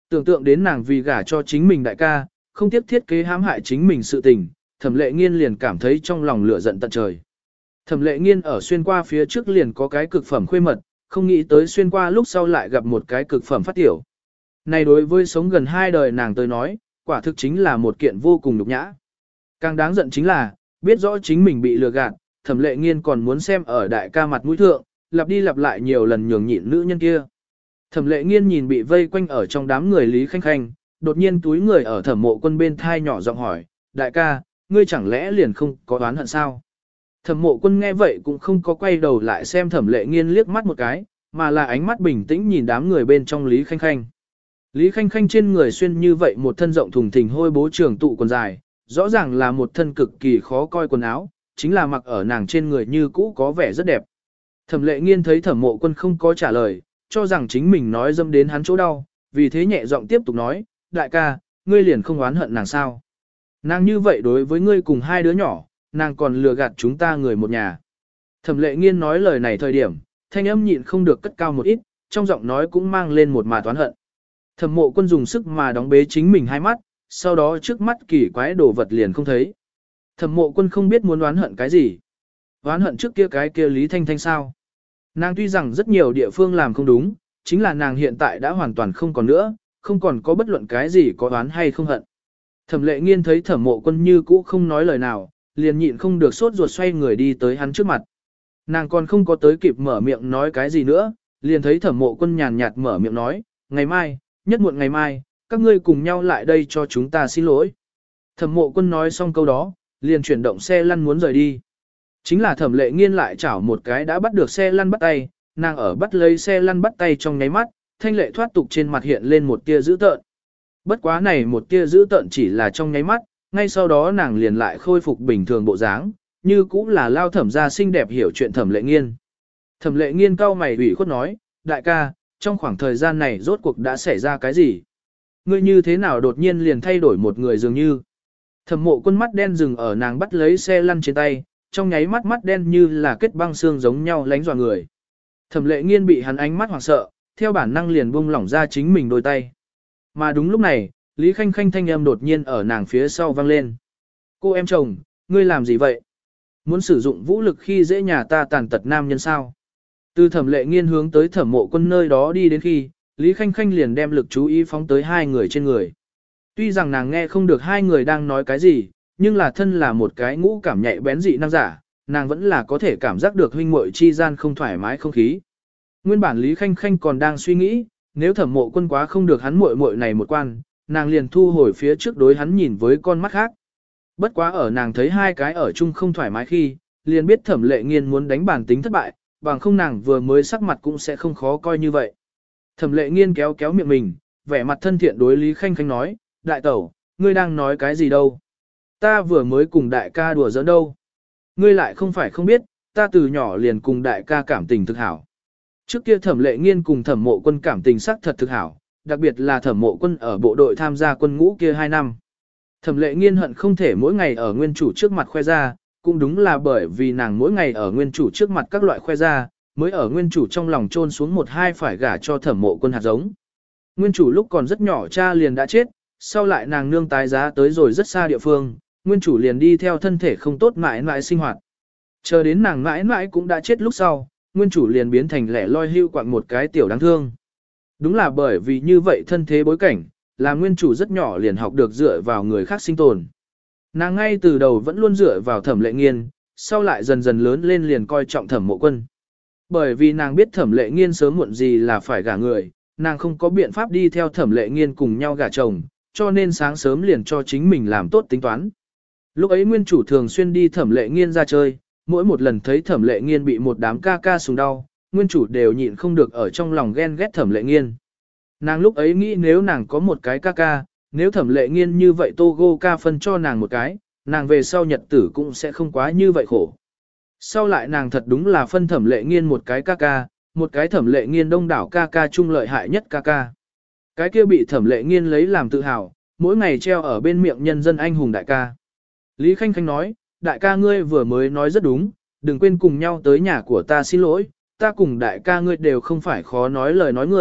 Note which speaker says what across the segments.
Speaker 1: Tưởng tượng đến nàng vì gả cho chính mình đại ca, không tiếp thiết kế hãm hại chính mình sự tình, Thẩm Lệ Nghiên liền cảm thấy trong lòng lửa giận tận trời. Thẩm Lệ Nghiên ở xuyên qua phía trước liền có cái cực phẩm khuê mật, không nghĩ tới xuyên qua lúc sau lại gặp một cái cực phẩm phát tiểu. Này đối với sống gần 2 đời nàng tới nói, quả thực chính là một kiện vô cùng nhục nhã. Càng đáng giận chính là, biết rõ chính mình bị lừa gạt, Thẩm Lệ Nghiên còn muốn xem ở đại ca mặt mũi thượng, lặp đi lặp lại nhiều lần nhường nhịn nữ nhân kia. Thẩm Lệ Nghiên nhìn bị vây quanh ở trong đám người Lý Khanh Khanh, đột nhiên túi người ở Thẩm Mộ Quân bên thai nhỏ giọng hỏi, đại ca, ngươi chẳng lẽ liền không có oán hận sao? Thẩm Mộ Quân nghe vậy cũng không có quay đầu lại xem Thẩm Lệ Nghiên liếc mắt một cái, mà là ánh mắt bình tĩnh nhìn đám người bên trong Lý Khanh Khanh. Lý Khanh Khanh trên người xuyên như vậy một thân rộng thùng thình hôi bố trường tụ quần dài, rõ ràng là một thân cực kỳ khó coi quần áo, chính là mặc ở nàng trên người như cũ có vẻ rất đẹp. Thẩm Lệ Nghiên thấy Thẩm Mộ Quân không có trả lời, cho rằng chính mình nói dâm đến hắn chỗ đau, vì thế nhẹ giọng tiếp tục nói, đại ca, ngươi liền không oán hận nàng sao? Nàng như vậy đối với ngươi cùng 2 đứa nhỏ, nàng còn lừa gạt chúng ta người một nhà. Thẩm Lệ Nghiên nói lời này thời điểm, thanh âm nhịn không được cất cao một ít, trong giọng nói cũng mang lên một mà toán hận. Thẩm Mộ Quân dùng sức mà đóng bế chính mình 2 mắt, sau đó trước mắt kỳ quái đồ vật liền không thấy. Thẩm Mộ Quân không biết muốn oán hận cái gì. Oán hận trước kia cái kia Lý Thanh Thanh sao? Nàng tuy rằng rất nhiều địa phương làm không đúng, chính là nàng hiện tại đã hoàn toàn không còn nữa, không còn có bất luận cái gì có oán hay không hận. Thẩm Lệ Nghiên thấy Thẩm Mộ Quân như cũ không nói lời nào, liền nhịn không được sốt ruột xoay người đi tới hắn trước mặt. Nàng còn không có tới kịp mở miệng nói cái gì nữa, liền thấy Thẩm Mộ Quân nhàn nhạt mở miệng nói, ngày mai, nhất muộn ngày mai, các ngươi cùng nhau lại đây cho chúng ta xin lỗi. Thẩm Mộ Quân nói xong câu đó, liền chuyển động xe lăn muốn rời đi. Chính là Thẩm Lệ Nghiên lại chảo một cái đã bắt được xe lăn bắt tay, nàng ở bắt lấy xe lăn bắt tay trong nháy mắt, thanh lệ thoát tục trên mặt hiện lên một tia dữ tợn. Bất quá này một tia dữ tợn chỉ là trong nháy mắt, ngay sau đó nàng liền lại khôi phục bình thường bộ dáng, như cũng là lao Thẩm gia xinh đẹp hiểu chuyện Thẩm Lệ Nghiên. Thẩm Lệ Nghiên cau mày ủy khuất nói, đại ca, trong khoảng thời gian này rốt cuộc đã xảy ra cái gì? Ngươi như thế nào đột nhiên liền thay đổi một người dường như? Thẩm Mộ Quân mắt đen dừng ở nàng bắt lấy xe lăn trên tay, trong nháy mắt mắt đen như là kết băng xương giống nhau lánh dọa người. Thẩm Lệ Nghiên bị hắn ánh mắt hoảng sợ, theo bản năng liền buông lỏng ra chính mình đôi tay. Mà đúng lúc này, Lý Khanh Khanh thanh âm đột nhiên ở nàng phía sau vang lên. Cô em chồng, ngươi làm gì vậy? Muốn sử dụng vũ lực khi dễ nhà ta tàn tật nam nhân sao? Từ Thẩm Lệ Nghiên hướng tới Thẩm Mộ Quân nơi đó đi đến khi, Lý Khanh Khanh liền đem lực chú ý phóng tới 2 người trên người. Tuy rằng nàng nghe không được 2 người đang nói cái gì, nhưng là thân là một cái ngũ cảm nhạy bén dị năng giả, nàng vẫn là có thể cảm giác được huynh muội chi gian không thoải mái không khí. Nguyên bản Lý Khanh Khanh còn đang suy nghĩ, nếu Thẩm Mộ Quân quá không được hắn muội muội này một quan, nàng liền thu hồi phía trước đối hắn nhìn với con mắt khác. Bất quá ở nàng thấy 2 cái ở chung không thoải mái khi, liền biết Thẩm Lệ Nghiên muốn đánh bản tính thất bại, bằng không nàng vừa mới sắc mặt cũng sẽ không khó coi như vậy. Thẩm Lệ Nghiên kéo kéo miệng mình, vẻ mặt thân thiện đối Lý Khanh Khanh nói, đại tẩu, ngươi đang nói cái gì đâu? Ta vừa mới cùng đại ca đùa giỡn đâu. Ngươi lại không phải không biết, ta từ nhỏ liền cùng đại ca cảm tình thực hảo. Trước kia Thẩm Lệ Nghiên cùng Thẩm Mộ Quân cảm tình sắc thật thực hảo, đặc biệt là Thẩm Mộ Quân ở bộ đội tham gia quân ngũ kia 2 năm. Thẩm Lệ Nghiên hận không thể mỗi ngày ở nguyên chủ trước mặt khoe ra, cũng đúng là bởi vì nàng mỗi ngày ở nguyên chủ trước mặt các loại khoe ra, mới ở nguyên chủ trong lòng chôn xuống 1-2 phải gả cho Thẩm Mộ Quân hạt giống. Nguyên chủ lúc còn rất nhỏ cha liền đã chết, sau lại nàng nương tái giá tới rồi rất xa địa phương, nguyên chủ liền đi theo thân thể không tốt mãi mãi sinh hoạt. Chờ đến nàng mãi mãi cũng đã chết lúc sau, nguyên chủ liền biến thành lẻ loi hưu quạng một cái tiểu đáng thương. Đúng là bởi vì như vậy thân thế bối cảnh, là nguyên chủ rất nhỏ liền học được dựa vào người khác sinh tồn. Nàng ngay từ đầu vẫn luôn dựa vào Thẩm Lệ Nghiên, sau lại dần dần lớn lên liền coi trọng Thẩm Mộ Quân. Bởi vì nàng biết Thẩm Lệ Nghiên sớm muộn gì là phải gả người, nàng không có biện pháp đi theo Thẩm Lệ Nghiên cùng nhau gả chồng, cho nên sáng sớm liền cho chính mình làm tốt tính toán. Lúc ấy nguyên chủ thường xuyên đi Thẩm Lệ Nghiên ra chơi, mỗi một lần thấy Thẩm Lệ Nghiên bị một đám ca ca sùng đau, nguyên chủ đều nhịn không được ở trong lòng ghen ghét Thẩm Lệ Nghiên. Nàng lúc ấy nghĩ nếu nàng có một cái ca ca, nếu Thẩm Lệ Nghiên như vậy Togo ca phân cho nàng một cái, nàng về sau nhật tử cũng sẽ không quá như vậy khổ. Sau lại nàng thật đúng là phân Thẩm Lệ Nghiên một cái ca ca, một cái Thẩm Lệ Nghiên đông đảo ca ca trung lợi hại nhất ca ca. Cái kia bị Thẩm Lệ Nghiên lấy làm tự hào, mỗi ngày treo ở bên miệng nhân dân anh hùng đại ca. Lý Khanh Khanh nói, đại ca ngươi vừa mới nói rất đúng, đừng quên cùng nhau tới nhà của ta xin lỗi, ta cùng đại ca ngươi đều không phải khó nói lời nói người,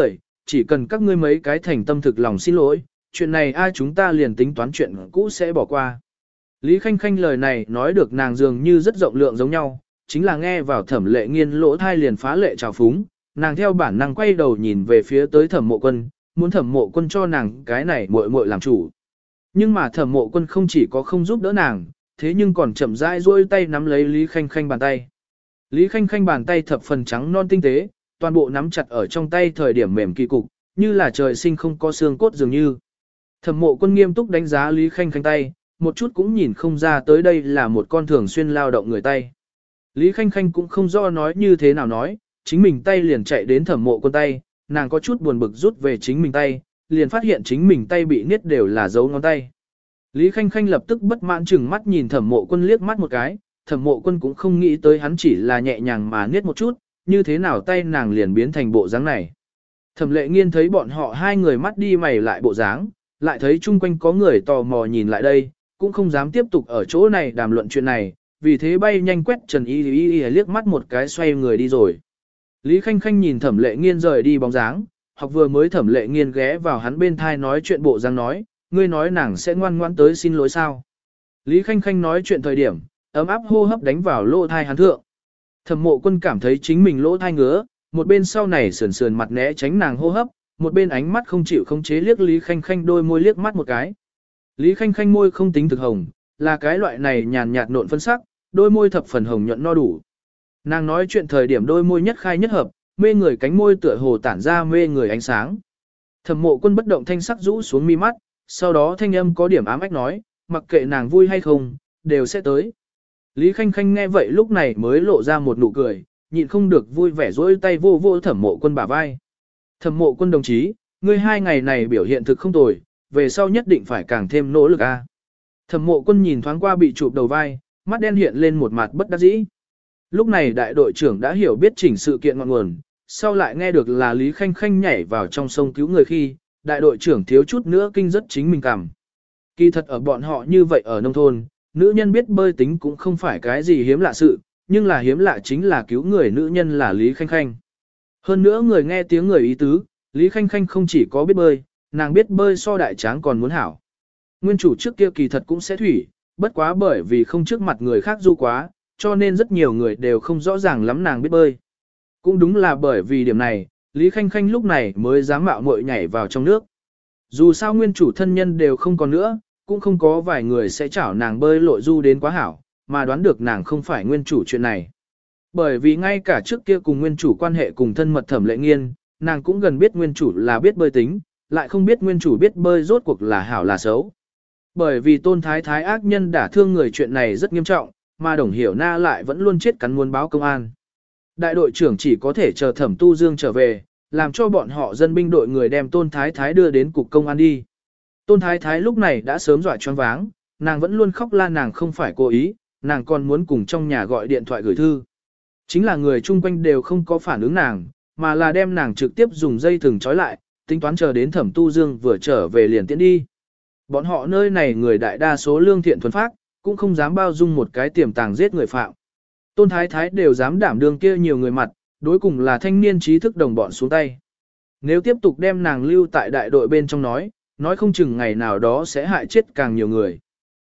Speaker 1: chỉ cần các ngươi mấy cái thành tâm thực lòng xin lỗi, chuyện này ai chúng ta liền tính toán chuyện cũ sẽ bỏ qua. Lý Khanh Khanh lời này nói được nàng dường như rất rộng lượng giống nhau, chính là nghe vào Thẩm Lệ Nghiên lỗ thai liền phá lệ trào phúng, nàng theo bản năng quay đầu nhìn về phía tới Thẩm Mộ Quân, muốn Thẩm Mộ Quân cho nàng cái này muội muội làm chủ. Nhưng mà Thẩm Mộ Quân không chỉ có không giúp đỡ nàng, thế nhưng còn chậm rãi duỗi tay nắm lấy Lý Khanh Khanh bàn tay. Lý Khanh Khanh bàn tay thập phần trắng non tinh tế, toàn bộ nắm chặt ở trong tay thời điểm mềm kỳ cục, như là trời sinh không có xương cốt dường như. Thẩm Mộ Quân nghiêm túc đánh giá Lý Khanh Khanh tay, một chút cũng nhìn không ra tới đây là một con thường xuyên lao động người tay. Lý Khanh Khanh cũng không rõ nói như thế nào nói, chính mình tay liền chạy đến Thẩm Mộ Quân tay, nàng có chút buồn bực rút về chính mình tay, liền phát hiện chính mình tay bị niết đều là dấu ngón tay. Lý Khanh Khanh lập tức bất mãn chừng mắt nhìn Thẩm Mộ Quân liếc mắt một cái, Thẩm Mộ Quân cũng không nghĩ tới hắn chỉ là nhẹ nhàng mà niết một chút, như thế nào tay nàng liền biến thành bộ dáng này. Thẩm Lệ Nghiên thấy bọn họ hai người mắt đi mày lại bộ dáng, lại thấy chung quanh có người tò mò nhìn lại đây, cũng không dám tiếp tục ở chỗ này đàm luận chuyện này, vì thế bay nhanh quét Trần Y liếc mắt một cái xoay người đi rồi. Lý Khanh Khanh nhìn Thẩm Lệ Nghiên rời đi bóng dáng, học vừa mới Thẩm Lệ Nghiên ghé vào hắn bên thai nói chuyện bộ dáng nói, ngươi nói nàng sẽ ngoan ngoãn tới xin lỗi sao. Lý Khanh Khanh nói chuyện thời điểm, ấm áp hô hấp đánh vào lỗ thai hắn thượng. Thẩm Mộ Quân cảm thấy chính mình lỗ thai ngứa, một bên sau này sườn sườn mặt né tránh nàng hô hấp, một bên ánh mắt không chịu khống chế liếc Lý Khanh Khanh đôi môi liếc mắt một cái. Lý Khanh Khanh môi không tính thực hồng, là cái loại này nhàn nhạt nộn phân sắc, đôi môi thập phần hồng nhuận no đủ. Nàng nói chuyện thời điểm đôi môi nhất khai nhất hợp, mê người cánh môi tựa hồ tản ra mê người ánh sáng. Thẩm Mộ Quân bất động thanh sắc rũ xuống mi mắt, sau đó thanh âm có điểm ám ách nói, mặc kệ nàng vui hay không, đều sẽ tới. Lý Khanh Khanh nghe vậy lúc này mới lộ ra một nụ cười, nhịn không được vui vẻ dỗi tay vô vô Thẩm Mộ Quân bả vai. Thẩm Mộ Quân đồng chí, ngươi 2 ngày này biểu hiện thực không tồi, về sau nhất định phải càng thêm nỗ lực a. Thẩm Mộ Quân nhìn thoáng qua bị chụp đầu vai, mắt đen hiện lên một mặt bất đắc dĩ. Lúc này đại đội trưởng đã hiểu biết chỉnh sự kiện ngọn nguồn, sau lại nghe được là Lý Khanh Khanh nhảy vào trong sông cứu người khi, đại đội trưởng thiếu chút nữa kinh rất chính mình cảm. Kỳ thật ở bọn họ như vậy ở nông thôn, nữ nhân biết bơi tính cũng không phải cái gì hiếm lạ sự, nhưng là hiếm lạ chính là cứu người nữ nhân là Lý Khanh Khanh. Hơn nữa người nghe tiếng người ý tứ, Lý Khanh Khanh không chỉ có biết bơi, nàng biết bơi so đại tráng còn muốn hảo. Nguyên chủ trước kia kỳ thật cũng sẽ thủy, bất quá bởi vì không trước mặt người khác du quá, cho nên rất nhiều người đều không rõ ràng lắm nàng biết bơi. Cũng đúng là bởi vì điểm này, Lý Khanh Khanh lúc này mới dám mạo muội nhảy vào trong nước. Dù sao nguyên chủ thân nhân đều không còn nữa, cũng không có vài người sẽ chảo nàng bơi lội du đến quá hảo, mà đoán được nàng không phải nguyên chủ chuyện này. Bởi vì ngay cả trước kia cùng nguyên chủ quan hệ cùng thân mật Thẩm Lệ Nghiên, nàng cũng gần biết nguyên chủ là biết bơi tính, lại không biết nguyên chủ biết bơi rốt cuộc là hảo là xấu. Bởi vì Tôn Thái Thái ác nhân đả thương người chuyện này rất nghiêm trọng, mà Đồng Hiểu Na lại vẫn luôn chết cắn muốn báo công an. Đại đội trưởng chỉ có thể chờ Thẩm Tu Dương trở về, làm cho bọn họ dân binh đội người đem Tôn Thái Thái đưa đến cục công an đi. Tôn Thái Thái lúc này đã sớm dọa choáng váng, nàng vẫn luôn khóc la nàng không phải cố ý, nàng còn muốn cùng trong nhà gọi điện thoại gửi thư. Chính là người chung quanh đều không có phản ứng nàng, mà là đem nàng trực tiếp dùng dây thừng trói lại, tính toán chờ đến Thẩm Tu Dương vừa trở về liền tiễn đi. Bọn họ nơi này người đại đa số lương thiện thuần phác, cũng không dám bao dung một cái tiềm tàng giết người phạm. Tôn Thái Thái đều dám đảm đương kia nhiều người mặt, đối cùng là thanh niên trí thức đồng bọn xuống tay. Nếu tiếp tục đem nàng lưu tại đại đội bên trong nói không chừng ngày nào đó sẽ hại chết càng nhiều người.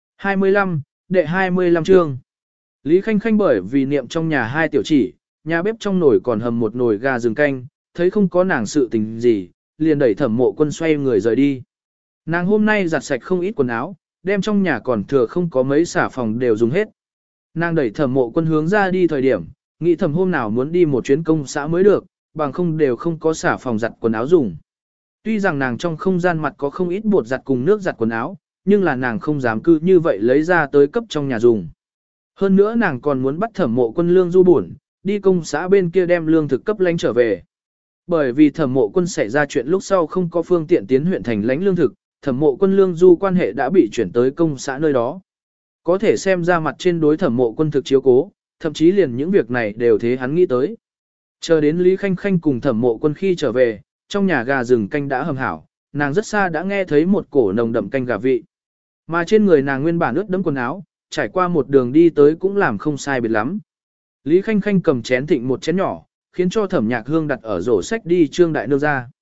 Speaker 1: 25, đệ 25 chương. Lý Khanh Khanh bởi vì niệm trong nhà 2 tiểu chỉ, nhà bếp trong nồi còn hầm một nồi gà rừng canh, thấy không có nàng sự tình gì, liền đẩy Thẩm Mộ Quân xoay người rời đi. Nàng hôm nay giặt sạch không ít quần áo, đem trong nhà còn thừa không có mấy xả phòng đều dùng hết. Nàng đẩy Thẩm Mộ Quân hướng ra đi thời điểm, nghĩ thầm hôm nào muốn đi một chuyến công xã mới được, bằng không đều không có xả phòng giặt quần áo dùng. Tuy rằng nàng trong không gian mặt có không ít bột giặt cùng nước giặt quần áo, nhưng là nàng không dám cứ như vậy lấy ra tới cấp trong nhà dùng. Hơn nữa nàng còn muốn bắt Thẩm Mộ Quân lương du bổn, đi công xã bên kia đem lương thực cấp lãnh trở về. Bởi vì Thẩm Mộ Quân xảy ra chuyện lúc sau không có phương tiện tiến huyện thành lãnh lương thực, Thẩm Mộ Quân lương du quan hệ đã bị chuyển tới công xã nơi đó. Có thể xem ra mặt trên đối Thẩm Mộ Quân thực chiếu cố, thậm chí liền những việc này đều thế hắn nghĩ tới. Chờ đến Lý Khanh Khanh cùng Thẩm Mộ Quân khi trở về, trong nhà gà rừng canh đã hầm hảo, nàng rất xa đã nghe thấy một cổ nồng đậm canh gà vị. Mà trên người nàng nguyên bản ướt đẫm quần áo, trải qua một đường đi tới cũng làm không sai biệt lắm. Lý Khanh Khanh cầm chén thịnh một chén nhỏ, khiến cho Thẩm Nhạc Hương đặt ở rổ sách đi Trương đại nương ra.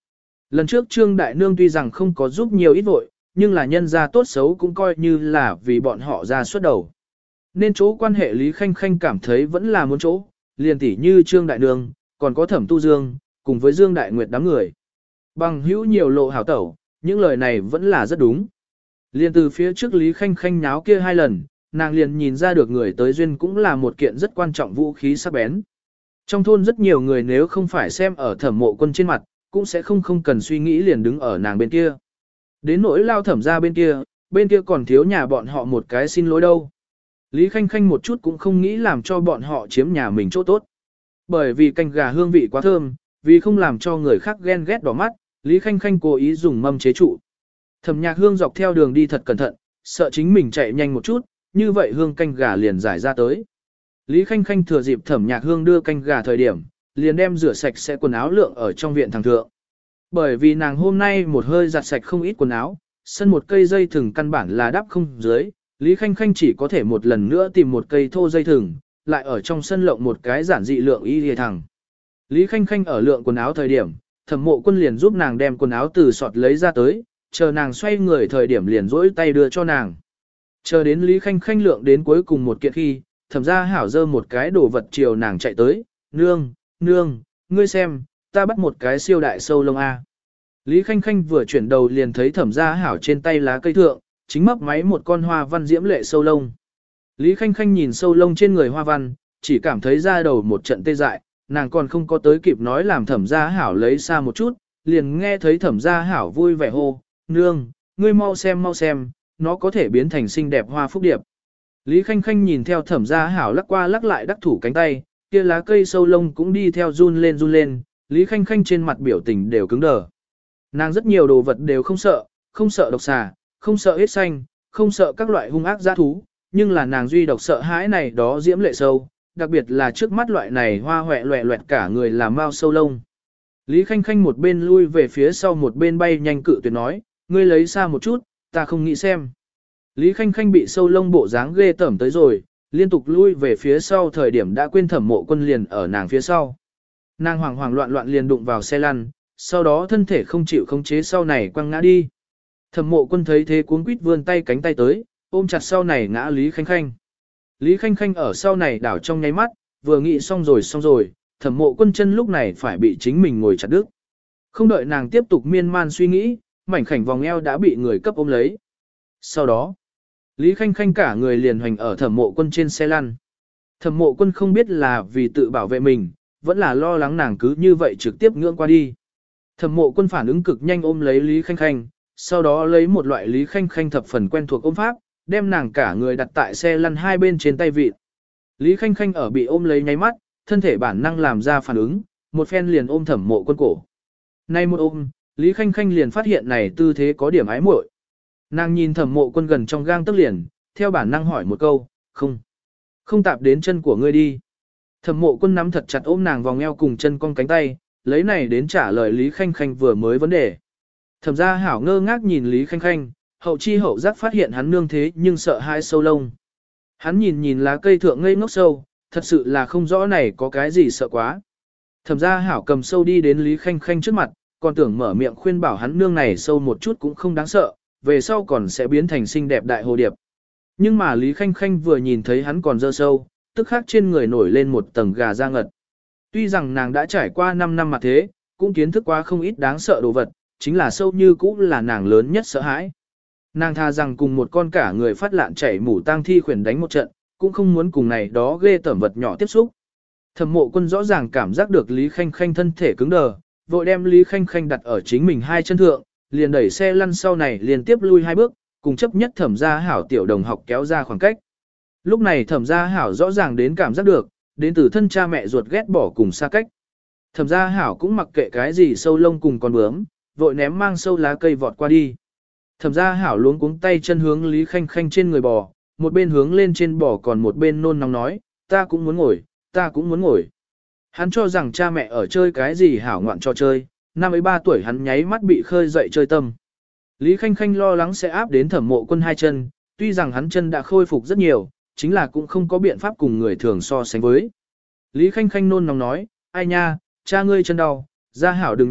Speaker 1: Lần trước Trương Đại Nương tuy rằng không có giúp nhiều ít vội, nhưng là nhân gia tốt xấu cũng coi như là vì bọn họ ra suốt đầu. Nên chỗ quan hệ Lý Khanh Khanh cảm thấy vẫn là muốn chỗ, liền tỉ như Trương Đại Nương, còn có Thẩm Tu Dương, cùng với Dương Đại Nguyệt đám người. Bằng hữu nhiều lộ hảo tẩu, những lời này vẫn là rất đúng. Liền từ phía trước Lý Khanh Khanh nháo kia 2 lần, nàng liền nhìn ra được người tới duyên cũng là một kiện rất quan trọng vũ khí sắc bén. Trong thôn rất nhiều người nếu không phải xem ở Thẩm Mộ Quân trên mặt, cũng sẽ không cần suy nghĩ liền đứng ở nàng bên kia. Đến nỗi lao Thẩm ra bên kia còn thiếu nhà bọn họ một cái xin lỗi đâu. Lý Khanh Khanh một chút cũng không nghĩ làm cho bọn họ chiếm nhà mình chỗ tốt. Bởi vì canh gà hương vị quá thơm, vì không làm cho người khác ghen ghét đỏ mắt, Lý Khanh Khanh cố ý dùng mâm chế trụ. Thẩm Nhạc Hương dọc theo đường đi thật cẩn thận, sợ chính mình chạy nhanh một chút, như vậy hương canh gà liền giải ra tới. Lý Khanh Khanh thừa dịp Thẩm Nhạc Hương đưa canh gà thời điểm, liền đem rửa sạch sẽ quần áo lượng ở trong viện thằng thượng. Bởi vì nàng hôm nay một hơi giặt sạch không ít quần áo, sân một cây dây thừng căn bản là đắp không dưới, Lý Khanh Khanh chỉ có thể một lần nữa tìm một cây thô dây thừng, lại ở trong sân lộng một cái giản dị lượng y lìa thẳng. Lý Khanh Khanh ở lượng quần áo thời điểm, Thẩm Mộ Quân liền giúp nàng đem quần áo từ sọt lấy ra tới, chờ nàng xoay người thời điểm liền rỗi tay đưa cho nàng. Chờ đến Lý Khanh Khanh lượng đến cuối cùng một kiện khi, Thẩm Gia Hảo dơ một cái đồ vật chiều nàng chạy tới, nương, ngươi xem, ta bắt một cái siêu đại sâu lông A. Lý Khanh Khanh vừa chuyển đầu liền thấy Thẩm Gia Hảo trên tay lá cây thượng, chính mấp máy một con hoa văn diễm lệ sâu lông. Lý Khanh Khanh nhìn sâu lông trên người hoa văn, chỉ cảm thấy da đầu một trận tê dại, nàng còn không có tới kịp nói làm Thẩm Gia Hảo lấy xa một chút, liền nghe thấy Thẩm Gia Hảo vui vẻ hô, nương, ngươi mau xem, nó có thể biến thành xinh đẹp hoa phúc điệp. Lý Khanh Khanh nhìn theo Thẩm Gia Hảo lắc qua lắc lại đắc thủ cánh tay, kia lá cây sâu lông cũng đi theo run lên, Lý Khanh Khanh trên mặt biểu tình đều cứng đờ. Nàng rất nhiều đồ vật đều không sợ độc xà, không sợ hết xanh, không sợ các loại hung ác dã thú, nhưng là nàng duy độc sợ hãi này đó diễm lệ sâu, đặc biệt là trước mắt loại này hoa hoẹ loẹ loẹt cả người là mao sâu lông. Lý Khanh Khanh một bên lui về phía sau một bên bay nhanh cự tuyệt nói, ngươi lấy xa một chút, ta không nghĩ xem. Lý Khanh Khanh bị sâu lông bộ dáng ghê tởm tới rồi, liên tục lui về phía sau thời điểm đã quên Thẩm Mộ Quân liền ở nàng phía sau. Nàng hoảng loạn liền đụng vào xe lăn, sau đó thân thể không chịu khống chế sau này quăng ngã đi. Thẩm Mộ Quân thấy thế cuống quýt vươn tay cánh tay tới, ôm chặt sau này ngã Lý Khanh Khanh. Lý Khanh Khanh ở sau này đảo trong nháy mắt, vừa nghĩ xong rồi, Thẩm Mộ Quân chân lúc này phải bị chính mình ngồi chặt đứt. Không đợi nàng tiếp tục miên man suy nghĩ, mảnh khảnh vòng eo đã bị người cấp ôm lấy. Sau đó, Lý Khanh Khanh cả người liền hoành ở Thẩm Mộ Quân trên xe lăn. Thẩm Mộ Quân không biết là vì tự bảo vệ mình, vẫn là lo lắng nàng cứ như vậy trực tiếp ngưỡng qua đi. Thẩm Mộ Quân phản ứng cực nhanh ôm lấy Lý Khanh Khanh, sau đó lấy một loại Lý Khanh Khanh thập phần quen thuộc ôm pháp, đem nàng cả người đặt tại xe lăn hai bên trên tay vịt. Lý Khanh Khanh ở bị ôm lấy nháy mắt, thân thể bản năng làm ra phản ứng, một phen liền ôm Thẩm Mộ Quân cổ. Nay một ôm, Lý Khanh Khanh liền phát hiện này tư thế có điểm ái muội. Nàng nhìn Thẩm Mộ Quân gần trong gang tấc liền, theo bản năng hỏi một câu, không tạp đến chân của ngươi đi. Thẩm Mộ Quân nắm thật chặt ôm nàng vòng eo cùng chân cong cánh tay, lấy này đến trả lời Lý Khanh Khanh vừa mới vấn đề. Thẩm Gia Hảo ngơ ngác nhìn Lý Khanh Khanh, hậu chi hậu giác phát hiện hắn nương thế nhưng sợ hai sâu lông. Hắn nhìn lá cây thượng ngây ngốc sâu, thật sự là không rõ này có cái gì sợ quá. Thẩm Gia Hảo cầm sâu đi đến Lý Khanh Khanh trước mặt, còn tưởng mở miệng khuyên bảo hắn nương này sâu một chút cũng không đáng sợ, về sau còn sẽ biến thành xinh đẹp đại hồ điệp. Nhưng mà Lý Khanh Khanh vừa nhìn thấy hắn còn dơ sâu, tức khắc trên người nổi lên một tầng gà da ngật. Tuy rằng nàng đã trải qua 5 năm mà thế, cũng kiến thức qua không ít đáng sợ đồ vật, chính là sâu như cũ là nàng lớn nhất sợ hãi. Nàng tha rằng cùng một con cả người phát lạn chảy mủ tang thi khuyển đánh một trận, cũng không muốn cùng này đó ghê tởm vật nhỏ tiếp xúc. Thẩm Mộ Quân rõ ràng cảm giác được Lý Khanh Khanh thân thể cứng đờ, vội đem Lý Khanh Khanh đặt ở chính mình hai chân thượng, liền đẩy xe lăn sau này liên tiếp lui 2 bước, cùng chấp nhất Thẩm Gia Hảo tiểu đồng học kéo ra khoảng cách. Lúc này Thẩm Gia Hảo rõ ràng đến cảm giác được, đến từ thân cha mẹ ruột ghét bỏ cùng xa cách. Thẩm Gia Hảo cũng mặc kệ cái gì sâu lông cùng con bướm, vội ném mang sâu lá cây vọt qua đi. Thẩm Gia Hảo luống cuống tay chân hướng Lý Khanh Khanh trên người bò, một bên hướng lên trên bò còn một bên nôn nóng nói, ta cũng muốn ngồi. Hắn cho rằng cha mẹ ở chơi cái gì hảo ngoạn cho chơi, năm ấy 3 tuổi hắn nháy mắt bị khơi dậy chơi tâm. Lý Khanh Khanh lo lắng sẽ áp đến Thẩm Mộ Quân hai chân, tuy rằng hắn chân đã khôi phục rất nhiều, chính là cũng không có biện pháp cùng người thường so sánh với. Lý Khanh Khanh nôn nóng nói, ai nha, cha ngươi chân đau, Gia Hảo đừng náo,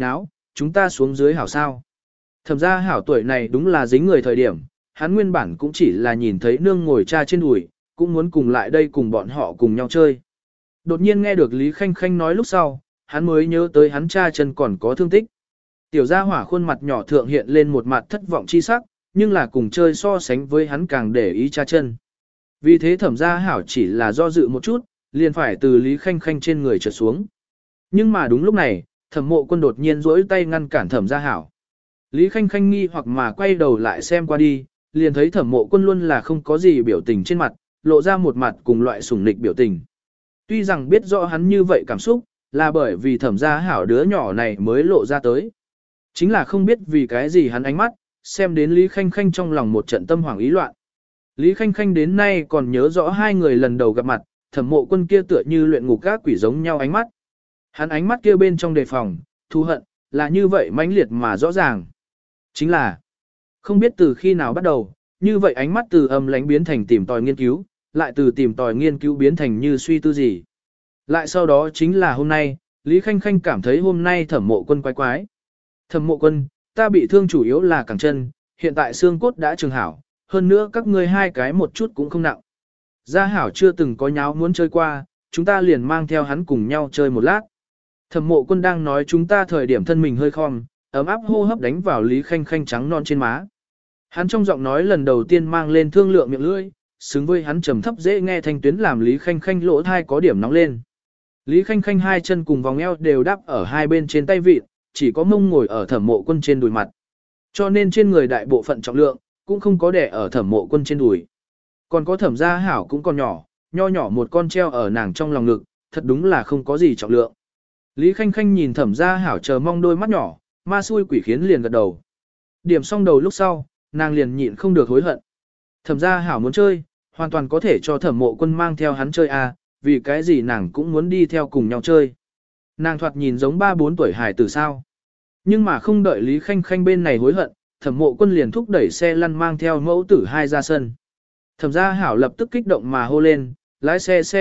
Speaker 1: chúng ta xuống dưới hảo sao. Thẩm gia hảo tuổi này đúng là dính người thời điểm, hắn nguyên bản cũng chỉ là nhìn thấy nương ngồi cha trên đùi, cũng muốn cùng lại đây cùng bọn họ cùng nhau chơi. Đột nhiên nghe được Lý Khanh Khanh nói lúc sau, hắn mới nhớ tới hắn cha chân còn có thương tích. Tiểu gia hỏa khuôn mặt nhỏ thượng hiện lên một mặt thất vọng chi sắc, nhưng là cùng chơi so sánh với hắn càng để ý cha chân. Vì thế thẩm gia hảo chỉ là do dự một chút, liền phải từ Lý Khanh Khanh trên người trượt xuống. Nhưng mà đúng lúc này, thẩm mộ quân đột nhiên rỗi tay ngăn cản thẩm gia hảo. Lý Khanh Khanh nghi hoặc mà quay đầu lại xem qua đi, liền thấy thẩm mộ quân luôn là không có gì biểu tình trên mặt, lộ ra một mặt cùng loại sủng nịch biểu tình. Tuy rằng biết rõ hắn như vậy cảm xúc, là bởi vì thẩm gia hảo đứa nhỏ này mới lộ ra tới. Chính là không biết vì cái gì hắn ánh mắt, xem đến Lý Khanh Khanh trong lòng một trận tâm hoảng ý loạn. Lý Khanh Khanh đến nay còn nhớ rõ hai người lần đầu gặp mặt, thẩm mộ quân kia tựa như luyện ngục các quỷ giống nhau ánh mắt. Hắn ánh mắt kia bên trong đề phòng, thù hận, là như vậy mãnh liệt mà rõ ràng. Chính là, không biết từ khi nào bắt đầu, như vậy ánh mắt từ âm lánh biến thành tìm tòi nghiên cứu, lại từ tìm tòi nghiên cứu biến thành như suy tư gì. Lại sau đó chính là hôm nay, Lý Khanh Khanh cảm thấy hôm nay thẩm mộ quân quái quái. Thẩm mộ quân, ta bị thương chủ yếu là cẳng chân, hiện tại xương cốt đã trường hảo, hơn nữa các ngươi hai cái một chút cũng không nặng. Gia hảo chưa từng có nháo muốn chơi qua, chúng ta liền mang theo hắn cùng nhau chơi một lát. Thẩm mộ quân đang nói chúng ta thời điểm thân mình hơi khom, ấm áp hô hấp đánh vào Lý Khanh Khanh trắng non trên má. Hắn trong giọng nói lần đầu tiên mang lên thương lượng miệng lưỡi, xứng với hắn trầm thấp dễ nghe thanh tuyến làm Lý Khanh Khanh lỗ thai có điểm nóng lên. Lý Khanh Khanh hai chân cùng vòng eo đều đắp ở hai bên trên tay vịt, chỉ có mông ngồi ở thẩm mộ quân trên đùi mặt. Cho nên trên người đại bộ phận trọng lượng, cũng không có đè ở thẩm mộ quân trên đùi. Còn có thẩm gia hảo cũng còn nhỏ, nho nhỏ một con treo ở nàng trong lòng ngực, thật đúng là không có gì trọng lượng. Lý Khanh Khanh nhìn thẩm gia hảo chờ mong đôi mắt nhỏ, ma xui quỷ khiến liền gật đầu. Điểm xong đầu lúc sau, nàng liền nhịn không được hối hận. Thẩm gia hảo muốn chơi, hoàn toàn có thể cho thẩm mộ quân mang theo hắn chơi à, vì cái gì nàng cũng muốn đi theo cùng nhau chơi. Nàng thoạt nhìn giống 3-4 tuổi hài tử sao. Nhưng mà không đợi Lý Khanh Khanh bên này hối hận, thẩm mộ quân liền thúc đẩy xe lăn mang theo mẫu tử hai ra sân. Thẩm gia hảo lập tức kích động mà hô lên, lái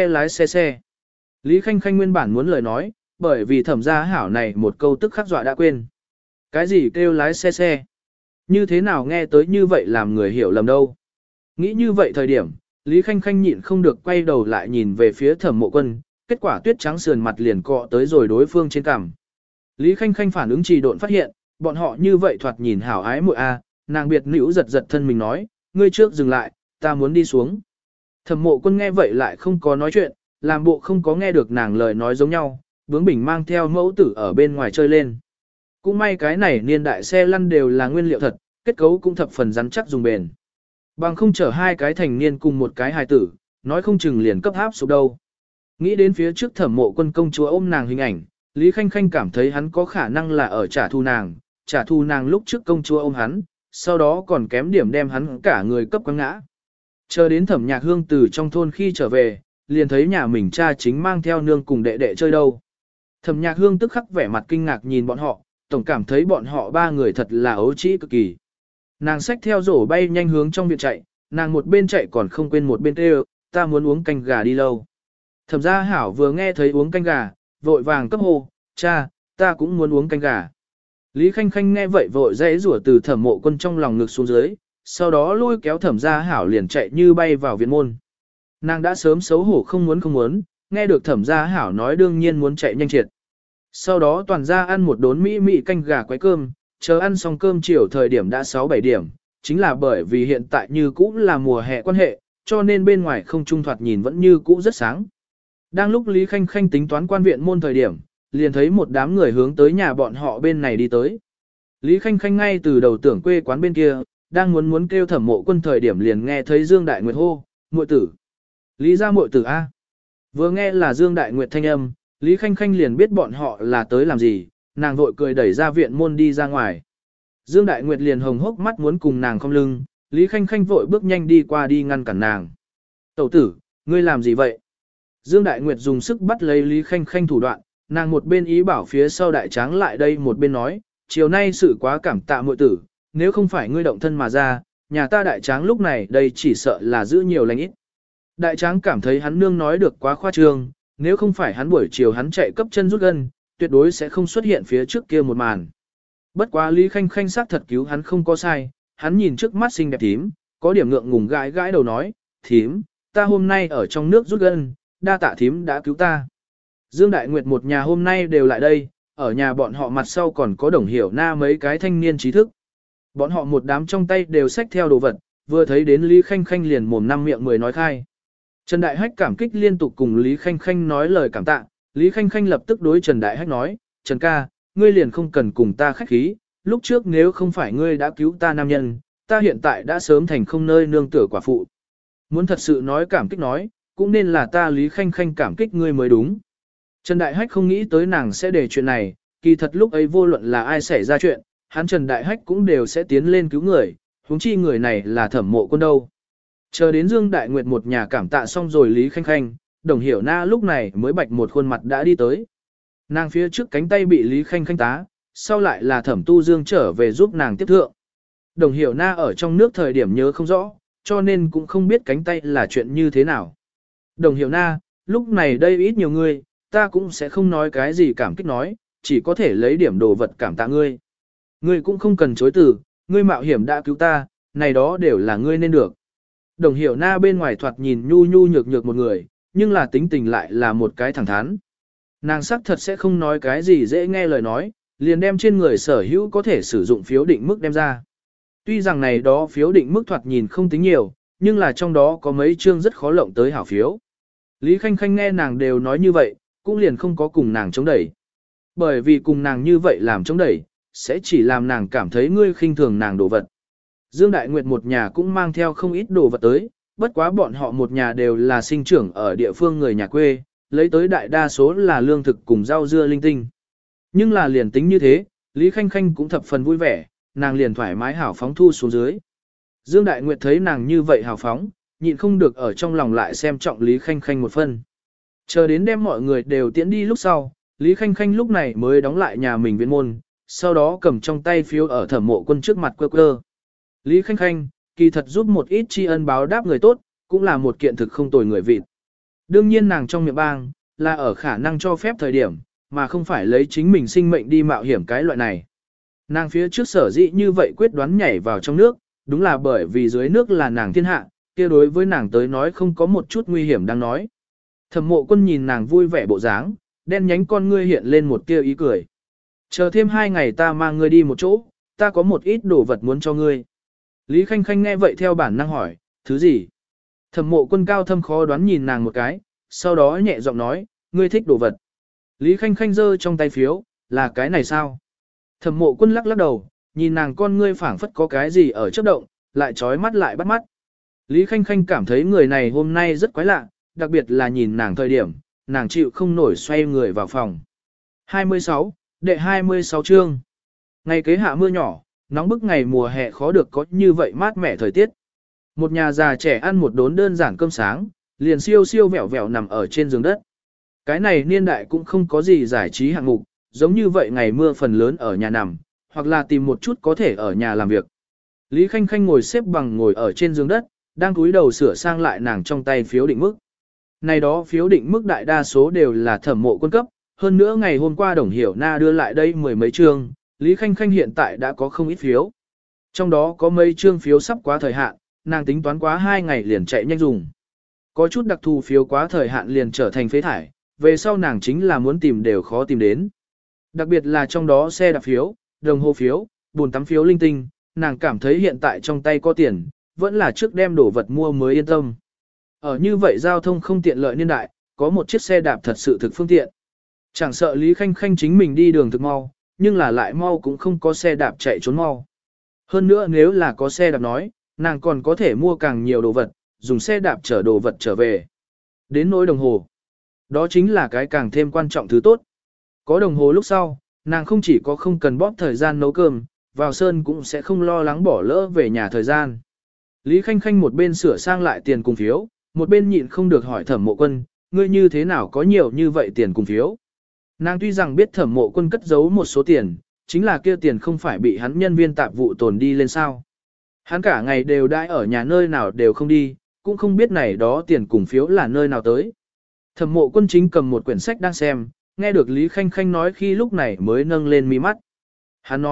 Speaker 1: xe. Lý Khanh Khanh nguyên bản muốn lời nói, bởi vì thẩm gia hảo này một câu tức khắc dọa đã quên. Cái gì kêu lái xe? Như thế nào nghe tới như vậy làm người hiểu lầm đâu. Nghĩ như vậy thời điểm, Lý Khanh Khanh nhịn không được quay đầu lại nhìn về phía thẩm mộ quân, kết quả tuyết trắng sườn mặt liền cọ tới rồi đối phương trên cằm. Lý Khanh Khanh phản ứng trì độn phát hiện, bọn họ như vậy thoạt nhìn hảo ái muội a, nàng biệt nữ giật giật thân mình nói, ngươi trước dừng lại, ta muốn đi xuống. Thẩm mộ quân nghe vậy lại không có nói chuyện, làm bộ không có nghe được nàng lời nói giống nhau, bướng bỉnh mang theo mẫu tử ở bên ngoài chơi lên. Cũng may cái này niên đại xe lăn đều là nguyên liệu thật, kết cấu cũng thập phần rắn chắc dùng bền. Bằng không chở hai cái thành niên cùng một cái hài tử, nói không chừng liền cấp áp sụp đâu. Nghĩ đến phía trước thẩm mộ quân công chúa ôm nàng hình ảnh, Lý Khanh Khanh cảm thấy hắn có khả năng là ở trả thù nàng lúc trước công chúa ôm hắn, sau đó còn kém điểm đem hắn cả người cấp quăng ngã. Chờ đến thẩm nhạc hương từ trong thôn khi trở về, liền thấy nhà mình cha chính mang theo nương cùng đệ đệ chơi đâu. Thẩm nhạc hương tức khắc vẻ mặt kinh ngạc nhìn bọn họ, tổng cảm thấy bọn họ ba người thật là ấu trĩ cực kỳ. Nàng xách theo rổ bay nhanh hướng trong viện chạy, nàng một bên chạy còn không quên một bên kêu, ta muốn uống canh gà đi lâu. Thẩm gia hảo vừa nghe thấy uống canh gà, vội vàng cấp hô, cha, ta cũng muốn uống canh gà. Lý Khanh Khanh nghe vậy vội dãy rủa từ thẩm mộ quân trong lòng ngực xuống dưới, sau đó lôi kéo thẩm gia hảo liền chạy như bay vào viện môn. Nàng đã sớm xấu hổ không muốn, nghe được thẩm gia hảo nói đương nhiên muốn chạy nhanh triệt. Sau đó toàn gia ăn một đốn mỹ canh gà quấy cơm, chờ ăn xong cơm chiều thời điểm đã 6-7 điểm, chính là bởi vì hiện tại như cũ là mùa hè quan hệ, cho nên bên ngoài không trung thoạt nhìn vẫn như cũ rất sáng. Đang lúc Lý Khanh Khanh tính toán quan viện môn thời điểm, liền thấy một đám người hướng tới nhà bọn họ bên này đi tới. Lý Khanh Khanh ngay từ đầu tưởng quê quán bên kia, đang muốn kêu thẩm mộ quân thời điểm liền nghe thấy Dương Đại Nguyệt hô, muội tử. Lý gia muội tử A. Vừa nghe là Dương Đại Nguyệt thanh âm, Lý Khanh Khanh liền biết bọn họ là tới làm gì, nàng vội cười đẩy ra viện môn đi ra ngoài. Dương Đại Nguyệt liền hồng hốc mắt muốn cùng nàng không lưng, Lý Khanh Khanh vội bước nhanh đi qua đi ngăn cản nàng. Tẩu tử, ngươi làm gì vậy? Dương Đại Nguyệt dùng sức bắt lấy Lý Khanh Khanh thủ đoạn, nàng một bên ý bảo phía sau đại tráng lại đây một bên nói, chiều nay sự quá cảm tạ muội tử, nếu không phải ngươi động thân mà ra, nhà ta đại tráng lúc này đây chỉ sợ là giữ nhiều lành ít. Đại tráng cảm thấy hắn nương nói được quá khoa trương, nếu không phải hắn buổi chiều hắn chạy cấp chân rút gân, tuyệt đối sẽ không xuất hiện phía trước kia một màn. Bất quá Lý Khanh Khanh xác thật cứu hắn không có sai, hắn nhìn trước mắt xinh đẹp thím, có điểm ngượng ngùng gãi gãi đầu nói, thím, ta hôm nay ở trong nước rút gân, đa tạ thím đã cứu ta. Dương Đại Nguyệt một nhà hôm nay đều lại đây, ở nhà bọn họ mặt sau còn có Đồng Hiểu Na mấy cái thanh niên trí thức. Bọn họ một đám trong tay đều xách theo đồ vật, vừa thấy đến Lý Khanh Khanh liền mồm năm miệng mười nói khai. Trần Đại Hách cảm kích liên tục cùng Lý Khanh Khanh nói lời cảm tạ, Lý Khanh Khanh lập tức đối Trần Đại Hách nói, Trần ca, ngươi liền không cần cùng ta khách khí, lúc trước nếu không phải ngươi đã cứu ta nam nhân, ta hiện tại đã sớm thành không nơi nương tựa quả phụ. Muốn thật sự nói cảm kích nói, cũng nên là ta Lý Khanh Khanh cảm kích ngươi mới đúng. Trần Đại Hách không nghĩ tới nàng sẽ để chuyện này, kỳ thật lúc ấy vô luận là ai xảy ra chuyện, hắn Trần Đại Hách cũng đều sẽ tiến lên cứu người, huống chi người này là Thẩm Mộ Quân đâu. Chờ đến Dương Đại Nguyệt một nhà cảm tạ xong rồi Lý Khanh Khanh, Đồng Hiểu Na lúc này mới bạch một khuôn mặt đã đi tới. Nàng phía trước cánh tay bị Lý Khanh Khanh tá, sau lại là Thẩm Tu Dương trở về giúp nàng tiếp thượng. Đồng Hiểu Na ở trong nước thời điểm nhớ không rõ, cho nên cũng không biết cánh tay là chuyện như thế nào. Đồng Hiểu Na, lúc này đây ít nhiều người, ta cũng sẽ không nói cái gì cảm kích nói, chỉ có thể lấy điểm đồ vật cảm tạ ngươi. Ngươi cũng không cần chối từ, ngươi mạo hiểm đã cứu ta, này đó đều là ngươi nên được. Đồng Hiểu Na bên ngoài thoạt nhìn nhu nhu nhược nhược một người, nhưng là tính tình lại là một cái thẳng thắn. Nàng sắc thật sẽ không nói cái gì dễ nghe lời nói, liền đem trên người sở hữu có thể sử dụng phiếu định mức đem ra. Tuy rằng này đó phiếu định mức thoạt nhìn không tính nhiều, nhưng là trong đó có mấy chương rất khó lộng tới hảo phiếu. Lý Khanh Khanh nghe nàng đều nói như vậy, cũng liền không có cùng nàng chống đẩy. Bởi vì cùng nàng như vậy làm chống đẩy, sẽ chỉ làm nàng cảm thấy ngươi khinh thường nàng đồ vật. Dương Đại Nguyệt một nhà cũng mang theo không ít đồ vật tới, bất quá bọn họ một nhà đều là sinh trưởng ở địa phương người nhà quê, lấy tới đại đa số là lương thực cùng rau dưa linh tinh. Nhưng là liền tính như thế, Lý Khanh Khanh cũng thập phần vui vẻ, nàng liền thoải mái hào phóng thu xuống dưới. Dương Đại Nguyệt thấy nàng như vậy hào phóng, nhịn không được ở trong lòng lại xem trọng Lý Khanh Khanh một phân. Chờ đến đem mọi người đều tiễn đi lúc sau, Lý Khanh Khanh lúc này mới đóng lại nhà mình viện môn, sau đó cầm trong tay phiếu ở Thẩm Mộ Quân trước mặt quơ quơ. Lý Khanh Khanh, kỳ thật giúp một ít tri ân báo đáp người tốt, cũng là một kiện thực không tồi người vịt. Đương nhiên nàng trong miệng bang, là ở khả năng cho phép thời điểm, mà không phải lấy chính mình sinh mệnh đi mạo hiểm cái loại này. Nàng phía trước sở dĩ như vậy quyết đoán nhảy vào trong nước, đúng là bởi vì dưới nước là nàng thiên hạ, kia đối với nàng tới nói không có một chút nguy hiểm đang nói. Thẩm Mộ Quân nhìn nàng vui vẻ bộ dáng, đen nhánh con ngươi hiện lên một tia ý cười. Chờ thêm 2 ngày ta mang ngươi đi một chỗ, ta có một ít đồ vật muốn cho ngươi. Lý Khanh Khanh nghe vậy theo bản năng hỏi, thứ gì? Thẩm Mộ Quân cao thâm khó đoán nhìn nàng một cái, sau đó nhẹ giọng nói, ngươi thích đồ vật. Lý Khanh Khanh giơ trong tay phiếu, là cái này sao? Thẩm Mộ Quân lắc lắc đầu, nhìn nàng con ngươi phảng phất có cái gì ở chớp động, lại trói mắt lại bắt mắt. Lý Khanh Khanh cảm thấy người này hôm nay rất quái lạ, đặc biệt là nhìn nàng thời điểm, nàng chịu không nổi xoay người vào phòng. 26, đệ 26 chương. Ngày kế hạ mưa nhỏ, nóng bức ngày mùa hè khó được có như vậy mát mẻ thời tiết. Một nhà già trẻ ăn một đốn đơn giản cơm sáng, liền siêu siêu vẹo vẹo nằm ở trên giường đất. Cái này niên đại cũng không có gì giải trí hạng mục, giống như vậy ngày mưa phần lớn ở nhà nằm, hoặc là tìm một chút có thể ở nhà làm việc. Lý Khanh Khanh ngồi xếp bằng ngồi ở trên giường đất, đang cúi đầu sửa sang lại nàng trong tay phiếu định mức. Này đó phiếu định mức đại đa số đều là Thẩm Mộ Quân cấp, hơn nữa ngày hôm qua Đồng Hiểu Na đưa lại đây 10 mấy chương, Lý Khanh Khanh hiện tại đã có không ít phiếu. Trong đó có mấy chương phiếu sắp quá thời hạn, nàng tính toán quá 2 ngày liền chạy nhanh dùng. Có chút đặc thù phiếu quá thời hạn liền trở thành phế thải, về sau nàng chính là muốn tìm đều khó tìm đến. Đặc biệt là trong đó xe đạp phiếu, đồng hồ phiếu, bồn tắm phiếu linh tinh, nàng cảm thấy hiện tại trong tay có tiền, vẫn là trước đem đồ vật mua mới yên tâm. Ở như vậy giao thông không tiện lợi niên đại, có một chiếc xe đạp thật sự thực phương tiện. Chẳng sợ Lý Khanh Khanh chính mình đi đường thực mau, nhưng là lại mau cũng không có xe đạp chạy trốn mau. Hơn nữa nếu là có xe đạp nói, nàng còn có thể mua càng nhiều đồ vật, dùng xe đạp chở đồ vật trở về. Đến nỗi đồng hồ, đó chính là cái càng thêm quan trọng thứ tốt. Có đồng hồ lúc sau, nàng không chỉ có không cần bóp thời gian nấu cơm, vào sơn cũng sẽ không lo lắng bỏ lỡ về nhà thời gian. Lý Khanh Khanh một bên sửa sang lại tiền cùng phiếu, một bên nhịn không được hỏi Thẩm Mộ Quân, ngươi như thế nào có nhiều như vậy tiền cùng phiếu. Nàng tuy rằng biết Thẩm Mộ Quân cất giấu một số tiền, chính là kia tiền không phải bị hắn nhân viên tạp vụ tồn đi lên sao. Hắn cả ngày đều đãi ở nhà nơi nào đều không đi, cũng không biết này đó tiền cùng phiếu là nơi nào tới. Thẩm Mộ Quân chính cầm một quyển sách đang xem, nghe được Lý Khanh Khanh nói khi lúc này mới nâng lên mí mắt. Hắn nói,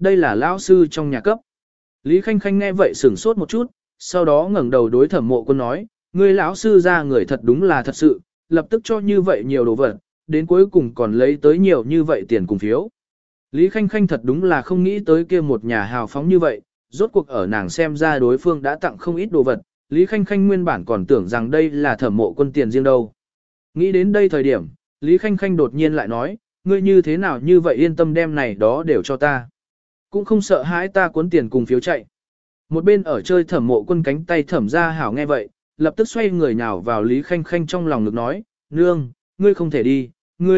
Speaker 1: đây là lão sư trong nhà cấp. Lý Khanh Khanh nghe vậy sửng sốt một chút, sau đó ngẩng đầu đối Thẩm Mộ Quân nói, ngươi lão sư ra người thật đúng là thật sự, lập tức cho như vậy nhiều đồ vật, đến cuối cùng còn lấy tới nhiều như vậy tiền cùng phiếu. Lý Khanh Khanh thật đúng là không nghĩ tới kia một nhà hào phóng như vậy, rốt cuộc ở nàng xem ra đối phương đã tặng không ít đồ vật, Lý Khanh Khanh nguyên bản còn tưởng rằng đây là Thẩm Mộ Quân tiền riêng đâu. Nghĩ đến đây thời điểm, Lý Khanh Khanh đột nhiên lại nói, ngươi như thế nào như vậy yên tâm đem này đó đều cho ta. Cũng không sợ hãi ta cuốn tiền cùng phiếu chạy. Một bên ở chơi Thẩm Mộ Quân cánh tay Thẩm Gia Hảo nghe vậy, lập tức xoay người nhào vào Lý Khanh Khanh trong lòng ngực nói, nương, ngươi không thể đi,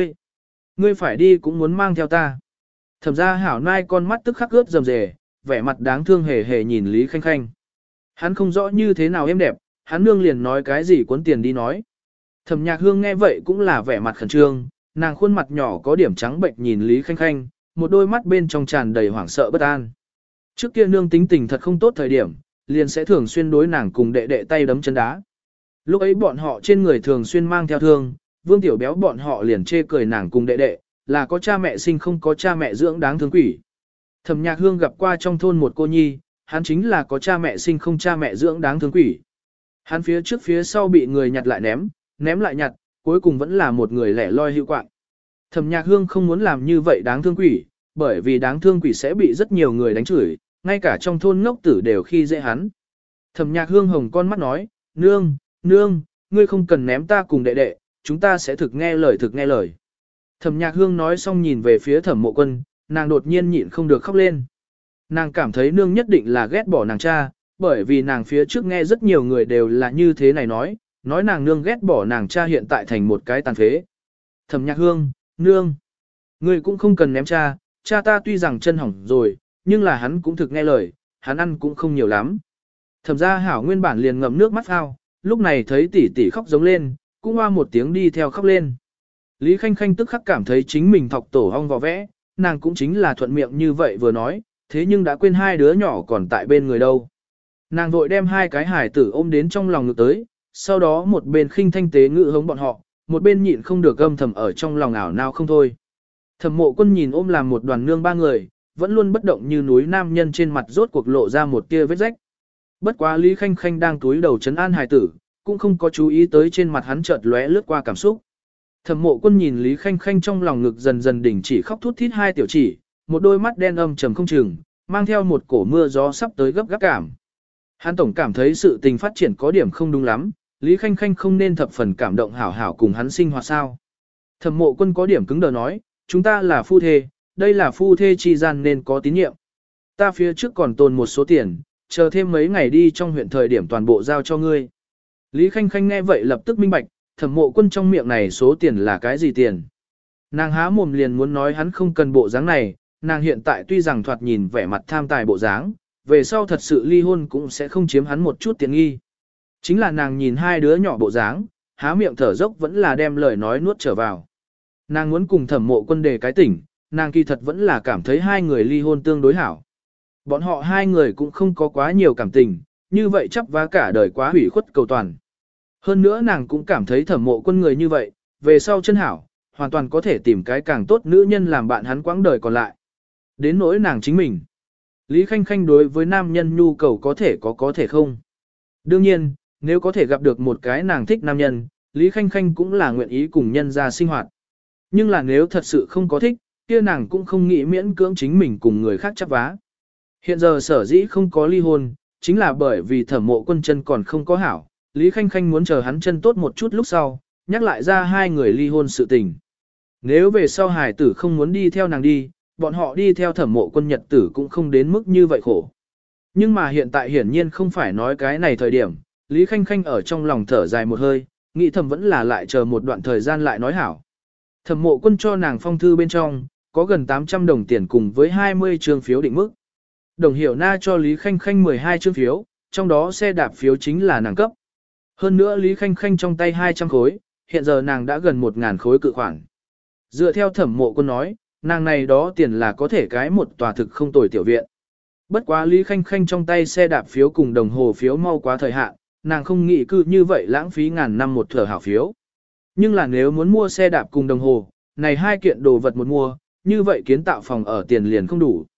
Speaker 1: ngươi phải đi cũng muốn mang theo ta. Thẩm Gia Hảo nai con mắt tức khắc ướt rầm rề, vẻ mặt đáng thương hề hề nhìn Lý Khanh Khanh. Hắn không rõ như thế nào êm đẹp, hắn nương liền nói cái gì cuốn tiền đi nói. Thẩm Nhạc Hương nghe vậy cũng là vẻ mặt khẩn trương, nàng khuôn mặt nhỏ có điểm trắng bệnh nhìn Lý Khanh Khanh, một đôi mắt bên trong tràn đầy hoảng sợ bất an. Trước kia nương tính tình thật không tốt thời điểm, liền sẽ thường xuyên đối nàng cùng đệ đệ tay đấm chân đá. Lúc ấy bọn họ trên người thường xuyên mang theo thương, Vương Tiểu Béo bọn họ liền chê cười nàng cùng đệ đệ, là có cha mẹ sinh không có cha mẹ dưỡng đáng thương quỷ. Thẩm Nhạc Hương gặp qua trong thôn một cô nhi, hắn chính là có cha mẹ sinh không cha mẹ dưỡng đáng thương quỷ. Hắn phía trước phía sau bị người nhặt lại ném lại nhặt, cuối cùng vẫn là một người lẻ loi hữu quạng. Thẩm Nhạc Hương không muốn làm như vậy đáng thương quỷ, bởi vì đáng thương quỷ sẽ bị rất nhiều người đánh chửi, ngay cả trong thôn ngốc tử đều khi dễ hắn. Thẩm Nhạc Hương hồng con mắt nói, nương, ngươi không cần ném ta cùng đệ đệ, chúng ta sẽ thực nghe lời. Thẩm Nhạc Hương nói xong nhìn về phía Thẩm Mộ Quân, nàng đột nhiên nhịn không được khóc lên. Nàng cảm thấy nương nhất định là ghét bỏ nàng cha, bởi vì nàng phía trước nghe rất nhiều người đều là như thế này nói nàng nương ghét bỏ nàng cha hiện tại thành một cái tàn phế. Thẩm Nhạc Hương, nương, ngươi cũng không cần ném cha ta tuy rằng chân hỏng rồi, nhưng là hắn cũng thực nghe lời, hắn ăn cũng không nhiều lắm. Thẩm Gia Hảo nguyên bản liền ngậm nước mắt ao, lúc này thấy tỷ tỷ khóc giống lên, cũng hoa một tiếng đi theo khóc lên. Lý Khanh Khanh tức khắc cảm thấy chính mình thọc tổ hong vò vẽ, nàng cũng chính là thuận miệng như vậy vừa nói, thế nhưng đã quên hai đứa nhỏ còn tại bên người đâu. Nàng vội đem hai cái hải tử ôm đến trong lòng ngực tới, sau đó một bên khinh thanh tế ngự hống bọn họ, một bên nhịn không được âm thầm ở trong lòng ảo nào không thôi. Thẩm Mộ Quân nhìn ôm làm một đoàn nương ba người, vẫn luôn bất động như núi nam nhân trên mặt rốt cuộc lộ ra một tia vết rách. Bất quá Lý Khanh Khanh đang túi đầu trấn an hài tử, cũng không có chú ý tới trên mặt hắn chợt lóe lướt qua cảm xúc. Thẩm Mộ Quân nhìn Lý Khanh Khanh trong lòng ngực dần dần đỉnh chỉ khóc thút thít hai tiểu chỉ, một đôi mắt đen âm trầm không chừng, mang theo một cổ mưa gió sắp tới gấp gáp cảm. Hắn tổng cảm thấy sự tình phát triển có điểm không đúng lắm, Lý Khanh Khanh không nên thập phần cảm động hảo hảo cùng hắn sinh hoạt sao. Thẩm Mộ Quân có điểm cứng đờ nói, chúng ta là phu thê, đây là phu thê chi gian nên có tín nhiệm. Ta phía trước còn tồn một số tiền, chờ thêm mấy ngày đi trong huyện thời điểm toàn bộ giao cho ngươi. Lý Khanh Khanh nghe vậy lập tức minh bạch, Thẩm Mộ Quân trong miệng này số tiền là cái gì tiền. Nàng há mồm liền muốn nói hắn không cần bộ dáng này, nàng hiện tại tuy rằng thoạt nhìn vẻ mặt tham tài bộ dáng, về sau thật sự ly hôn cũng sẽ không chiếm hắn một chút tiền nghi. Chính là nàng nhìn hai đứa nhỏ bộ dáng, há miệng thở dốc vẫn là đem lời nói nuốt trở vào. Nàng muốn cùng Thẩm Mộ Quân đề cái tỉnh, nàng kỳ thật vẫn là cảm thấy hai người ly hôn tương đối hảo. Bọn họ hai người cũng không có quá nhiều cảm tình, như vậy chấp vá cả đời quá hủy khuất cầu toàn. Hơn nữa nàng cũng cảm thấy Thẩm Mộ Quân người như vậy, về sau chân hảo, hoàn toàn có thể tìm cái càng tốt nữ nhân làm bạn hắn quãng đời còn lại. Đến nỗi nàng chính mình. Lý Khanh Khanh đối với nam nhân nhu cầu có thể không. Đương nhiên, nếu có thể gặp được một cái nàng thích nam nhân, Lý Khanh Khanh cũng là nguyện ý cùng nhân ra sinh hoạt. Nhưng là nếu thật sự không có thích, kia nàng cũng không nghĩ miễn cưỡng chính mình cùng người khác chấp vá. Hiện giờ sở dĩ không có ly hôn, chính là bởi vì Thẩm Mộ Quân chân còn không có hảo, Lý Khanh Khanh muốn chờ hắn chân tốt một chút lúc sau, nhắc lại ra hai người ly hôn sự tình. Nếu về sau hài tử không muốn đi theo nàng đi, bọn họ đi theo Thẩm Mộ Quân nhật tử cũng không đến mức như vậy khổ. Nhưng mà hiện tại hiển nhiên không phải nói cái này thời điểm, Lý Khanh Khanh ở trong lòng thở dài một hơi, nghĩ thầm vẫn là lại chờ một đoạn thời gian lại nói hảo. Thẩm Mộ Quân cho nàng phong thư bên trong, có gần 800 đồng tiền cùng với 20 trương phiếu định mức. Đồng Hiểu Na cho Lý Khanh Khanh 12 trương phiếu, trong đó xe đạp phiếu chính là nàng cấp. Hơn nữa Lý Khanh Khanh trong tay 200 khối, hiện giờ nàng đã gần 1.000 khối cự khoản. Dựa theo Thẩm Mộ Quân nói, nàng này đó tiền là có thể cái một tòa thực không tồi tiểu viện. Bất quá Lý Khanh Khanh trong tay xe đạp phiếu cùng đồng hồ phiếu mau quá thời hạn, nàng không nghĩ cứ như vậy lãng phí ngàn năm một thở hảo phiếu. Nhưng là nếu muốn mua xe đạp cùng đồng hồ, này hai kiện đồ vật một mua, như vậy kiến tạo phòng ở tiền liền không đủ.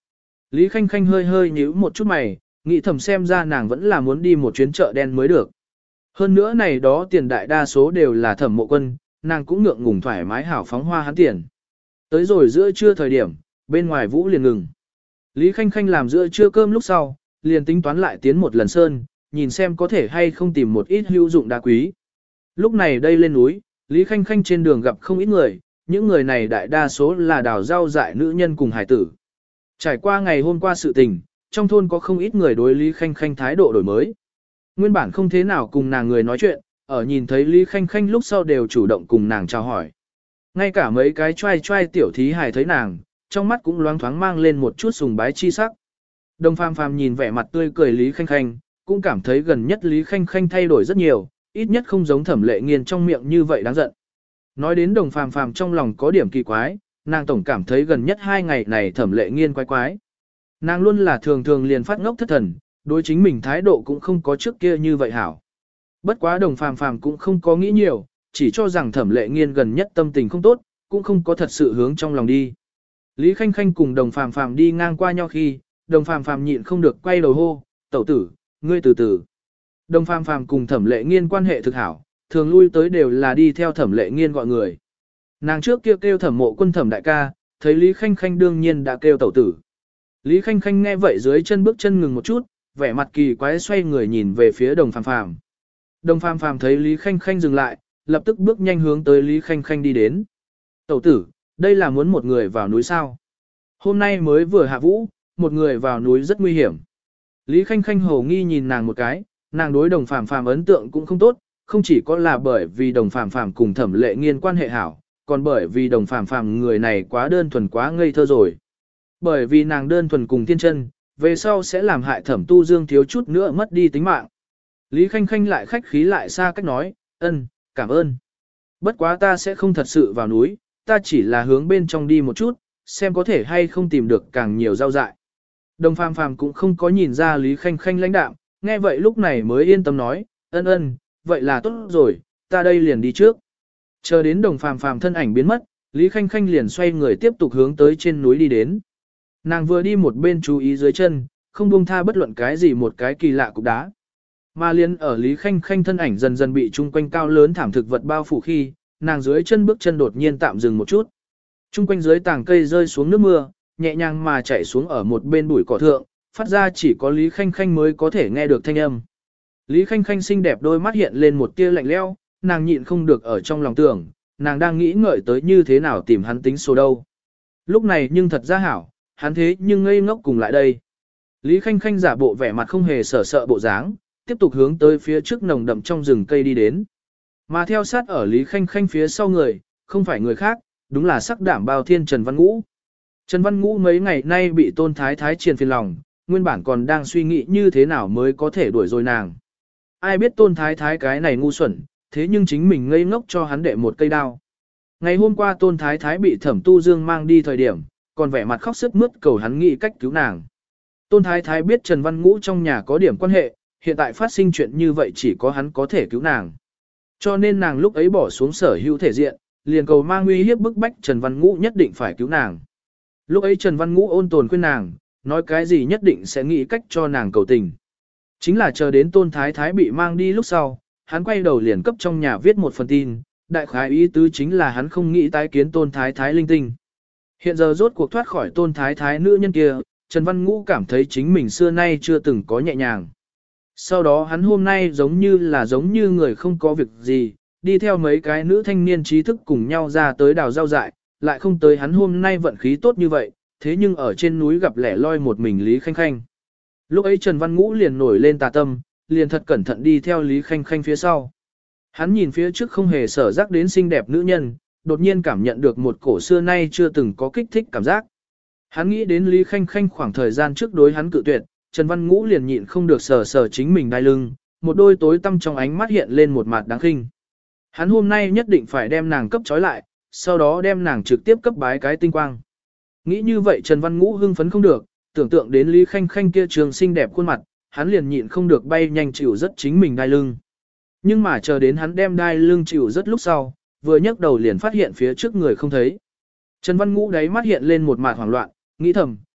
Speaker 1: Lý Khanh Khanh hơi hơi nhíu một chút mày, nghĩ thầm xem ra nàng vẫn là muốn đi một chuyến chợ đen mới được. Hơn nữa này đó tiền đại đa số đều là Thẩm Mộ Quân, nàng cũng ngượng ngùng thoải mái hảo phóng hoa hắn tiền. Tới rồi giữa trưa thời điểm, bên ngoài vũ liền ngừng. Lý Khanh Khanh làm giữa trưa cơm lúc sau, liền tính toán lại tiến một lần sơn, nhìn xem có thể hay không tìm một ít hữu dụng đá quý. Lúc này đây lên núi, Lý Khanh Khanh trên đường gặp không ít người, những người này đại đa số là đào rau dại nữ nhân cùng hải tử. Trải qua ngày hôm qua sự tình, trong thôn có không ít người đối Lý Khanh Khanh thái độ đổi mới. Nguyên bản không thế nào cùng nàng người nói chuyện, ở nhìn thấy Lý Khanh Khanh lúc sau đều chủ động cùng nàng chào hỏi. Ngay cả mấy cái trai trai tiểu thí hài thấy nàng, trong mắt cũng loáng thoáng mang lên một chút sùng bái chi sắc. Đồng Phàm Phàm nhìn vẻ mặt tươi cười Lý Khanh Khanh, cũng cảm thấy gần nhất Lý Khanh Khanh thay đổi rất nhiều, ít nhất không giống Thẩm Lệ Nghiên trong miệng như vậy đáng giận. Nói đến Đồng Phàm Phàm trong lòng có điểm kỳ quái, nàng tổng cảm thấy gần nhất 2 ngày này Thẩm Lệ Nghiên quái quái. Nàng luôn là thường thường liền phát ngốc thất thần, đối chính mình thái độ cũng không có trước kia như vậy hảo. Bất quá Đồng Phàm Phàm cũng không có nghĩ nhiều, chỉ cho rằng Thẩm Lệ Nghiên gần nhất tâm tình không tốt, cũng không có thật sự hướng trong lòng đi. Lý Khanh Khanh cùng Đồng Phàm Phàm đi ngang qua nhau khi, Đồng Phàm Phàm nhịn không được quay đầu hô, "Tẩu tử, ngươi từ từ." Đồng Phàm Phàm cùng Thẩm Lệ Nghiên quan hệ thực hảo, thường lui tới đều là đi theo Thẩm Lệ Nghiên gọi người. Nàng trước kia kêu Thẩm Mộ Quân Thẩm đại ca, thấy Lý Khanh Khanh đương nhiên đã kêu tẩu tử. Lý Khanh Khanh nghe vậy dưới chân bước chân ngừng một chút, vẻ mặt kỳ quái xoay người nhìn về phía Đồng Phàm Phàm. Đồng Phàm Phàm thấy Lý Khanh Khanh dừng lại, lập tức bước nhanh hướng tới Lý Khanh Khanh đi đến. "Tẩu tử, đây là muốn một người vào núi sao? Hôm nay mới vừa hạ vũ, một người vào núi rất nguy hiểm." Lý Khanh Khanh hồ nghi nhìn nàng một cái, nàng đối Đồng Phàm Phàm ấn tượng cũng không tốt, không chỉ có là bởi vì Đồng Phàm Phàm cùng Thẩm Lệ Nghiên quan hệ hảo, còn bởi vì Đồng Phàm Phàm người này quá đơn thuần quá ngây thơ rồi. Bởi vì nàng đơn thuần cùng thiên chân, về sau sẽ làm hại Thẩm Tu Dương thiếu chút nữa mất đi tính mạng. Lý Khanh Khanh lại khách khí lại xa cách nói, cảm ơn. Bất quá ta sẽ không thật sự vào núi, ta chỉ là hướng bên trong đi một chút, xem có thể hay không tìm được càng nhiều rau dại." Đồng Phàm Phàm cũng không có nhìn ra Lý Khanh Khanh lãnh đạm, nghe vậy lúc này mới yên tâm nói, vậy là tốt rồi, ta đây liền đi trước. Chờ đến Đồng Phàm Phàm thân ảnh biến mất, Lý Khanh Khanh liền xoay người tiếp tục hướng tới trên núi đi đến. Nàng vừa đi một bên chú ý dưới chân, không buông tha bất luận cái gì một cái kỳ lạ cục đá. Mà liền ở Lý Khanh Khanh thân ảnh dần dần bị chung quanh cao lớn thảm thực vật bao phủ khi, nàng dưới chân bước chân đột nhiên tạm dừng một chút. Chung quanh dưới tảng cây rơi xuống nước mưa, nhẹ nhàng mà chảy xuống ở một bên bụi cỏ thượng, phát ra chỉ có Lý Khanh Khanh mới có thể nghe được thanh âm. Lý Khanh Khanh xinh đẹp đôi mắt hiện lên một tia lạnh lẽo, nàng nhịn không được ở trong lòng tưởng, nàng đang nghĩ ngợi tới như thế nào tìm hắn tính số đâu. Lúc này nhưng thật ra hảo, hắn thế nhưng ngây ngốc cùng lại đây. Lý Khanh Khanh giả bộ vẻ mặt không hề sợ bộ dáng, tiếp tục hướng tới phía trước nồng đậm trong rừng cây đi đến. Mà theo sát ở Lý Khanh Khanh phía sau người, không phải người khác, đúng là sắc đảm bao thiên Trần Văn Ngũ. Trần Văn Ngũ mấy ngày nay bị Tôn Thái Thái triền phiền lòng, nguyên bản còn đang suy nghĩ như thế nào mới có thể đuổi rồi nàng. Ai biết Tôn Thái Thái cái này ngu xuẩn, thế nhưng chính mình ngây ngốc cho hắn đệ một cây đao. Ngày hôm qua Tôn Thái Thái bị Thẩm Tu Dương mang đi thời điểm, còn vẻ mặt khóc sướt mướt cầu hắn nghĩ cách cứu nàng. Tôn Thái Thái biết Trần Văn Ngũ trong nhà có điểm quan hệ, hiện tại phát sinh chuyện như vậy chỉ có hắn có thể cứu nàng. Cho nên nàng lúc ấy bỏ xuống sở hữu thể diện, liền cầu mang uy hiếp bức bách Trần Văn Ngũ nhất định phải cứu nàng. Lúc ấy Trần Văn Ngũ ôn tồn khuyên nàng, nói cái gì nhất định sẽ nghĩ cách cho nàng cầu tình. Chính là chờ đến Tôn Thái Thái bị mang đi lúc sau, hắn quay đầu liền cấp trong nhà viết một phần tin, đại khái ý tứ chính là hắn không nghĩ tái kiến Tôn Thái Thái linh tinh. Hiện giờ rốt cuộc thoát khỏi Tôn Thái Thái nữ nhân kia, Trần Văn Ngũ cảm thấy chính mình xưa nay chưa từng có nhẹ nhàng. Sau đó hắn hôm nay giống như người không có việc gì, đi theo mấy cái nữ thanh niên trí thức cùng nhau ra tới đào rau dại, lại không tới hắn hôm nay vận khí tốt như vậy, thế nhưng ở trên núi gặp lẻ loi một mình Lý Khanh Khanh. Lúc ấy Trần Văn Ngũ liền nổi lên tà tâm, liền thật cẩn thận đi theo Lý Khanh Khanh phía sau. Hắn nhìn phía trước không hề sở giác đến xinh đẹp nữ nhân, đột nhiên cảm nhận được một cổ xưa nay chưa từng có kích thích cảm giác. Hắn nghĩ đến Lý Khanh Khanh khoảng thời gian trước đối hắn cự tuyệt, Trần Văn Ngũ liền nhịn không được sờ chính mình đai lưng, một đôi tối tăm trong ánh mắt hiện lên một mặt đáng khinh. Hắn hôm nay nhất định phải đem nàng cấp trói lại, sau đó đem nàng trực tiếp cấp bái cái tinh quang. Nghĩ như vậy Trần Văn Ngũ hưng phấn không được, tưởng tượng đến Lý Khanh Khanh kia trường xinh đẹp khuôn mặt, hắn liền nhịn không được bay nhanh chịu rất chính mình đai lưng. Nhưng mà chờ đến hắn đem đai lưng chịu rất lúc sau, vừa nhấc đầu liền phát hiện phía trước người không thấy. Trần Văn Ngũ đáy mắt hiện lên một mặt hoảng loạn, nghĩ thầm,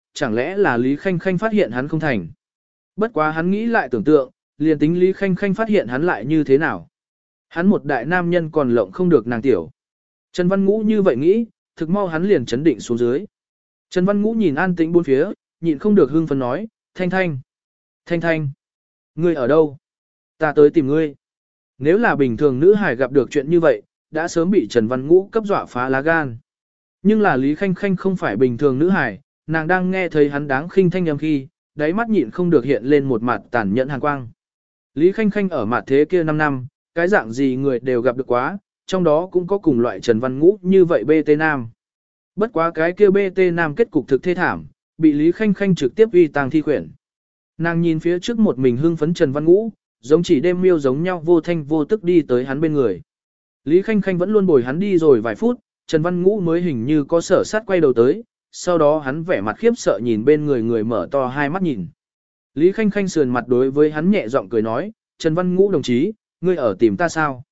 Speaker 1: chẳng lẽ là Lý Khanh Khanh phát hiện hắn không thành. Bất quá hắn nghĩ lại tưởng tượng, liền tính Lý Khanh Khanh phát hiện hắn lại như thế nào. Hắn một đại nam nhân còn lộng không được nàng tiểu. Trần Văn Ngũ như vậy nghĩ, thực mau hắn liền chấn định xuống dưới. Trần Văn Ngũ nhìn an tĩnh bốn phía, nhịn không được hưng phấn nói, Thanh Thanh, Thanh Thanh, ngươi ở đâu? Ta tới tìm ngươi. Nếu là bình thường nữ hài gặp được chuyện như vậy, đã sớm bị Trần Văn Ngũ cấp dọa phá lá gan. Nhưng là Lý Khanh Khanh không phải bình thường nữ hài, nàng đang nghe thấy hắn đáng khinh thanh âm khi, đáy mắt nhịn không được hiện lên một mặt tàn nhẫn hàn quang. Lý Khanh Khanh ở mặt thế kia 5 năm, cái dạng gì người đều gặp được quá, trong đó cũng có cùng loại Trần Văn Ngũ như vậy BT Nam. Bất quá cái kia BT Nam kết cục thực thê thảm, bị Lý Khanh Khanh trực tiếp uy tang thi khuyển. Nàng nhìn phía trước một mình hưng phấn Trần Văn Ngũ, giống chỉ đêm miêu giống nhau vô thanh vô tức đi tới hắn bên người. Lý Khanh Khanh vẫn luôn bồi hắn đi rồi vài phút, Trần Văn Ngũ mới hình như có sở sát quay đầu tới, sau đó hắn vẻ mặt khiếp sợ nhìn bên người người mở to hai mắt nhìn. Lý Khanh Khanh sườn mặt đối với hắn nhẹ giọng cười nói, Trần Văn Ngũ đồng chí, ngươi ở tìm ta sao?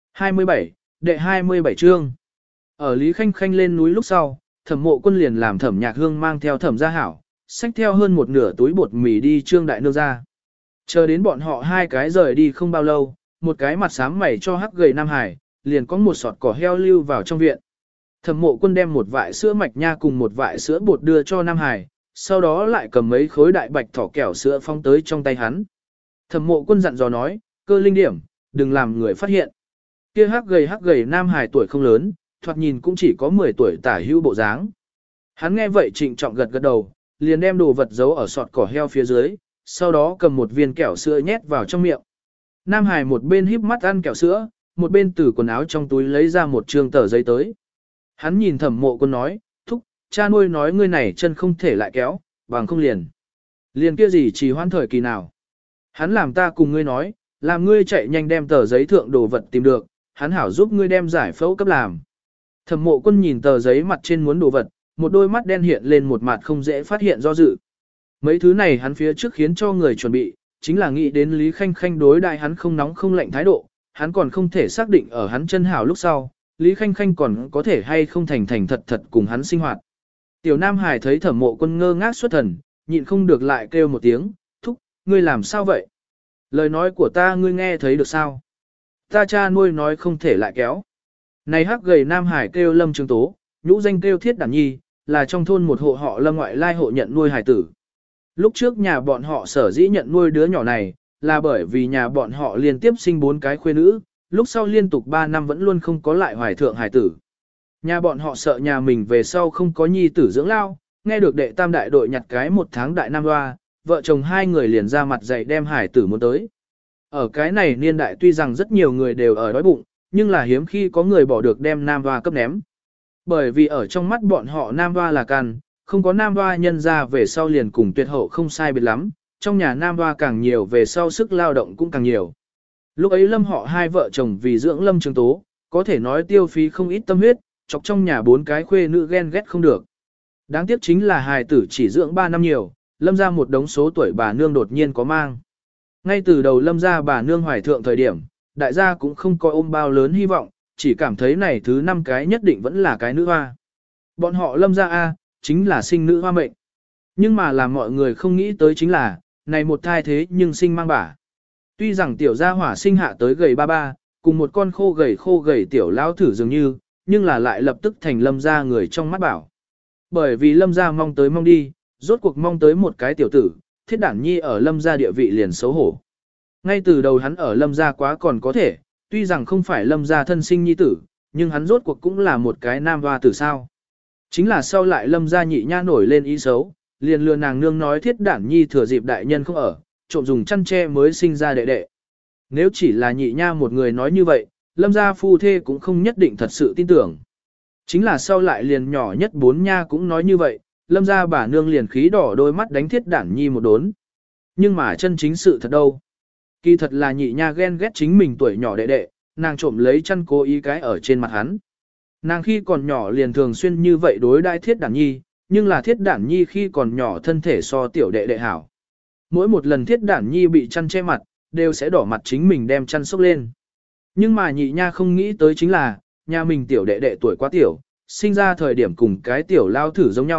Speaker 1: 27, đệ 27 chương. Ở Lý Khanh Khanh lên núi lúc sau, Thẩm Mộ Quân liền làm Thẩm Nhạc Hương mang theo Thẩm Gia Hảo, xách theo hơn một nửa túi bột mì đi Trương Đại Nương ra. Chờ đến bọn họ hai cái rời đi không bao lâu, một cái mặt xám mày cho hắc gầy Nam Hải, liền có một sọt cỏ heo lưu vào trong viện. Thẩm Mộ Quân đem một vại sữa mạch nha cùng một vại sữa bột đưa cho Nam Hải, sau đó lại cầm mấy khối đại bạch thỏ kẹo sữa phong tới trong tay hắn. Thẩm Mộ Quân dặn dò nói, Cơ Linh điểm, đừng làm người phát hiện. Kia hắc gầy Nam Hải tuổi không lớn, thoạt nhìn cũng chỉ có 10 tuổi tả hữu bộ dáng. Hắn nghe vậy trịnh trọng gật gật đầu, liền đem đồ vật giấu ở sọt cỏ heo phía dưới, sau đó cầm một viên kẹo sữa nhét vào trong miệng. Nam Hải một bên híp mắt ăn kẹo sữa, một bên từ quần áo trong túi lấy ra một trương tờ giấy tới. Hắn nhìn Thẩm Mộ Quân nói, thúc, cha nuôi nói ngươi này chân không thể lại kéo, bằng không liền. Liền kia gì chỉ hoãn thời kỳ nào. Hắn làm ta cùng ngươi nói, làm ngươi chạy nhanh đem tờ giấy thượng đồ vật tìm được, hắn hảo giúp ngươi đem giải phẫu cấp làm. Thẩm Mộ Quân nhìn tờ giấy mặt trên muốn đồ vật, một đôi mắt đen hiện lên một mặt không dễ phát hiện do dự. Mấy thứ này hắn phía trước khiến cho người chuẩn bị, chính là nghĩ đến Lý Khanh Khanh đối đại hắn không nóng không lạnh thái độ, hắn còn không thể xác định ở hắn chân hảo lúc sau, Lý Khanh Khanh còn có thể hay không thành thật thật cùng hắn sinh hoạt. Tiểu Nam Hải thấy Thẩm Mộ Quân ngơ ngác xuất thần, nhịn không được lại kêu một tiếng, thúc, ngươi làm sao vậy? Lời nói của ta ngươi nghe thấy được sao? Ta cha nuôi nói không thể lại kéo. Này hắc gầy Nam Hải kêu Lâm Trường Tố, nhũ danh kêu Thiết Đảm Nhi, là trong thôn một hộ họ Lâm ngoại lai hộ nhận nuôi hải tử. Lúc trước nhà bọn họ sở dĩ nhận nuôi đứa nhỏ này, là bởi vì nhà bọn họ liên tiếp sinh 4 cái khuê nữ, lúc sau liên tục 3 năm vẫn luôn không có lại hoài thượng hải tử. Nhà bọn họ sợ nhà mình về sau không có nhi tử dưỡng lao, nghe được đệ tam đại đội nhặt cái 1 tháng đại nam hoa, vợ chồng hai người liền ra mặt dạy đem hải tử muốn tới. Ở cái này niên đại tuy rằng rất nhiều người đều ở đói bụng, nhưng là hiếm khi có người bỏ được đem nam hoa cấp ném. Bởi vì ở trong mắt bọn họ nam hoa là can, không có nam hoa nhân ra về sau liền cùng tuyệt hậu không sai biệt lắm, trong nhà nam hoa càng nhiều về sau sức lao động cũng càng nhiều. Lúc ấy Lâm họ hai vợ chồng vì dưỡng Lâm Trường Tố, có thể nói tiêu phí không ít tâm huyết, chọc trong nhà 4 cái khuê nữ ghen ghét không được. Đáng tiếc chính là hài tử chỉ dưỡng 3 năm nhiều, Lâm ra một đống số tuổi bà nương đột nhiên có mang. Ngay từ đầu Lâm ra bà nương hoài thượng thời điểm, đại gia cũng không có ôm bao lớn hy vọng, chỉ cảm thấy này thứ 5 cái nhất định vẫn là cái nữ hoa. Bọn họ Lâm ra A, chính là sinh nữ hoa mệnh. Nhưng mà làm mọi người không nghĩ tới chính là, này một thai thế nhưng sinh mang bả. Tuy rằng tiểu gia hỏa sinh hạ tới gầy ba ba, cùng một con khô gầy tiểu lão thử dường như, nhưng là lại lập tức thành Lâm gia người trong mắt bảo. Bởi vì Lâm gia mong tới mong đi, rốt cuộc mong tới một cái tiểu tử, Thiết Đản Nhi ở Lâm gia địa vị liền xấu hổ. Ngay từ đầu hắn ở Lâm gia quá còn có thể, tuy rằng không phải Lâm gia thân sinh nhi tử, nhưng hắn rốt cuộc cũng là một cái nam hoa tử sao. Chính là sau lại Lâm gia nhị nha nổi lên ý xấu, liền lừa nàng nương nói Thiết Đản Nhi thừa dịp đại nhân không ở, trộm dùng chăn tre mới sinh ra đệ đệ. Nếu chỉ là nhị nha một người nói như vậy, Lâm gia phu thê cũng không nhất định thật sự tin tưởng. Chính là sau lại liền nhỏ nhất 4 nha cũng nói như vậy, Lâm gia bà nương liền khí đỏ đôi mắt đánh Thiết Đản Nhi một đốn. Nhưng mà chân chính sự thật đâu? Kỳ thật là nhị nha ghen ghét chính mình tuổi nhỏ đệ đệ, nàng trộm lấy chăn cố ý cái ở trên mặt hắn. Nàng khi còn nhỏ liền thường xuyên như vậy đối đãi Thiết Đản Nhi, nhưng là Thiết Đản Nhi khi còn nhỏ thân thể so tiểu đệ đệ hảo. Mỗi một lần Thiết Đản Nhi bị chăn che mặt, đều sẽ đỏ mặt chính mình đem chăn xốc lên. Nhưng mà nhị nha không nghĩ tới chính là, nhà mình tiểu đệ đệ tuổi quá tiểu, sinh ra thời điểm cùng cái tiểu lao thử giống nhau,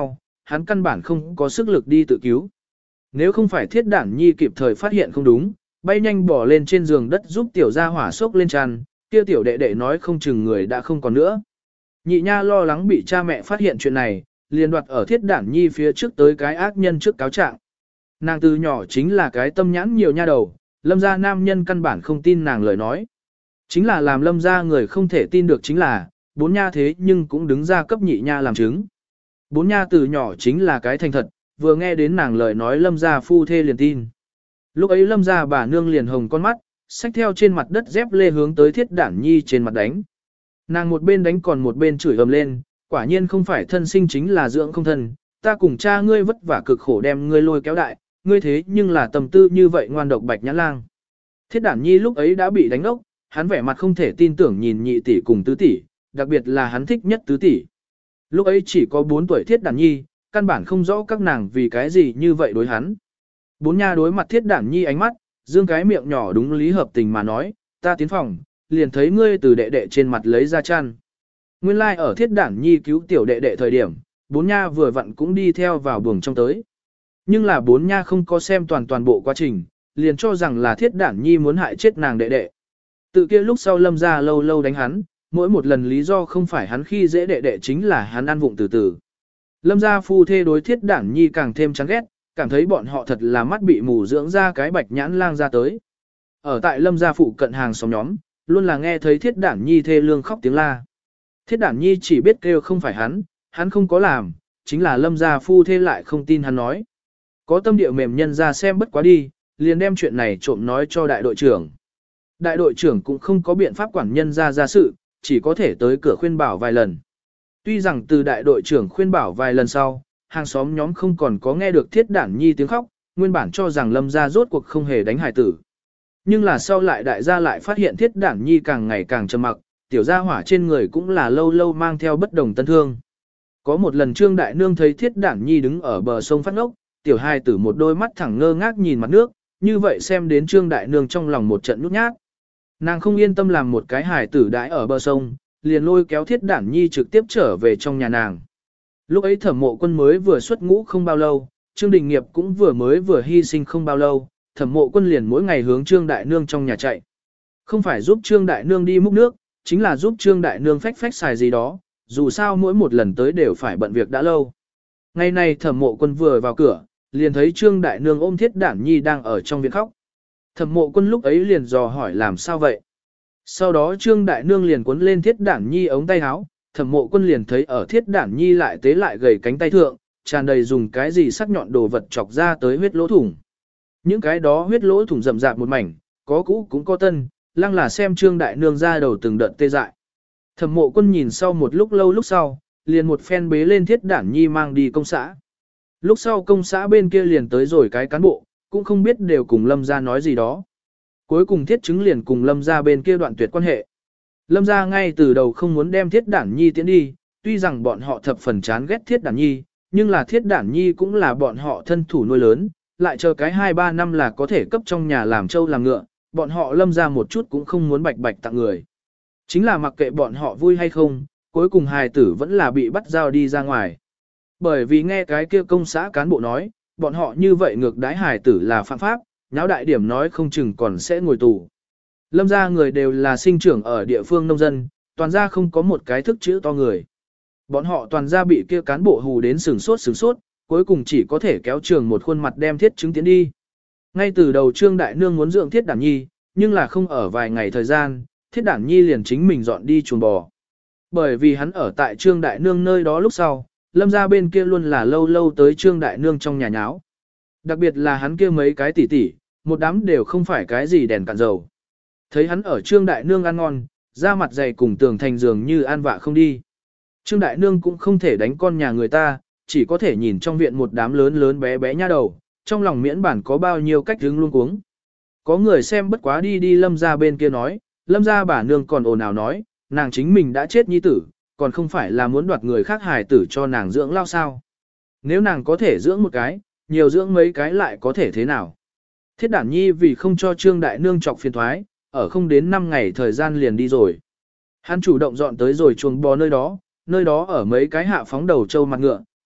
Speaker 1: hắn căn bản không có sức lực đi tự cứu. Nếu không phải Thiết Đản Nhi kịp thời phát hiện không đúng, bay nhanh bỏ lên trên giường đất giúp tiểu gia hỏa sốc lên tràn, kia tiểu đệ đệ nói không chừng người đã không còn nữa. Nhị nha lo lắng bị cha mẹ phát hiện chuyện này, liền đoạt ở Thiết Đản Nhi phía trước tới cái ác nhân trước cáo trạng. Nàng từ nhỏ chính là cái tâm nhãn nhiều nha đầu, Lâm gia nam nhân căn bản không tin nàng lời nói. Chính là làm Lâm gia người không thể tin được chính là, bốn nha thế nhưng cũng đứng ra cấp nhị nha làm chứng. Bốn nha từ nhỏ chính là cái thành thật, vừa nghe đến nàng lời nói Lâm gia phu thê liền tin. Lúc ấy Lâm gia bà nương liền hồng con mắt, xách theo trên mặt đất dép lê hướng tới Thiết Đản Nhi trên mặt đánh. Nàng một bên đánh còn một bên chửi ầm lên, quả nhiên không phải thân sinh chính là dưỡng không thân, ta cùng cha ngươi vất vả cực khổ đem ngươi lôi kéo đại, ngươi thế nhưng là tâm tư như vậy ngoan độc Bạch Nhã Lang. Thiết Đản Nhi lúc ấy đã bị đánh ốc, hắn vẻ mặt không thể tin tưởng nhìn nhị tỷ cùng tứ tỷ, đặc biệt là hắn thích nhất tứ tỷ. Lúc ấy chỉ có 4 tuổi Thiết Đản Nhi, căn bản không rõ các nàng vì cái gì như vậy đối hắn. Bốn nha đối mặt Thiết Đản Nhi ánh mắt, dương cái miệng nhỏ đúng lý hợp tình mà nói, ta tiến phòng, liền thấy ngươi từ đệ đệ trên mặt lấy ra chăn. Nguyên lai like ở Thiết Đản Nhi cứu tiểu đệ đệ thời điểm, bốn nha vừa vặn cũng đi theo vào buồng trong tới. Nhưng là bốn nha không có xem toàn bộ quá trình, liền cho rằng là Thiết Đản Nhi muốn hại chết nàng đệ đệ. Tự kia lúc sau Lâm gia lâu lâu đánh hắn, mỗi một lần lý do không phải hắn khi dễ đệ đệ chính là hắn ăn vụng từ từ. Lâm gia phu thê đối Thiết Đản Nhi càng thêm chán ghét, cảm thấy bọn họ thật là mắt bị mù dưỡng ra cái Bạch Nhãn Lang ra tới. Ở tại Lâm gia phụ cận hàng xóm nhóm, luôn là nghe thấy Thiết Đản Nhi thê lương khóc tiếng la. Thiết Đản Nhi chỉ biết kêu không phải hắn không có làm, chính là Lâm gia phu thê lại không tin hắn nói. Có tâm địa mềm nhân ra xem bất quá đi, liền đem chuyện này trộm nói cho đại đội trưởng. Đại đội trưởng cũng không có biện pháp quản nhân ra sự, chỉ có thể tới cửa khuyên bảo vài lần. Tuy rằng từ đại đội trưởng khuyên bảo vài lần sau, hàng xóm nhóm không còn có nghe được Thiết Đản Nhi tiếng khóc, nguyên bản cho rằng Lâm gia rốt cuộc không hề đánh hải tử. Nhưng là sau lại đại gia lại phát hiện Thiết Đản Nhi càng ngày càng trầm mặc, tiểu gia hỏa trên người cũng là lâu lâu mang theo bất đồng tân thương. Có một lần Trương Đại Nương thấy Thiết Đản Nhi đứng ở bờ sông phát ngốc, tiểu hài tử một đôi mắt thẳng ngơ ngác nhìn mặt nước, như vậy xem đến Trương Đại Nương trong lòng một trận nhút nhát. Nàng không yên tâm làm một cái hài tử đãi ở bờ sông, liền lôi kéo Thiết Đản Nhi trực tiếp trở về trong nhà nàng. Lúc ấy Thẩm Mộ Quân mới vừa xuất ngũ không bao lâu, Trương Đình Nghiệp cũng vừa hy sinh không bao lâu, Thẩm Mộ Quân liền mỗi ngày hướng Trương Đại Nương trong nhà chạy. Không phải giúp Trương Đại Nương đi múc nước, chính là giúp Trương Đại Nương phách xài gì đó, dù sao mỗi một lần tới đều phải bận việc đã lâu. Ngày này Thẩm Mộ Quân vừa vào cửa, liền thấy Trương Đại Nương ôm Thiết Đản Nhi đang ở trong viện khóc. Thẩm Mộ Quân lúc ấy liền dò hỏi làm sao vậy. Sau đó Trương Đại Nương liền cuốn lên Thiết Đản Nhi ống tay áo, Thẩm Mộ Quân liền thấy ở Thiết Đản Nhi lại tế lại gầy cánh tay thượng, tràn đầy dùng cái gì sắc nhọn đồ vật chọc ra tới huyết lỗ thủng. Những cái đó huyết lỗ thủng rậm rạp một mảnh, có cũ cũng có tân, lăng là xem Trương Đại Nương ra đầu từng đợt tê dại. Thẩm Mộ Quân nhìn sau một lúc lâu lúc sau, liền một phen bế lên Thiết Đản Nhi mang đi công xã. Lúc sau công xã bên kia liền tới rồi cái cán bộ, cũng không biết đều cùng Lâm gia nói gì đó. Cuối cùng Thiết Chứng liền cùng Lâm gia bên kia đoạn tuyệt quan hệ. Lâm gia ngay từ đầu không muốn đem Thiết Đản Nhi tiến đi, tuy rằng bọn họ thập phần chán ghét Thiết Đản Nhi, nhưng là Thiết Đản Nhi cũng là bọn họ thân thủ nuôi lớn, lại chờ cái 2-3 năm là có thể cấp trong nhà làm trâu làm ngựa, bọn họ Lâm gia một chút cũng không muốn bạch tặng người. Chính là mặc kệ bọn họ vui hay không, cuối cùng hài tử vẫn là bị bắt giao đi ra ngoài. Bởi vì nghe cái kia công xã cán bộ nói, bọn họ như vậy ngược đái hài tử là phạm pháp, nháo đại điểm nói không chừng còn sẽ ngồi tù. Lâm gia người đều là sinh trưởng ở địa phương nông dân, toàn gia không có một cái thức chữ to người. Bọn họ toàn gia bị kia cán bộ hù đến sừng sốt, cuối cùng chỉ có thể kéo trường một khuôn mặt đem Thiết Chứng tiến đi. Ngay từ đầu Trương Đại Nương muốn dưỡng Thiết Đản Nhi, nhưng là không ở vài ngày thời gian, Thiết Đản Nhi liền chính mình dọn đi chuồng bò. Bởi vì hắn ở tại Trương Đại Nương nơi đó lúc sau, Lâm gia bên kia luôn là lâu lâu tới Trương Đại Nương trong nhà nháo. Đặc biệt là hắn kia mấy cái tỉ, một đám đều không phải cái gì đèn cạn dầu. Thấy hắn ở Trương Đại Nương ăn ngon, da mặt dày cùng tường thành giường như an vạ không đi. Trương Đại Nương cũng không thể đánh con nhà người ta, chỉ có thể nhìn trong viện một đám lớn bé nha đầu, trong lòng miễn bản có bao nhiêu cách hứng luôn cuống. Có người xem bất quá đi Lâm gia bên kia nói, Lâm gia bà nương còn ồn ào nói, nàng chính mình đã chết nhi tử, còn không phải là muốn đoạt người khác hài tử cho nàng dưỡng lao sao. Nếu nàng có thể dưỡng một cái, nhiều dưỡng mấy cái lại có thể thế nào. Thiết Đản Nhi vì không cho Trương Đại Nương chọc phiền thoái, ở không đến 5 ngày thời gian liền đi rồi. Hắn chủ động dọn tới rồi chuồng bò nơi đó ở mấy cái hạ phóng đầu trâu mặt ngựa,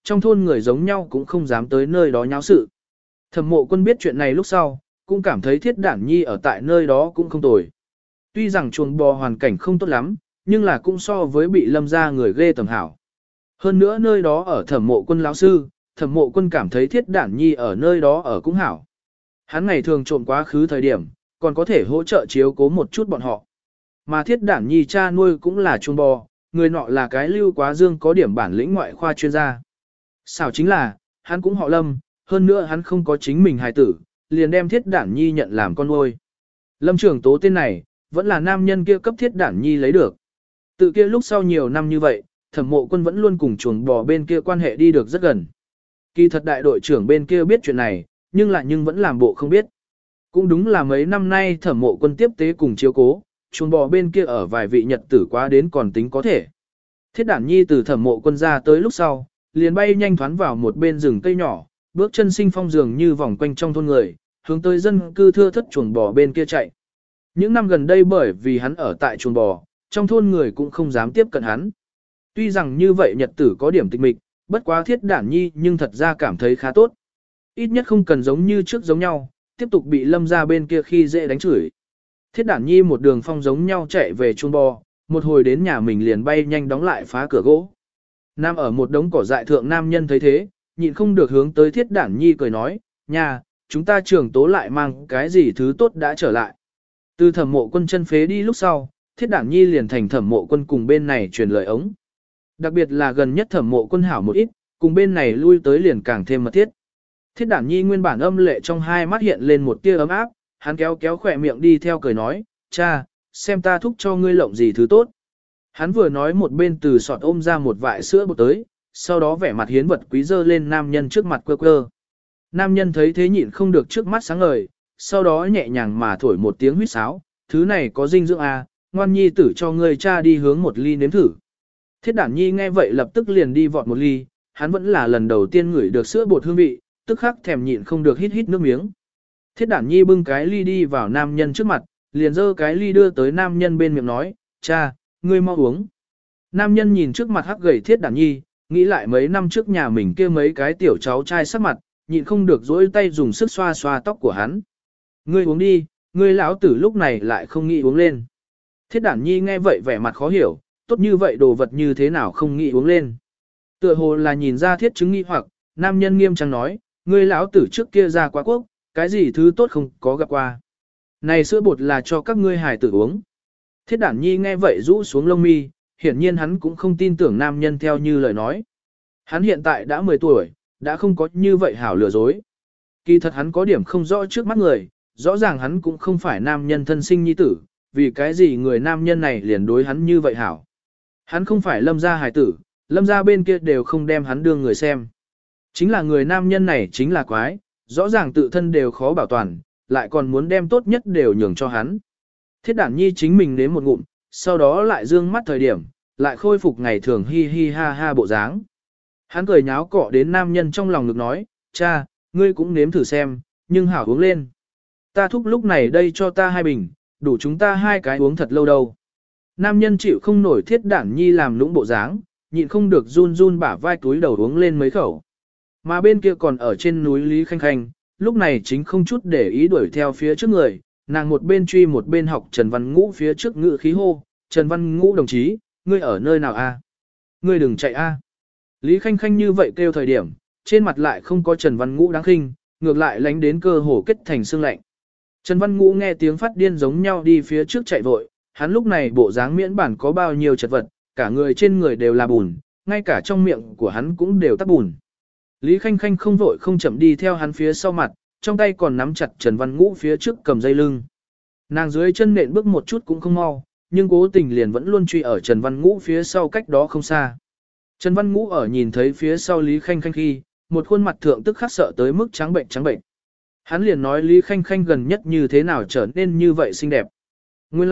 Speaker 1: trong thôn người giống nhau cũng không dám tới nơi đó nháo sự. Thẩm Mộ Quân biết chuyện này lúc sau, cũng cảm thấy Thiết Đản Nhi ở tại nơi đó cũng không tồi. Tuy rằng chuồng bò hoàn cảnh không tốt lắm, nhưng là cũng so với bị Lâm gia người ghê tởm hảo. Hơn nữa nơi đó ở Thẩm Mộ Quân lão sư, Thẩm Mộ Quân cảm thấy Thiết Đản Nhi ở nơi đó ở cũng hảo. Hắn ngày thường trộm quá khứ thời điểm, còn có thể hỗ trợ chiếu cố một chút bọn họ. Mà Thiết Đản Nhi cha nuôi cũng là chuồng bò, người nọ là cái Lưu Quá Dương có điểm bản lĩnh ngoại khoa chuyên gia. Xảo chính là, hắn cũng họ Lâm, hơn nữa hắn không có chính mình hài tử, liền đem Thiết Đản Nhi nhận làm con nuôi. Lâm Trường Tố tên này, vẫn là nam nhân kia cấp Thiết Đản Nhi lấy được. Từ kia lúc sau nhiều năm như vậy, Thẩm Mộ Quân vẫn luôn cùng chuồng bò bên kia quan hệ đi được rất gần. Kỳ thật đại đội trưởng bên kia biết chuyện này, nhưng vẫn làm bộ không biết. Cũng đúng là mấy năm nay Thẩm Mộ Quân tiếp tế cùng chiếu cố, chuồng bò bên kia ở vài vị nhật tử quá đến còn tính có thể. Thiết Đản Nhi từ Thẩm Mộ Quân ra tới lúc sau, liền bay nhanh thoán vào một bên rừng cây nhỏ, bước chân sinh phong dường như vòng quanh trong thôn người, hướng tới dân cư thưa thất chuồng bò bên kia chạy. Những năm gần đây bởi vì hắn ở tại chuồng bò, trong thôn người cũng không dám tiếp cận hắn. Tuy rằng như vậy nhật tử có điểm tịch mịch, bất quá Thiết Đản Nhi nhưng thật ra cảm thấy khá tốt. Ít nhất không cần giống như trước giống nhau, tiếp tục bị Lâm gia bên kia khi dễ đánh chửi. Thiết Đản Nhi một đường phong giống nhau chạy về chuồng bò, một hồi đến nhà mình liền bay nhanh đóng lại phá cửa gỗ. Nam ở một đống cỏ dại thượng nam nhân thấy thế, nhịn không được hướng tới Thiết Đản Nhi cười nói, nhà, chúng ta Trường Tố lại mang cái gì thứ tốt đã trở lại. Từ Thẩm Mộ Quân chân phế đi lúc sau, Thiết Đản Nhi liền thành Thẩm Mộ Quân cùng bên này truyền lời ống. Đặc biệt là gần nhất Thẩm Mộ Quân hảo một ít, cùng bên này lui tới liền càng thêm mật thiết. Thiết Đản Nhi nguyên bản âm lệ trong hai mắt hiện lên một tia ấm áp, hắn kéo kéo khỏe miệng đi theo cười nói, cha, xem ta thúc cho ngươi lộng gì thứ tốt. Hắn vừa nói một bên từ sọt ôm ra một vại sữa bột tới, sau đó vẻ mặt hiến vật quý dơ lên nam nhân trước mặt quơ quơ. Nam nhân thấy thế nhịn không được trước mắt sáng ngời, sau đó nhẹ nhàng mà thổi một tiếng huýt sáo, thứ này có dinh dưỡng à, ngoan nhi tử cho ngươi cha đi hướng một ly nếm thử. Thiết Đản Nhi nghe vậy lập tức liền đi vọt một ly, hắn vẫn là lần đầu tiên ngửi được sữa bột hương vị, tức khắc thèm nhịn không được hít hít nước miếng. Thiết Đản Nhi bưng cái ly đi vào nam nhân trước mặt, liền dơ cái ly đưa tới nam nhân bên miệng nói, cha, ngươi mau uống. Nam nhân nhìn trước mặt hắc gầy Thiết Đản Nhi, nghĩ lại mấy năm trước nhà mình kia mấy cái tiểu cháu trai sắc mặt, nhịn không được dỗi tay dùng sức xoa xoa tóc của hắn. Ngươi uống đi, ngươi lão tử lúc này lại không nghĩ uống lên. Thiết Đản Nhi nghe vậy vẻ mặt khó hiểu, tốt như vậy đồ vật như thế nào không nghĩ uống lên. Tựa hồ là nhìn ra thiết chứng nghi hoặc, nam nhân nghiêm trang nói, ngươi lão tử trước kia ra quá quốc, cái gì thứ tốt không có gặp qua. Này sữa bột là cho các ngươi hài tử uống. Thiết Đản Nhi nghe vậy rũ xuống lông mi, hiển nhiên hắn cũng không tin tưởng nam nhân theo như lời nói. Hắn hiện tại đã 10 tuổi, đã không có như vậy hảo lừa dối. Kỳ thật hắn có điểm không rõ trước mắt người, rõ ràng hắn cũng không phải nam nhân thân sinh nhi tử, vì cái gì người nam nhân này liền đối hắn như vậy hảo. Hắn không phải Lâm gia hài tử, Lâm gia bên kia đều không đem hắn đương người xem. Chính là người nam nhân này chính là quái, rõ ràng tự thân đều khó bảo toàn, lại còn muốn đem tốt nhất đều nhường cho hắn. Thiết Đản Nhi chính mình nếm một ngụm, sau đó lại dương mắt thời điểm, lại khôi phục ngày thường hi hi ha ha bộ dáng. Hắn cười nháo cọ đến nam nhân trong lòng ngực nói, cha, ngươi cũng nếm thử xem, nhưng hảo uống lên. Ta thúc lúc này đây cho ta 2 bình, đủ chúng ta 2 cái uống thật lâu đâu. Nam nhân chịu không nổi Thiết Đản Nhi làm lũng bộ dáng, nhịn không được run run bả vai túi đầu uống lên mấy khẩu. Mà bên kia còn ở trên núi Lý Khanh Khanh, lúc này chính không chút để ý đuổi theo phía trước người, nàng một bên truy một bên học Trần Văn Ngũ phía trước ngự khí hô, Trần Văn Ngũ đồng chí, ngươi ở nơi nào a? Ngươi đừng chạy a. Lý Khanh Khanh như vậy kêu thời điểm, trên mặt lại không có Trần Văn Ngũ đáng khinh, ngược lại lánh đến cơ hồ kết thành xương lạnh. Trần Văn Ngũ nghe tiếng phát điên giống nhau đi phía trước chạy vội, hắn lúc này bộ dáng miễn bản có bao nhiêu chật vật, cả người trên người đều là bùn, ngay cả trong miệng của hắn cũng đều tắc bùn. Lý Khanh Khanh không vội không chậm đi theo hắn phía sau mặt, trong tay còn nắm chặt Trần Văn Ngũ phía trước cầm dây lưng. Nàng dưới chân nện bước một chút cũng không mau, nhưng cố tình liền vẫn luôn truy ở Trần Văn Ngũ phía sau cách đó không xa. Trần Văn Ngũ ở nhìn thấy phía sau Lý Khanh Khanh khi, một khuôn mặt thượng tức khắc sợ tới mức trắng bệnh trắng bệnh. Hắn liền nói Lý Khanh Khanh gần nhất như thế nào trở nên như vậy xinh đẹp. Nguyên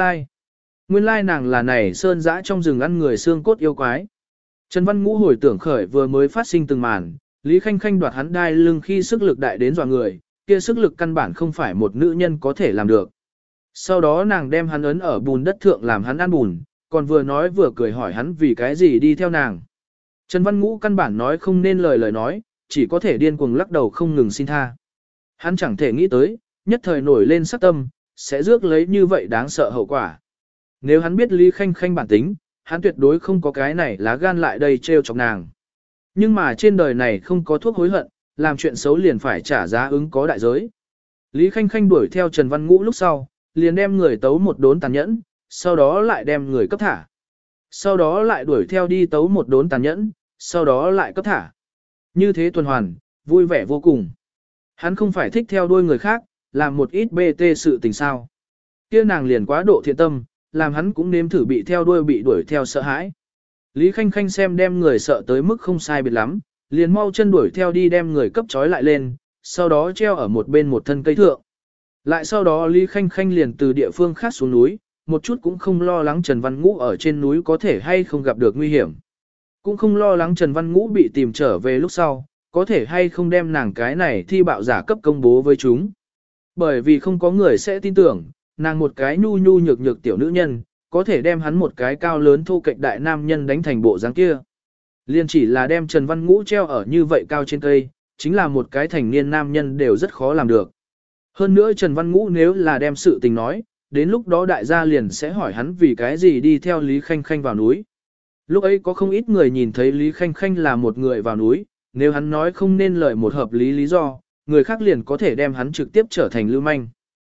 Speaker 1: lai nàng là này sơn dã trong rừng ăn người xương cốt yêu quái. Trần Văn Ngũ hồi tưởng khởi vừa mới phát sinh từng màn, Lý Khanh Khanh đoạt hắn đai lưng khi sức lực đại đến dọa người, kia sức lực căn bản không phải một nữ nhân có thể làm được. Sau đó nàng đem hắn ấn ở bùn đất thượng làm hắn ăn bùn, còn vừa nói vừa cười hỏi hắn vì cái gì đi theo nàng. Trần Văn Ngũ căn bản nói không nên lời nói, chỉ có thể điên cuồng lắc đầu không ngừng xin tha. Hắn chẳng thể nghĩ tới, nhất thời nổi lên sắc tâm, sẽ rước lấy như vậy đáng sợ hậu quả. Nếu hắn biết Lý Khanh Khanh bản tính, hắn tuyệt đối không có cái này lá gan lại đây trêu chọc nàng. Nhưng mà trên đời này không có thuốc hối hận, làm chuyện xấu liền phải trả giá ứng có đại giới. Lý Khanh Khanh đuổi theo Trần Văn Ngũ lúc sau, liền đem người tấu một đốn tàn nhẫn, sau đó lại đem người cấp thả. Sau đó lại đuổi theo đi tấu một đốn tàn nhẫn, sau đó lại cấp thả. Như thế tuần hoàn, vui vẻ vô cùng. Hắn không phải thích theo đuôi người khác, làm một ít bê tê sự tình sao. Kia nàng liền quá độ thiện tâm, làm hắn cũng nếm thử bị theo đuôi bị đuổi theo sợ hãi. Lý Khanh Khanh xem đem người sợ tới mức không sai biệt lắm, liền mau chân đuổi theo đi đem người cấp trói lại lên, sau đó treo ở một bên một thân cây thượng. Lại sau đó Lý Khanh Khanh liền từ địa phương khác xuống núi, một chút cũng không lo lắng Trần Văn Ngũ ở trên núi có thể hay không gặp được nguy hiểm. Cũng không lo lắng Trần Văn Ngũ bị tìm trở về lúc sau, có thể hay không đem nàng cái này thi bạo giả cấp công bố với chúng. Bởi vì không có người sẽ tin tưởng, nàng một cái nhu nhu nhược nhược tiểu nữ nhân, có thể đem hắn một cái cao lớn thô kệch đại nam nhân đánh thành bộ dáng kia. Liên chỉ là đem Trần Văn Ngũ treo ở như vậy cao trên cây, chính là một cái thành niên nam nhân đều rất khó làm được. Hơn nữa Trần Văn Ngũ nếu là đem sự tình nói, đến lúc đó đại gia liền sẽ hỏi hắn vì cái gì đi theo Lý Khanh Khanh vào núi. Lúc ấy có không ít người nhìn thấy Lý Khanh Khanh là một người vào núi, nếu hắn nói không nên lời một hợp lý lý do, người khác liền có thể đem hắn trực tiếp trở thành lưu manh.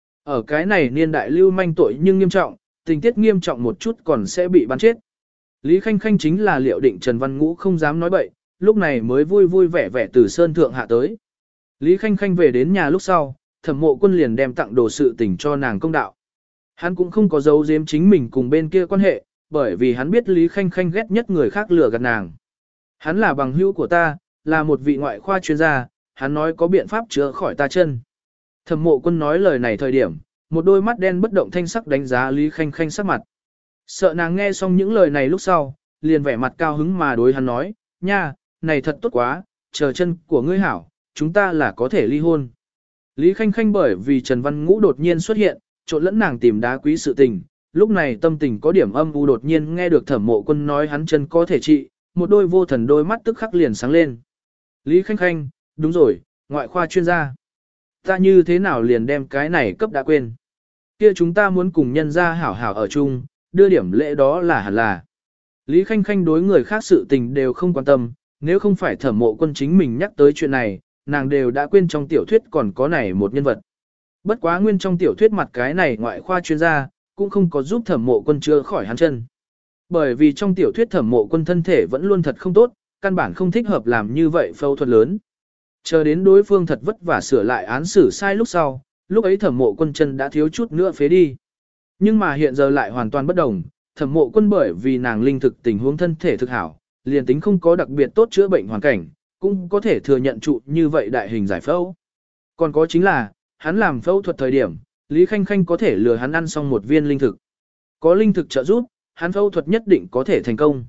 Speaker 1: Ở cái này niên đại lưu manh tội nhưng nghiêm trọng, tình tiết nghiêm trọng một chút còn sẽ bị bắn chết. Lý Khanh Khanh chính là liệu định Trần Văn Ngũ không dám nói bậy, lúc này mới vui vui vẻ vẻ từ sơn thượng hạ tới. Lý Khanh Khanh về đến nhà lúc sau, Thẩm Mộ Quân liền đem tặng đồ sự tình cho nàng công đạo. Hắn cũng không có giấu giếm chính mình cùng bên kia quan hệ, bởi vì hắn biết Lý Khanh Khanh ghét nhất người khác lừa gạt nàng. Hắn là bằng hữu của ta, là một vị ngoại khoa chuyên gia, hắn nói có biện pháp chữa khỏi ta chân. Thẩm Mộ Quân nói lời này thời điểm, một đôi mắt đen bất động thanh sắc đánh giá Lý Khanh Khanh sắc mặt. Sợ nàng nghe xong những lời này lúc sau, liền vẻ mặt cao hứng mà đối hắn nói, nha, này thật tốt quá, chờ chân của ngươi hảo, chúng ta là có thể ly hôn. Lý Khanh Khanh bởi vì Trần Văn Ngũ đột nhiên xuất hiện, trộn lẫn nàng tìm đá quý sự tình, lúc này tâm tình có điểm âm u đột nhiên nghe được Thẩm Mộ Quân nói hắn chân có thể trị, một đôi vô thần đôi mắt tức khắc liền sáng lên. Lý Khanh Khanh, đúng rồi, ngoại khoa chuyên gia. Ta như thế nào liền đem cái này cấp đã quên. Kia chúng ta muốn cùng nhân gia hảo hảo ở chung, đưa điểm lễ đó là hẳn là. Lý Khanh Khanh đối người khác sự tình đều không quan tâm, nếu không phải Thẩm Mộ Quân chính mình nhắc tới chuyện này, nàng đều đã quên trong tiểu thuyết còn có này một nhân vật. Bất quá nguyên trong tiểu thuyết mặt cái này ngoại khoa chuyên gia, cũng không có giúp Thẩm Mộ Quân chữa khỏi hắn chân. Bởi vì trong tiểu thuyết Thẩm Mộ Quân thân thể vẫn luôn thật không tốt, căn bản không thích hợp làm như vậy phẫu thuật lớn. Chờ đến đối phương thật vất vả sửa lại án xử sai lúc sau, lúc ấy Thẩm Mộ Quân chân đã thiếu chút nữa phế đi. Nhưng mà hiện giờ lại hoàn toàn bất đồng, Thẩm Mộ Quân bởi vì nàng linh thực tình huống thân thể thực hảo, liền tính không có đặc biệt tốt chữa bệnh hoàn cảnh, cũng có thể thừa nhận trụ như vậy đại hình giải phẫu. Còn có chính là, hắn làm phẫu thuật thời điểm, Lý Khanh Khanh có thể lừa hắn ăn xong một viên linh thực. Có linh thực trợ giúp, hắn phẫu thuật nhất định có thể thành công.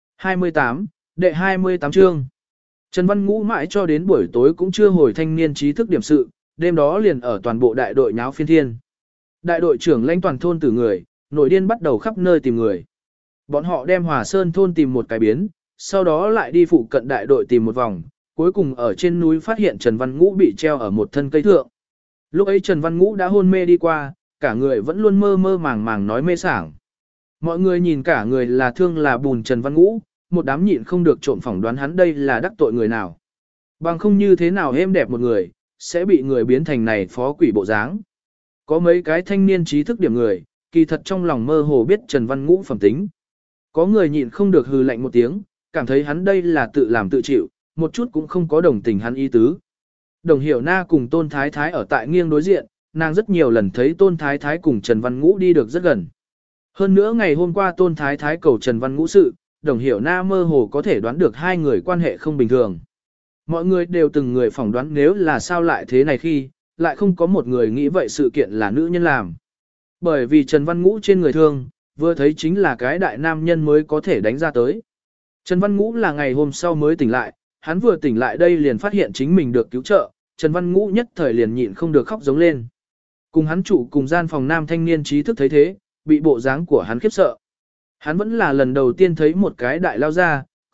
Speaker 1: 28, đệ 28 chương. Trần Văn Ngũ mãi cho đến buổi tối cũng chưa hồi thanh niên trí thức điểm sự, đêm đó liền ở toàn bộ đại đội nháo phiên thiên. Đại đội trưởng lãnh toàn thôn tử người, nổi điên bắt đầu khắp nơi tìm người. Bọn họ đem Hòa Sơn thôn tìm một cái biến, sau đó lại đi phụ cận đại đội tìm một vòng, cuối cùng ở trên núi phát hiện Trần Văn Ngũ bị treo ở một thân cây thượng. Lúc ấy Trần Văn Ngũ đã hôn mê đi qua, cả người vẫn luôn mơ mơ màng màng nói mê sảng. Mọi người nhìn cả người là thương là bùn Trần Văn Ngũ, một đám nhịn không được trộm phỏng đoán hắn đây là đắc tội người nào. Bằng không như thế nào êm đẹp một người, sẽ bị người biến thành này phó quỷ bộ dáng. Có mấy cái thanh niên trí thức điểm người, kỳ thật trong lòng mơ hồ biết Trần Văn Ngũ phẩm tính. Có người nhịn không được hừ lạnh một tiếng, cảm thấy hắn đây là tự làm tự chịu, một chút cũng không có đồng tình hắn ý tứ. Đồng Hiểu Na cùng Tôn Thái Thái ở tại nghiêng đối diện, nàng rất nhiều lần thấy Tôn Thái Thái cùng Trần Văn Ngũ đi được rất gần. Hơn nữa ngày hôm qua Tôn Thái Thái cầu Trần Văn Ngũ sự, Đồng Hiểu Na mơ hồ có thể đoán được hai người quan hệ không bình thường. Mọi người đều từng người phỏng đoán nếu là sao lại thế này khi, lại không có một người nghĩ vậy sự kiện là nữ nhân làm. Bởi vì Trần Văn Ngũ trên người thương, vừa thấy chính là cái đại nam nhân mới có thể đánh ra tới. Trần Văn Ngũ là ngày hôm sau mới tỉnh lại, hắn vừa tỉnh lại đây liền phát hiện chính mình được cứu trợ, Trần Văn Ngũ nhất thời liền nhịn không được khóc giống lên. Cùng hắn trụ cùng gian phòng nam thanh niên trí thức thấy thế, bị bộ dáng của hắn khiếp sợ. Hắn vẫn là lần đầu tiên thấy một cái đại lao ra,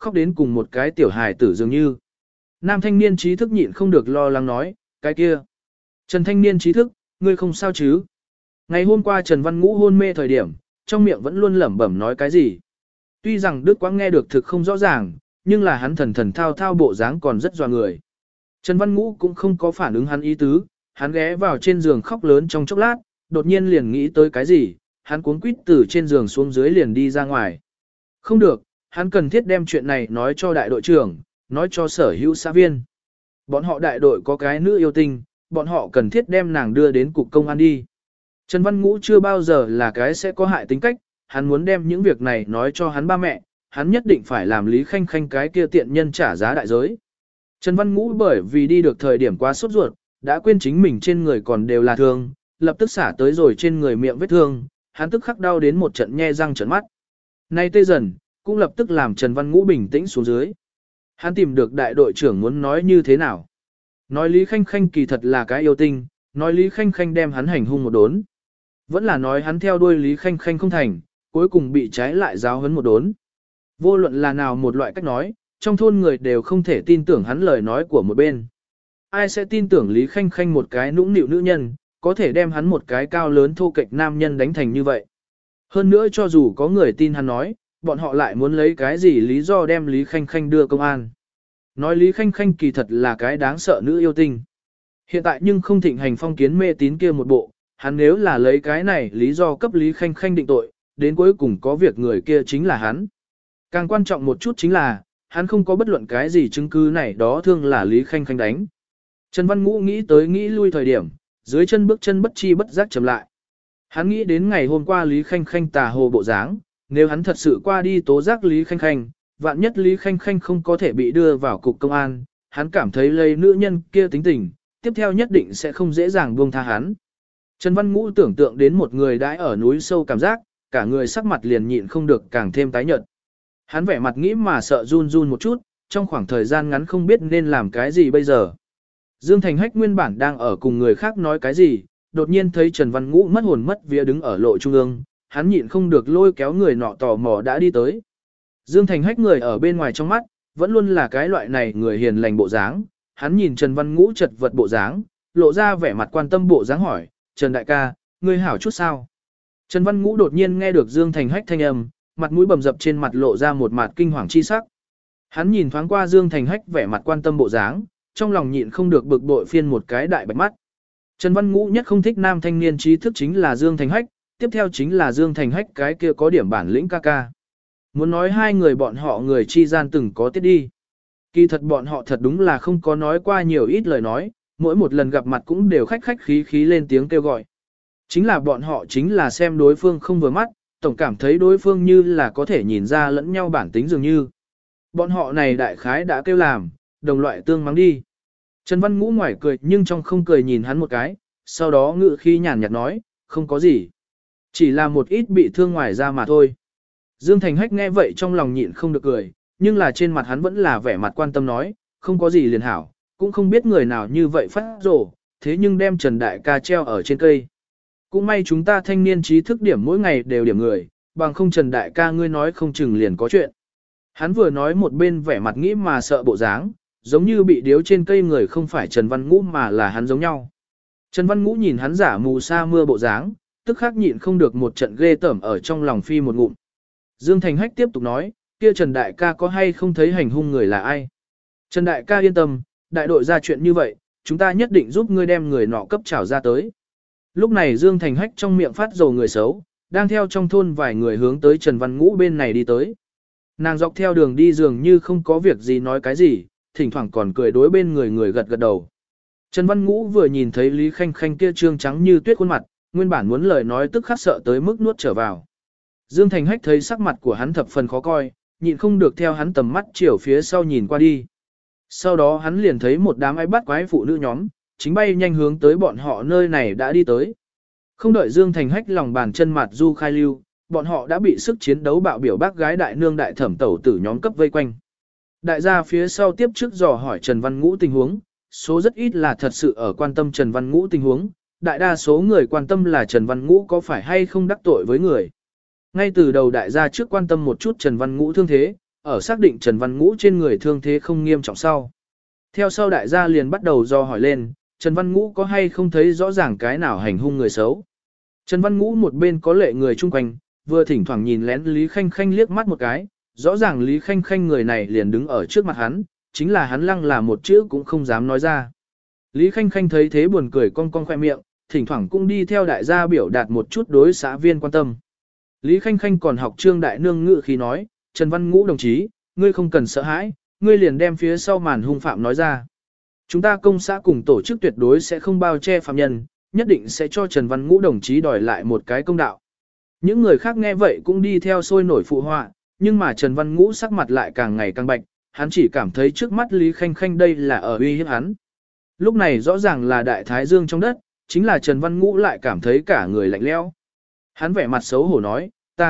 Speaker 1: khóc đến cùng một cái tiểu hài tử dường như. Nam thanh niên trí thức nhịn không được lo lắng nói, cái kia. Trần thanh niên trí thức, ngươi không sao chứ? Ngày hôm qua Trần Văn Ngũ hôn mê thời điểm, trong miệng vẫn luôn lẩm bẩm nói cái gì. Tuy rằng Đức Quang nghe được thực không rõ ràng, nhưng là hắn thần thần thao thao bộ dáng còn rất dọa người. Trần Văn Ngũ cũng không có phản ứng hắn ý tứ, hắn ghé vào trên giường khóc lớn trong chốc lát, đột nhiên liền nghĩ tới cái gì, hắn cuống quýt từ trên giường xuống dưới liền đi ra ngoài. Không được, hắn cần thiết đem chuyện này nói cho đại đội trưởng, nói cho sở hữu xã viên. Bọn họ đại đội có cái nữ yêu tinh, bọn họ cần thiết đem nàng đưa đến cục công an đi. Trần Văn Ngũ chưa bao giờ là cái sẽ có hại tính cách, hắn muốn đem những việc này nói cho hắn ba mẹ, hắn nhất định phải làm Lý Khanh Khanh cái kia tiện nhân trả giá đại giới. Trần Văn Ngũ bởi vì đi được thời điểm quá sốt ruột, đã quên chính mình trên người còn đều là thương, lập tức xả tới rồi trên người miệng vết thương, hắn tức khắc đau đến một trận nhe răng trợn mắt. Nay tê dần, cũng lập tức làm Trần Văn Ngũ bình tĩnh xuống dưới. Hắn tìm được đại đội trưởng muốn nói như thế nào. Nói Lý Khanh Khanh kỳ thật là cái yêu tinh, nói Lý Khanh Khanh đem hắn hành hung một đốn. Vẫn là nói hắn theo đuôi Lý Khanh Khanh không thành, cuối cùng bị trái lại giáo huấn một đốn. Vô luận là nào một loại cách nói, trong thôn người đều không thể tin tưởng hắn lời nói của một bên. Ai sẽ tin tưởng Lý Khanh Khanh một cái nũng nịu nữ nhân, có thể đem hắn một cái cao lớn thô kệch nam nhân đánh thành như vậy. Hơn nữa cho dù có người tin hắn nói, bọn họ lại muốn lấy cái gì lý do đem Lý Khanh Khanh đưa công an. Nói Lý Khanh Khanh kỳ thật là cái đáng sợ nữ yêu tinh. Hiện tại nhưng không thịnh hành phong kiến mê tín kia một bộ, hắn nếu là lấy cái này lý do cấp Lý Khanh Khanh định tội, đến cuối cùng có việc người kia chính là hắn. Càng quan trọng một chút chính là, hắn không có bất luận cái gì chứng cứ này đó thương là Lý Khanh Khanh đánh. Trần Văn Ngũ nghĩ tới nghĩ lui thời điểm, dưới chân bước chân bất chi bất giác chậm lại. Hắn nghĩ đến ngày hôm qua Lý Khanh Khanh tà hồ bộ dáng, nếu hắn thật sự qua đi tố giác Lý Khanh Khanh, vạn nhất Lý Khanh Khanh không có thể bị đưa vào cục công an, hắn cảm thấy lấy nữ nhân kia tính tình, tiếp theo nhất định sẽ không dễ dàng buông tha hắn. Trần Văn Ngũ tưởng tượng đến một người đãi ở núi sâu cảm giác, cả người sắc mặt liền nhịn không được càng thêm tái nhợt. Hắn vẻ mặt nghĩ mà sợ run run một chút, trong khoảng thời gian ngắn không biết nên làm cái gì bây giờ. Dương Thành Hách nguyên bản đang ở cùng người khác nói cái gì, đột nhiên thấy Trần Văn Ngũ mất hồn mất vía đứng ở lộ trung ương, hắn nhịn không được lôi kéo người nọ tò mò đã đi tới. Dương Thành Hách người ở bên ngoài trong mắt, vẫn luôn là cái loại này người hiền lành bộ dáng, hắn nhìn Trần Văn Ngũ chật vật bộ dáng, lộ ra vẻ mặt quan tâm bộ dáng hỏi, Trần đại ca, ngươi hảo chút sao? Trần Văn Ngũ đột nhiên nghe được Dương Thành Hách thanh âm, mặt mũi bầm dập trên mặt lộ ra một mặt kinh hoàng chi sắc. Hắn nhìn thoáng qua Dương Thành Hách vẻ mặt quan tâm bộ dáng, trong lòng nhịn không được bực bội phiên một cái đại bạch mắt. Trần Văn Ngũ nhất không thích nam thanh niên trí thức chính là Dương Thành Hách, tiếp theo chính là Dương Thành Hách cái kia có điểm bản lĩnh ca ca. Muốn nói hai người bọn họ người chi gian từng có tiết đi. Kỳ thật bọn họ thật đúng là không có nói qua nhiều ít lời nói, mỗi một lần gặp mặt cũng đều khách khách khí khí lên tiếng kêu gọi. Chính là bọn họ chính là xem đối phương không vừa mắt, tổng cảm thấy đối phương như là có thể nhìn ra lẫn nhau bản tính dường như. Bọn họ này đại khái đã kêu làm, đồng loại tương mắng đi. Trần Văn Ngũ ngoài cười nhưng trong không cười nhìn hắn một cái, sau đó ngự khi nhàn nhạt nói, không có gì. Chỉ là một ít bị thương ngoài ra mà thôi. Dương Thành Hách nghe vậy trong lòng nhịn không được cười, nhưng là trên mặt hắn vẫn là vẻ mặt quan tâm nói, không có gì liền hảo, cũng không biết người nào như vậy phát rổ, thế nhưng đem Trần Đại ca treo ở trên cây. Cũng may chúng ta thanh niên trí thức điểm mỗi ngày đều điểm người, bằng không Trần Đại ca ngươi nói không chừng liền có chuyện. Hắn vừa nói một bên vẻ mặt nghĩ mà sợ bộ dáng, giống như bị điếu trên cây người không phải Trần Văn Ngũ mà là hắn giống nhau. Trần Văn Ngũ nhìn hắn giả mù sa mưa bộ dáng, tức khắc nhịn không được một trận ghê tởm ở trong lòng phi một ngụm. Dương Thành Hách tiếp tục nói, kia Trần Đại ca có hay không thấy hành hung người là ai? Trần Đại ca yên tâm, đại đội ra chuyện như vậy, chúng ta nhất định giúp ngươi đem người nọ cấp trảo ra tới. Lúc này Dương Thành Hách trong miệng phát dầu người xấu, đang theo trong thôn vài người hướng tới Trần Văn Ngũ bên này đi tới. Nàng dọc theo đường đi dường như không có việc gì nói cái gì, thỉnh thoảng còn cười đối bên người gật gật đầu. Trần Văn Ngũ vừa nhìn thấy Lý Khanh Khanh kia trương trắng như tuyết khuôn mặt, nguyên bản muốn lời nói tức khắc sợ tới mức nuốt trở vào. Dương Thành Hách thấy sắc mặt của hắn thập phần khó coi, nhịn không được theo hắn tầm mắt chiều phía sau nhìn qua đi. Sau đó hắn liền thấy một đám ai bắt quái phụ nữ nhóm, chính bay nhanh hướng tới bọn họ nơi này đã đi tới. Không đợi Dương Thành Hách lòng bàn chân mặt du khai lưu, bọn họ đã bị sức chiến đấu bạo biểu bác gái đại nương đại thẩm tẩu tử nhóm cấp vây quanh. Đại gia phía sau tiếp trước dò hỏi Trần Văn Ngũ tình huống, số rất ít là thật sự ở quan tâm Trần Văn Ngũ tình huống, đại đa số người quan tâm là Trần Văn Ngũ có phải hay không đắc tội với người. Ngay từ đầu đại gia trước quan tâm một chút Trần Văn Ngũ thương thế, ở xác định Trần Văn Ngũ trên người thương thế không nghiêm trọng sau. Theo sau đại gia liền bắt đầu do hỏi lên, Trần Văn Ngũ có hay không thấy rõ ràng cái nào hành hung người xấu. Trần Văn Ngũ một bên có lệ người chung quanh, vừa thỉnh thoảng nhìn lén Lý Khanh Khanh liếc mắt một cái, rõ ràng Lý Khanh Khanh người này liền đứng ở trước mặt hắn, chính là hắn lăng là một chữ cũng không dám nói ra. Lý Khanh Khanh thấy thế buồn cười cong cong khoe miệng, thỉnh thoảng cũng đi theo đại gia biểu đạt một chút đối xã viên quan tâm. Lý Khanh Khanh còn học Trương Đại Nương ngự khi nói, Trần Văn Ngũ đồng chí, ngươi không cần sợ hãi, ngươi liền đem phía sau màn hung phạm nói ra. Chúng ta công xã cùng tổ chức tuyệt đối sẽ không bao che phạm nhân, nhất định sẽ cho Trần Văn Ngũ đồng chí đòi lại một cái công đạo. Những người khác nghe vậy cũng đi theo sôi nổi phụ họa, nhưng mà Trần Văn Ngũ sắc mặt lại càng ngày càng bạch, hắn chỉ cảm thấy trước mắt Lý Khanh Khanh đây là ở uy hiếp hắn. Lúc này rõ ràng là đại thái dương trong đất, chính là Trần Văn Ngũ lại cảm thấy cả người lạnh lẽo. Hắn vẻ mặt xấu hổ nói,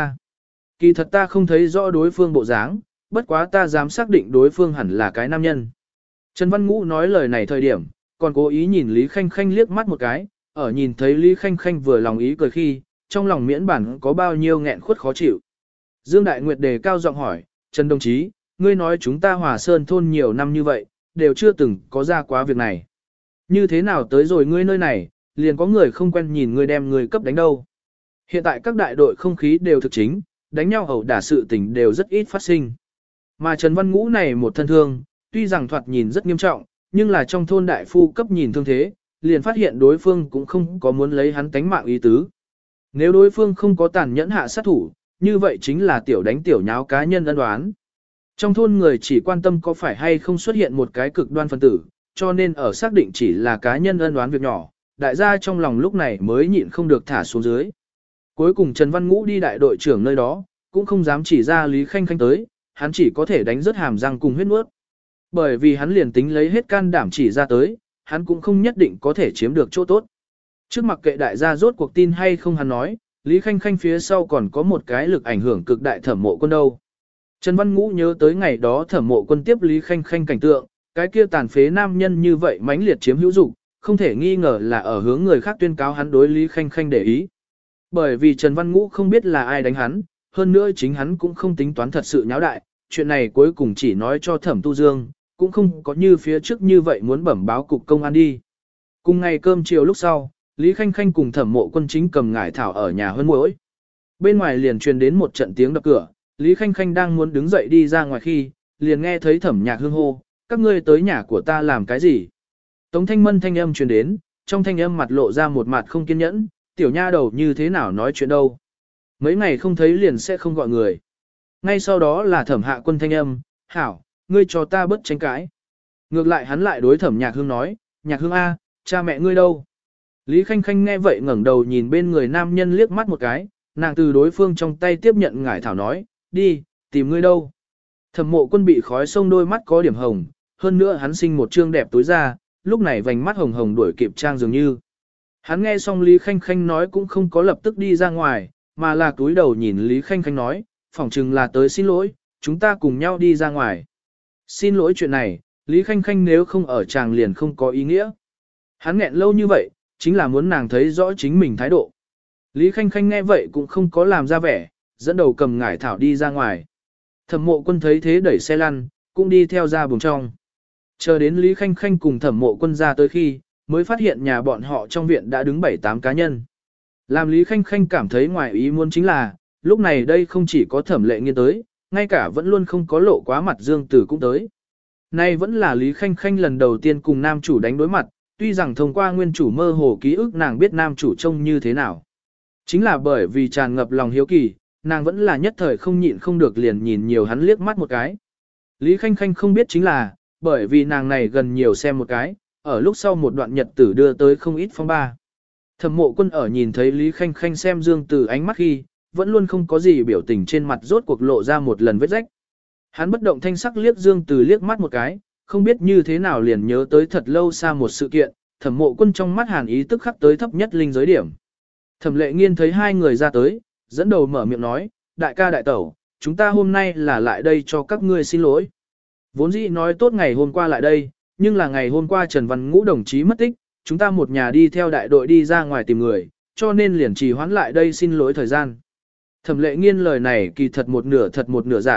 Speaker 1: kỳ thật ta không thấy rõ đối phương bộ dáng, bất quá ta dám xác định đối phương hẳn là cái nam nhân. Trần Văn Ngũ nói lời này thời điểm, còn cố ý nhìn Lý Khanh Khanh liếc mắt một cái, ở nhìn thấy Lý Khanh Khanh vừa lòng ý cười khi, trong lòng miễn bản có bao nhiêu nghẹn khuất khó chịu. Dương Đại Nguyệt đề cao giọng hỏi, Trần đồng chí, ngươi nói chúng ta Hòa Sơn thôn nhiều năm như vậy, đều chưa từng có ra quá việc này. Như thế nào tới rồi ngươi nơi này, liền có người không quen nhìn ngươi đem người cấp đánh đâu. Hiện tại các đại đội không khí đều thực chính, đánh nhau ẩu đả sự tình đều rất ít phát sinh. Mà Trần Văn Ngũ này một thân thương, tuy rằng thoạt nhìn rất nghiêm trọng, nhưng là trong thôn đại phu cấp nhìn thương thế, liền phát hiện đối phương cũng không có muốn lấy hắn tánh mạng ý tứ. Nếu đối phương không có tàn nhẫn hạ sát thủ, như vậy chính là tiểu đánh tiểu nháo cá nhân ân đoán. Trong thôn người chỉ quan tâm có phải hay không xuất hiện một cái cực đoan phân tử, cho nên ở xác định chỉ là cá nhân ân đoán việc nhỏ, đại gia trong lòng lúc này mới nhịn không được thả xuống dưới. Cuối cùng Trần Văn Ngũ đi đại đội trưởng nơi đó, cũng không dám chỉ ra Lý Khanh Khanh tới, hắn chỉ có thể đánh rớt hàm răng cùng huyết nuốt. Bởi vì hắn liền tính lấy hết can đảm chỉ ra tới, hắn cũng không nhất định có thể chiếm được chỗ tốt. Trước mặc kệ đại gia rốt cuộc tin hay không hắn nói, Lý Khanh Khanh phía sau còn có một cái lực ảnh hưởng cực đại Thẩm Mộ Quân đâu. Trần Văn Ngũ nhớ tới ngày đó Thẩm Mộ Quân tiếp Lý Khanh Khanh cảnh tượng, cái kia tàn phế nam nhân như vậy mãnh liệt chiếm hữu dục, không thể nghi ngờ là ở hướng người khác tuyên cáo hắn đối Lý Khanh Khanh để ý. Bởi vì Trần Văn Ngũ không biết là ai đánh hắn, hơn nữa chính hắn cũng không tính toán thật sự nháo đại, chuyện này cuối cùng chỉ nói cho Thẩm Tu Dương, cũng không có như phía trước như vậy muốn bẩm báo cục công an đi. Cùng ngày cơm chiều lúc sau, Lý Khanh Khanh cùng Thẩm Mộ Quân chính cầm ngải thảo ở nhà hơn muỗi. Bên ngoài liền truyền đến một trận tiếng đập cửa, Lý Khanh Khanh đang muốn đứng dậy đi ra ngoài khi, liền nghe thấy Thẩm Nhạc Hương hô, các ngươi tới nhà của ta làm cái gì? Tống Thanh Mân thanh âm truyền đến, trong thanh âm mặt lộ ra một mặt không kiên nhẫn, tiểu nha đầu như thế nào nói chuyện đâu. Mấy ngày không thấy liền sẽ không gọi người. Ngay sau đó là Thẩm Hạ Quân thanh âm, hảo, ngươi cho ta bớt tranh cãi. Ngược lại hắn lại đối Thẩm Nhạc Hương nói, Nhạc Hương A, cha mẹ ngươi đâu? Lý Khanh Khanh nghe vậy ngẩng đầu nhìn bên người nam nhân liếc mắt một cái, nàng từ đối phương trong tay tiếp nhận ngải thảo nói, đi, tìm ngươi đâu? Thẩm Mộ Quân bị khói sông đôi mắt có điểm hồng, hơn nữa hắn sinh một trương đẹp tối ra, lúc này vành mắt hồng hồng đuổi kịp trang dường như. Hắn nghe xong Lý Khanh Khanh nói cũng không có lập tức đi ra ngoài, mà là túi đầu nhìn Lý Khanh Khanh nói, phỏng chừng là tới xin lỗi, chúng ta cùng nhau đi ra ngoài. Xin lỗi chuyện này, Lý Khanh Khanh nếu không ở chàng liền không có ý nghĩa. Hắn nghẹn lâu như vậy, chính là muốn nàng thấy rõ chính mình thái độ. Lý Khanh Khanh nghe vậy cũng không có làm ra vẻ, dẫn đầu cầm ngải thảo đi ra ngoài. Thẩm Mộ Quân thấy thế đẩy xe lăn, cũng đi theo ra buồng trong. Chờ đến Lý Khanh Khanh cùng Thẩm Mộ Quân ra tới khi, mới phát hiện nhà bọn họ trong viện đã đứng 7-8 cá nhân. Làm Lý Khanh Khanh cảm thấy ngoài ý muốn chính là, lúc này đây không chỉ có Thẩm Lệ Nghiên tới, ngay cả vẫn luôn không có lộ quá mặt Dương Tử cũng tới. Nay vẫn là Lý Khanh Khanh lần đầu tiên cùng nam chủ đánh đối mặt, tuy rằng thông qua nguyên chủ mơ hồ ký ức nàng biết nam chủ trông như thế nào. Chính là bởi vì tràn ngập lòng hiếu kỳ, nàng vẫn là nhất thời không nhịn không được liền nhìn nhiều hắn liếc mắt một cái. Lý Khanh Khanh không biết chính là, bởi vì nàng này gần nhiều xem một cái, ở lúc sau một đoạn nhật tử đưa tới không ít phong ba. Thẩm Mộ Quân ở nhìn thấy Lý Khanh Khanh xem Dương Tử ánh mắt khi, vẫn luôn không có gì biểu tình trên mặt rốt cuộc lộ ra một lần vết rách. Hắn bất động thanh sắc liếc Dương Tử liếc mắt một cái, không biết như thế nào liền nhớ tới thật lâu xa một sự kiện, Thẩm Mộ Quân trong mắt hàn ý tức khắc tới thấp nhất linh giới điểm. Thẩm Lệ Nghiên thấy hai người ra tới, dẫn đầu mở miệng nói, đại ca đại tẩu, chúng ta hôm nay là lại đây cho các ngươi xin lỗi. Vốn dĩ nói tốt ngày hôm qua lại đây, nhưng là ngày hôm qua Trần Văn Ngũ đồng chí mất tích, chúng ta một nhà đi theo đại đội đi ra ngoài tìm người, cho nên liền trì hoãn lại đây xin lỗi thời gian. Thẩm Lệ Nghiên lời này kỳ thật một nửa giả,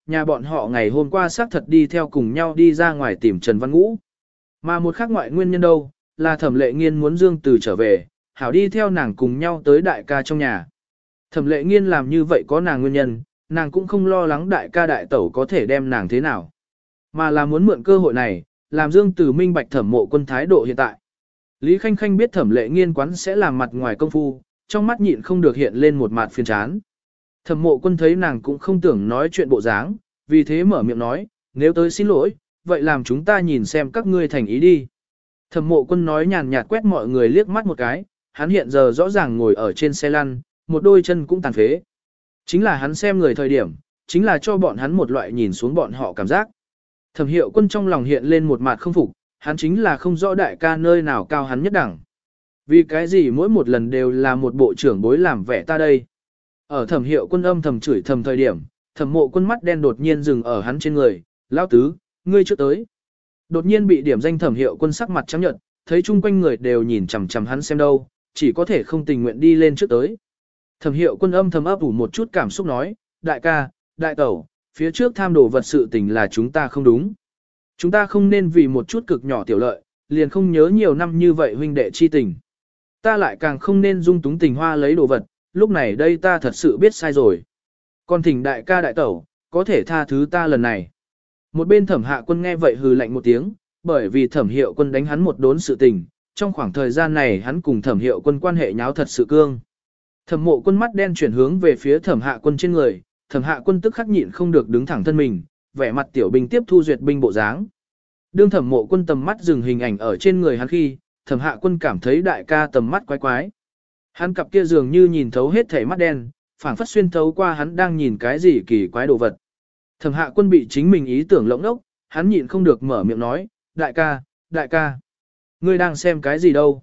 Speaker 1: nhà bọn họ ngày hôm qua xác thật đi theo cùng nhau đi ra ngoài tìm Trần Văn Ngũ. Mà một khác ngoại nguyên nhân đâu, là Thẩm Lệ Nghiên muốn Dương Từ trở về, hảo đi theo nàng cùng nhau tới đại ca trong nhà. Thẩm Lệ Nghiên làm như vậy có nàng nguyên nhân, nàng cũng không lo lắng đại ca đại tẩu có thể đem nàng thế nào, mà là muốn mượn cơ hội này, làm Dương Từ minh bạch Thẩm Mộ Quân thái độ hiện tại. Lý Khanh Khanh biết Thẩm Lệ Nghiên quán sẽ làm mặt ngoài công phu, trong mắt nhịn không được hiện lên một mặt phiền chán. Thẩm Mộ Quân thấy nàng cũng không tưởng nói chuyện bộ dáng, vì thế mở miệng nói, nếu tới xin lỗi, vậy làm chúng ta nhìn xem các ngươi thành ý đi. Thẩm Mộ Quân nói nhàn nhạt quét mọi người liếc mắt một cái, hắn hiện giờ rõ ràng ngồi ở trên xe lăn, một đôi chân cũng tàn phế. Chính là hắn xem người thời điểm, chính là cho bọn hắn một loại nhìn xuống bọn họ cảm giác. Thẩm Hiệu Quân trong lòng hiện lên một mặt không phục, hắn chính là không rõ đại ca nơi nào cao hắn nhất đẳng. Vì cái gì mỗi một lần đều là một bộ trưởng bối làm vẻ ta đây. Ở Thẩm Hiệu Quân âm thầm chửi thầm thời điểm, Thẩm Mộ Quân mắt đen đột nhiên dừng ở hắn trên người, lão tứ, ngươi trước tới. Đột nhiên bị điểm danh Thẩm Hiệu Quân sắc mặt trắng nhợt, thấy chung quanh người đều nhìn chằm chằm hắn xem đâu, chỉ có thể không tình nguyện đi lên trước tới. Thẩm Hiệu Quân âm thầm ấp ủ một chút cảm xúc nói, đại ca, đại tẩu, phía trước tham đồ vật sự tình là chúng ta không đúng. Chúng ta không nên vì một chút cực nhỏ tiểu lợi, liền không nhớ nhiều năm như vậy huynh đệ chi tình. Ta lại càng không nên dung túng tình hoa lấy đồ vật, lúc này đây ta thật sự biết sai rồi. Còn thỉnh đại ca đại tẩu, có thể tha thứ ta lần này. Một bên Thẩm Hạ Quân nghe vậy hừ lạnh một tiếng, bởi vì Thẩm Hiệu Quân đánh hắn một đốn sự tình, trong khoảng thời gian này hắn cùng Thẩm Hiệu Quân quan hệ nháo thật sự cương. Thẩm Mộ Quân mắt đen chuyển hướng về phía Thẩm Hạ Quân trên người, Thẩm Hạ Quân tức khắc nhịn không được đứng thẳng thân mình, vẻ mặt tiểu binh tiếp thu duyệt binh bộ dáng. Đương Thẩm Mộ Quân tầm mắt dừng hình ảnh ở trên người hắn khi, Thẩm Hạ Quân cảm thấy đại ca tầm mắt quái quái. Hắn cặp kia dường như nhìn thấu hết thảy mắt đen, phảng phất xuyên thấu qua hắn đang nhìn cái gì kỳ quái đồ vật. Thẩm Hạ Quân bị chính mình ý tưởng lỗng ốc, hắn nhịn không được mở miệng nói, đại ca, ngươi đang xem cái gì đâu?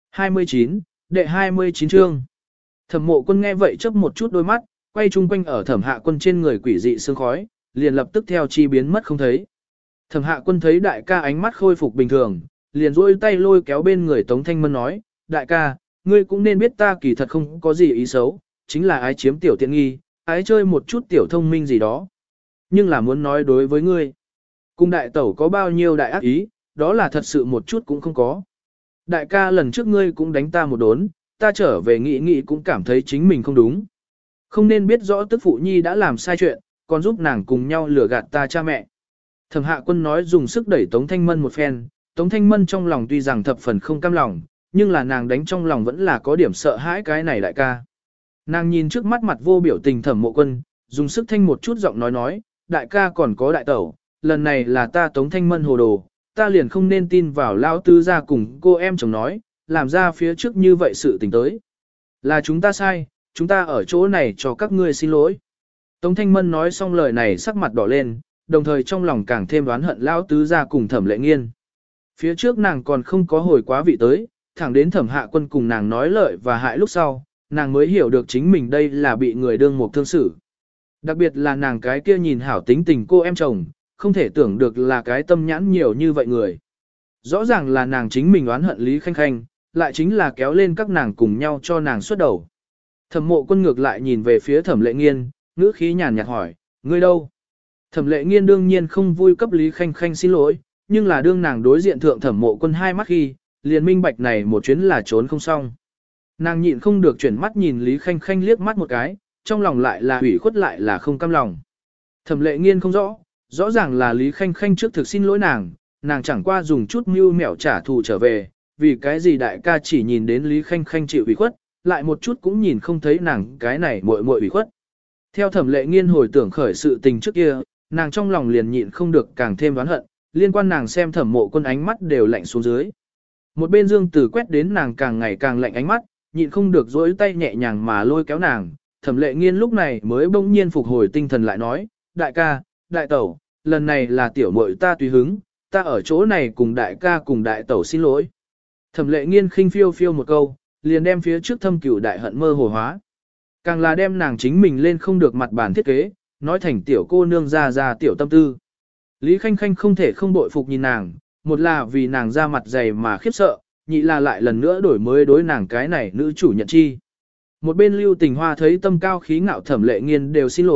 Speaker 1: 29, đệ 29 chương. Thẩm Mộ Quân nghe vậy chớp một chút đôi mắt, quay chung quanh ở Thẩm Hạ Quân trên người quỷ dị sương khói, liền lập tức theo chi biến mất không thấy. Thẩm Hạ Quân thấy đại ca ánh mắt khôi phục bình thường, liền duỗi tay lôi kéo bên người Tống Thanh Mân nói, đại ca, ngươi cũng nên biết ta kỳ thật không có gì ý xấu, chính là ái chiếm tiểu tiện nghi, ái chơi một chút tiểu thông minh gì đó. Nhưng là muốn nói đối với ngươi, cung đại tẩu có bao nhiêu đại ác ý, đó là thật sự một chút cũng không có. Đại ca lần trước ngươi cũng đánh ta một đốn, ta trở về nghĩ cũng cảm thấy chính mình không đúng. Không nên biết rõ tức phụ nhi đã làm sai chuyện, còn giúp nàng cùng nhau lừa gạt ta cha mẹ. Thẩm Hạ Quân nói dùng sức đẩy Tống Thanh Mân một phen, Tống Thanh Mân trong lòng tuy rằng thập phần không cam lòng, nhưng là nàng đánh trong lòng vẫn là có điểm sợ hãi cái này đại ca. Nàng nhìn trước mắt mặt vô biểu tình Thẩm Mộ Quân, dùng sức thanh một chút giọng nói, đại ca còn có đại tẩu, lần này là ta Tống Thanh Mân hồ đồ, ta liền không nên tin vào lão tứ gia cùng cô em chồng nói, làm ra phía trước như vậy sự tình tới. Là chúng ta sai, chúng ta ở chỗ này cho các ngươi xin lỗi. Tống Thanh Mân nói xong lời này sắc mặt đỏ lên, đồng thời trong lòng càng thêm đoán hận lão tứ gia cùng Thẩm Lệ Nghiên. Phía trước nàng còn không có hồi quá vị tới, thẳng đến Thẩm Hạ Quân cùng nàng nói lợi và hại lúc sau, nàng mới hiểu được chính mình đây là bị người đương một thương xử. Đặc biệt là nàng cái kia nhìn hảo tính tình cô em chồng, không thể tưởng được là cái tâm nhãn nhiều như vậy người. Rõ ràng là nàng chính mình oán hận Lý Khanh Khanh, lại chính là kéo lên các nàng cùng nhau cho nàng xuất đầu. Thẩm Mộ Quân ngược lại nhìn về phía Thẩm Lệ Nghiên, ngữ khí nhàn nhạt hỏi, ngươi đâu? Thẩm Lệ Nghiên đương nhiên không vui cấp Lý Khanh Khanh xin lỗi, nhưng là đương nàng đối diện thượng Thẩm Mộ Quân hai mắt khi, liền minh bạch này một chuyến là trốn không xong. Nàng nhịn không được chuyển mắt nhìn Lý Khanh Khanh liếc mắt một cái, trong lòng lại là ủy khuất lại là không cam lòng. Thẩm Lệ Nghiên không rõ, rõ ràng là Lý Khanh Khanh trước thực xin lỗi nàng chẳng qua dùng chút mưu mẹo trả thù trở về, vì cái gì đại ca chỉ nhìn đến Lý Khanh Khanh chịu ủy khuất, lại một chút cũng nhìn không thấy nàng cái này muội muội ủy khuất. Theo Thẩm Lệ Nghiên hồi tưởng khởi sự tình trước kia, nàng trong lòng liền nhịn không được càng thêm oán hận, liên quan nàng xem Thẩm Mộ Quân ánh mắt đều lạnh xuống dưới. Một bên Dương Tử quét đến nàng càng ngày càng lạnh ánh mắt, nhịn không được dỗi tay nhẹ nhàng mà lôi kéo nàng, Thẩm Lệ Nghiên lúc này mới bỗng nhiên phục hồi tinh thần lại nói, đại ca, đại tẩu, lần này là tiểu muội ta tùy hứng, ta ở chỗ này cùng đại ca cùng đại tẩu xin lỗi. Thẩm Lệ Nghiên khinh phiêu phiêu một câu, liền đem phía trước thâm cửu đại hận mơ hồ hóa. Càng là đem nàng chính mình lên không được mặt bản thiết kế, nói thành tiểu cô nương ra tiểu tâm tư. Lý Khanh Khanh không thể không bội phục nhìn nàng, một là vì nàng ra mặt dày mà khiếp sợ, nhị là lại lần nữa đổi mới đối nàng cái này nữ chủ nhận chi. Một bên Lưu Tình Hoa thấy tâm cao khí ngạo Thẩm Lệ Nghiên đều xin lỗi,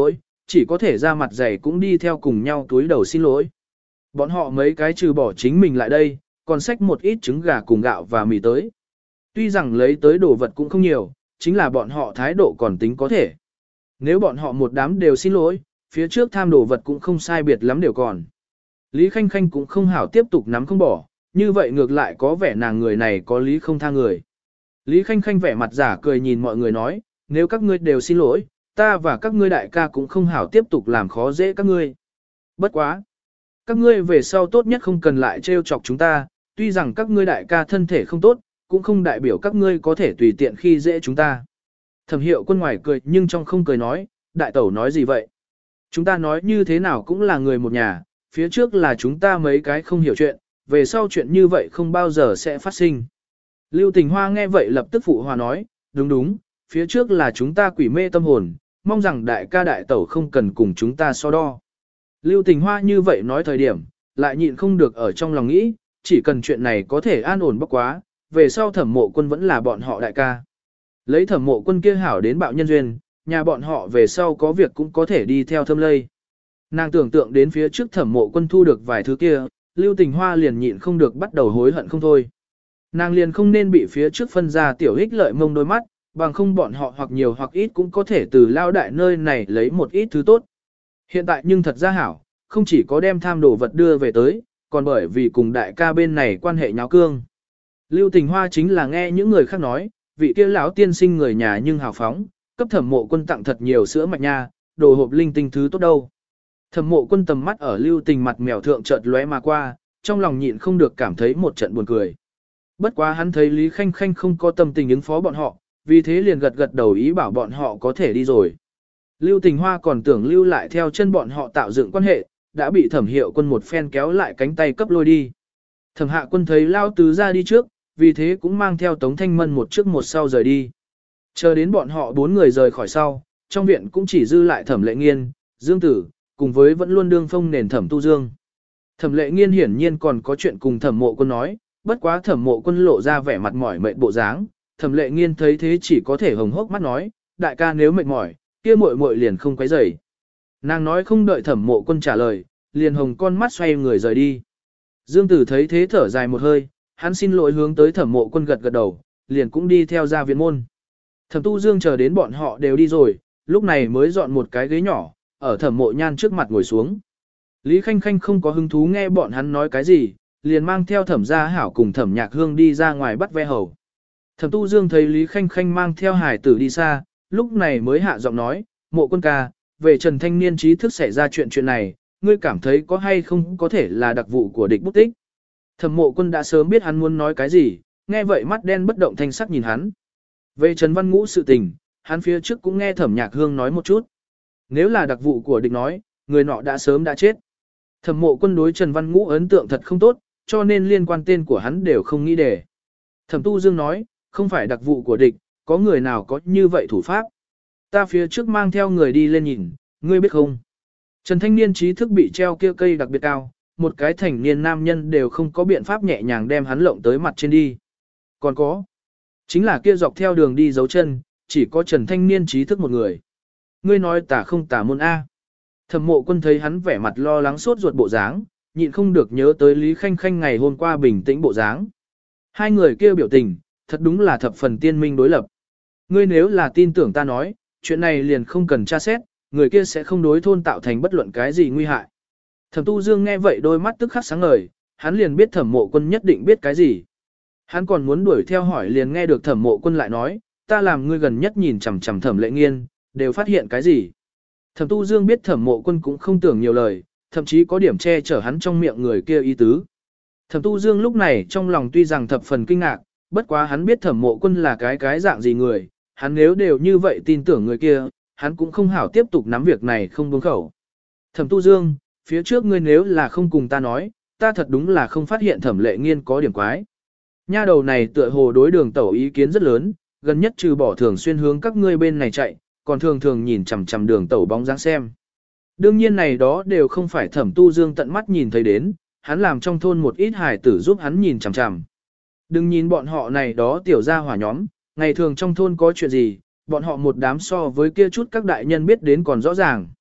Speaker 1: chỉ có thể ra mặt dày cũng đi theo cùng nhau túi đầu xin lỗi. Bọn họ mấy cái trừ bỏ chính mình lại đây, còn xách một ít trứng gà cùng gạo và mì tới. Tuy rằng lấy tới đồ vật cũng không nhiều, chính là bọn họ thái độ còn tính có thể. Nếu bọn họ một đám đều xin lỗi, phía trước tham đồ vật cũng không sai biệt lắm đều còn. Lý Khanh Khanh cũng không hảo tiếp tục nắm không bỏ, như vậy ngược lại có vẻ nàng người này có lý không tha người. Lý Khanh Khanh vẻ mặt giả cười nhìn mọi người nói, nếu các ngươi đều xin lỗi, ta và các ngươi đại ca cũng không hảo tiếp tục làm khó dễ các ngươi. Bất quá. Các ngươi về sau tốt nhất không cần lại trêu chọc chúng ta, tuy rằng các ngươi đại ca thân thể không tốt, cũng không đại biểu các ngươi có thể tùy tiện khi dễ chúng ta. Thẩm Hiệu Quân ngoài cười nhưng trong không cười nói, đại tẩu nói gì vậy? Chúng ta nói như thế nào cũng là người một nhà, phía trước là chúng ta mấy cái không hiểu chuyện, về sau chuyện như vậy không bao giờ sẽ phát sinh. Lưu Tình Hoa nghe vậy lập tức phụ hòa nói, đúng đúng, phía trước là chúng ta quỷ mê tâm hồn, mong rằng đại ca đại tẩu không cần cùng chúng ta so đo. Lưu Tình Hoa như vậy nói thời điểm, lại nhịn không được ở trong lòng nghĩ, chỉ cần chuyện này có thể an ổn bốc quá, về sau Thẩm Mộ Quân vẫn là bọn họ đại ca. Lấy Thẩm Mộ Quân kia hảo đến bạo nhân duyên, nhà bọn họ về sau có việc cũng có thể đi theo thâm lây. Nàng tưởng tượng đến phía trước Thẩm Mộ Quân thu được vài thứ kia, Lưu Tình Hoa liền nhịn không được bắt đầu hối hận không thôi. Nàng liền không nên bị phía trước phân ra tiểu ích lợi mông đôi mắt, bằng không bọn họ hoặc nhiều hoặc ít cũng có thể từ lao đại nơi này lấy một ít thứ tốt. Hiện tại nhưng thật ra hảo, không chỉ có đem tham đồ vật đưa về tới, còn bởi vì cùng đại ca bên này quan hệ nháo cương. Lưu Tình Hoa chính là nghe những người khác nói, vị kia lão tiên sinh người nhà nhưng hào phóng, cấp Thẩm Mộ Quân tặng thật nhiều sữa mạch nha, đồ hộp linh tinh thứ tốt đâu. Thẩm Mộ Quân tầm mắt ở Lưu Tình mặt mèo thượng chợt lóe mà qua, trong lòng nhịn không được cảm thấy một trận buồn cười. Bất quá hắn thấy Lý Khanh Khanh không có tâm tình ứng phó bọn họ, vì thế liền gật gật đầu ý bảo bọn họ có thể đi rồi. Lưu Tình Hoa còn tưởng lưu lại theo chân bọn họ tạo dựng quan hệ, đã bị Thẩm Hiệu Quân một phen kéo lại cánh tay cấp lôi đi. Thẩm Hạ Quân thấy Lao Tứ ra đi trước, vì thế cũng mang theo Tống Thanh Mân một trước một sau rời đi. Chờ đến bọn họ 4 người rời khỏi sau, trong viện cũng chỉ dư lại Thẩm Lệ Nghiên, Dương Tử, cùng với vẫn luôn đương phong nền Thẩm Tu Dương. Thẩm Lệ Nghiên hiển nhiên còn có chuyện cùng Thẩm Mộ Quân nói, bất quá Thẩm Mộ Quân lộ ra vẻ mặt mỏi mệt bộ dáng, Thẩm Lệ Nghiên thấy thế chỉ có thể hồng hốc mắt nói, đại ca nếu mệt mỏi, kia muội muội liền không quấy rầy. Nàng nói không đợi Thẩm Mộ Quân trả lời, liền hồng con mắt xoay người rời đi. Dương Tử thấy thế thở dài một hơi, hắn xin lỗi hướng tới Thẩm Mộ Quân gật gật đầu, liền cũng đi theo ra viện môn. Thẩm Tu Dương chờ đến bọn họ đều đi rồi, lúc này mới dọn một cái ghế nhỏ, ở Thẩm Mộ Nhan trước mặt ngồi xuống. Lý Khanh Khanh không có hứng thú nghe bọn hắn nói cái gì, liền mang theo Thẩm Gia Hảo cùng Thẩm Nhạc Hương đi ra ngoài bắt ve hầu. Thẩm Tu Dương thấy Lý Khanh Khanh mang theo hải tử đi xa, lúc này mới hạ giọng nói, Mộ Quân ca, về Trần Thanh Niên trí thức xảy ra chuyện này, ngươi cảm thấy có hay không có thể là đặc vụ của địch bút tích. Thẩm Mộ Quân đã sớm biết hắn muốn nói cái gì, nghe vậy mắt đen bất động thanh sắc nhìn hắn. Về Trần Văn Ngũ sự tình, hắn phía trước cũng nghe Thẩm Nhạc Hương nói một chút. Nếu là đặc vụ của địch nói, người nọ đã sớm đã chết. Thẩm Mộ Quân đối Trần Văn Ngũ ấn tượng thật không tốt, cho nên liên quan tên của hắn đều không nghĩ để. Thẩm Tu Dương nói, không phải đặc vụ của địch, có người nào có như vậy thủ pháp. Ta phía trước mang theo người đi lên nhìn, ngươi biết không? Trần Thanh Niên trí thức bị treo kia cây đặc biệt cao, một cái thành niên nam nhân đều không có biện pháp nhẹ nhàng đem hắn lộng tới mặt trên đi. Còn có, chính là kia dọc theo đường đi dấu chân, chỉ có Trần Thanh Niên trí thức một người. Ngươi nói tả không tả môn A. Thẩm Mộ Quân thấy hắn vẻ mặt lo lắng sốt ruột bộ dáng, nhịn không được nhớ tới Lý Khanh Khanh ngày hôm qua bình tĩnh bộ dáng. Hai người kia biểu tình, thật đúng là thập phần tiên minh đối lập. Ngươi nếu là tin tưởng ta nói, chuyện này liền không cần tra xét, người kia sẽ không đối thôn tạo thành bất luận cái gì nguy hại. Thẩm Tu Dương nghe vậy đôi mắt tức khắc sáng ngời, hắn liền biết Thẩm Mộ Quân nhất định biết cái gì. Hắn còn muốn đuổi theo hỏi liền nghe được Thẩm Mộ Quân lại nói, ta làm ngươi gần nhất nhìn chằm chằm Thẩm Lệ Nghiên, đều phát hiện cái gì. Thẩm Tu Dương biết Thẩm Mộ Quân cũng không tưởng nhiều lời, thậm chí có điểm che chở hắn trong miệng người kia ý tứ. Thẩm Tu Dương lúc này trong lòng tuy rằng thập phần kinh ngạc, bất quá hắn biết Thẩm Mộ Quân là cái dạng gì người, hắn nếu đều như vậy tin tưởng người kia, hắn cũng không hảo tiếp tục nắm việc này không buông khẩu. Thẩm Tu Dương, phía trước ngươi nếu là không cùng ta nói, ta thật đúng là không phát hiện Thẩm Lệ Nghiên có điểm quái. Nha đầu này tựa hồ đối Đường Tẩu ý kiến rất lớn, gần nhất trừ bỏ thường xuyên hướng các ngươi bên này chạy, còn thường thường nhìn chằm chằm Đường Tẩu bóng dáng xem. Đương nhiên này đó đều không phải Thẩm Tu Dương tận mắt nhìn thấy đến, hắn làm trong thôn một ít hài tử giúp hắn nhìn chằm chằm. Đừng nhìn bọn họ này đó tiểu gia hỏa nhóm, ngày thường trong thôn có chuyện gì, bọn họ một đám so với kia chút các đại nhân biết đến còn rõ ràng.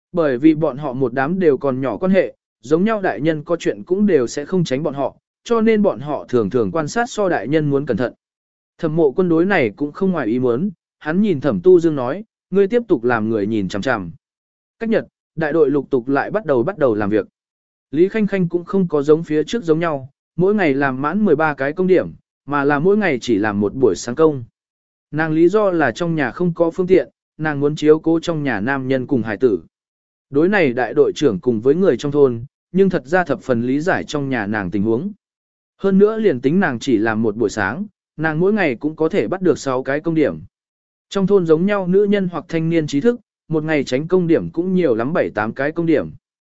Speaker 1: Bởi vì bọn họ một đám đều còn nhỏ quan hệ, giống nhau đại nhân có chuyện cũng đều sẽ không tránh bọn họ, cho nên bọn họ thường thường quan sát so đại nhân muốn cẩn thận. Thẩm Mộ Quân đối này cũng không ngoài ý muốn, hắn nhìn Thẩm Tu Dương nói, ngươi tiếp tục làm người nhìn chằm chằm. Cách nhật, đại đội lục tục lại bắt đầu làm việc. Lý Khanh Khanh cũng không có giống phía trước giống nhau, mỗi ngày làm mãn 13 cái công điểm, mà là mỗi ngày chỉ làm một buổi sáng công. Nàng lý do là trong nhà không có phương tiện, nàng muốn chiếu cố trong nhà nam nhân cùng hải tử. Đối này đại đội trưởng cùng với người trong thôn, nhưng thật ra thập phần lý giải trong nhà nàng tình huống. Hơn nữa liền tính nàng chỉ làm một buổi sáng, nàng mỗi ngày cũng có thể bắt được 6 cái công điểm. Trong thôn giống nhau nữ nhân hoặc thanh niên trí thức, một ngày tránh công điểm cũng nhiều lắm 7-8 cái công điểm.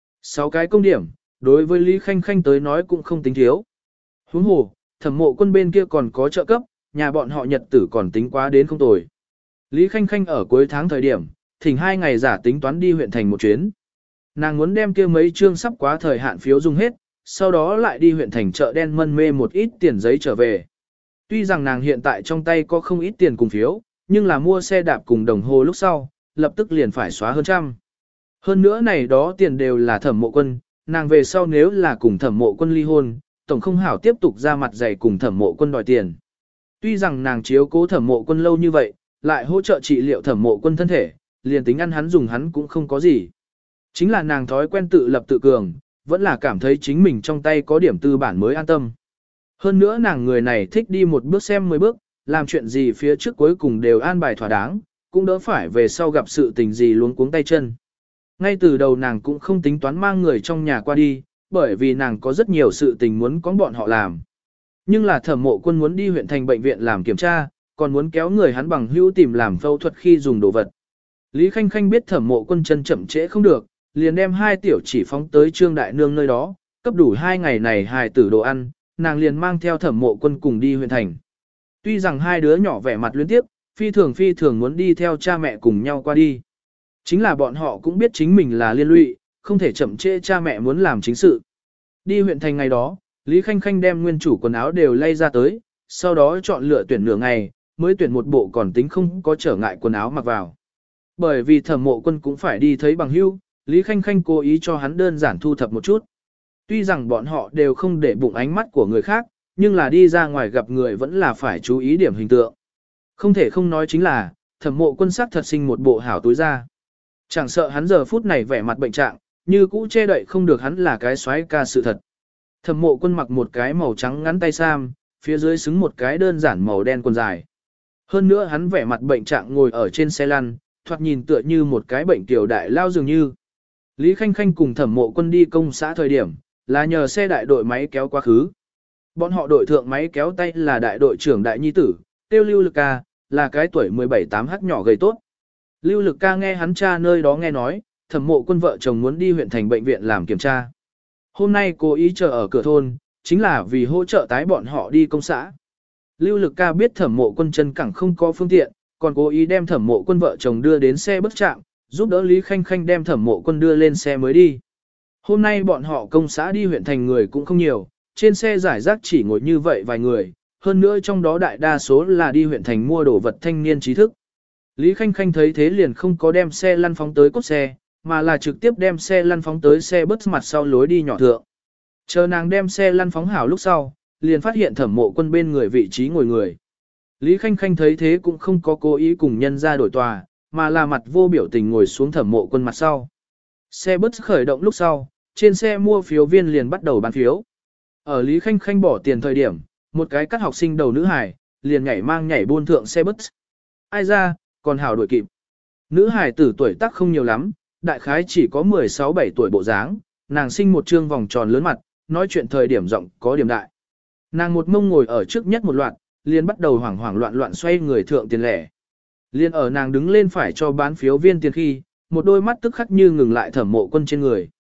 Speaker 1: 6 cái công điểm, đối với Lý Khanh Khanh tới nói cũng không tính thiếu. Huống hồ, Thẩm Mộ Quân bên kia còn có trợ cấp, nhà bọn họ nhật tử còn tính quá đến không tồi. Lý Khanh Khanh ở cuối tháng thời điểm, thỉnh 2 ngày giả tính toán đi huyện thành một chuyến. Nàng muốn đem kia mấy chương sắp quá thời hạn phiếu dùng hết, sau đó lại đi huyện thành chợ đen mân mê một ít tiền giấy trở về. Tuy rằng nàng hiện tại trong tay có không ít tiền cùng phiếu, nhưng là mua xe đạp cùng đồng hồ lúc sau, lập tức liền phải xóa hơn trăm. Hơn nữa này đó tiền đều là Thẩm Mộ Quân, nàng về sau nếu là cùng Thẩm Mộ Quân ly hôn, tổng không hảo tiếp tục ra mặt dày cùng Thẩm Mộ Quân đòi tiền. Tuy rằng nàng chiếu cố Thẩm Mộ Quân lâu như vậy, lại hỗ trợ trị liệu Thẩm Mộ Quân thân thể, liền tính ăn hắn dùng hắn cũng không có gì. Chính là nàng thói quen tự lập tự cường, vẫn là cảm thấy chính mình trong tay có điểm tư bản mới an tâm. Hơn nữa nàng người này thích đi một bước xem 10 bước, làm chuyện gì phía trước cuối cùng đều an bài thỏa đáng, cũng đỡ phải về sau gặp sự tình gì luống cuống tay chân. Ngay từ đầu nàng cũng không tính toán mang người trong nhà qua đi, bởi vì nàng có rất nhiều sự tình muốn có bọn họ làm. Nhưng là Thẩm Mộ Quân muốn đi huyện thành bệnh viện làm kiểm tra, còn muốn kéo người hắn bằng hữu tìm làm phẫu thuật khi dùng đồ vật. Lý Khanh Khanh biết Thẩm Mộ Quân chân chậm trễ không được, liền đem 2 tiểu chỉ phóng tới Trương Đại Nương nơi đó, cấp đủ 2 ngày này hài tử đồ ăn, nàng liền mang theo Thẩm Mộ Quân cùng đi huyện thành. Tuy rằng 2 đứa nhỏ vẻ mặt luyến tiếp, phi thường muốn đi theo cha mẹ cùng nhau qua đi. Chính là bọn họ cũng biết chính mình là liên lụy, không thể chậm trễ cha mẹ muốn làm chính sự. Đi huyện thành ngày đó, Lý Khanh Khanh đem nguyên chủ quần áo đều lay ra tới, sau đó chọn lựa tuyển nửa ngày, mới tuyển một bộ còn tính không có trở ngại quần áo mặc vào. Bởi vì Thẩm Mộ Quân cũng phải đi thấy bằng hữu, Lý Khanh Khanh cố ý cho hắn đơn giản thu thập một chút. Tuy rằng bọn họ đều không để bụng ánh mắt của người khác, nhưng là đi ra ngoài gặp người vẫn là phải chú ý điểm hình tượng. Không thể không nói chính là, Thẩm Mộ Quân sắc thật sinh một bộ hảo túi ra. Chẳng sợ hắn giờ phút này vẻ mặt bệnh trạng, như cũ che đậy không được hắn là cái soái ca sự thật. Thẩm Mộ Quân mặc một cái màu trắng ngắn tay sam, phía dưới xứng một cái đơn giản màu đen quần dài. Hơn nữa hắn vẻ mặt bệnh trạng ngồi ở trên xe lăn, thoạt nhìn tựa như một cái bệnh tiểu đại lao dường như. Lý Khanh Khanh cùng Thẩm Mộ Quân đi công xã thời điểm, là nhờ xe đại đội máy kéo quá khứ. Bọn họ đội thượng máy kéo tay là đại đội trưởng đại nhi tử, tiêu Lưu Lực Ca, là cái tuổi 17-8 nhỏ gầy tốt. Lưu Lực Ca nghe hắn cha nơi đó nghe nói, Thẩm Mộ Quân vợ chồng muốn đi huyện thành bệnh viện làm kiểm tra. Hôm nay cố ý chờ ở cửa thôn, chính là vì hỗ trợ tái bọn họ đi công xã. Lưu Lực Ca biết Thẩm Mộ Quân chân cẳng không có phương tiện, còn cố ý đem Thẩm Mộ Quân vợ chồng đưa đến xe bus trạm, giúp đỡ Lý Khanh Khanh đem Thẩm Mộ Quân đưa lên xe mới đi. Hôm nay bọn họ công xã đi huyện thành người cũng không nhiều, trên xe giải rác chỉ ngồi như vậy vài người, hơn nữa trong đó đại đa số là đi huyện thành mua đồ vật thanh niên trí thức. Lý Khanh Khanh thấy thế liền không có đem xe lăn phóng tới cốt xe, mà là trực tiếp đem xe lăn phóng tới xe bus mặt sau lối đi nhỏ thượng. Chờ nàng đem xe lăn phóng hảo lúc sau, liền phát hiện Thẩm Mộ Quân bên người vị trí ngồi người. Lý Khanh Khanh thấy thế cũng không có cố ý cùng nhân ra đổi tòa, mà là mặt vô biểu tình ngồi xuống Thẩm Mộ Quân mặt sau. Xe bus khởi động lúc sau, trên xe mua phiếu viên liền bắt đầu bán phiếu. Ở Lý Khanh Khanh bỏ tiền thời điểm, một cái cắt học sinh đầu nữ hải, liền nhảy buôn thượng xe bus. Ai ra, còn hảo đuổi kịp. Nữ hải tử tuổi tác không nhiều lắm, đại khái chỉ có 16-17 tuổi bộ dáng, nàng sinh một trương vòng tròn lớn mặt, nói chuyện thời điểm giọng có điểm đại. Nàng một mông ngồi ở trước nhất một loạt, liền bắt đầu hoảng hoảng loạn loạn xoay người thượng tiền lẻ. Liên ở nàng đứng lên phải cho bán phiếu viên tiền khi, một đôi mắt tức khắc như ngừng lại Thẩm Mộ Quân trên người.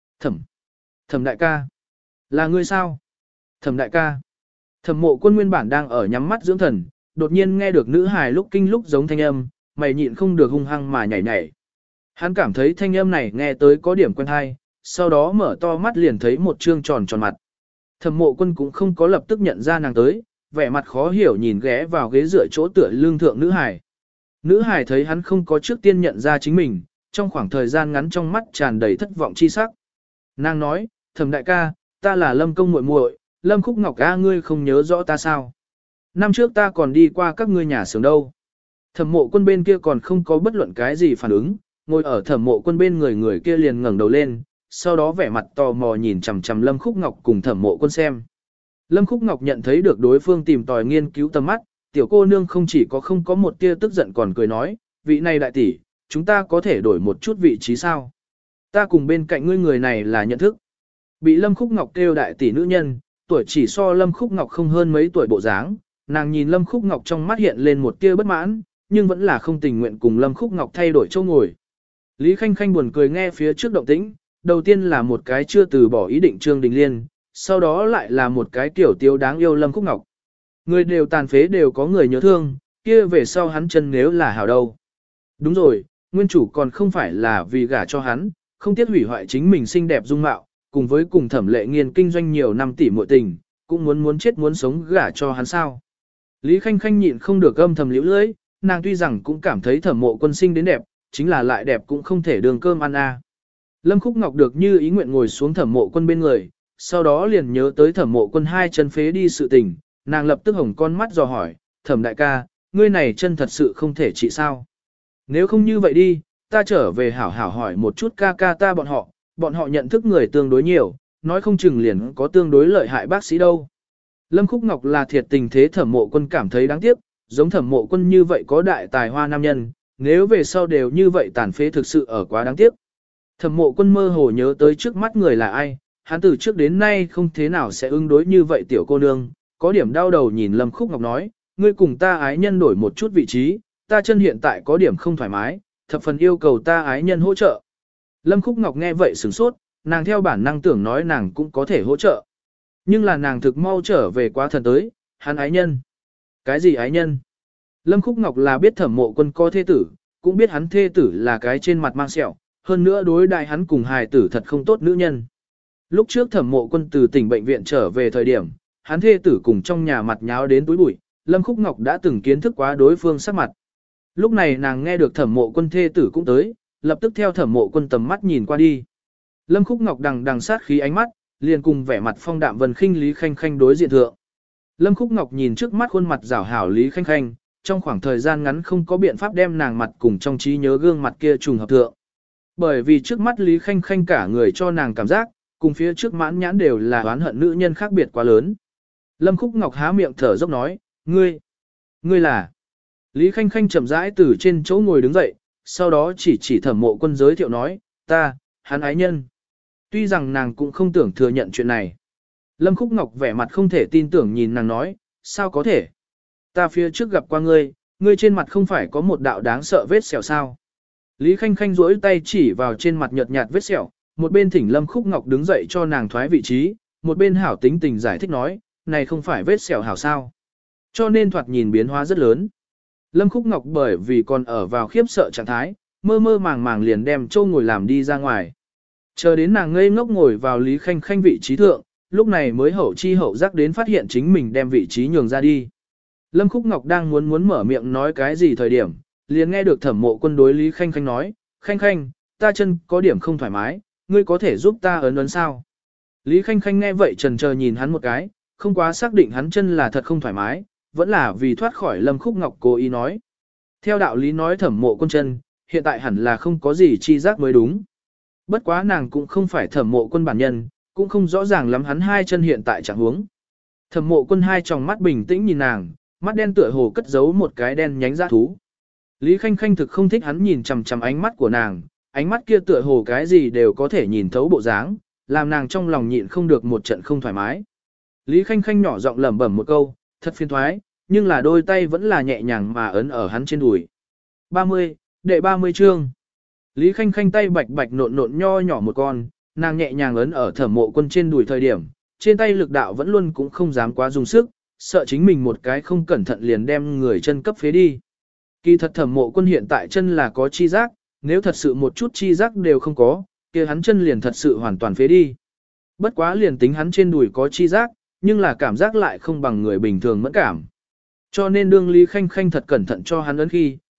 Speaker 1: Thẩm đại ca. Là ngươi sao? Thẩm đại ca. Thẩm Mộ Quân nguyên bản đang ở nhắm mắt dưỡng thần, đột nhiên nghe được nữ hài lúc kinh lúc giống thanh âm, mày nhịn không được hung hăng mà nhảy nhảy. Hắn cảm thấy thanh âm này nghe tới có điểm quen hay, sau đó mở to mắt liền thấy một trương tròn tròn mặt. Thẩm Mộ Quân cũng không có lập tức nhận ra nàng tới, vẻ mặt khó hiểu nhìn ghé vào ghế dựa chỗ tựa lưng thượng nữ hài. Nữ hài thấy hắn không có trước tiên nhận ra chính mình, trong khoảng thời gian ngắn trong mắt tràn đầy thất vọng chi sắc. Nàng nói, Thẩm đại ca, ta là Lâm công muội muội, Lâm Khúc Ngọc a, ngươi không nhớ rõ ta sao? Năm trước ta còn đi qua các ngươi nhà xưởng đâu. Thẩm Mộ Quân bên kia còn không có bất luận cái gì phản ứng, ngồi ở Thẩm Mộ Quân bên người kia liền ngẩng đầu lên, sau đó vẻ mặt tò mò nhìn chằm chằm Lâm Khúc Ngọc cùng Thẩm Mộ Quân xem. Lâm Khúc Ngọc nhận thấy được đối phương tìm tòi nghiên cứu tầm mắt, tiểu cô nương không chỉ có không có một tia tức giận còn cười nói, vị này đại tỷ, chúng ta có thể đổi một chút vị trí sao? Ta cùng bên cạnh ngươi người này là nhận thức. Bị Lâm Khúc Ngọc kêu đại tỷ nữ nhân, tuổi chỉ so Lâm Khúc Ngọc không hơn mấy tuổi bộ dáng, nàng nhìn Lâm Khúc Ngọc trong mắt hiện lên một tia bất mãn, nhưng vẫn là không tình nguyện cùng Lâm Khúc Ngọc thay đổi chỗ ngồi. Lý Khanh Khanh buồn cười nghe phía trước động tĩnh, đầu tiên là một cái chưa từ bỏ ý định Trương Đình Liên, sau đó lại là một cái tiểu tiêu đáng yêu Lâm Khúc Ngọc. Người đều tàn phế đều có người nhớ thương, kia về sau hắn chân nếu là hảo đâu. Đúng rồi, nguyên chủ còn không phải là vì gả cho hắn, không tiếc hủy hoại chính mình xinh đẹp dung mạo, cùng với cùng Thẩm Lệ Nghiên kinh doanh nhiều năm tỷ muội tình, cũng muốn chết muốn sống gả cho hắn sao. Lý Khanh Khanh nhịn không được âm thầm liễu lưỡi, nàng tuy rằng cũng cảm thấy Thẩm Mộ Quân sinh đến đẹp, chính là lại đẹp cũng không thể đường cơm ăn a. Lâm Khúc Ngọc được như ý nguyện ngồi xuống Thẩm Mộ Quân bên người, sau đó liền nhớ tới Thẩm Mộ Quân hai chân phế đi sự tình, nàng lập tức hồng con mắt dò hỏi, Thẩm đại ca, ngươi này chân thật sự không thể trị sao? Nếu không như vậy đi, ta trở về hảo hảo hỏi một chút ca ca ta bọn họ nhận thức người tương đối nhiều, nói không chừng liền có tương đối lợi hại bác sĩ đâu. Lâm Khúc Ngọc là thiệt tình thế Thẩm Mộ Quân cảm thấy đáng tiếc, giống Thẩm Mộ Quân như vậy có đại tài hoa nam nhân, nếu về sau đều như vậy tàn phế thực sự ở quá đáng tiếc. Thẩm Mộ Quân mơ hồ nhớ tới trước mắt người là ai, hắn từ trước đến nay không thế nào sẽ ứng đối như vậy tiểu cô nương, có điểm đau đầu nhìn Lâm Khúc Ngọc nói, ngươi cùng ta ái nhân đổi một chút vị trí, ta chân hiện tại có điểm không thoải mái, thập phần yêu cầu ta ái nhân hỗ trợ. Lâm Khúc Ngọc nghe vậy sửng sốt, nàng theo bản năng tưởng nói nàng cũng có thể hỗ trợ. Nhưng là nàng thực mau trở về quá thần tới, hắn ái nhân. Cái gì ái nhân? Lâm Khúc Ngọc là biết Thẩm Mộ Quân có thê tử, cũng biết hắn thê tử là cái trên mặt mang sẹo, hơn nữa đối đại hắn cùng hài tử thật không tốt nữ nhân. Lúc trước Thẩm Mộ Quân từ tỉnh bệnh viện trở về thời điểm, hắn thê tử cùng trong nhà mặt nháo đến túi bụi, Lâm Khúc Ngọc đã từng kiến thức quá đối phương sắc mặt. Lúc này nàng nghe được Thẩm Mộ Quân thê tử cũng tới, lập tức theo Thẩm Mộ Quân tầm mắt nhìn qua đi. Lâm Khúc Ngọc đằng sát khí ánh mắt, liền cùng vẻ mặt phong đạm vân khinh Lý Khanh Khanh đối diện thượng. Lâm Khúc Ngọc nhìn trước mắt khuôn mặt rảo hảo Lý Khanh Khanh, trong khoảng thời gian ngắn không có biện pháp đem nàng mặt cùng trong trí nhớ gương mặt kia trùng hợp thượng. Bởi vì trước mắt Lý Khanh Khanh cả người cho nàng cảm giác, cùng phía trước mãn nhãn đều là oán hận nữ nhân khác biệt quá lớn. Lâm Khúc Ngọc há miệng thở dốc nói, ngươi là... Lý Khanh Khanh chậm rãi từ trên chỗ ngồi đứng dậy, sau đó chỉ Thẩm Mộ Quân giới thiệu nói, hắn ái nhân. Tuy rằng nàng cũng không tưởng thừa nhận chuyện này. Lâm Khúc Ngọc vẻ mặt không thể tin tưởng nhìn nàng nói, sao có thể? Ta phía trước gặp qua ngươi trên mặt không phải có một đạo đáng sợ vết sẹo sao? Lý Khanh Khanh duỗi tay chỉ vào trên mặt nhợt nhạt vết sẹo, một bên thỉnh Lâm Khúc Ngọc đứng dậy cho nàng thoái vị trí, một bên hảo tính tình giải thích nói, này không phải vết sẹo hảo sao? Cho nên thoạt nhìn biến hóa rất lớn. Lâm Khúc Ngọc bởi vì còn ở vào khiếp sợ trạng thái, mơ mơ màng màng liền đem Châu ngồi làm đi ra ngoài. Chờ đến nàng ngây ngốc ngồi vào Lý Khanh Khanh vị trí thượng, lúc này mới hậu chi hậu giác đến phát hiện chính mình đem vị trí nhường ra đi. Lâm Khúc Ngọc đang muốn mở miệng nói cái gì thời điểm, liền nghe được Thẩm Mộ Quân đối Lý Khanh Khanh nói, Khanh Khanh, ta chân có điểm không thoải mái, ngươi có thể giúp ta ấn sao? Lý Khanh Khanh nghe vậy trần chờ nhìn hắn một cái, không quá xác định hắn chân là thật không thoải mái, vẫn là vì thoát khỏi Lâm Khúc Ngọc cố ý nói. Theo đạo lý nói Thẩm Mộ Quân chân, hiện tại hẳn là không có gì chi giác mới đúng. Bất quá nàng cũng không phải Thẩm Mộ Quân bản nhân, cũng không rõ ràng lắm hắn hai chân hiện tại trạng huống. Thẩm Mộ Quân hai tròng mắt bình tĩnh nhìn nàng, mắt đen tựa hồ cất giấu một cái đen nhánh dã thú. Lý Khanh Khanh thực không thích hắn nhìn chằm chằm ánh mắt của nàng, ánh mắt kia tựa hồ cái gì đều có thể nhìn thấu bộ dáng, làm nàng trong lòng nhịn không được một trận không thoải mái. Lý Khanh Khanh nhỏ giọng lẩm bẩm một câu, thật phiền toái, nhưng là đôi tay vẫn là nhẹ nhàng mà ấn ở hắn trên đùi. 30 chương. Lý Khanh Khanh tay bạch bạch nộn nộn nho nhỏ một con, nàng nhẹ nhàng ấn ở Thẩm Mộ Quân trên đùi thời điểm, trên tay lực đạo vẫn luôn cũng không dám quá dùng sức, sợ chính mình một cái không cẩn thận liền đem người chân cấp phế đi. Kỳ thật Thẩm Mộ Quân hiện tại chân là có chi giác, nếu thật sự một chút chi giác đều không có, kia hắn chân liền thật sự hoàn toàn phế đi. Bất quá liền tính hắn trên đùi có chi giác, nhưng là cảm giác lại không bằng người bình thường mẫn cảm. Cho nên đương Lý Khanh Khanh thật cẩn thận cho hắn ấn khi,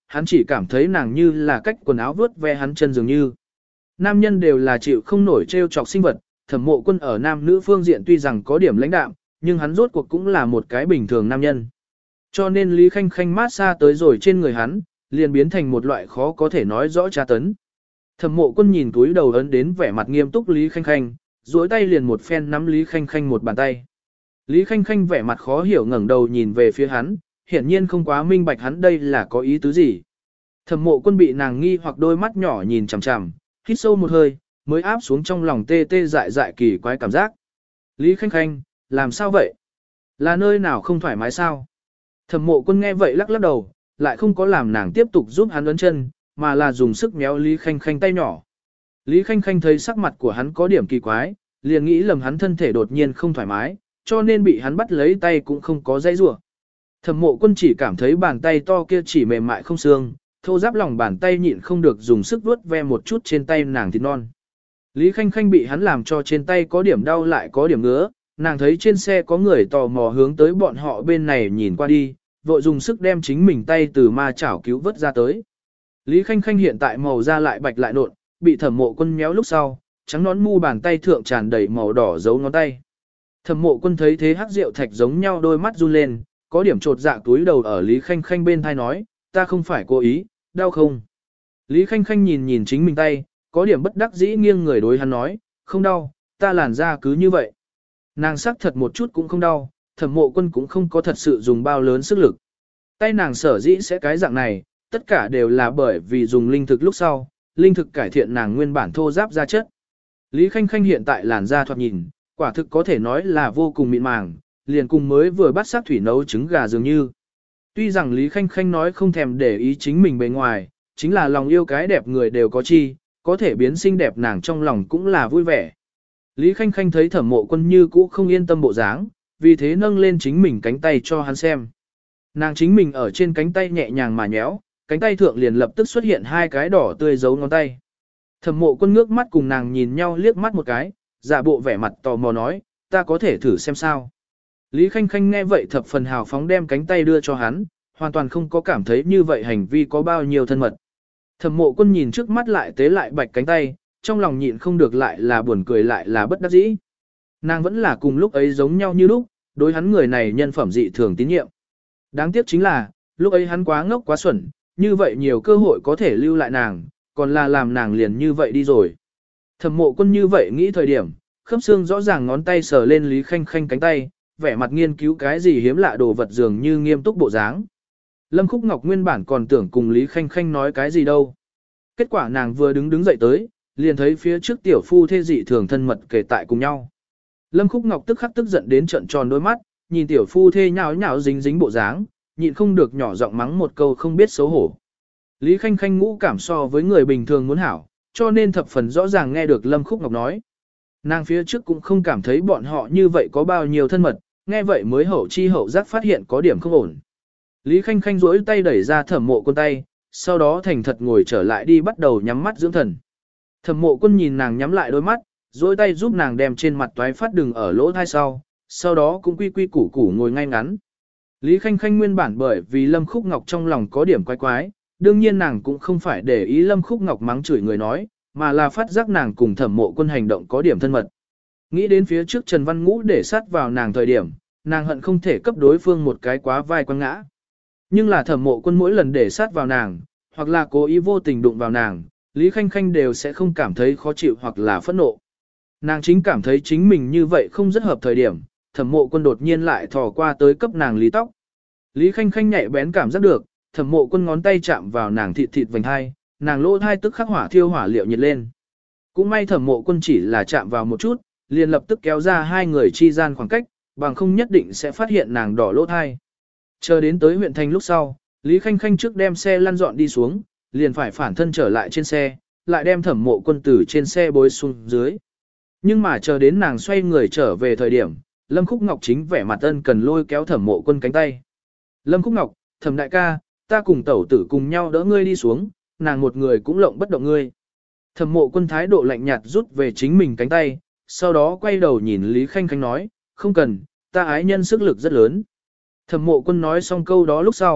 Speaker 1: hắn chỉ cảm thấy nàng như là cách quần áo vướt ve hắn chân dường như. Nam nhân đều là chịu không nổi trêu chọc sinh vật, Thẩm Mộ Quân ở nam nữ phương diện tuy rằng có điểm lãnh đạm, nhưng hắn rốt cuộc cũng là một cái bình thường nam nhân. Cho nên Lý Khanh Khanh mát xa tới rồi trên người hắn, liền biến thành một loại khó có thể nói rõ tra tấn. Thẩm Mộ Quân nhìn túi đầu ấn đến vẻ mặt nghiêm túc Lý Khanh Khanh, duỗi tay liền một phen nắm Lý Khanh Khanh một bàn tay. Lý Khanh Khanh vẻ mặt khó hiểu ngẩng đầu nhìn về phía hắn, hiển nhiên không quá minh bạch hắn đây là có ý tứ gì. Thẩm Mộ Quân bị nàng nghi hoặc đôi mắt nhỏ nhìn chằm chằm, hít sâu một hơi, mới áp xuống trong lòng tê tê dại dại kỳ quái cảm giác. Lý Khanh Khanh, làm sao vậy? Là nơi nào không thoải mái sao? Thẩm Mộ Quân nghe vậy lắc lắc đầu, lại không có làm nàng tiếp tục giúp hắn ấn chân, mà là dùng sức méo Lý Khanh Khanh tay nhỏ. Lý Khanh Khanh thấy sắc mặt của hắn có điểm kỳ quái, liền nghĩ lầm hắn thân thể đột nhiên không thoải mái, cho nên bị hắn bắt lấy tay cũng không có dãy rủa. Thẩm Mộ Quân chỉ cảm thấy bàn tay to kia chỉ mềm mại không xương, thô ráp lòng bàn tay nhịn không được dùng sức vuốt ve một chút trên tay nàng thịt non. Lý Khanh Khanh bị hắn làm cho trên tay có điểm đau lại có điểm ngứa, nàng thấy trên xe có người tò mò hướng tới bọn họ bên này nhìn qua đi, vội dùng sức đem chính mình tay từ ma chảo cứu vớt ra tới. Lý Khanh Khanh hiện tại màu da lại bạch lại nộn, bị Thẩm Mộ Quân méo lúc sau, trắng nón mu bàn tay thượng tràn đầy màu đỏ dấu ngón tay. Thẩm Mộ Quân thấy thế hắc rượu thạch giống nhau đôi mắt run lên, có điểm trột dạ túi đầu ở Lý Khanh Khanh bên thai nói, ta không phải cố ý, đau không? Lý Khanh Khanh nhìn nhìn chính mình tay, có điểm bất đắc dĩ nghiêng người đối hắn nói, không đau, ta làn da cứ như vậy. Nàng sắc thật một chút cũng không đau, Thẩm Mộ Quân cũng không có thật sự dùng bao lớn sức lực. Tay nàng sở dĩ sẽ cái dạng này, tất cả đều là bởi vì dùng linh thực lúc sau, linh thực cải thiện nàng nguyên bản thô ráp da chất. Lý Khanh Khanh hiện tại làn da thoạt nhìn, quả thực có thể nói là vô cùng mịn màng, liền cùng mới vừa bắt sát thủy nấu trứng gà dường như. Tuy rằng Lý Khanh Khanh nói không thèm để ý chính mình bề ngoài, chính là lòng yêu cái đẹp người đều có chi, có thể biến xinh đẹp nàng trong lòng cũng là vui vẻ. Lý Khanh Khanh thấy Thẩm Mộ Quân như cũ không yên tâm bộ dáng, vì thế nâng lên chính mình cánh tay cho hắn xem. Nàng chính mình ở trên cánh tay nhẹ nhàng mà nhéo, cánh tay thượng liền lập tức xuất hiện hai cái đỏ tươi dấu ngón tay. Thẩm Mộ Quân ngước mắt cùng nàng nhìn nhau liếc mắt một cái, giả bộ vẻ mặt tò mò nói, ta có thể thử xem sao. Lý Khanh Khanh nghe vậy thập phần hào phóng đem cánh tay đưa cho hắn, hoàn toàn không có cảm thấy như vậy hành vi có bao nhiêu thân mật. Thẩm Mộ Quân nhìn trước mắt lại tế lại bạch cánh tay, trong lòng nhịn không được lại là buồn cười lại là bất đắc dĩ. Nàng vẫn là cùng lúc ấy giống nhau như lúc, đối hắn người này nhân phẩm dị thường tín nhiệm. Đáng tiếc chính là, lúc ấy hắn quá ngốc quá xuẩn, như vậy nhiều cơ hội có thể lưu lại nàng, còn là làm nàng liền như vậy đi rồi. Thẩm Mộ Quân như vậy nghĩ thời điểm, khớp xương rõ ràng ngón tay sờ lên Lý Khanh Khanh cánh tay, vẻ mặt nghiên cứu cái gì hiếm lạ đồ vật dường như nghiêm túc bộ dáng. Lâm Khúc Ngọc nguyên bản còn tưởng cùng Lý Khanh Khanh nói cái gì đâu. Kết quả nàng vừa đứng dậy tới, liền thấy phía trước tiểu phu thê dị thường thân mật kể tại cùng nhau. Lâm Khúc Ngọc tức khắc tức giận đến trợn tròn đôi mắt, nhìn tiểu phu thê nhão nhão dính dính bộ dáng, nhịn không được nhỏ giọng mắng một câu không biết xấu hổ. Lý Khanh Khanh ngũ cảm so với người bình thường muốn hảo, cho nên thập phần rõ ràng nghe được Lâm Khúc Ngọc nói. Nàng phía trước cũng không cảm thấy bọn họ như vậy có bao nhiêu thân mật, nghe vậy mới hậu chi hậu giác phát hiện có điểm không ổn. Lý Khanh Khanh duỗi tay đẩy ra Thẩm Mộ Quân tay, sau đó thành thật ngồi trở lại đi bắt đầu nhắm mắt dưỡng thần. Thẩm Mộ Quân nhìn nàng nhắm lại đôi mắt, duỗi tay giúp nàng đem trên mặt toái phát đừng ở lỗ thai sau đó cũng quy quy củ củ ngồi ngay ngắn. Lý Khanh Khanh nguyên bản bởi vì Lâm Khúc Ngọc trong lòng có điểm quái quái, đương nhiên nàng cũng không phải để ý Lâm Khúc Ngọc mắng chửi người nói, mà là phát giác nàng cùng Thẩm Mộ Quân hành động có điểm thân mật. Nghĩ đến phía trước Trần Văn Ngũ để sát vào nàng thời điểm, nàng hận không thể cấp đối phương một cái quá vai quăng ngã. Nhưng là Thẩm Mộ Quân mỗi lần để sát vào nàng, hoặc là cố ý vô tình đụng vào nàng, Lý Khanh Khanh đều sẽ không cảm thấy khó chịu hoặc là phẫn nộ. Nàng chính cảm thấy chính mình như vậy không rất hợp thời điểm, Thẩm Mộ Quân đột nhiên lại thò qua tới cấp nàng lý tóc. Lý Khanh Khanh nhạy bén cảm giác được, Thẩm Mộ Quân ngón tay chạm vào nàng thịt vành hai, nàng lỗ thai tức khắc hỏa thiêu hỏa liệu nhiệt lên. Cũng may Thẩm Mộ Quân chỉ là chạm vào một chút, liền lập tức kéo ra hai người chi gian khoảng cách, bằng không nhất định sẽ phát hiện nàng đỏ lỗ thai. Chờ đến tới huyện thành lúc sau, Lý Khanh Khanh trước đem xe lăn dọn đi xuống, liền phải phản thân trở lại trên xe, lại đem Thẩm Mộ Quân từ trên xe bối xuống dưới. Nhưng mà chờ đến nàng xoay người trở về thời điểm, Lâm Khúc Ngọc chính vẻ mặt ân cần lôi kéo Thẩm Mộ Quân cánh tay. Lâm Khúc Ngọc, Thẩm đại ca, ta cùng tẩu tử cùng nhau đỡ ngươi đi xuống, nàng một người cũng lộng bất động ngươi. Thẩm Mộ Quân thái độ lạnh nhạt rút về chính mình cánh tay, sau đó quay đầu nhìn Lý Khanh Khanh nói, không cần, ta ái nhân sức lực rất lớn. Thẩm Mộ Quân nói xong câu đó lúc sau,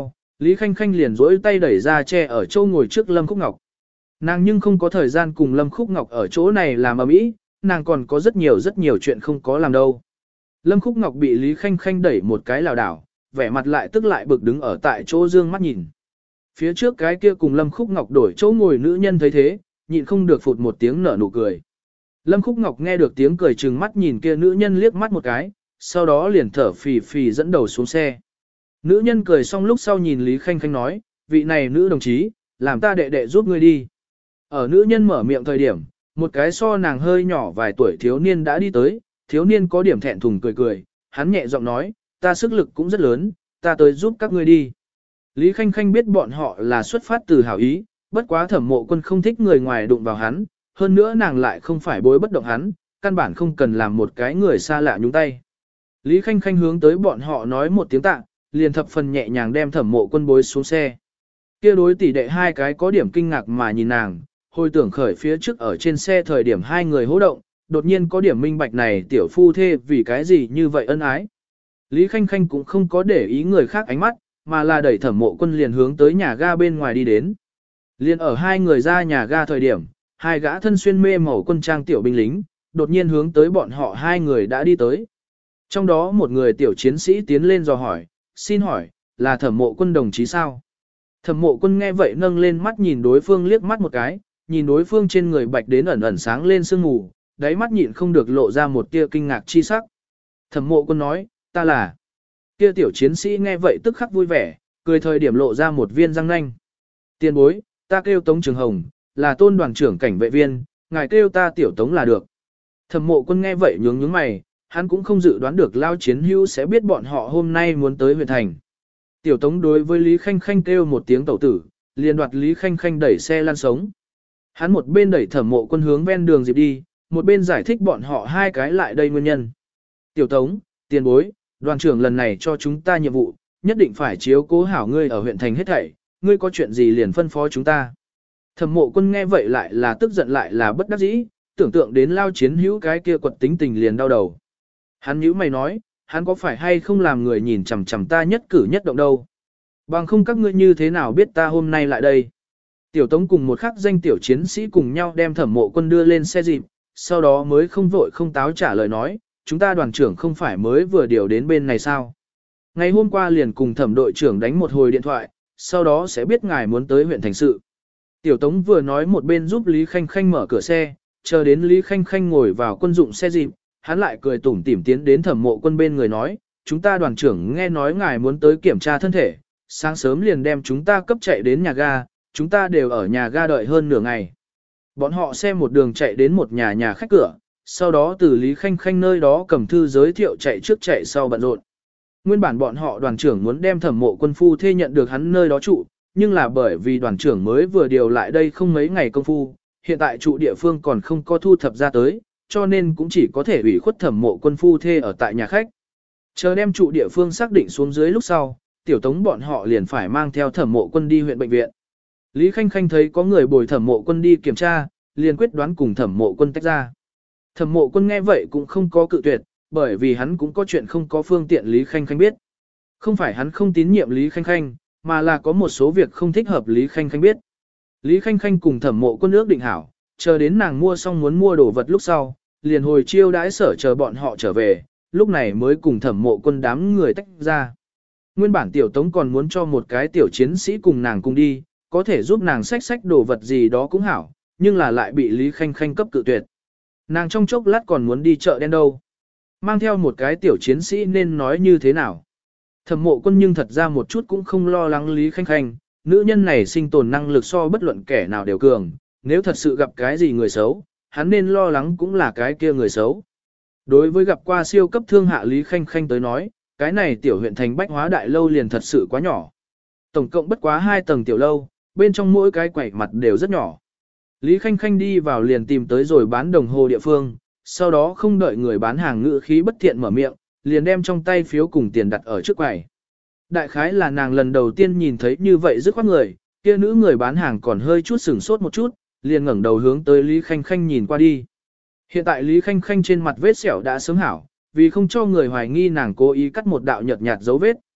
Speaker 1: Lý Khanh Khanh liền rỗi tay đẩy ra che ở chỗ ngồi trước Lâm Khúc Ngọc. Nàng nhưng không có thời gian cùng Lâm Khúc Ngọc ở chỗ này làm ầm ĩ, nàng còn có rất nhiều chuyện không có làm đâu. Lâm Khúc Ngọc bị Lý Khanh Khanh đẩy một cái lảo đảo, vẻ mặt lại tức lại bực đứng ở tại chỗ dương mắt nhìn. Phía trước cái kia cùng Lâm Khúc Ngọc đổi chỗ ngồi nữ nhân thấy thế, nhịn không được phụt một tiếng nở nụ cười. Lâm Khúc Ngọc nghe được tiếng cười trừng mắt nhìn kia nữ nhân liếc mắt một cái, sau đó liền thở phì phì dẫn đầu xuống xe. Nữ nhân cười xong lúc sau nhìn Lý Khanh Khanh nói, vị này nữ đồng chí, làm ta đệ đệ giúp ngươi đi. Ở nữ nhân mở miệng thời điểm, một cái so nàng hơi nhỏ vài tuổi thiếu niên đã đi tới, thiếu niên có điểm thẹn thùng cười cười, hắn nhẹ giọng nói, ta sức lực cũng rất lớn, ta tới giúp các ngươi đi. Lý Khanh Khanh biết bọn họ là xuất phát từ hảo ý, bất quá Thẩm Mộ Quân không thích người ngoài đụng vào hắn, hơn nữa nàng lại không phải bối bất động hắn, căn bản không cần làm một cái người xa lạ nhúng tay. Lý Khanh Khanh hướng tới bọn họ nói một tiếng tạ, liền thập phần nhẹ nhàng đem Thẩm Mộ Quân bối xuống xe. Kia đối tỷ đệ hai cái có điểm kinh ngạc mà nhìn nàng, hồi tưởng khởi phía trước ở trên xe thời điểm hai người hô động, đột nhiên có điểm minh bạch này tiểu phu thê vì cái gì như vậy ân ái. Lý Khanh Khanh cũng không có để ý người khác ánh mắt, mà là đẩy Thẩm Mộ Quân liền hướng tới nhà ga bên ngoài đi đến. Liên ở hai người ra nhà ga thời điểm, hai gã thân xuyên mê màu quân trang tiểu binh lính, đột nhiên hướng tới bọn họ hai người đã đi tới. Trong đó một người tiểu chiến sĩ tiến lên dò hỏi, xin hỏi, là Thẩm Mộ Quân đồng chí sao? Thẩm Mộ Quân nghe vậy nâng lên mắt nhìn đối phương liếc mắt một cái, nhìn đối phương trên người bạch đến ẩn ẩn sáng lên sương mù, đáy mắt nhịn không được lộ ra một tia kinh ngạc chi sắc. Thẩm Mộ Quân nói, ta là. Kia tiểu chiến sĩ nghe vậy tức khắc vui vẻ, cười thời điểm lộ ra một viên răng nanh. Tiền bối, ta kêu Tống Trường Hồng, là Tôn đoàn trưởng cảnh vệ viên, ngài kêu ta tiểu Tống là được. Thẩm Mộ Quân nghe vậy nhướng nhướng mày, hắn cũng không dự đoán được Lao Chiến Hữu sẽ biết bọn họ hôm nay muốn tới huyện thành. Tiểu Tống đối với Lý Khanh Khanh kêu một tiếng tẩu tử, liền đoạt Lý Khanh Khanh đẩy xe lăn sống. Hắn một bên đẩy Thẩm Mộ Quân hướng ven đường dịp đi, một bên giải thích bọn họ hai cái lại đây nguyên nhân. Tiểu Tống, tiền bối, đoàn trưởng lần này cho chúng ta nhiệm vụ, nhất định phải chiếu cố hảo ngươi ở huyện thành hết thảy, ngươi có chuyện gì liền phân phó chúng ta. Thẩm Mộ Quân nghe vậy lại là tức giận lại là bất đắc dĩ, tưởng tượng đến Lao Chiến Hữu cái kia quật tính tình liền đau đầu. Hắn nhíu mày nói, hắn có phải hay không làm người nhìn chằm chằm ta nhất cử nhất động đâu. Bằng không các ngươi như thế nào biết ta hôm nay lại đây. Tiểu Tống cùng một khắc danh tiểu chiến sĩ cùng nhau đem Thẩm Mộ Quân đưa lên xe dịp, sau đó mới không vội không táo trả lời nói, chúng ta đoàn trưởng không phải mới vừa điều đến bên này sao. Ngày hôm qua liền cùng Thẩm đội trưởng đánh một hồi điện thoại, sau đó sẽ biết ngài muốn tới huyện thành sự. Tiểu Tống vừa nói một bên giúp Lý Khanh Khanh mở cửa xe, chờ đến Lý Khanh Khanh ngồi vào quân dụng xe dịp, hắn lại cười tủm tỉm tiến đến Thẩm Mộ Quân bên người nói, chúng ta đoàn trưởng nghe nói ngài muốn tới kiểm tra thân thể, sáng sớm liền đem chúng ta cấp chạy đến nhà ga, chúng ta đều ở nhà ga đợi hơn nửa ngày. Bọn họ xe một đường chạy đến một nhà khách cửa, sau đó từ Lý Khanh Khanh nơi đó cầm thư giới thiệu chạy trước chạy sau bận rộn. Nguyên bản bọn họ đoàn trưởng muốn đem Thẩm Mộ Quân phu thê nhận được hắn nơi đó trụ, nhưng là bởi vì đoàn trưởng mới vừa điều lại đây không mấy ngày công phu, hiện tại trụ địa phương còn không có thu thập ra tới, cho nên cũng chỉ có thể ủy khuất Thẩm Mộ Quân phu thê ở tại nhà khách. Chờ đem trụ địa phương xác định xuống dưới lúc sau, Tiểu Tống bọn họ liền phải mang theo Thẩm Mộ Quân đi huyện bệnh viện. Lý Khanh Khanh thấy có người bồi Thẩm Mộ Quân đi kiểm tra, liền quyết đoán cùng Thẩm Mộ Quân tách ra. Thẩm Mộ Quân nghe vậy cũng không có cự tuyệt, bởi vì hắn cũng có chuyện không có phương tiện Lý Khanh Khanh biết. Không phải hắn không tín nhiệm Lý Khanh Khanh, mà là có một số việc không thích hợp Lý Khanh Khanh biết. Lý Khanh Khanh cùng Thẩm Mộ Quân ước định hảo, chờ đến nàng mua xong muốn mua đồ vật lúc sau, liền hồi chiêu đãi sở chờ bọn họ trở về, lúc này mới cùng Thẩm Mộ Quân đám người tách ra. Nguyên bản Tiểu Tống còn muốn cho một cái tiểu chiến sĩ cùng nàng cùng đi, có thể giúp nàng xách đồ vật gì đó cũng hảo, nhưng là lại bị Lý Khanh Khanh cấp cự tuyệt. Nàng trong chốc lát còn muốn đi chợ đen đâu. Mang theo một cái tiểu chiến sĩ nên nói như thế nào. Thẩm Mộ Quân nhưng thật ra một chút cũng không lo lắng Lý Khanh Khanh, nữ nhân này sinh tồn năng lực so bất luận kẻ nào đều cường, nếu thật sự gặp cái gì người xấu, hắn nên lo lắng cũng là cái kia người xấu. Đối với gặp qua siêu cấp thương hạ Lý Khanh Khanh tới nói, cái này tiểu huyện thành bách hóa đại lâu liền thật sự quá nhỏ. Tổng cộng bất quá 2 tầng tiểu lâu, bên trong mỗi cái quẩy mặt đều rất nhỏ. Lý Khanh Khanh đi vào liền tìm tới rồi bán đồng hồ địa phương, sau đó không đợi người bán hàng ngữ khí bất thiện mở miệng, liền đem trong tay phiếu cùng tiền đặt ở trước quầy. Đại khái là nàng lần đầu tiên nhìn thấy như vậy dứt khoát người, kia nữ người bán hàng còn hơi chút sửng sốt một chút, liền ngẩng đầu hướng tới Lý Khanh Khanh nhìn qua đi. Hiện tại Lý Khanh Khanh trên mặt vết sẹo đã sớm hảo, vì không cho người hoài nghi nàng cố ý cắt một đạo nhợt nhạt dấu vết.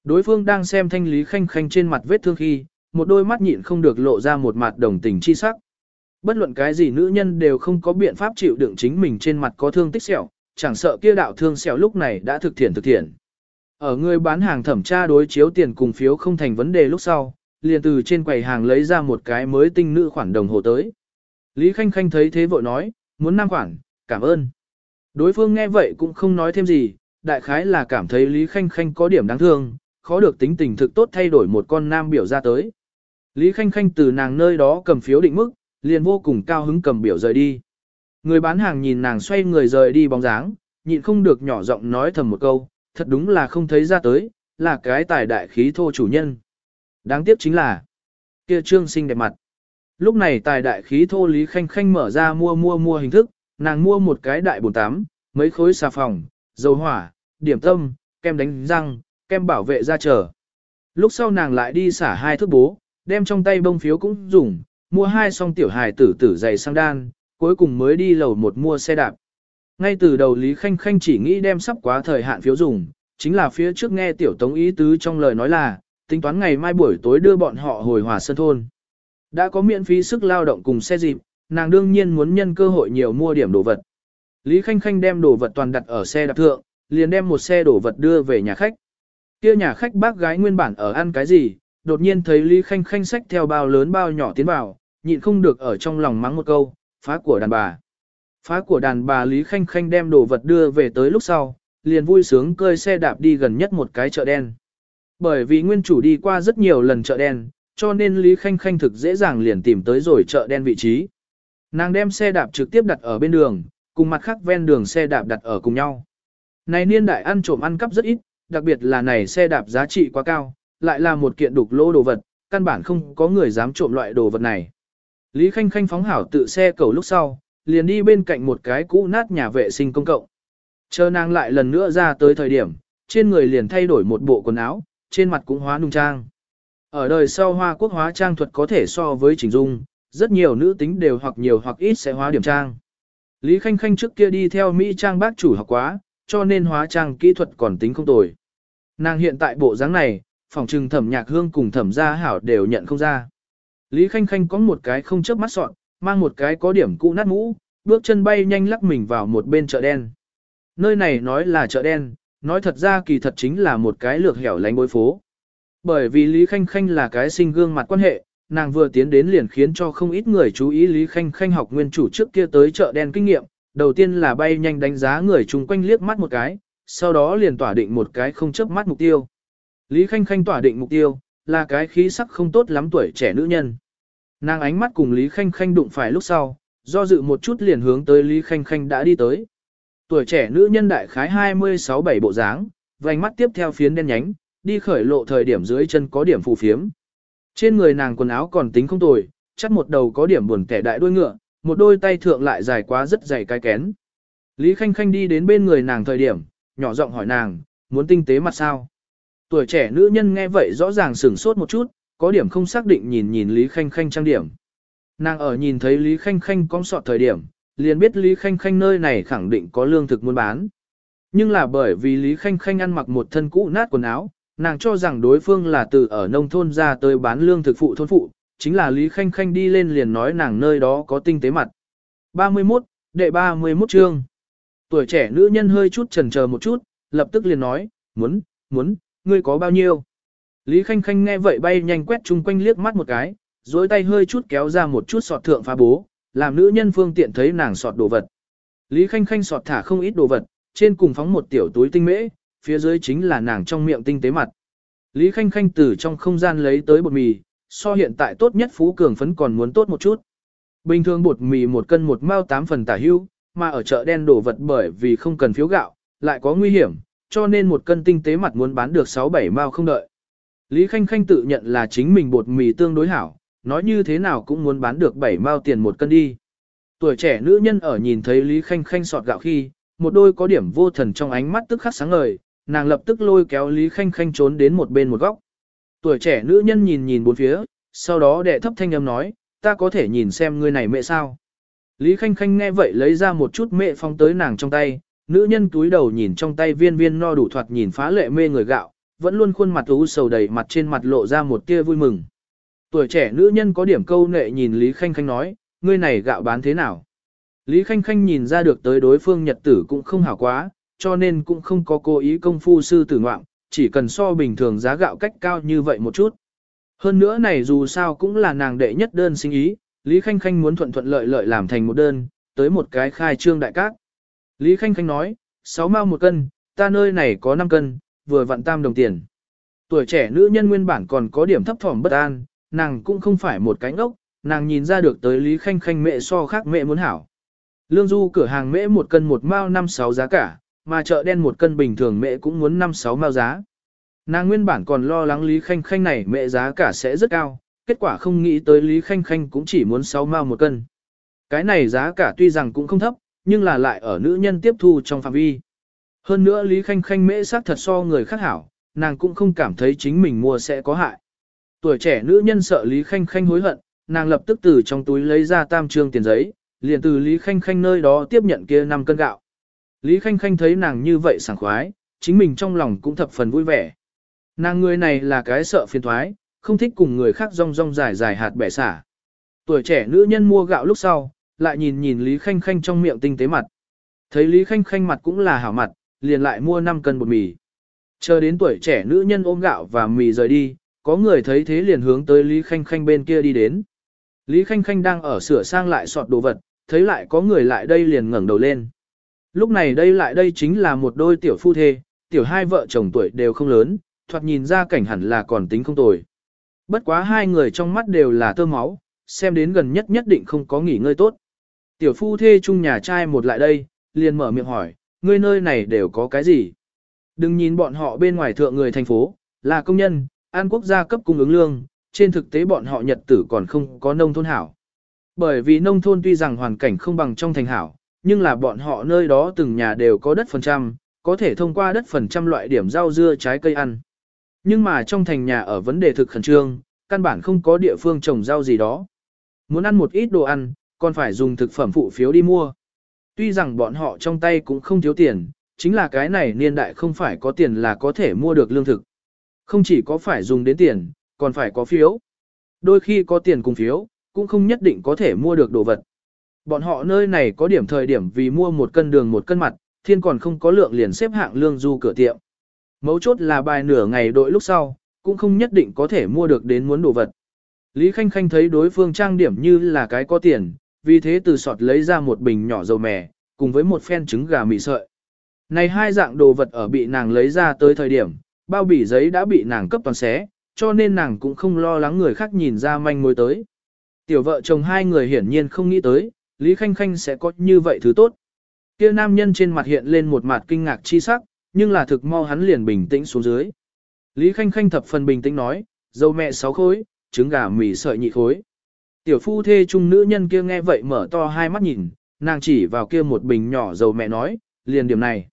Speaker 1: Đối phương đang xem thanh Lý Khanh Khanh trên mặt vết thương khi, một đôi mắt nhịn không được lộ ra một mặt đồng tình chi sắc. Bất luận cái gì nữ nhân đều không có biện pháp chịu đựng chính mình trên mặt có thương tích sẹo, chẳng sợ kia đạo thương sẹo lúc này đã thực thiện. Ở người bán hàng thẩm tra đối chiếu tiền cùng phiếu không thành vấn đề lúc sau, liền từ trên quầy hàng lấy ra một cái mới tinh nữ khoản đồng hồ tới. Lý Khanh Khanh thấy thế vội nói, muốn 5 khoản, cảm ơn. Đối phương nghe vậy cũng không nói thêm gì, đại khái là cảm thấy Lý Khanh Khanh có điểm đáng thương, khó được tính tình thực tốt thay đổi một con nam biểu ra tới. Lý Khanh Khanh từ nàng nơi đó cầm phiếu định mức, liền vô cùng cao hứng cầm biểu rời đi. Người bán hàng nhìn nàng xoay người rời đi bóng dáng, nhịn không được nhỏ giọng nói thầm một câu, thật đúng là không thấy ra tới, là cái tài đại khí thô chủ nhân. Đáng tiếc chính là, kia trương xinh đẹp mặt. Lúc này tài đại khí thô Lý Khanh Khanh mở ra mua hình thức, nàng mua một cái đại bồn tắm, mấy khối xà phòng, dầu hỏa, điểm tâm, kem đánh răng, kem bảo vệ da trở. Lúc sau nàng lại đi xả 2 thước bố, đem trong tay bông phiếu cũng dùng, mua 2 song tiểu hài tử giày sang đan, cuối cùng mới đi lầu 1 mua xe đạp. Ngay từ đầu Lý Khanh Khanh chỉ nghĩ đem sắp quá thời hạn phiếu dùng, chính là phía trước nghe tiểu tống ý tứ trong lời nói là, tính toán ngày mai buổi tối đưa bọn họ hồi Hòa Sơn thôn. Đã có miễn phí sức lao động cùng xe dịp, nàng đương nhiên muốn nhân cơ hội nhiều mua điểm đồ vật. Lý Khanh Khanh đem đồ vật toàn đặt ở xe đạp thượng, liền đem một xe đồ vật đưa về nhà khách. Kia nhà khách bác gái nguyên bản ở ăn cái gì, đột nhiên thấy Lý Khanh Khanh xách theo bao lớn bao nhỏ tiến vào, nhịn không được ở trong lòng mắng một câu, phá của đàn bà. Phá của đàn bà Lý Khanh Khanh đem đồ vật đưa về tới lúc sau, liền vui sướng cơi xe đạp đi gần nhất một cái chợ đen. Bởi vì nguyên chủ đi qua rất nhiều lần chợ đen, cho nên Lý Khanh Khanh thực dễ dàng liền tìm tới rồi chợ đen vị trí. Nàng đem xe đạp trực tiếp đặt ở bên đường, cùng mặt khác ven đường xe đạp đặt ở cùng nhau. Này niên đại ăn trộm ăn cắp rất ít, đặc biệt là này xe đạp giá trị quá cao, lại là một kiện đục lỗ đồ vật, căn bản không có người dám trộm loại đồ vật này. Lý Khanh Khanh phóng hảo tự xe cầu lúc sau, liền đi bên cạnh một cái cũ nát nhà vệ sinh công cộng. Chờ nàng lại lần nữa ra tới thời điểm, trên người liền thay đổi một bộ quần áo, trên mặt cũng hóa nung trang. Ở đời sau Hoa Quốc hóa trang thuật có thể so với chỉnh dung, rất nhiều nữ tính đều hoặc nhiều hoặc ít sẽ hóa điểm trang. Lý Khanh Khanh trước kia đi theo Mỹ trang bác chủ học quá, cho nên hóa trang kỹ thuật còn tính không tồi. Nàng hiện tại bộ dáng này, phòng trừng Thẩm Nhạc Hương cùng Thẩm Gia Hảo đều nhận không ra. Lý Khanh Khanh có một cái không chớp mắt sọn, mang một cái có điểm cũ nát mũ, bước chân bay nhanh lắc mình vào một bên chợ đen. Nơi này nói là chợ đen, nói thật ra kỳ thật chính là một cái lược hẻo lánh bối phố. Bởi vì Lý Khanh Khanh là cái sinh gương mặt quan hệ, nàng vừa tiến đến liền khiến cho không ít người chú ý Lý Khanh Khanh học nguyên chủ trước kia tới chợ đen kinh nghiệm, đầu tiên là bay nhanh đánh giá người chung quanh liếc mắt một cái, sau đó liền tỏa định một cái không chớp mắt mục tiêu. Lý Khanh Khanh tỏa định mục tiêu, là cái khí sắc không tốt lắm tuổi trẻ nữ nhân. Nàng ánh mắt cùng Lý Khanh Khanh đụng phải lúc sau, do dự một chút liền hướng tới Lý Khanh Khanh đã đi tới. Tuổi trẻ nữ nhân đại khái 26-7 bộ dáng, vành mắt tiếp theo phiến đen nhánh, đi khởi lộ thời điểm dưới chân có điểm phù phiếm. Trên người nàng quần áo còn tính không tồi, chắc một đầu có điểm buồn kẻ đại đuôi ngựa, một đôi tay thượng lại dài quá rất dày cái kén. Lý Khanh Khanh đi đến bên người nàng thời điểm, nhỏ giọng hỏi nàng, muốn tinh tế mặt sao? Tuổi trẻ nữ nhân nghe vậy rõ ràng sửng sốt một chút, có điểm không xác định nhìn Lý Khanh Khanh trang điểm. Nàng ở nhìn thấy Lý Khanh Khanh cong sọt thời điểm, liền biết Lý Khanh Khanh nơi này khẳng định có lương thực muốn bán. Nhưng là bởi vì Lý Khanh Khanh ăn mặc một thân cũ nát quần áo, nàng cho rằng đối phương là từ ở nông thôn ra tới bán lương thực phụ thôn phụ, chính là Lý Khanh Khanh đi lên liền nói nàng nơi đó có tinh tế mặt. 31, đệ 31 chương. Tuổi trẻ nữ nhân hơi chút chần chờ một chút, lập tức liền nói, muốn, ngươi có bao nhiêu? Lý Khanh Khanh nghe vậy bay nhanh quét chung quanh liếc mắt một cái, dối tay hơi chút kéo ra một chút sọt thượng phá bố, làm nữ nhân phương tiện thấy nàng sọt đồ vật. Lý Khanh Khanh sọt thả không ít đồ vật, trên cùng phóng một tiểu túi tinh mễ, phía dưới chính là nàng trong miệng tinh tế mặt. Lý Khanh Khanh từ trong không gian lấy tới bột mì, so hiện tại tốt nhất Phú Cường phấn còn muốn tốt một chút. Bình thường bột mì 1 cân 1 mao 8 phần tả hữu, mà ở chợ đen đồ vật bởi vì không cần phiếu gạo, lại có nguy hiểm, cho nên 1 cân tinh tế mặt muốn bán được 6-7 mao không đợi. Lý Khanh Khanh tự nhận là chính mình bột mì tương đối hảo, nói như thế nào cũng muốn bán được 7 mao tiền 1 cân đi. Tuổi trẻ nữ nhân ở nhìn thấy Lý Khanh Khanh sọt gạo khi, một đôi có điểm vô thần trong ánh mắt tức khắc sáng ngời, nàng lập tức lôi kéo Lý Khanh Khanh trốn đến một bên một góc. Tuổi trẻ nữ nhân nhìn bốn phía, sau đó đệ thấp thanh âm nói, ta có thể nhìn xem ngươi này mẹ sao. Lý Khanh Khanh nghe vậy lấy ra một chút mẹ phong tới nàng trong tay, nữ nhân túi đầu nhìn trong tay viên no đủ thoạt nhìn phá lệ mê người gạo, vẫn luôn khuôn mặt u sầu đầy mặt trên mặt lộ ra một tia vui mừng. Tuổi trẻ nữ nhân có điểm câu nệ nhìn Lý Khanh Khanh nói, ngươi này gạo bán thế nào? Lý Khanh Khanh nhìn ra được tới đối phương nhật tử cũng không hảo quá, cho nên cũng không có cố ý công phu sư tử ngoạm, chỉ cần so bình thường giá gạo cách cao như vậy một chút. Hơn nữa này dù sao cũng là nàng đệ nhất đơn sinh ý, Lý Khanh Khanh muốn thuận thuận lợi lợi làm thành một đơn, tới một cái khai trương đại cát. Lý Khanh Khanh nói, 6 mao một cân, ta nơi này có 5 cân, vừa vặn tam đồng tiền. Tuổi trẻ nữ nhân nguyên bản còn có điểm thấp thỏm bất an, nàng cũng không phải một cái ngốc, nàng nhìn ra được tới Lý Khanh Khanh mẹ so khác mẹ muốn hảo. Lương du cửa hàng mễ một cân một mao 5-6 giá cả, mà chợ đen một cân bình thường mẹ cũng muốn 5-6 mao giá. Nàng nguyên bản còn lo lắng Lý Khanh Khanh này mẹ giá cả sẽ rất cao, kết quả không nghĩ tới Lý Khanh Khanh cũng chỉ muốn 6 mao một cân. Cái này giá cả tuy rằng cũng không thấp, nhưng là lại ở nữ nhân tiếp thu trong phạm vi. Hơn nữa Lý Khanh Khanh mễ xác thật so người khác hảo, nàng cũng không cảm thấy chính mình mua sẽ có hại. Tuổi trẻ nữ nhân sợ Lý Khanh Khanh hối hận, nàng lập tức từ trong túi lấy ra tam trương tiền giấy, liền từ Lý Khanh Khanh nơi đó tiếp nhận kia 5 cân gạo. Lý Khanh Khanh thấy nàng như vậy sảng khoái, chính mình trong lòng cũng thập phần vui vẻ. Nàng người này là cái sợ phiền thoái, không thích cùng người khác rong rong dài dài hạt bẻ xả. Tuổi trẻ nữ nhân mua gạo lúc sau, lại nhìn nhìn Lý Khanh Khanh trong miệng tinh tế mặt. Thấy Lý Khanh Khanh mặt cũng là hảo mặt, liền lại mua 5 cân bột mì. Chờ đến tuổi trẻ nữ nhân ôm gạo và mì rời đi, có người thấy thế liền hướng tới Lý Khanh Khanh bên kia đi đến. Lý Khanh Khanh đang ở sửa sang lại sọt đồ vật, thấy lại có người lại đây liền ngẩng đầu lên. Lúc này lại đây chính là một đôi tiểu phu thê, tiểu hai vợ chồng tuổi đều không lớn, thoạt nhìn ra cảnh hẳn là còn tính không tồi. Bất quá hai người trong mắt đều là tơ máu, xem đến gần nhất nhất định không có nghỉ ngơi tốt. Tiểu phu thê chung nhà trai một lại đây, liền mở miệng hỏi, ngươi nơi này đều có cái gì? Đừng nhìn bọn họ bên ngoài thượng người thành phố, là công nhân, an quốc gia cấp cung ứng lương, trên thực tế bọn họ nhật tử còn không có nông thôn hảo. Bởi vì nông thôn tuy rằng hoàn cảnh không bằng trong thành hảo, nhưng là bọn họ nơi đó từng nhà đều có đất phần trăm, có thể thông qua đất phần trăm loại điểm rau dưa trái cây ăn. Nhưng mà trong thành nhà ở vấn đề thực khẩn trương, căn bản không có địa phương trồng rau gì đó. Muốn ăn một ít đồ ăn, còn phải dùng thực phẩm phụ phiếu đi mua. Tuy rằng bọn họ trong tay cũng không thiếu tiền, chính là cái này niên đại không phải có tiền là có thể mua được lương thực. Không chỉ có phải dùng đến tiền, còn phải có phiếu. Đôi khi có tiền cùng phiếu, cũng không nhất định có thể mua được đồ vật. Bọn họ nơi này có điểm thời điểm vì mua 1 cân đường 1 cân mặt, thiên còn không có lượng liền xếp hạng lương du cửa tiệm. Mấu chốt là bài nửa ngày đội lúc sau, cũng không nhất định có thể mua được đến muốn đồ vật. Lý Khanh Khanh thấy đối phương trang điểm như là cái có tiền, vì thế từ sọt lấy ra một bình nhỏ dầu mè, cùng với một phen trứng gà mì sợi. Này hai dạng đồ vật ở bị nàng lấy ra tới thời điểm, bao bì giấy đã bị nàng cấp toàn xé, cho nên nàng cũng không lo lắng người khác nhìn ra manh mối tới. Tiểu vợ chồng hai người hiển nhiên không nghĩ tới, Lý Khanh Khanh sẽ có như vậy thứ tốt. Kia nam nhân trên mặt hiện lên một mặt kinh ngạc chi sắc, nhưng là thực mau hắn liền bình tĩnh xuống dưới. Lý Khanh Khanh thập phần bình tĩnh nói, dầu mẹ 6 khối, trứng gà mì sợi nhị khối. Tiểu phu thê trung nữ nhân kia nghe vậy mở to hai mắt nhìn, nàng chỉ vào kia một bình nhỏ dầu mẹ nói, liền điểm này.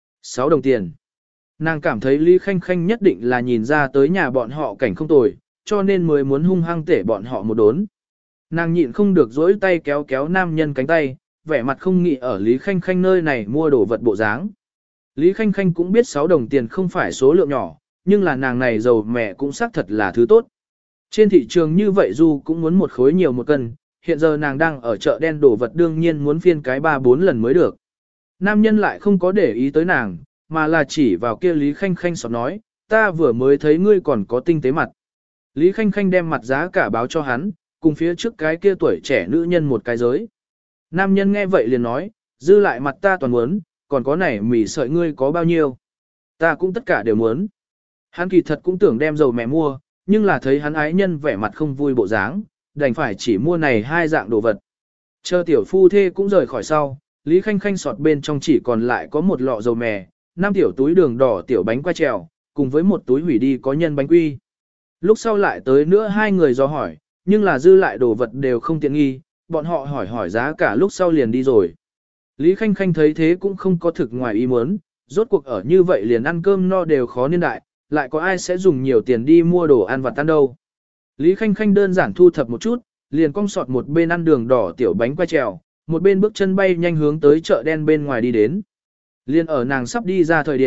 Speaker 1: 6 đồng tiền. Nàng cảm thấy Lý Khanh Khanh nhất định là nhìn ra tới nhà bọn họ cảnh không tồi, cho nên mới muốn hung hăng tể bọn họ một đốn. Nàng nhịn không được dỗi tay kéo kéo nam nhân cánh tay, vẻ mặt không nghĩ ở Lý Khanh Khanh nơi này mua đồ vật bộ dáng. Lý Khanh Khanh cũng biết 6 đồng tiền không phải số lượng nhỏ, nhưng là nàng này dầu mẹ cũng xác thật là thứ tốt. Trên thị trường như vậy dù cũng muốn 1 khối nhiều 1 cân, hiện giờ nàng đang ở chợ đen đồ vật đương nhiên muốn phiên cái 3-4 lần mới được. Nam nhân lại không có để ý tới nàng, mà là chỉ vào kia Lý Khanh Khanh sọt nói, ta vừa mới thấy ngươi còn có tinh tế mặt. Lý Khanh Khanh đem mặt giá cả báo cho hắn, cùng phía trước cái kia tuổi trẻ nữ nhân một cái giới. Nam nhân nghe vậy liền nói, dư lại mặt ta toàn muốn, còn có này mì sợi ngươi có bao nhiêu. Ta cũng tất cả đều muốn. Hắn kỳ thật cũng tưởng đem dầu mẹ mua, nhưng là thấy hắn ái nhân vẻ mặt không vui bộ dáng, đành phải chỉ mua này hai dạng đồ vật. Chờ tiểu phu thê cũng rời khỏi sau, Lý Khanh Khanh sọt bên trong chỉ còn lại có một lọ dầu mè, 5 tiểu túi đường đỏ tiểu bánh qua trèo, cùng với một túi hủy đi có nhân bánh quy. Lúc sau lại tới nữa hai người do hỏi, nhưng là dư lại đồ vật đều không tiện nghi, bọn họ hỏi giá cả lúc sau liền đi rồi. Lý Khanh Khanh thấy thế cũng không có thực ngoài ý muốn, rốt cuộc ở như vậy liền ăn cơm no đều khó niên đại, lại có ai sẽ dùng nhiều tiền đi mua đồ ăn vặt ăn đâu. Lý Khanh Khanh đơn giản thu thập một chút, liền cong sọt một bên ăn đường đỏ tiểu bánh qua trèo, một bên bước chân bay nhanh hướng tới chợ đen bên ngoài đi đến. Liên ở nàng sắp đi ra thời điểm,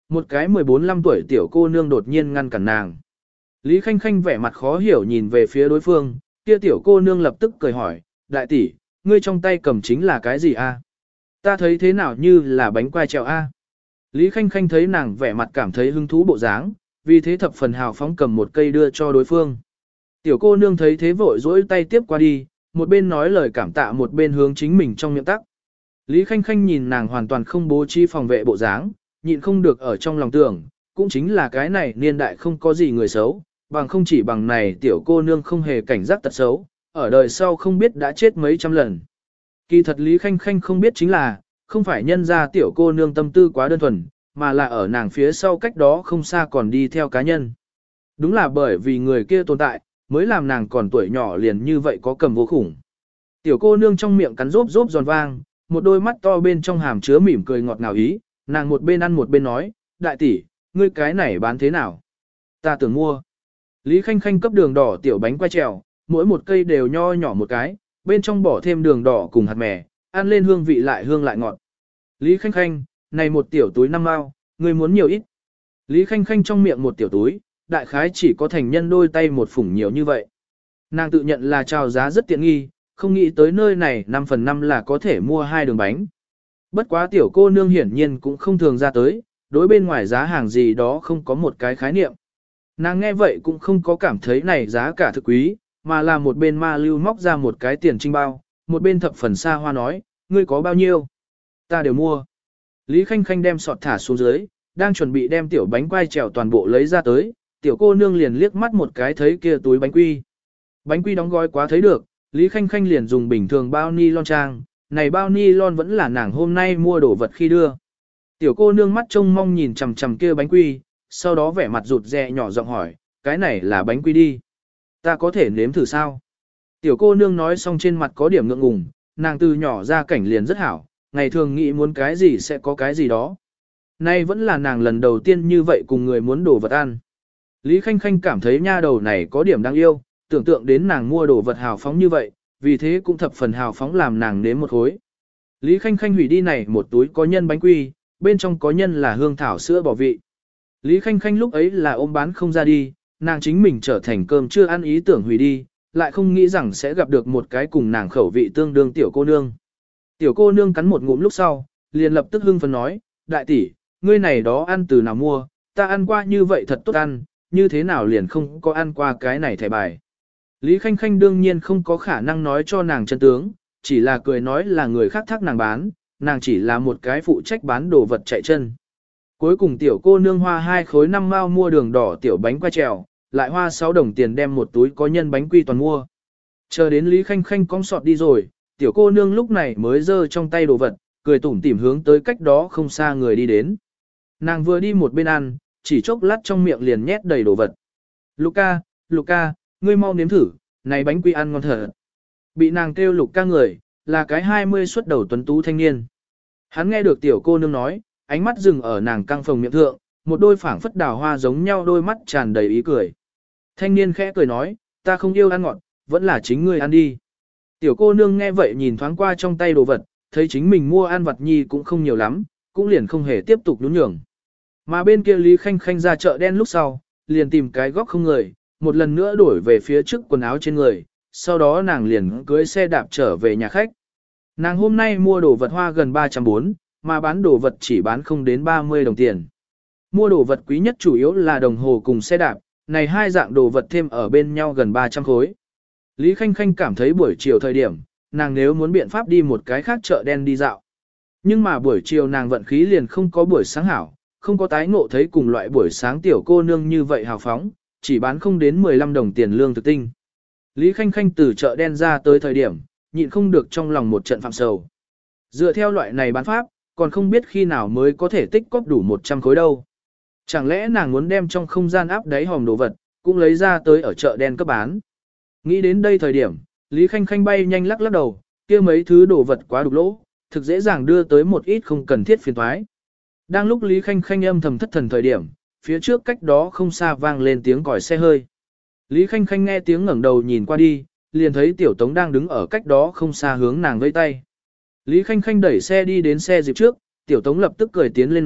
Speaker 1: một cái 14-15 tuổi tiểu cô nương đột nhiên ngăn cản nàng. Lý Khanh Khanh vẻ mặt khó hiểu nhìn về phía đối phương, kia tiểu cô nương lập tức cười hỏi, đại tỷ, ngươi trong tay cầm chính là cái gì a? Ta thấy thế nào như là bánh quai trèo a? Lý Khanh Khanh thấy nàng vẻ mặt cảm thấy hứng thú bộ dáng, vì thế thập phần hào phóng cầm một cây đưa cho đối phương. Tiểu cô nương thấy thế vội dỗi tay tiếp qua đi, một bên nói lời cảm tạ một bên hướng chính mình trong miệng tắc. Lý Khanh Khanh nhìn nàng hoàn toàn không bố trí phòng vệ bộ dáng, nhịn không được ở trong lòng tưởng, cũng chính là cái này niên đại không có gì người xấu, bằng không chỉ bằng này tiểu cô nương không hề cảnh giác tật xấu, ở đời sau không biết đã chết mấy trăm lần. Kỳ thật Lý Khanh Khanh không biết chính là, không phải nhân ra tiểu cô nương tâm tư quá đơn thuần, mà là ở nàng phía sau cách đó không xa còn đi theo cá nhân. Đúng là bởi vì người kia tồn tại, mới làm nàng còn tuổi nhỏ liền như vậy có cầm vô khủng. Tiểu cô nương trong miệng cắn rốp rốp giòn vang, một đôi mắt to bên trong hàm chứa mỉm cười ngọt ngào ý, nàng một bên ăn một bên nói, đại tỷ, ngươi cái này bán thế nào? Ta tưởng mua. Lý Khanh Khanh cấp đường đỏ tiểu bánh quai trèo, mỗi một cây đều nho nhỏ một cái, bên trong bỏ thêm đường đỏ cùng hạt mè, ăn lên hương vị lại hương lại ngọt. Lý Khanh Khanh, này một tiểu túi 5 mao, ngươi muốn nhiều ít? Lý Khanh Khanh trong miệng một tiểu túi, đại khái chỉ có thành nhân đôi tay một phủng nhiều như vậy. Nàng tự nhận là chào giá rất tiện nghi, không nghĩ tới nơi này 5/5 là có thể mua 2 đường bánh. Bất quá tiểu cô nương hiển nhiên cũng không thường ra tới, đối bên ngoài giá hàng gì đó không có một cái khái niệm. Nàng nghe vậy cũng không có cảm thấy này giá cả thực quý, mà là một bên ma lưu móc ra một cái tiền trinh bao, một bên thập phần xa hoa nói, ngươi có bao nhiêu? Ta đều mua. Lý Khanh Khanh đem sọt thả xuống dưới, đang chuẩn bị đem tiểu bánh quai trèo toàn bộ lấy ra tới, tiểu cô nương liền liếc mắt một cái thấy kia túi bánh quy. Bánh quy đóng gói quá thấy được, Lý Khanh Khanh liền dùng bình thường bao ni lon trang, này bao ni lon vẫn là nàng hôm nay mua đồ vật khi đưa. Tiểu cô nương mắt trông mong nhìn chằm chằm kia bánh quy, sau đó vẻ mặt rụt rè nhỏ giọng hỏi, cái này là bánh quy đi. Ta có thể nếm thử sao? Tiểu cô nương nói xong trên mặt có điểm ngượng ngùng, nàng từ nhỏ ra cảnh liền rất hảo, ngày thường nghĩ muốn cái gì sẽ có cái gì đó. Nay vẫn là nàng lần đầu tiên như vậy cùng người muốn đồ vật ăn. Lý Khanh Khanh cảm thấy nha đầu này có điểm đáng yêu, tưởng tượng đến nàng mua đồ vật hào phóng như vậy, vì thế cũng thập phần hào phóng làm nàng nếm một khối. Lý Khanh Khanh hủy đi này một túi có nhân bánh quy, bên trong có nhân là hương thảo sữa bò vị. Lý Khanh Khanh lúc ấy là ôm bán không ra đi, nàng chính mình trở thành cơm chưa ăn ý tưởng hủy đi, lại không nghĩ rằng sẽ gặp được một cái cùng nàng khẩu vị tương đương tiểu cô nương. Tiểu cô nương cắn một ngụm lúc sau, liền lập tức hưng phấn nói, đại tỷ, ngươi này đó ăn từ nào mua, ta ăn qua như vậy thật tốt ăn, như thế nào liền không có ăn qua cái này thẻ bài. Lý Khanh Khanh đương nhiên không có khả năng nói cho nàng chân tướng, chỉ là cười nói là người khác thác nàng bán, nàng chỉ là một cái phụ trách bán đồ vật chạy chân. Cuối cùng tiểu cô nương hoa 2 khối 5 mao mua đường đỏ tiểu bánh quai trèo, lại hoa 6 đồng tiền đem một túi có nhân bánh quy toàn mua. Chờ đến Lý Khanh Khanh cong sọt đi rồi, tiểu cô nương lúc này mới giơ trong tay đồ vật, cười tủm tỉm hướng tới cách đó không xa người đi đến. Nàng vừa đi một bên ăn, chỉ chốc lát trong miệng liền nhét đầy đồ vật. Luca, Luca, ngươi mau nếm thử, này bánh quy ăn ngon thật. Bị nàng kêu Luca người, là cái 20 xuất đầu tuấn tú thanh niên. Hắn nghe được tiểu cô nương nói, ánh mắt dừng ở nàng căng phồng miệng thượng, một đôi phảng phất đào hoa giống nhau đôi mắt tràn đầy ý cười. Thanh niên khẽ cười nói, ta không yêu ăn ngọt, vẫn là chính ngươi ăn đi. Tiểu cô nương nghe vậy nhìn thoáng qua trong tay đồ vật, thấy chính mình mua ăn vặt nhi cũng không nhiều lắm, cũng liền không hề tiếp tục nhún nhường. Mà bên kia Lý Khanh Khanh ra chợ đen lúc sau, liền tìm cái góc không người, một lần nữa đổi về phía trước quần áo trên người, sau đó nàng liền cưới xe đạp trở về nhà khách. Nàng hôm nay mua đồ vật hoa gần 340, mà bán đồ vật chỉ bán không đến 30 đồng tiền. Mua đồ vật quý nhất chủ yếu là đồng hồ cùng xe đạp, này hai dạng đồ vật thêm ở bên nhau gần 300 khối. Lý Khanh Khanh cảm thấy buổi chiều thời điểm, nàng nếu muốn biện pháp đi một cái khác chợ đen đi dạo. Nhưng mà buổi chiều nàng vận khí liền không có buổi sáng hảo, không có tái ngộ thấy cùng loại buổi sáng tiểu cô nương như vậy hào phóng, chỉ bán không đến 15 đồng tiền lương thực tinh. Lý Khanh Khanh từ chợ đen ra tới thời điểm, nhịn không được trong lòng một trận phạm sầu. Dựa theo loại này bán pháp, còn không biết khi nào mới có thể tích cóp đủ 100 khối đâu. Chẳng lẽ nàng muốn đem trong không gian áp đáy hòm đồ vật, cũng lấy ra tới ở chợ đen cấp bán. Nghĩ đến đây thời điểm, Lý Khanh Khanh bay nhanh lắc đầu, kia mấy thứ đồ vật quá đục lỗ, thực dễ dàng đưa tới một ít không cần thiết phiền toái. Đang lúc Lý Khanh Khanh âm thầm thất thần thời điểm, phía trước cách đó không xa vang lên tiếng còi xe hơi. Lý Khanh Khanh nghe tiếng ngẩng đầu nhìn qua đi, liền thấy Tiểu Tống đang đứng ở cách đó không xa hướng nàng vẫy tay. Lý Khanh Khanh đẩy xe đi đến xe dịp trước, Tiểu Tống lập tức cười tiến lên nói,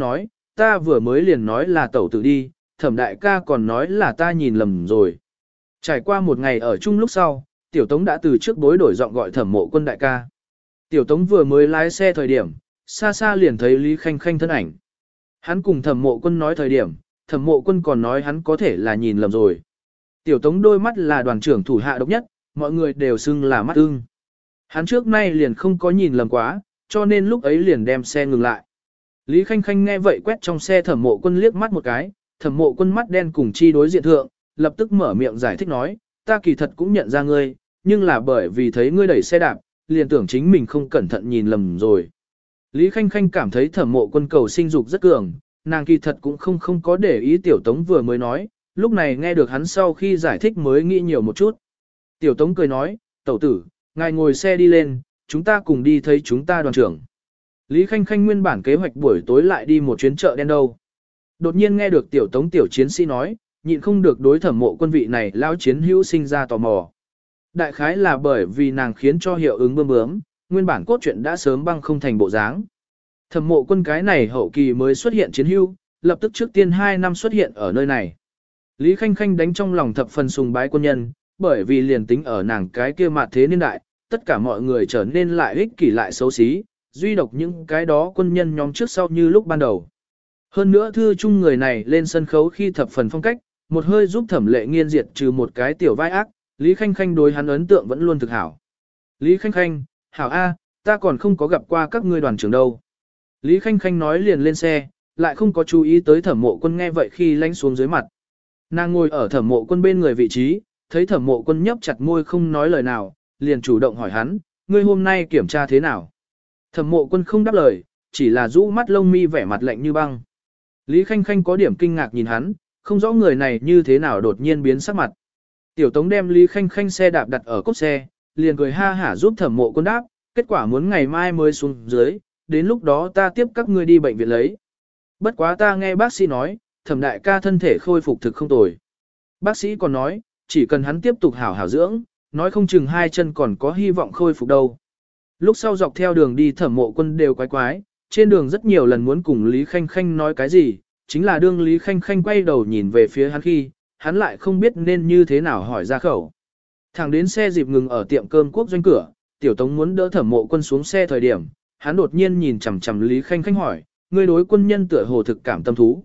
Speaker 1: ta vừa mới liền nói là tẩu tử đi, Thẩm đại ca còn nói là ta nhìn lầm rồi. Trải qua một ngày ở chung lúc sau, Tiểu Tống đã từ trước bối đổi giọng gọi Thẩm Mộ Quân đại ca. Tiểu Tống vừa mới lái xe thời điểm, xa xa liền thấy Lý Khanh Khanh thân ảnh. Hắn cùng Thẩm Mộ Quân nói thời điểm, Thẩm Mộ Quân còn nói hắn có thể là nhìn lầm rồi. Tiểu Tống đôi mắt là đoàn trưởng thủ hạ độc nhất, mọi người đều xưng là mắt ưng. Hắn trước nay liền không có nhìn lầm quá, cho nên lúc ấy liền đem xe ngừng lại. Lý Khanh Khanh nghe vậy quét trong xe Thẩm Mộ Quân liếc mắt một cái, Thẩm Mộ Quân mắt đen cùng chi đối diện thượng, lập tức mở miệng giải thích nói, ta kỳ thật cũng nhận ra ngươi, nhưng là bởi vì thấy ngươi đẩy xe đạp, liền tưởng chính mình không cẩn thận nhìn lầm rồi. Lý Khanh Khanh cảm thấy Thẩm Mộ Quân cầu sinh dục rất cường, nàng kỳ thật cũng không có để ý Tiểu Tống vừa mới nói, lúc này nghe được hắn sau khi giải thích mới nghĩ nhiều một chút. Tiểu Tống cười nói, tẩu tử, ngài ngồi xe đi lên, chúng ta cùng đi thấy chúng ta đoàn trưởng. Lý Khanh Khanh nguyên bản kế hoạch buổi tối lại đi một chuyến chợ đen đâu. Đột nhiên nghe được Tiểu Tống tiểu chiến sĩ nói, nhịn không được đối Thẩm Mộ Quân vị này lao chiến hữu sinh ra tò mò. Đại khái là bởi vì nàng khiến cho hiệu ứng bướm bướm, nguyên bản cốt truyện đã sớm băng không thành bộ dáng. Thẩm Mộ Quân cái này hậu kỳ mới xuất hiện chiến hữu, lập tức trước tiên 2 năm xuất hiện ở nơi này. Lý Khanh Khanh đánh trong lòng thập phần sùng bái quân nhân, bởi vì liền tính ở nàng cái kia mặt thế niên đại, tất cả mọi người trở nên lại ích kỷ lại xấu xí, duy độc những cái đó quân nhân nhóm trước sau như lúc ban đầu. Hơn nữa thư chung người này lên sân khấu khi thập phần phong cách, một hơi giúp Thẩm Lệ Nghiên diệt trừ một cái tiểu vai ác, Lý Khanh Khanh đối hắn ấn tượng vẫn luôn thực hảo. Lý Khanh Khanh, hảo A, ta còn không có gặp qua các ngươi đoàn trưởng đâu. Lý Khanh Khanh nói liền lên xe, lại không có chú ý tới Thẩm Mộ Quân nghe vậy khi lánh xuống dưới mặt. Nàng ngồi ở Thẩm Mộ Quân bên người vị trí, thấy Thẩm Mộ Quân nhấp chặt môi không nói lời nào, liền chủ động hỏi hắn, ngươi hôm nay kiểm tra thế nào? Thẩm Mộ Quân không đáp lời, chỉ là rũ mắt lông mi vẻ mặt lạnh như băng. Lý Khanh Khanh có điểm kinh ngạc nhìn hắn, không rõ người này như thế nào đột nhiên biến sắc mặt. Tiểu Tống đem Lý Khanh Khanh xe đạp đặt ở cốp xe, liền cười ha hả giúp Thẩm Mộ Quân đáp, kết quả muốn ngày mai mới xuống dưới, đến lúc đó ta tiếp các ngươi đi bệnh viện lấy. Bất quá ta nghe bác sĩ nói, Thẩm đại ca thân thể khôi phục thực không tồi. Bác sĩ còn nói, chỉ cần hắn tiếp tục hảo hảo dưỡng, nói không chừng 2 chân còn có hy vọng khôi phục đâu. Lúc sau dọc theo đường đi Thẩm Mộ Quân đều quái quái, trên đường rất nhiều lần muốn cùng Lý Khanh Khanh nói cái gì, chính là đương Lý Khanh Khanh quay đầu nhìn về phía hắn khi, hắn lại không biết nên như thế nào hỏi ra khẩu. Thẳng đến xe dịp ngừng ở tiệm cơm quốc doanh cửa, Tiểu Tống muốn đỡ Thẩm Mộ Quân xuống xe thời điểm, hắn đột nhiên nhìn chằm chằm Lý Khanh Khanh hỏi, ngươi đối quân nhân tựa hồ thực cảm tâm thú.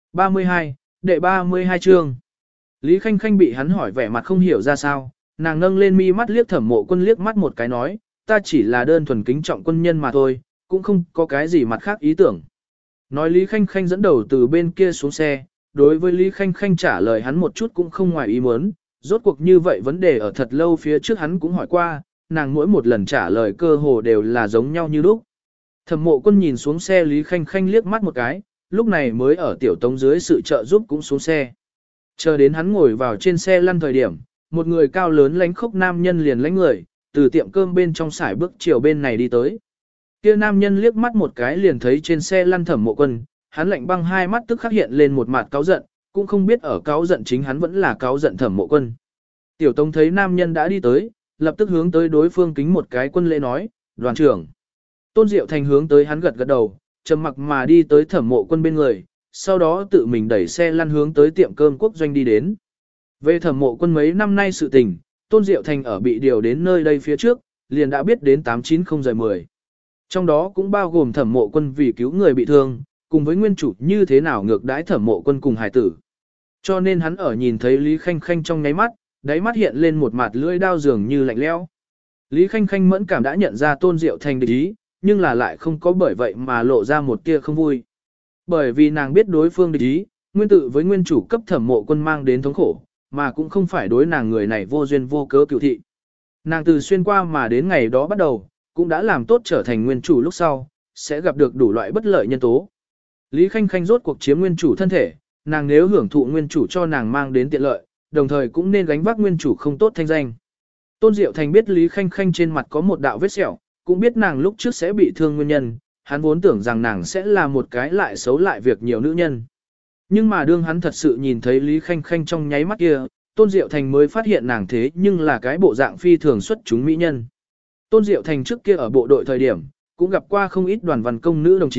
Speaker 1: 32, đệ 32 chương. Lý Khanh Khanh bị hắn hỏi vẻ mặt không hiểu ra sao, nàng nâng lên mi mắt liếc Thẩm Mộ Quân liếc mắt một cái nói, ta chỉ là đơn thuần kính trọng quân nhân mà thôi, cũng không có cái gì mặt khác ý tưởng. Nói Lý Khanh Khanh dẫn đầu từ bên kia xuống xe, đối với Lý Khanh Khanh trả lời hắn một chút cũng không ngoài ý muốn, rốt cuộc như vậy vấn đề ở thật lâu phía trước hắn cũng hỏi qua, nàng mỗi một lần trả lời cơ hồ đều là giống nhau như lúc. Thẩm Mộ Quân nhìn xuống xe Lý Khanh Khanh liếc mắt một cái, lúc này mới ở Tiểu Tống dưới sự trợ giúp cũng xuống xe. Chờ đến hắn ngồi vào trên xe lăn thời điểm, một người cao lớn lánh khốc nam nhân liền lánh người, từ tiệm cơm bên trong sải bước chiều bên này đi tới. Kia nam nhân liếc mắt một cái liền thấy trên xe lăn Thẩm Mộ Quân, hắn lạnh băng hai mắt tức khắc hiện lên một mặt cáu giận, cũng không biết ở cáu giận chính hắn vẫn là cáu giận Thẩm Mộ Quân. Tiểu Tống thấy nam nhân đã đi tới, lập tức hướng tới đối phương kính một cái quân lễ nói, đoàn trưởng. Tôn Diệu Thành hướng tới hắn gật gật đầu, trầm mặc mà đi tới Thẩm Mộ Quân bên người, sau đó tự mình đẩy xe lăn hướng tới tiệm cơm quốc doanh đi đến. Về Thẩm Mộ Quân mấy năm nay sự tình, Tôn Diệu Thành ở bị điều đến nơi đây phía trước, liền đã biết đến 890-10. Trong đó cũng bao gồm Thẩm Mộ Quân vì cứu người bị thương, cùng với nguyên chủ như thế nào ngược đãi Thẩm Mộ Quân cùng hải tử. Cho nên hắn ở nhìn thấy Lý Khanh Khanh trong nháy mắt, đáy mắt hiện lên một mặt lưỡi đao dường như lạnh lẽo. Lý Khanh Khanh mẫn cảm đã nhận ra Tôn Diệu Thành địch ý, nhưng là lại không có bởi vậy mà lộ ra một tia không vui. Bởi vì nàng biết đối phương địch ý, nguyên tự với nguyên chủ cấp Thẩm Mộ Quân mang đến thống khổ, mà cũng không phải đối nàng người này vô duyên vô cớ cựu thị. Nàng từ xuyên qua mà đến ngày đó bắt đầu, cũng đã làm tốt trở thành nguyên chủ lúc sau, sẽ gặp được đủ loại bất lợi nhân tố. Lý Khanh Khanh rốt cuộc chiếm nguyên chủ thân thể, nàng nếu hưởng thụ nguyên chủ cho nàng mang đến tiện lợi, đồng thời cũng nên gánh vác nguyên chủ không tốt thanh danh. Tôn Diệu Thành biết Lý Khanh Khanh trên mặt có một đạo vết sẹo, cũng biết nàng lúc trước sẽ bị thương nguyên nhân, hắn vốn tưởng rằng nàng sẽ là một cái lại xấu lại việc nhiều nữ nhân. Nhưng mà đương hắn thật sự nhìn thấy Lý Khanh Khanh trong nháy mắt kia, Tôn Diệu Thành mới phát hiện nàng thế nhưng là cái bộ dạng phi thường xuất chúng mỹ nhân. Tôn Diệu Thành trước kia ở bộ đội thời điểm, cũng gặp qua không ít đoàn văn công nữ đồng chí,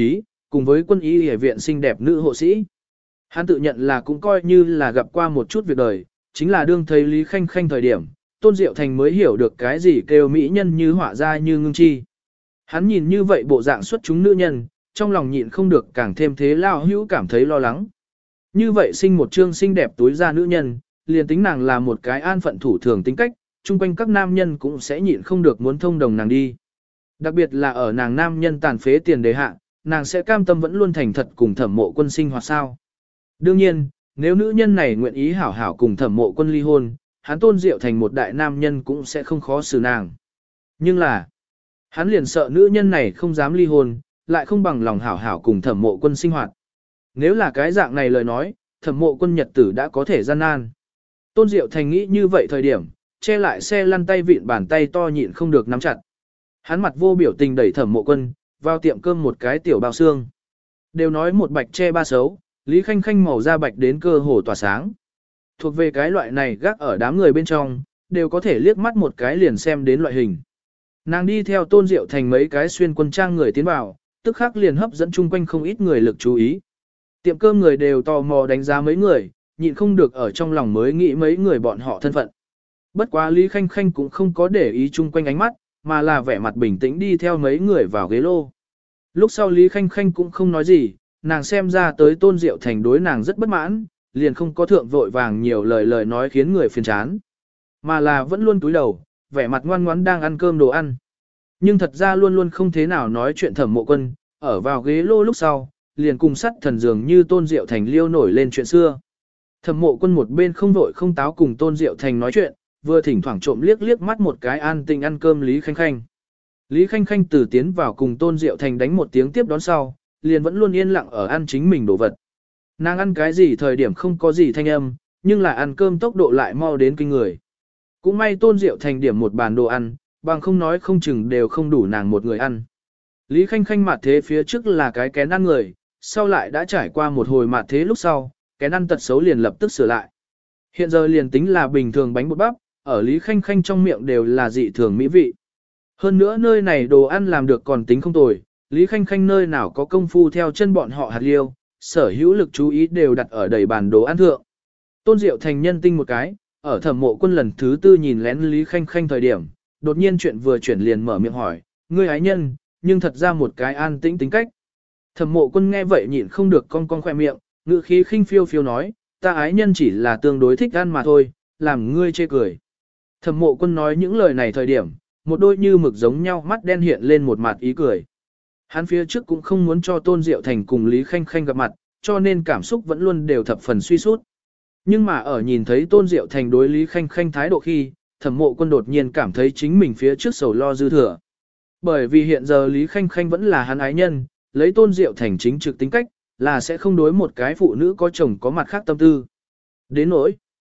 Speaker 1: cùng với quân y y viện xinh đẹp nữ hộ sĩ. Hắn tự nhận là cũng coi như là gặp qua một chút việc đời, chính là đương thấy Lý Khanh Khanh thời điểm, Tôn Diệu Thành mới hiểu được cái gì kêu mỹ nhân như họa ra như ngưng chi. Hắn nhìn như vậy bộ dạng xuất chúng nữ nhân, trong lòng nhịn không được càng thêm thế lao hữu cảm thấy lo lắng. Như vậy sinh một trương xinh đẹp túi ra nữ nhân, liền tính nàng là một cái an phận thủ thường tính cách, chung quanh các nam nhân cũng sẽ nhịn không được muốn thông đồng nàng đi. Đặc biệt là ở nàng nam nhân tàn phế tiền đề hạ, nàng sẽ cam tâm vẫn luôn thành thật cùng Thẩm Mộ Quân sinh hoạt sao. Đương nhiên, nếu nữ nhân này nguyện ý hảo hảo cùng Thẩm Mộ Quân ly hôn, hắn Tôn Diệu Thành một đại nam nhân cũng sẽ không khó xử nàng. Nhưng là, hắn liền sợ nữ nhân này không dám ly hôn, lại không bằng lòng hảo hảo cùng Thẩm Mộ Quân sinh hoạt. Nếu là cái dạng này lời nói, Thẩm Mộ Quân nhật tử đã có thể gian nan. Tôn Diệu Thành nghĩ như vậy thời điểm, che lại xe lăn tay vịn bàn tay to nhịn không được nắm chặt. Hắn mặt vô biểu tình đẩy Thẩm Mộ Quân vào tiệm cơm một cái tiểu bao xương. Đều nói một bạch che ba xấu, Lý Khanh Khanh màu da bạch đến cơ hồ tỏa sáng. Thuộc về cái loại này gác ở đám người bên trong, đều có thể liếc mắt một cái liền xem đến loại hình. Nàng đi theo Tôn Diệu Thành mấy cái xuyên quân trang người tiến vào, tức khắc liền hấp dẫn chung quanh không ít người lực chú ý. Tiệm cơm người đều tò mò đánh giá mấy người, nhịn không được ở trong lòng mới nghĩ mấy người bọn họ thân phận. Bất quá Lý Khanh Khanh cũng không có để ý chung quanh ánh mắt, mà là vẻ mặt bình tĩnh đi theo mấy người vào ghế lô. Lúc sau Lý Khanh Khanh cũng không nói gì, nàng xem ra tới Tôn Diệu Thành đối nàng rất bất mãn, liền không có thượng vội vàng nhiều lời nói khiến người phiền chán. Mà là vẫn luôn cúi đầu, vẻ mặt ngoan ngoãn đang ăn cơm đồ ăn. Nhưng thật ra luôn luôn không thế nào nói chuyện Thẩm Mộ Quân, ở vào ghế lô lúc sau, liền cùng sắt thần dường như Tôn Diệu Thành liêu nổi lên chuyện xưa. Thẩm Mộ Quân một bên không vội không táo cùng Tôn Diệu Thành nói chuyện, vừa thỉnh thoảng trộm liếc liếc mắt một cái an tình ăn cơm Lý Khanh Khanh. Lý Khanh Khanh từ tiến vào cùng Tôn Diệu Thành đánh một tiếng tiếp đón sau, liền vẫn luôn yên lặng ở ăn chính mình đồ vật. Nàng ăn cái gì thời điểm không có gì thanh âm, nhưng là ăn cơm tốc độ lại mau đến kinh người. Cũng may Tôn Diệu Thành điểm một bàn đồ ăn, bằng không nói không chừng đều không đủ nàng một người ăn. Lý Khanh Khanh mặt thế phía trước là cái kén ăn người, sau lại đã trải qua một hồi mặt thế lúc sau, kén ăn tật xấu liền lập tức sửa lại. Hiện giờ liền tính là bình thường bánh bột bắp, ở Lý Khanh Khanh trong miệng đều là dị thường mỹ vị. Hơn nữa nơi này đồ ăn làm được còn tính không tồi, Lý Khanh Khanh nơi nào có công phu theo chân bọn họ hạt liêu, sở hữu lực chú ý đều đặt ở đầy bàn đồ ăn thượng. Tôn Diệu Thành nhân tinh một cái, ở Thẩm Mộ Quân lần thứ tư nhìn lén Lý Khanh Khanh thời điểm, đột nhiên chuyện vừa chuyển liền mở miệng hỏi, ngươi ái nhân, nhưng thật ra một cái an tĩnh tính cách. Thẩm Mộ Quân nghe vậy nhịn không được cong cong khoe miệng, ngữ khí khinh phiêu phiêu nói, ta ái nhân chỉ là tương đối thích ăn mà thôi, làm ngươi chê cười. Thẩm Mộ Quân nói những lời này thời điểm, một đôi như mực giống nhau mắt đen hiện lên một mặt ý cười. Hắn phía trước cũng không muốn cho Tôn Diệu Thành cùng Lý Khanh Khanh gặp mặt, cho nên cảm xúc vẫn luôn đều thập phần suy sút. Nhưng mà ở nhìn thấy Tôn Diệu Thành đối Lý Khanh Khanh thái độ khi, Thẩm Mộ Quân đột nhiên cảm thấy chính mình phía trước sầu lo dư thừa. Bởi vì hiện giờ Lý Khanh Khanh vẫn là hắn ái nhân, lấy Tôn Diệu Thành chính trực tính cách, là sẽ không đối một cái phụ nữ có chồng có mặt khác tâm tư. Đến nỗi,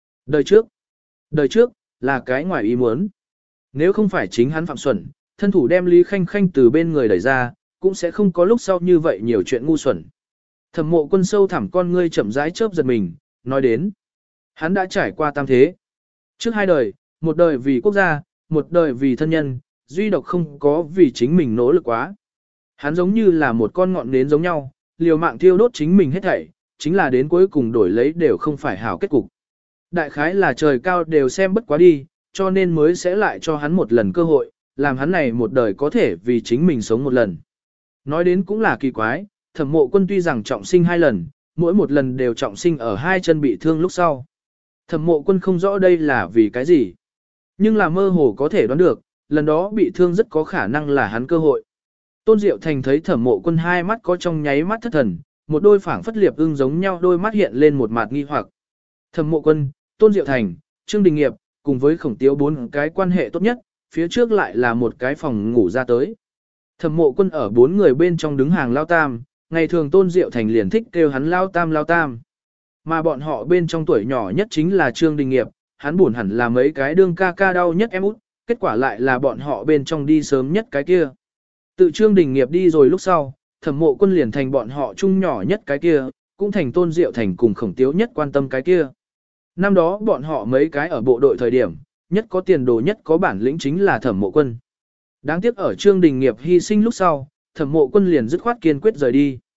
Speaker 1: đời trước, là cái ngoài ý muốn. Nếu không phải chính hắn phạm xuẩn, thân thủ đem Lý Khanh Khanh từ bên người đẩy ra, cũng sẽ không có lúc sau như vậy nhiều chuyện ngu xuẩn. Thẩm Mộ Quân sâu thẳm con ngươi chậm rãi chớp giật mình, nói đến. Hắn đã trải qua tam thế. Trước hai đời, một đời vì quốc gia, một đời vì thân nhân, duy độc không có vì chính mình nỗ lực quá. Hắn giống như là một con ngọn nến giống nhau, liều mạng thiêu đốt chính mình hết thảy, chính là đến cuối cùng đổi lấy đều không phải hảo kết cục. Đại khái là trời cao đều xem bất quá đi, cho nên mới sẽ lại cho hắn một lần cơ hội, làm hắn này một đời có thể vì chính mình sống một lần. Nói đến cũng là kỳ quái, Thẩm Mộ Quân tuy rằng trọng sinh hai lần, mỗi một lần đều trọng sinh ở hai chân bị thương lúc sau. Thẩm Mộ Quân không rõ đây là vì cái gì, nhưng là mơ hồ có thể đoán được, lần đó bị thương rất có khả năng là hắn cơ hội. Tôn Diệu Thành thấy Thẩm Mộ Quân hai mắt có trong nháy mắt thất thần, một đôi phảng phất liệp ưng giống nhau đôi mắt hiện lên một mặt nghi hoặc. Thẩm Mộ Quân, Tôn Diệu Thành, Trương Đình Nghiệp, cùng với Khổng Tiếu bốn cái quan hệ tốt nhất, phía trước lại là một cái phòng ngủ ra tới. Thẩm Mộ Quân ở bốn người bên trong đứng hàng lao tam, ngày thường Tôn Diệu Thành liền thích kêu hắn lao tam. Mà bọn họ bên trong tuổi nhỏ nhất chính là Trương Đình Nghiệp, hắn buồn hẳn là mấy cái đương ca ca đau nhất em út, kết quả lại là bọn họ bên trong đi sớm nhất cái kia. Tự Trương Đình Nghiệp đi rồi lúc sau, Thẩm Mộ Quân liền thành bọn họ chung nhỏ nhất cái kia, cũng thành Tôn Diệu Thành cùng Khổng Tiếu nhất quan tâm cái kia. Năm đó bọn họ mấy cái ở bộ đội thời điểm, nhất có tiền đồ nhất có bản lĩnh chính là Thẩm Mộ Quân. Đáng tiếc ở Trương Đình Nghiệp hy sinh lúc sau, Thẩm Mộ Quân liền dứt khoát kiên quyết rời đi.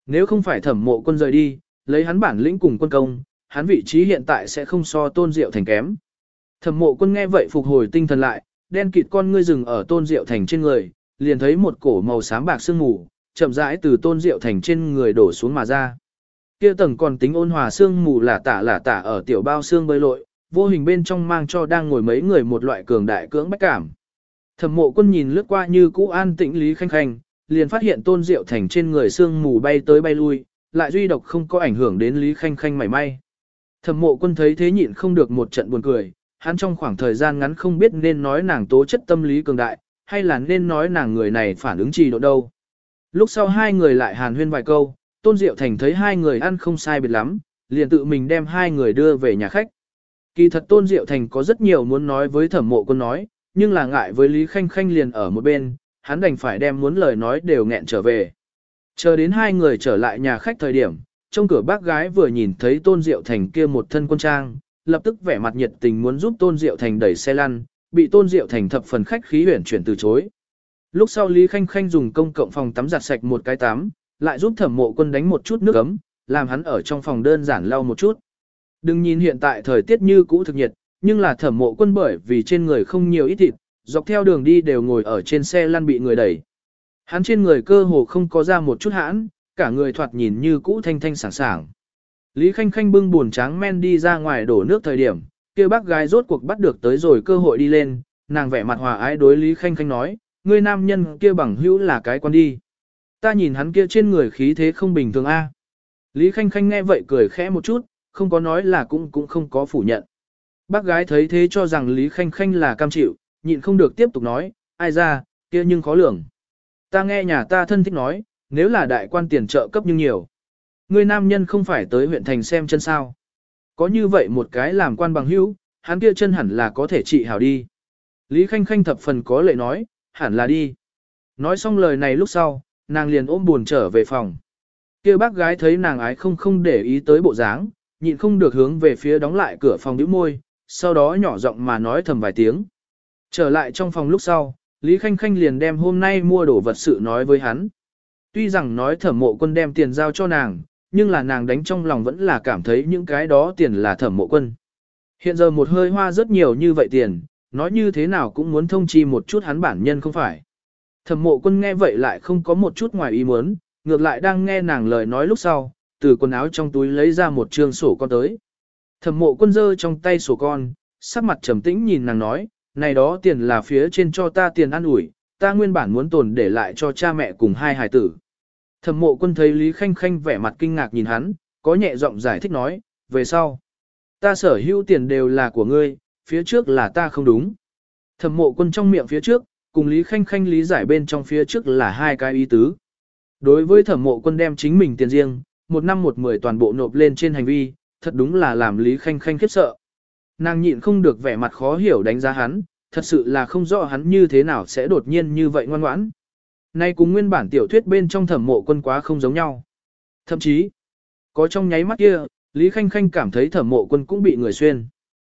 Speaker 1: Nếu không phải Thẩm Mộ Quân rời đi, lấy hắn bản lĩnh cùng quân công, hắn vị trí hiện tại sẽ không so Tôn Diệu Thành kém. Thẩm Mộ Quân nghe vậy phục hồi tinh thần lại, đen kịt con ngươi rừng ở Tôn Diệu Thành trên người, liền thấy một cổ màu xám bạc sương mù, chậm rãi từ Tôn Diệu Thành trên người đổ xuống mà ra. Kia tầng còn tính ôn hòa sương mù là tả ở tiểu bao xương bơi lội, vô hình bên trong mang cho đang ngồi mấy người một loại cường đại cưỡng bách cảm. Thẩm Mộ Quân nhìn lướt qua như cũ an tĩnh Lý Khanh Khanh, liền phát hiện Tôn Diệu Thành trên người sương mù bay tới bay lui, lại duy độc không có ảnh hưởng đến Lý Khanh Khanh mảy may. Thẩm Mộ Quân thấy thế nhịn không được một trận buồn cười, hắn trong khoảng thời gian ngắn không biết nên nói nàng tố chất tâm lý cường đại, hay là nên nói nàng người này phản ứng trì độ đâu. Lúc sau hai người lại hàn huyên vài câu, Tôn Diệu Thành thấy hai người ăn không sai biệt lắm, liền tự mình đem hai người đưa về nhà khách. Kỳ thật Tôn Diệu Thành có rất nhiều muốn nói với Thẩm Mộ Quân nói, nhưng là ngại với Lý Khanh Khanh liền ở một bên, hắn đành phải đem muốn lời nói đều nghẹn trở về. Chờ đến hai người trở lại nhà khách thời điểm, trong cửa bác gái vừa nhìn thấy Tôn Diệu Thành kia một thân quân trang, lập tức vẻ mặt nhiệt tình muốn giúp Tôn Diệu Thành đẩy xe lăn, bị Tôn Diệu Thành thập phần khách khí huyển chuyển từ chối. Lúc sau Lý Khanh Khanh dùng công cộng phòng tắm giặt sạch một cái tắm, lại giúp Thẩm Mộ Quân đánh một chút nước ấm, làm hắn ở trong phòng đơn giản lau một chút. Đừng nhìn hiện tại thời tiết như cũ thực nhiệt, nhưng là Thẩm Mộ Quân bởi vì trên người không nhiều ít thịt, dọc theo đường đi đều ngồi ở trên xe lăn bị người đẩy. Hắn trên người cơ hồ không có ra một chút hãn, cả người thoạt nhìn như cũ thanh thanh sảng sảng. Lý Khanh Khanh bưng buồn tráng men đi ra ngoài đổ nước thời điểm, kia bác gái rốt cuộc bắt được tới rồi cơ hội đi lên, nàng vẻ mặt hòa ái đối Lý Khanh Khanh nói, ngươi nam nhân kia bằng hữu là cái con đi. Ta nhìn hắn kia trên người khí thế không bình thường a. Lý Khanh Khanh nghe vậy cười khẽ một chút, không có nói là cũng không có phủ nhận. Bác gái thấy thế cho rằng Lý Khanh Khanh là cam chịu, nhịn không được tiếp tục nói, ai ra, kia nhưng khó lường. Ta nghe nhà ta thân thích nói, nếu là đại quan tiền trợ cấp nhưng nhiều. Người nam nhân không phải tới huyện thành xem chân sao. Có như vậy một cái làm quan bằng hữu, hắn kia chân hẳn là có thể trị hảo đi. Lý Khanh Khanh thập phần có lệ nói, hẳn là đi. Nói xong lời này lúc sau, nàng liền ôm buồn trở về phòng. Kia bác gái thấy nàng ái không để ý tới bộ dáng, nhịn không được hướng về phía đóng lại cửa phòng nhíu môi, sau đó nhỏ giọng mà nói thầm vài tiếng. Trở lại trong phòng lúc sau, Lý Khanh Khanh liền đem hôm nay mua đồ vật sự nói với hắn. Tuy rằng nói Thẩm Mộ Quân đem tiền giao cho nàng, nhưng là nàng đánh trong lòng vẫn là cảm thấy những cái đó tiền là Thẩm Mộ Quân. Hiện giờ một hơi hoa rất nhiều như vậy tiền, nói như thế nào cũng muốn thông chi một chút hắn bản nhân không phải. Thẩm Mộ Quân nghe vậy lại không có một chút ngoài ý muốn, ngược lại đang nghe nàng lời nói lúc sau, từ quần áo trong túi lấy ra một trương sổ con tới. Thẩm Mộ Quân giơ trong tay sổ con, sắc mặt trầm tĩnh nhìn nàng nói, này đó tiền là phía trên cho ta tiền ăn ủi, ta nguyên bản muốn tồn để lại cho cha mẹ cùng hai hài tử. Thẩm Mộ Quân thấy Lý Khanh Khanh vẻ mặt kinh ngạc nhìn hắn, có nhẹ giọng giải thích nói, về sau. Ta sở hữu tiền đều là của ngươi, phía trước là ta không đúng. Thẩm Mộ Quân trong miệng phía trước, cùng Lý Khanh Khanh lý giải bên trong phía trước là hai cái ý tứ. Đối với Thẩm Mộ Quân đem chính mình tiền riêng, một năm một mười toàn bộ nộp lên trên hành vi, thật đúng là làm Lý Khanh Khanh khiếp sợ. Nàng nhịn không được vẻ mặt khó hiểu đánh giá hắn, thật sự là không rõ hắn như thế nào sẽ đột nhiên như vậy ngoan ngoãn. Nay cùng nguyên bản tiểu thuyết bên trong Thẩm Mộ Quân quá không giống nhau. Thậm chí, có trong nháy mắt kia, Lý Khanh Khanh cảm thấy Thẩm Mộ Quân cũng bị người xuyên.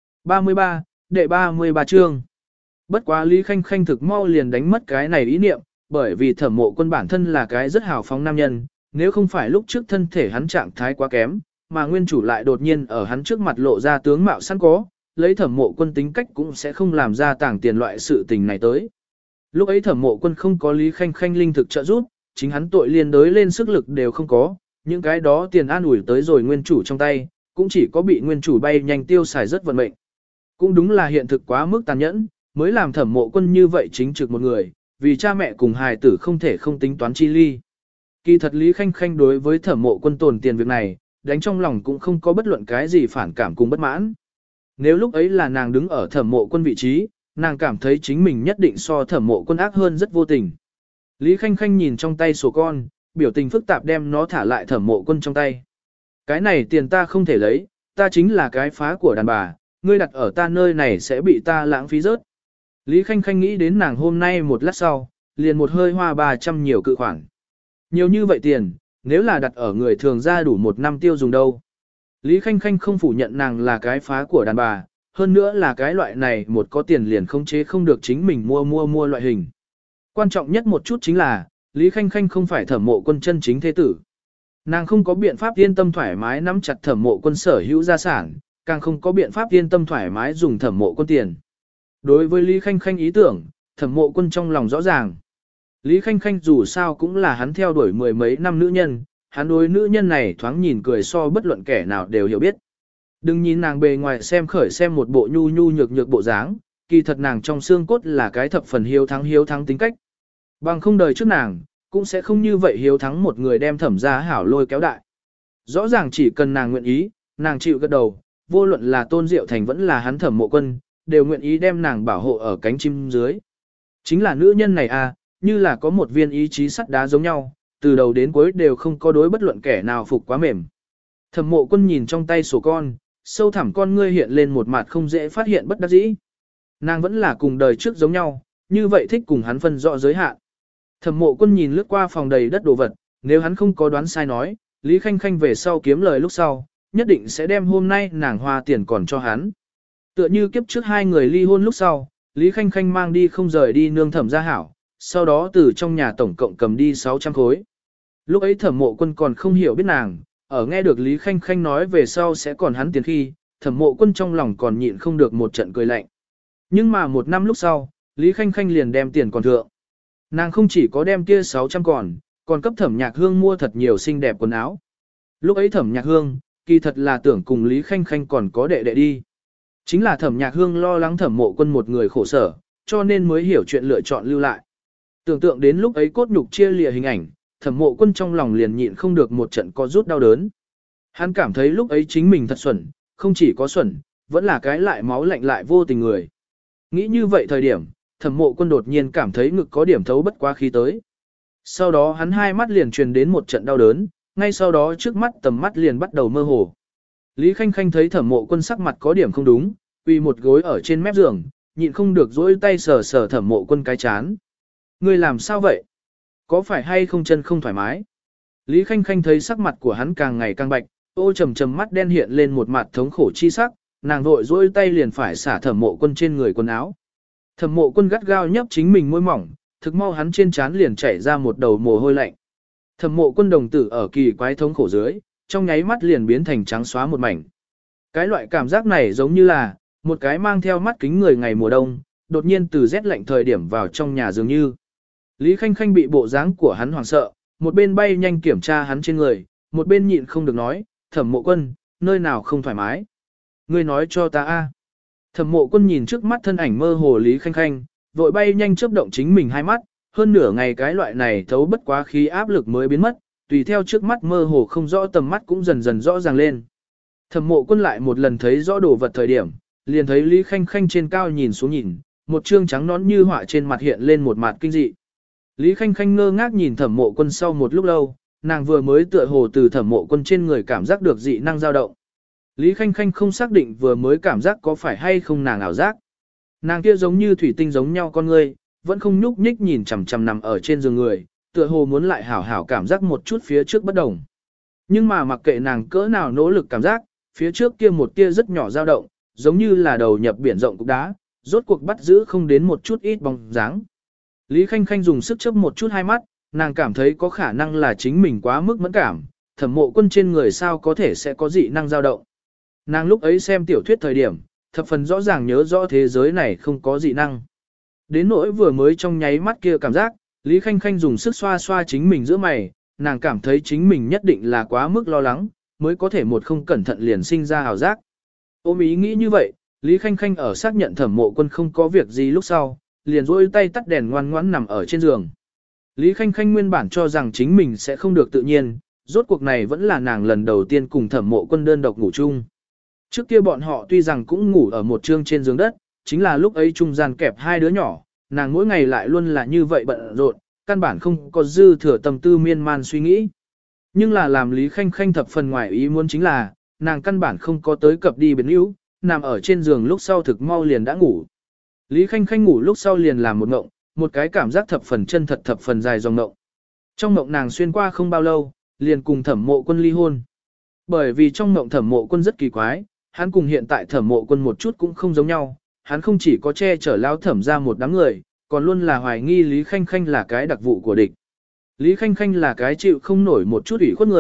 Speaker 1: 33, đệ 33 chương. Bất quá Lý Khanh Khanh thực mau liền đánh mất cái này ý niệm, bởi vì Thẩm Mộ Quân bản thân là cái rất hào phóng nam nhân, nếu không phải lúc trước thân thể hắn trạng thái quá kém, mà nguyên chủ lại đột nhiên ở hắn trước mặt lộ ra tướng mạo sẵn có, lấy Thẩm Mộ Quân tính cách cũng sẽ không làm ra tàng tiền loại sự tình này tới. Lúc ấy Thẩm Mộ Quân không có Lý Khanh Khanh linh thực trợ giúp, chính hắn tội liên đới lên sức lực đều không có, những cái đó tiền an ủi tới rồi nguyên chủ trong tay, cũng chỉ có bị nguyên chủ bay nhanh tiêu xài rất vận mệnh. Cũng đúng là hiện thực quá mức tàn nhẫn, mới làm Thẩm Mộ Quân như vậy chính trực một người, vì cha mẹ cùng hài tử không thể không tính toán chi ly. Kỳ thật Lý Khanh Khanh đối với Thẩm Mộ Quân tồn tiền việc này, đánh trong lòng cũng không có bất luận cái gì phản cảm cùng bất mãn. Nếu lúc ấy là nàng đứng ở Thẩm Mộ Quân vị trí, nàng cảm thấy chính mình nhất định so Thẩm Mộ Quân ác hơn rất vô tình. Lý Khanh Khanh nhìn trong tay sổ con, biểu tình phức tạp đem nó thả lại Thẩm Mộ Quân trong tay. Cái này tiền ta không thể lấy, ta chính là cái phá của đàn bà, ngươi đặt ở ta nơi này sẽ bị ta lãng phí rớt. Lý Khanh Khanh nghĩ đến nàng hôm nay một lát sau, liền một hơi hoa 300 nhiều cự khoản. Nhiều như vậy tiền, nếu là đặt ở người thường ra đủ một năm tiêu dùng đâu. Lý Khanh Khanh không phủ nhận nàng là cái phá của đàn bà, hơn nữa là cái loại này một có tiền liền không chế không được chính mình mua loại hình. Quan trọng nhất một chút chính là, Lý Khanh Khanh không phải Thẩm Mộ Quân chân chính thế tử. Nàng không có biện pháp yên tâm thoải mái nắm chặt Thẩm Mộ Quân sở hữu gia sản, càng không có biện pháp yên tâm thoải mái dùng Thẩm Mộ Quân tiền. Đối với Lý Khanh Khanh ý tưởng, Thẩm Mộ Quân trong lòng rõ ràng. Lý Khanh Khanh dù sao cũng là hắn theo đuổi mười mấy năm nữ nhân, hắn đối nữ nhân này thoáng nhìn cười so bất luận kẻ nào đều hiểu biết. Đừng nhìn nàng bề ngoài xem khởi xem một bộ nhu nhu nhược nhược bộ dáng, kỳ thật nàng trong xương cốt là cái thập phần hiếu thắng tính cách. Bằng không đời trước nàng, cũng sẽ không như vậy hiếu thắng một người đem Thẩm gia hảo lôi kéo đại. Rõ ràng chỉ cần nàng nguyện ý, nàng chịu gật đầu, vô luận là Tôn Diệu Thành vẫn là hắn Thẩm Mộ Quân, đều nguyện ý đem nàng bảo hộ ở cánh chim dưới. Chính là nữ nhân này à, như là có một viên ý chí sắt đá giống nhau, từ đầu đến cuối đều không có đối bất luận kẻ nào phục quá mềm. Thẩm Mộ Quân nhìn trong tay sổ con, sâu thẳm con ngươi hiện lên một mặt không dễ phát hiện bất đắc dĩ. Nàng vẫn là cùng đời trước giống nhau, như vậy thích cùng hắn phân rõ giới hạn. Thẩm Mộ Quân nhìn lướt qua phòng đầy đất đồ vật, nếu hắn không có đoán sai nói, Lý Khanh Khanh về sau kiếm lời lúc sau, nhất định sẽ đem hôm nay nàng hoa tiền còn cho hắn. Tựa như kiếp trước hai người ly hôn lúc sau, Lý Khanh Khanh mang đi không rời đi nương Thẩm gia hảo, sau đó từ trong nhà tổng cộng cầm đi 600 khối. Lúc ấy Thẩm Mộ Quân còn không hiểu biết nàng, ở nghe được Lý Khanh Khanh nói về sau sẽ còn hắn tiền khi, Thẩm Mộ Quân trong lòng còn nhịn không được một trận cười lạnh. Nhưng mà một năm lúc sau, Lý Khanh Khanh liền đem tiền còn thượng. Nàng không chỉ có đem kia 600 còn cấp Thẩm Nhạc Hương mua thật nhiều xinh đẹp quần áo. Lúc ấy Thẩm Nhạc Hương, kỳ thật là tưởng cùng Lý Khanh Khanh còn có đệ đệ đi. Chính là Thẩm Nhạc Hương lo lắng Thẩm Mộ Quân một người khổ sở, cho nên mới hiểu chuyện lựa chọn lưu lại. Tưởng tượng đến lúc ấy cốt nhục chia lìa hình ảnh, Thẩm Mộ Quân trong lòng liền nhịn không được một trận có rút đau đớn. Hắn cảm thấy lúc ấy chính mình thật xuẩn, không chỉ có xuẩn, vẫn là cái lại máu lạnh lại vô tình người. Nghĩ như vậy thời điểm, Thẩm Mộ Quân đột nhiên cảm thấy ngực có điểm thấu bất quá khí tới. Sau đó hắn hai mắt liền truyền đến một trận đau đớn, ngay sau đó trước mắt tầm mắt liền bắt đầu mơ hồ. Lý Khanh Khanh thấy Thẩm Mộ Quân sắc mặt có điểm không đúng, quỳ một gối ở trên mép giường, nhịn không được dỗi tay sờ sờ Thẩm Mộ Quân cái chán. Ngươi làm sao vậy? Có phải hay không chân không thoải mái? Lý Khanh Khanh thấy sắc mặt của hắn càng ngày càng bạch, ô trầm trầm mắt đen hiện lên một mặt thống khổ chi sắc, nàng vội dỗi tay liền phải xả Thẩm Mộ Quân trên người quần áo. Thẩm Mộ Quân gắt gao nhấp chính mình môi mỏng, thực mau hắn trên trán liền chảy ra một đầu mồ hôi lạnh. Thẩm Mộ Quân đồng tử ở kỳ quái thống khổ dưới, trong nháy mắt liền biến thành trắng xóa một mảnh. Cái loại cảm giác này giống như là một cái mang theo mắt kính người ngày mùa đông, đột nhiên từ rét lạnh thời điểm vào trong nhà dường như. Lý Khanh Khanh bị bộ dáng của hắn hoảng sợ, một bên bay nhanh kiểm tra hắn trên người, một bên nhịn không được nói, Thẩm Mộ Quân, nơi nào không thoải mái? Ngươi nói cho ta a. Thẩm Mộ Quân nhìn trước mắt thân ảnh mơ hồ Lý Khanh Khanh, vội bay nhanh chớp động chính mình hai mắt, hơn nửa ngày cái loại này thấu bất quá khí áp lực mới biến mất, tùy theo trước mắt mơ hồ không rõ tầm mắt cũng dần dần rõ ràng lên. Thẩm Mộ Quân lại một lần thấy rõ đồ vật thời điểm, liền thấy Lý Khanh Khanh trên cao nhìn xuống nhìn, một trương trắng nón như họa trên mặt hiện lên một mặt kinh dị. Lý Khanh Khanh ngơ ngác nhìn Thẩm Mộ Quân sau một lúc lâu, nàng vừa mới tựa hồ từ Thẩm Mộ Quân trên người cảm giác được dị năng dao động. Lý Khanh Khanh không xác định vừa mới cảm giác có phải hay không nàng ảo giác. Nàng kia giống như thủy tinh giống nhau con người, vẫn không nhúc nhích nhìn chằm chằm nằm ở trên giường người, tựa hồ muốn lại hảo hảo cảm giác một chút phía trước bất đồng. Nhưng mà mặc kệ nàng cỡ nào nỗ lực cảm giác, phía trước kia một tia rất nhỏ dao động, giống như là đầu nhập biển rộng cục đá, rốt cuộc bắt giữ không đến một chút ít bóng dáng. Lý Khanh Khanh dùng sức chớp một chút hai mắt, nàng cảm thấy có khả năng là chính mình quá mức mẫn cảm, Thẩm Mộ Quân trên người sao có thể sẽ có dị năng dao động. Nàng lúc ấy xem tiểu thuyết thời điểm, thập phần rõ ràng nhớ rõ thế giới này không có dị năng. Đến nỗi vừa mới trong nháy mắt kia cảm giác, Lý Khanh Khanh dùng sức xoa xoa chính mình giữa mày, nàng cảm thấy chính mình nhất định là quá mức lo lắng, mới có thể một không cẩn thận liền sinh ra ảo giác. Ôm ý nghĩ như vậy, Lý Khanh Khanh ở xác nhận Thẩm Mộ Quân không có việc gì lúc sau, liền rôi tay tắt đèn ngoan ngoãn nằm ở trên giường. Lý Khanh Khanh nguyên bản cho rằng chính mình sẽ không được tự nhiên, rốt cuộc này vẫn là nàng lần đầu tiên cùng Thẩm Mộ Quân đơn độc ngủ chung. Trước kia bọn họ tuy rằng cũng ngủ ở một trương trên giường đất, chính là lúc ấy trung gian kẹp hai đứa nhỏ, nàng mỗi ngày lại luôn là như vậy bận rộn, căn bản không có dư thừa tâm tư miên man suy nghĩ. Nhưng là làm Lý Khanh Khanh thập phần ngoài ý muốn chính là, nàng căn bản không có tới cập đi biến yếu, nằm ở trên giường lúc sau thực mau liền đã ngủ. Lý Khanh Khanh ngủ lúc sau liền làm một ngộng, một cái cảm giác thập phần chân thật thập phần dài dòng ngộng. Trong ngộng nàng xuyên qua không bao lâu, liền cùng Thẩm Mộ Quân ly hôn. Bởi vì trong ngộng Thẩm Mộ Quân rất kỳ quái, hắn cùng hiện tại Thẩm Mộ Quân một chút cũng không giống nhau, hắn không chỉ có che chở lao Thẩm ra một đám người, còn luôn là hoài nghi Lý Khanh Khanh là cái đặc vụ của địch. Lý Khanh Khanh là cái chịu không nổi một chút ủy khuất người,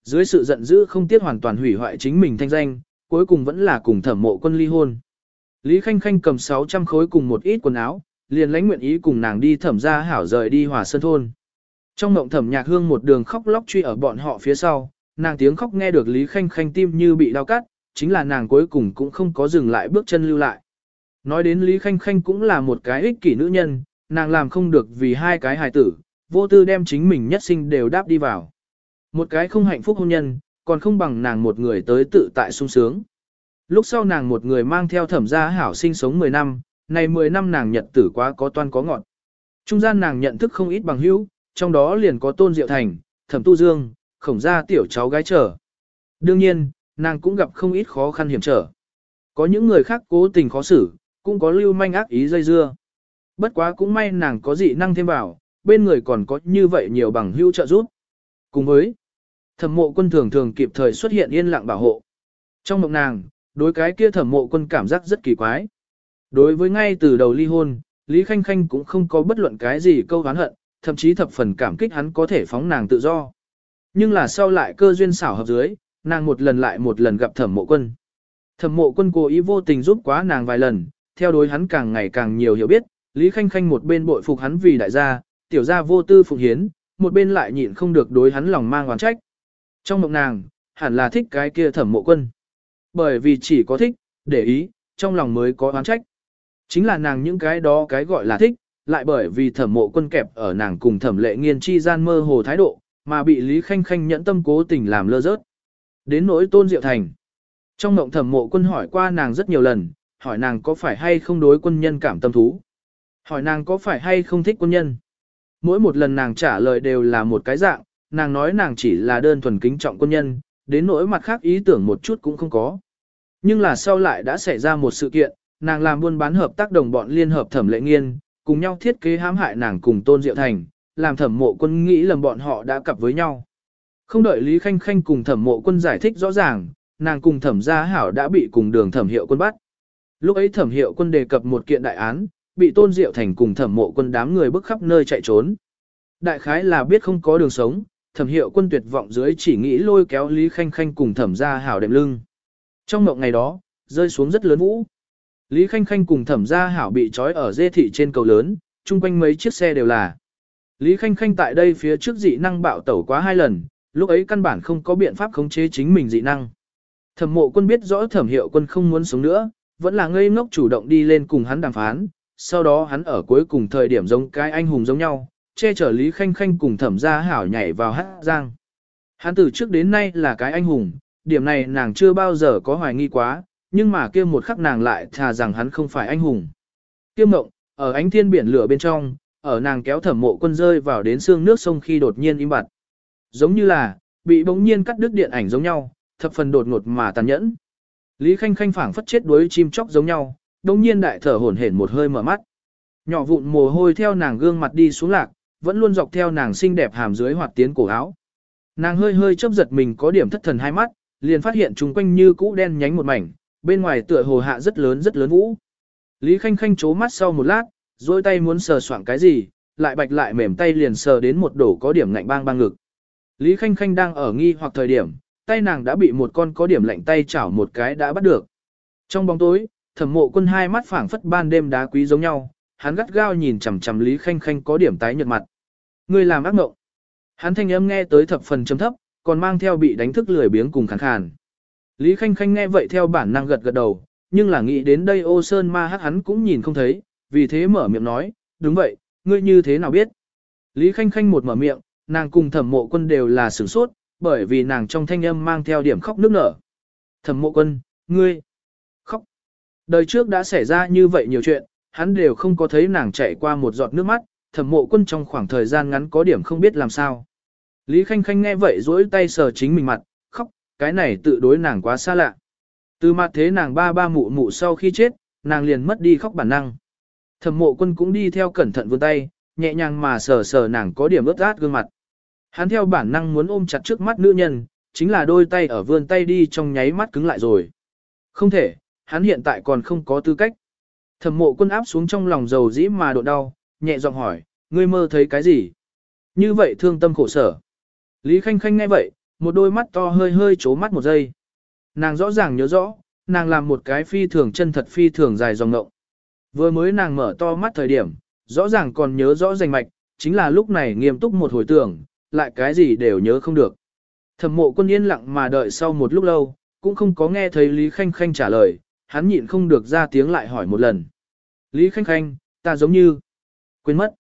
Speaker 1: dưới sự giận dữ không tiếc hoàn toàn hủy hoại chính mình thanh danh, cuối cùng vẫn là cùng Thẩm Mộ Quân ly hôn. Lý Khanh Khanh cầm 600 khối cùng một ít quần áo, liền lãnh nguyện ý cùng nàng đi Thẩm gia hảo rời đi Hòa Sơn thôn. Trong mộng Thẩm Nhạc Hương một đường khóc lóc truy ở bọn họ phía sau, nàng tiếng khóc nghe được Lý Khanh Khanh tim như bị đau cắt, chính là nàng cuối cùng cũng không có dừng lại bước chân lưu lại. Nói đến Lý Khanh Khanh cũng là một cái ích kỷ nữ nhân, nàng làm không được vì hai cái hài tử, vô tư đem chính mình nhất sinh đều đáp đi vào. Một cái không hạnh phúc hôn nhân, còn không bằng nàng một người tới tự tại sung sướng. Lúc sau nàng một người mang theo Thẩm gia hảo sinh sống 10 năm, này 10 năm nàng nhật tử quá có toan có ngọt. Trung gian nàng nhận thức không ít bằng hữu, trong đó liền có Tôn Diệu Thành, Thẩm Tu Dương, Khổng gia tiểu cháu gái trở. Đương nhiên, nàng cũng gặp không ít khó khăn hiểm trở. Có những người khác cố tình khó xử, cũng có lưu manh ác ý dây dưa. Bất quá cũng may nàng có dị năng thêm vào, bên người còn có như vậy nhiều bằng hữu trợ giúp. Cùng với Thẩm Mộ Quân thường thường kịp thời xuất hiện yên lặng bảo hộ. Trong mộng nàng, đối cái kia Thẩm Mộ Quân cảm giác rất kỳ quái. Đối với ngay từ đầu ly hôn, Lý Khanh Khanh cũng không có bất luận cái gì câu oán hận, thậm chí thập phần cảm kích hắn có thể phóng nàng tự do. Nhưng là sau lại cơ duyên xảo hợp dưới, nàng một lần lại một lần gặp Thẩm Mộ Quân. Thẩm Mộ Quân cố ý vô tình giúp quá nàng vài lần, theo đối hắn càng ngày càng nhiều hiểu biết, Lý Khanh Khanh một bên bội phục hắn vì đại gia, tiểu gia vô tư phụng hiến, một bên lại nhịn không được đối hắn lòng mang oán trách. Trong mộng nàng, hẳn là thích cái kia Thẩm Mộ Quân. Bởi vì chỉ có thích, để ý, trong lòng mới có oán trách. Chính là nàng những cái đó cái gọi là thích, lại bởi vì Thẩm Mộ Quân kẹp ở nàng cùng Thẩm Lệ Nghiên chi gian mơ hồ thái độ, mà bị Lý Khanh Khanh nhẫn tâm cố tình làm lơ rớt. Đến nỗi Tôn Diệu Thành. Trong mộng Thẩm Mộ Quân hỏi qua nàng rất nhiều lần, hỏi nàng có phải hay không đối quân nhân cảm tâm thú. Hỏi nàng có phải hay không thích quân nhân. Mỗi một lần nàng trả lời đều là một cái dạng, nàng nói nàng chỉ là đơn thuần kính trọng quân nhân, đến nỗi mặt khác ý tưởng một chút cũng không có. Nhưng là sau lại đã xảy ra một sự kiện, nàng làm buôn bán hợp tác đồng bọn liên hợp Thẩm Lệ Nghiên, cùng nhau thiết kế hãm hại nàng cùng Tôn Diệu Thành, làm Thẩm Mộ Quân nghĩ lầm bọn họ đã cặp với nhau. Không đợi Lý Khanh Khanh cùng Thẩm Mộ Quân giải thích rõ ràng, nàng cùng Thẩm gia hảo đã bị cùng đường Thẩm Hiệu Quân bắt. Lúc ấy Thẩm Hiệu Quân đề cập một kiện đại án, bị Tôn Diệu Thành cùng Thẩm Mộ Quân đám người bức khắp nơi chạy trốn. Đại khái là biết không có đường sống, Thẩm Hiệu Quân tuyệt vọng dưới chỉ nghĩ lôi kéo Lý Khanh Khanh cùng Thẩm gia hảo đệm lưng. Trong mộng ngày đó, rơi xuống rất lớn vũ. Lý Khanh Khanh cùng Thẩm gia hảo bị trói ở dê thị trên cầu lớn, chung quanh mấy chiếc xe đều là. Lý Khanh Khanh tại đây phía trước dị năng bạo tẩu quá 2 lần, lúc ấy căn bản không có biện pháp khống chế chính mình dị năng. Thẩm Mộ Quân biết rõ Thẩm Hiệu Quân không muốn sống nữa, vẫn là ngây ngốc chủ động đi lên cùng hắn đàm phán, sau đó hắn ở cuối cùng thời điểm giống cái anh hùng giống nhau, che chở Lý Khanh Khanh cùng Thẩm gia hảo nhảy vào hát giang. Hắn từ trước đến nay là cái anh hùng, điểm này nàng chưa bao giờ có hoài nghi quá, nhưng mà kia một khắc nàng lại thà rằng hắn không phải anh hùng. Kia mộng, ở ánh thiên biển lửa bên trong, ở nàng kéo Thẩm Mộ Quân rơi vào đến xương nước sông khi đột nhiên im bặt. Giống như là, bị bỗng nhiên cắt đứt điện ảnh giống nhau, thập phần đột ngột mà tàn nhẫn. Lý Khanh Khanh phảng phất chết đuối chim chóc giống nhau, bỗng nhiên đại thở hổn hển một hơi mở mắt. Nhỏ vụn mồ hôi theo nàng gương mặt đi xuống lạc, vẫn luôn dọc theo nàng xinh đẹp hàm dưới hoạt tiến cổ áo. Nàng hơi hơi chớp giật mình có điểm thất thần hai mắt, liền phát hiện chung quanh như cũ đen nhánh một mảnh, bên ngoài tựa hồ hạ rất lớn vũ. Lý Khanh Khanh chố mắt sau một lát, duỗi tay muốn sờ soạng cái gì, lại bạch lại mềm tay liền sờ đến một đổ có điểm lạnh bang bang ngực. Lý Khanh Khanh đang ở nghi hoặc thời điểm, tay nàng đã bị một con có điểm lạnh tay chảo một cái đã bắt được. Trong bóng tối, Thẩm Mộ Quân hai mắt phảng phất ban đêm đá quý giống nhau, hắn gắt gao nhìn chằm chằm Lý Khanh Khanh có điểm tái nhợt mặt. Ngươi làm ác mộng. Hắn thanh âm nghe tới thập phần trầm thấp, còn mang theo bị đánh thức lười biếng cùng khàn khàn. Lý Khanh Khanh nghe vậy theo bản năng gật gật đầu, nhưng là nghĩ đến đây ô sơn ma hắc hắn cũng nhìn không thấy, vì thế mở miệng nói, đúng vậy, ngươi như thế nào biết? Lý Khanh Khanh một mở miệng, nàng cùng Thẩm Mộ Quân đều là sửng sốt, bởi vì nàng trong thanh âm mang theo điểm khóc nức nở. Thẩm Mộ Quân, ngươi khóc. Đời trước đã xảy ra như vậy nhiều chuyện, hắn đều không có thấy nàng chảy qua một giọt nước mắt, Thẩm Mộ Quân trong khoảng thời gian ngắn có điểm không biết làm sao. Lý Khanh Khanh nghe vậy duỗi tay sờ chính mình mặt, khóc, cái này tự đối nàng quá xa lạ. Từ mặt thế nàng ba mụ mụ sau khi chết, nàng liền mất đi khóc bản năng. Thẩm Mộ Quân cũng đi theo cẩn thận vươn tay, nhẹ nhàng mà sờ sờ nàng có điểm ướt át gương mặt. Hắn theo bản năng muốn ôm chặt trước mắt nữ nhân, chính là đôi tay ở vươn tay đi trong nháy mắt cứng lại rồi. Không thể, hắn hiện tại còn không có tư cách. Thẩm Mộ Quân áp xuống trong lòng dầu dĩ mà độ đau, nhẹ giọng hỏi, ngươi mơ thấy cái gì? Như vậy thương tâm khổ sở. Lý Khanh Khanh nghe vậy, một đôi mắt to hơi hơi chố mắt một giây. Nàng rõ ràng nhớ rõ, nàng làm một cái phi thường chân thật phi thường dài dòng ngộng. Vừa mới nàng mở to mắt thời điểm, rõ ràng còn nhớ rõ rành mạch, chính là lúc này nghiêm túc một hồi tưởng, lại cái gì đều nhớ không được. Thẩm Mộ Quân yên lặng mà đợi sau một lúc lâu, cũng không có nghe thấy Lý Khanh Khanh trả lời, hắn nhịn không được ra tiếng lại hỏi một lần. Lý Khanh Khanh, ta giống như quên mất.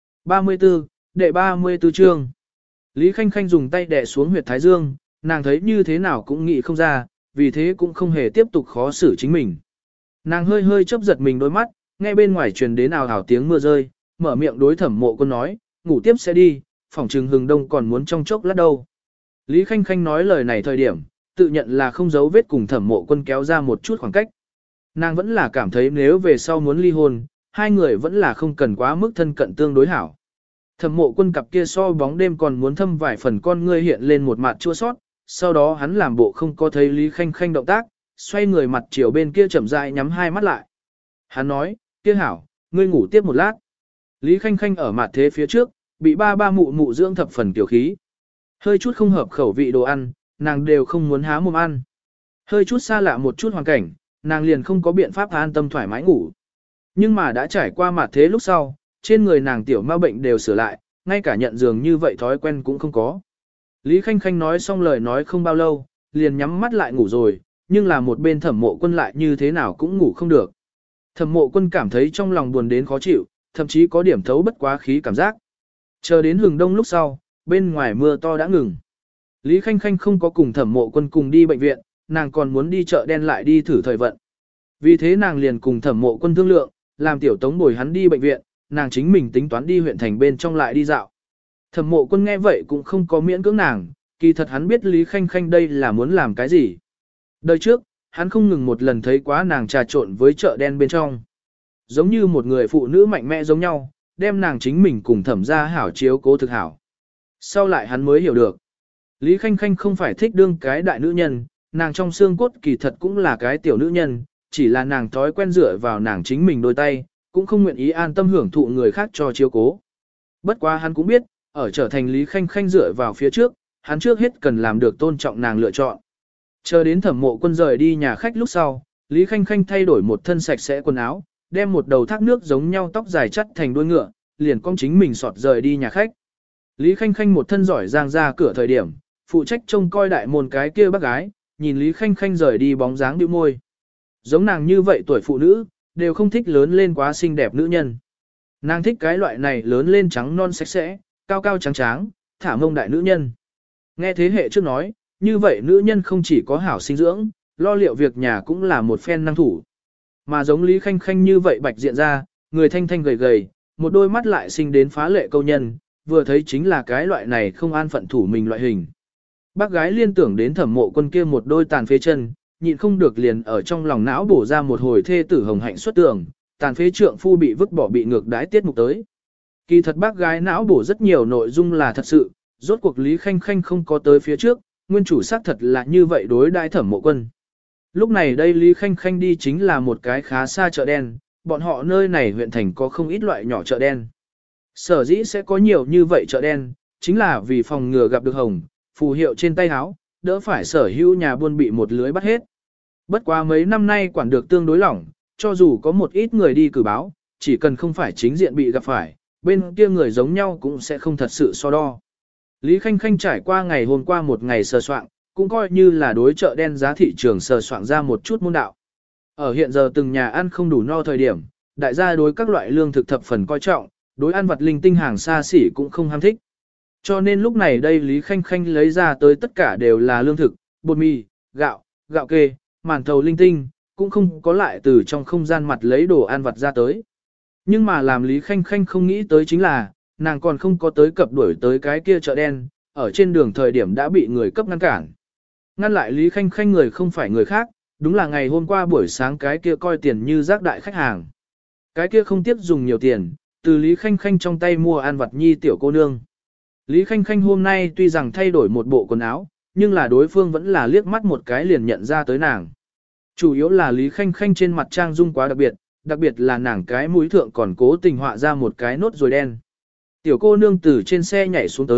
Speaker 1: 34, đệ 34 chương. Lý Khanh Khanh dùng tay đè xuống huyệt thái dương, nàng thấy như thế nào cũng nghĩ không ra, vì thế cũng không hề tiếp tục khó xử chính mình. Nàng hơi hơi chớp giật mình đôi mắt, nghe bên ngoài truyền đến ào ào tiếng mưa rơi, mở miệng đối Thẩm Mộ Quân nói, ngủ tiếp sẽ đi, phòng trừng Hừng Đông còn muốn trong chốc lát đâu. Lý Khanh Khanh nói lời này thời điểm, tự nhận là không giấu vết cùng Thẩm Mộ Quân kéo ra một chút khoảng cách. Nàng vẫn là cảm thấy nếu về sau muốn ly hôn, hai người vẫn là không cần quá mức thân cận tương đối hảo. Thẩm Mộ Quân cặp kia so bóng đêm còn muốn thâm vài phần con ngươi hiện lên một mặt chua sót, sau đó hắn làm bộ không có thấy Lý Khanh Khanh động tác, xoay người mặt chiều bên kia chậm rãi nhắm hai mắt lại. Hắn nói, kia hảo, ngươi ngủ tiếp một lát. Lý Khanh Khanh ở mặt thế phía trước, bị ba mụ mụ dưỡng thập phần tiểu khí. Hơi chút không hợp khẩu vị đồ ăn, nàng đều không muốn há mồm ăn. Hơi chút xa lạ một chút hoàn cảnh, nàng liền không có biện pháp an tâm thoải mái ngủ. Nhưng mà đã trải qua mặt thế lúc sau, trên người nàng tiểu ma bệnh đều sửa lại, ngay cả nhận giường như vậy thói quen cũng không có. Lý Khanh Khanh nói xong lời nói không bao lâu, liền nhắm mắt lại ngủ rồi, nhưng là một bên Thẩm Mộ Quân lại như thế nào cũng ngủ không được. Thẩm Mộ Quân cảm thấy trong lòng buồn đến khó chịu, thậm chí có điểm thấu bất quá khí cảm giác. Chờ đến Hừng Đông lúc sau, bên ngoài mưa to đã ngừng. Lý Khanh Khanh không có cùng Thẩm Mộ Quân cùng đi bệnh viện, nàng còn muốn đi chợ đen lại đi thử thời vận. Vì thế nàng liền cùng Thẩm Mộ Quân thương lượng, làm tiểu tống bồi hắn đi bệnh viện, nàng chính mình tính toán đi huyện thành bên trong lại đi dạo. Thẩm Mộ Quân nghe vậy cũng không có miễn cưỡng nàng, kỳ thật hắn biết Lý Khanh Khanh đây là muốn làm cái gì. Đời trước, hắn không ngừng một lần thấy quá nàng trà trộn với chợ đen bên trong. Giống như một người phụ nữ mạnh mẽ giống nhau, đem nàng chính mình cùng Thẩm gia hảo chiếu cố thực hảo. Sau lại hắn mới hiểu được. Lý Khanh Khanh không phải thích đương cái đại nữ nhân, nàng trong xương cốt kỳ thật cũng là cái tiểu nữ nhân, chỉ là nàng thói quen dựa vào nàng chính mình đôi tay, cũng không nguyện ý an tâm hưởng thụ người khác cho chiếu cố. Bất quá hắn cũng biết, ở trở thành Lý Khanh Khanh dựa vào phía trước, hắn trước hết cần làm được tôn trọng nàng lựa chọn. Chờ đến Thẩm Mộ Quân rời đi nhà khách lúc sau, Lý Khanh Khanh thay đổi một thân sạch sẽ quần áo, đem một đầu thác nước giống nhau tóc dài chắt thành đuôi ngựa, liền cong chính mình sọt rời đi nhà khách. Lý Khanh Khanh một thân giỏi giang ra cửa thời điểm, phụ trách trông coi đại môn cái kia bác gái, nhìn Lý Khanh Khanh rời đi bóng dáng bĩu môi. Giống nàng như vậy tuổi phụ nữ, đều không thích lớn lên quá xinh đẹp nữ nhân. Nàng thích cái loại này lớn lên trắng non sạch sẽ, cao cao trắng tráng, thả mông đại nữ nhân. Nghe thế hệ trước nói, như vậy nữ nhân không chỉ có hảo sinh dưỡng, lo liệu việc nhà cũng là một phen năng thủ. Mà giống Lý Khanh Khanh như vậy bạch diện ra, người thanh thanh gầy gầy, một đôi mắt lại sinh đến phá lệ câu nhân, vừa thấy chính là cái loại này không an phận thủ mình loại hình. Bác gái liên tưởng đến Thẩm Mộ Quân kia một đôi tàn phế chân, nhịn không được liền ở trong lòng não bổ ra một hồi thê tử hồng hạnh xuất tường, tàn phế trượng phu bị vứt bỏ bị ngược đái tiết mục tới. Kỳ thật bác gái não bổ rất nhiều nội dung là thật sự, rốt cuộc Lý Khanh Khanh không có tới phía trước, nguyên chủ xác thật là như vậy đối đãi Thẩm Mộ Quân. Lúc này đây Lý Khanh Khanh đi chính là một cái khá xa chợ đen, bọn họ nơi này huyện thành có không ít loại nhỏ chợ đen. Sở dĩ sẽ có nhiều như vậy chợ đen, chính là vì phòng ngừa gặp được hồng, phù hiệu trên tay áo, đỡ phải sở hữu nhà buôn bị một lưới bắt hết. Bất quá mấy năm nay quản được tương đối lỏng, cho dù có một ít người đi cử báo, chỉ cần không phải chính diện bị gặp phải, bên kia người giống nhau cũng sẽ không thật sự so đo. Lý Khanh Khanh trải qua ngày hôm qua một ngày sờ soạn, cũng coi như là đối chợ đen giá thị trường sờ soạn ra một chút môn đạo. Ở hiện giờ từng nhà ăn không đủ no thời điểm, đại gia đối các loại lương thực thập phần coi trọng, đối ăn vặt linh tinh hàng xa xỉ cũng không ham thích. Cho nên lúc này đây Lý Khanh Khanh lấy ra tới tất cả đều là lương thực, bột mì, gạo, gạo kê, màn thầu linh tinh, cũng không có lại từ trong không gian mặt lấy đồ ăn vặt ra tới. Nhưng mà làm Lý Khanh Khanh không nghĩ tới chính là, nàng còn không có tới cập đuổi tới cái kia chợ đen, ở trên đường thời điểm đã bị người cấp ngăn cản. Ngăn lại Lý Khanh Khanh người không phải người khác, đúng là ngày hôm qua buổi sáng cái kia coi tiền như rác đại khách hàng. Cái kia không tiếp dùng nhiều tiền, từ Lý Khanh Khanh trong tay mua ăn vặt nhi tiểu cô nương. Lý Khanh Khanh hôm nay tuy rằng thay đổi một bộ quần áo, nhưng là đối phương vẫn là liếc mắt một cái liền nhận ra tới nàng. Chủ yếu là Lý Khanh Khanh trên mặt trang dung quá đặc biệt là nàng cái mũi thượng còn cố tình họa ra một cái nốt ruồi đen. Tiểu cô nương từ trên xe nhảy xuống tới,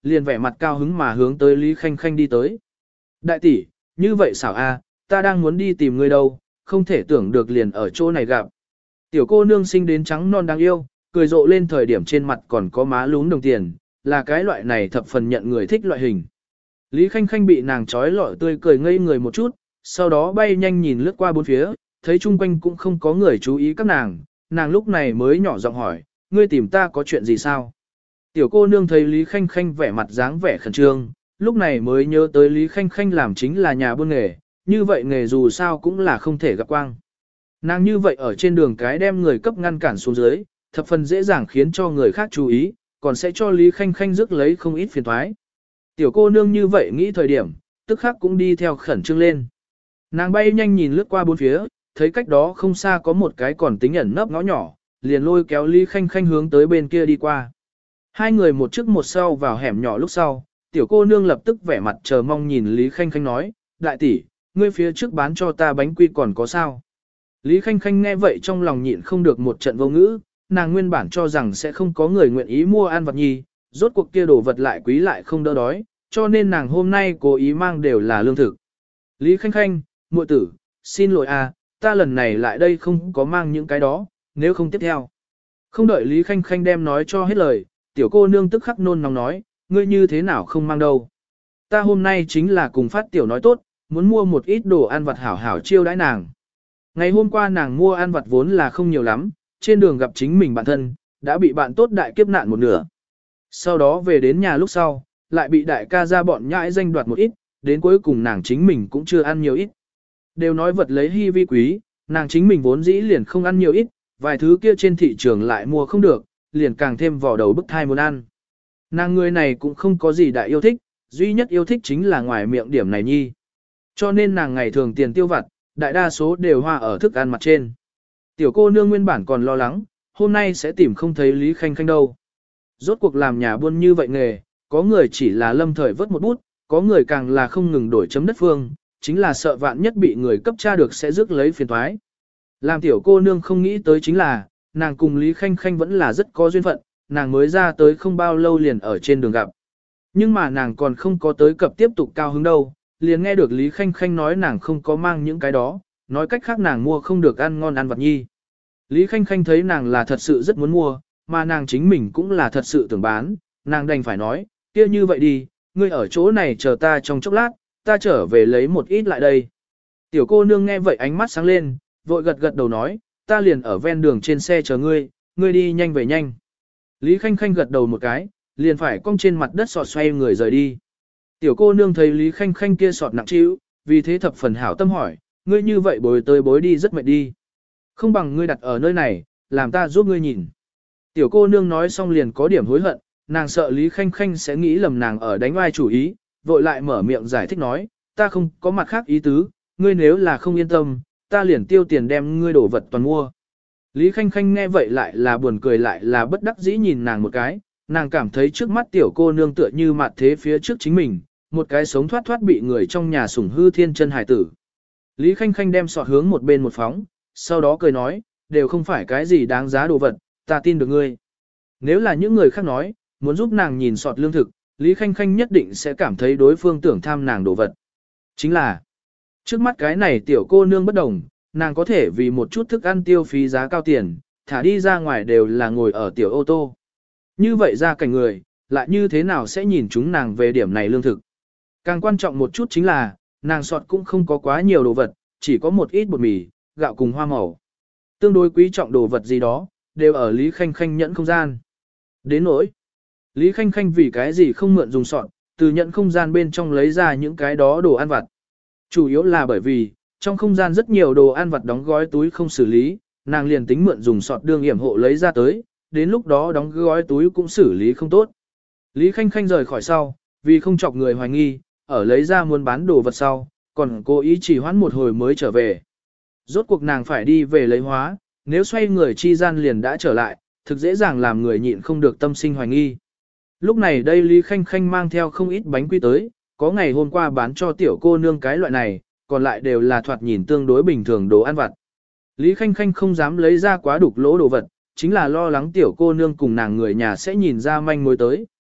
Speaker 1: liền vẻ mặt cao hứng mà hướng tới Lý Khanh Khanh đi tới. Đại tỷ, như vậy xảo a, ta đang muốn đi tìm ngươi đâu, không thể tưởng được liền ở chỗ này gặp. Tiểu cô nương sinh đến trắng non đáng yêu, cười rộ lên thời điểm trên mặt còn có má lún đồng tiền, là cái loại này thập phần nhận người thích loại hình. Lý Khanh Khanh bị nàng trói lọi tươi cười ngây người một chút, sau đó bay nhanh nhìn lướt qua bốn phía, thấy chung quanh cũng không có người chú ý các nàng lúc này mới nhỏ giọng hỏi, ngươi tìm ta có chuyện gì sao? Tiểu cô nương thấy Lý Khanh Khanh vẻ mặt dáng vẻ khẩn trương, lúc này mới nhớ tới Lý Khanh Khanh làm chính là nhà buôn nghề, như vậy nghề dù sao cũng là không thể gặp quang. Nàng như vậy ở trên đường cái đem người cấp ngăn cản xuống dưới, thập phần dễ dàng khiến cho người khác chú ý, còn sẽ cho Lý Khanh Khanh rước lấy không ít phiền toái. Tiểu cô nương như vậy nghĩ thời điểm, tức khắc cũng đi theo khẩn trương lên. Nàng bay nhanh nhìn lướt qua bốn phía, thấy cách đó không xa có một cái còn tính ẩn nấp ngõ nhỏ, liền lôi kéo Lý Khanh Khanh hướng tới bên kia đi qua. Hai người một trước một sau vào hẻm nhỏ lúc sau, tiểu cô nương lập tức vẻ mặt chờ mong nhìn Lý Khanh Khanh nói, đại tỷ, ngươi phía trước bán cho ta bánh quy còn có sao? Lý Khanh Khanh nghe vậy trong lòng nhịn không được một trận vô ngữ, nàng nguyên bản cho rằng sẽ không có người nguyện ý mua ăn vật nhi, rốt cuộc kia đồ vật lại quý lại không đỡ đói, cho nên nàng hôm nay cố ý mang đều là lương thực. Lý Khanh Khanh, muội tử, xin lỗi à, ta lần này lại đây không có mang những cái đó, nếu không tiếp theo. Không đợi Lý Khanh Khanh đem nói cho hết lời, tiểu cô nương tức khắc nôn nóng nói, ngươi như thế nào không mang đâu. Ta hôm nay chính là cùng phát tiểu nói tốt, muốn mua một ít đồ ăn vặt hảo hảo chiêu đãi nàng. Ngày hôm qua nàng mua ăn vặt vốn là không nhiều lắm, trên đường gặp chính mình bạn thân, đã bị bạn tốt đại kiếp nạn một nửa. Sau đó về đến nhà lúc sau, lại bị đại ca ra bọn nhãi danh đoạt một ít, đến cuối cùng nàng chính mình cũng chưa ăn nhiều ít. Đều nói vật lấy hy vi quý, nàng chính mình vốn dĩ liền không ăn nhiều ít, vài thứ kia trên thị trường lại mua không được, liền càng thêm vỏ đầu bức thai muốn ăn. Nàng người này cũng không có gì đại yêu thích, duy nhất yêu thích chính là ngoài miệng điểm này nhi. Cho nên nàng ngày thường tiền tiêu vặt, đại đa số đều hoa ở thức ăn mặt trên. Tiểu cô nương nguyên bản còn lo lắng, hôm nay sẽ tìm không thấy Lý Khanh Khanh đâu. Rốt cuộc làm nhà buôn như vậy nghề, có người chỉ là lâm thời vớt một bút, có người càng là không ngừng đổi chấm đất phương, chính là sợ vạn nhất bị người cấp tra được sẽ rước lấy phiền toái. Làm tiểu cô nương không nghĩ tới chính là, nàng cùng Lý Khanh Khanh vẫn là rất có duyên phận, nàng mới ra tới không bao lâu liền ở trên đường gặp. Nhưng mà nàng còn không có tới cập tiếp tục cao hứng đâu, liền nghe được Lý Khanh Khanh nói nàng không có mang những cái đó, nói cách khác nàng mua không được ăn ngon ăn vặt nhi. Lý Khanh Khanh thấy nàng là thật sự rất muốn mua, mà nàng chính mình cũng là thật sự tưởng bán, nàng đành phải nói, kia như vậy đi, ngươi ở chỗ này chờ ta trong chốc lát, ta trở về lấy một ít lại đây. Tiểu cô nương nghe vậy ánh mắt sáng lên, vội gật gật đầu nói, ta liền ở ven đường trên xe chờ ngươi, ngươi đi nhanh về nhanh. Lý Khanh Khanh gật đầu một cái, liền phải cong trên mặt đất sọt xoay người rời đi. Tiểu cô nương thấy Lý Khanh Khanh kia sọt nặng trĩu, vì thế thập phần hảo tâm hỏi, ngươi như vậy bồi tới bối đi rất mệt đi. Không bằng ngươi đặt ở nơi này, làm ta giúp ngươi nhìn. Tiểu cô nương nói xong liền có điểm hối hận, nàng sợ Lý Khanh Khanh sẽ nghĩ lầm nàng ở đánh oai chủ ý, vội lại mở miệng giải thích nói, ta không có mặt khác ý tứ, ngươi nếu là không yên tâm, ta liền tiêu tiền đem ngươi đổ vật toàn mua. Lý Khanh Khanh nghe vậy lại là buồn cười lại là bất đắc dĩ nhìn nàng một cái, nàng cảm thấy trước mắt tiểu cô nương tựa như mặt thế phía trước chính mình, một cái sống thoát thoát bị người trong nhà sủng hư thiên chân hài tử. Lý Khanh Khanh đem sọt hướng một bên một phóng, sau đó cười nói, đều không phải cái gì đáng giá đồ vật, ta tin được ngươi. Nếu là những người khác nói, muốn giúp nàng nhìn sọt lương thực, Lý Khanh Khanh nhất định sẽ cảm thấy đối phương tưởng tham nàng đồ vật. Chính là, trước mắt cái này tiểu cô nương bất đồng, nàng có thể vì một chút thức ăn tiêu phí giá cao tiền, thả đi ra ngoài đều là ngồi ở tiểu ô tô. Như vậy ra cảnh người, lại như thế nào sẽ nhìn chúng nàng về điểm này lương thực. Càng quan trọng một chút chính là, nàng sọt cũng không có quá nhiều đồ vật, chỉ có một ít bột mì, gạo cùng hoa màu. Tương đối quý trọng đồ vật gì đó, đều ở Lý Khanh Khanh nhẫn không gian. Đến nỗi, Lý Khanh Khanh vì cái gì không mượn dùng sọt, từ nhẫn không gian bên trong lấy ra những cái đó đồ ăn vặt. Chủ yếu là bởi vì, trong không gian rất nhiều đồ ăn vặt đóng gói túi không xử lý, nàng liền tính mượn dùng sọt đương yểm hộ lấy ra tới, đến lúc đó đóng gói túi cũng xử lý không tốt. Lý Khanh Khanh rời khỏi sau, vì không chọc người hoài nghi, ở lấy ra muốn bán đồ vật sau, còn cố ý chỉ hoãn một hồi mới trở về. Rốt cuộc nàng phải đi về lấy hóa, nếu xoay người chi gian liền đã trở lại, thực dễ dàng làm người nhịn không được tâm sinh hoài nghi. Lúc này đây Lý Khanh Khanh mang theo không ít bánh quy tới, có ngày hôm qua bán cho tiểu cô nương cái loại này, còn lại đều là thoạt nhìn tương đối bình thường đồ ăn vặt. Lý Khanh Khanh không dám lấy ra quá đục lỗ đồ vật, chính là lo lắng tiểu cô nương cùng nàng người nhà sẽ nhìn ra manh mối tới.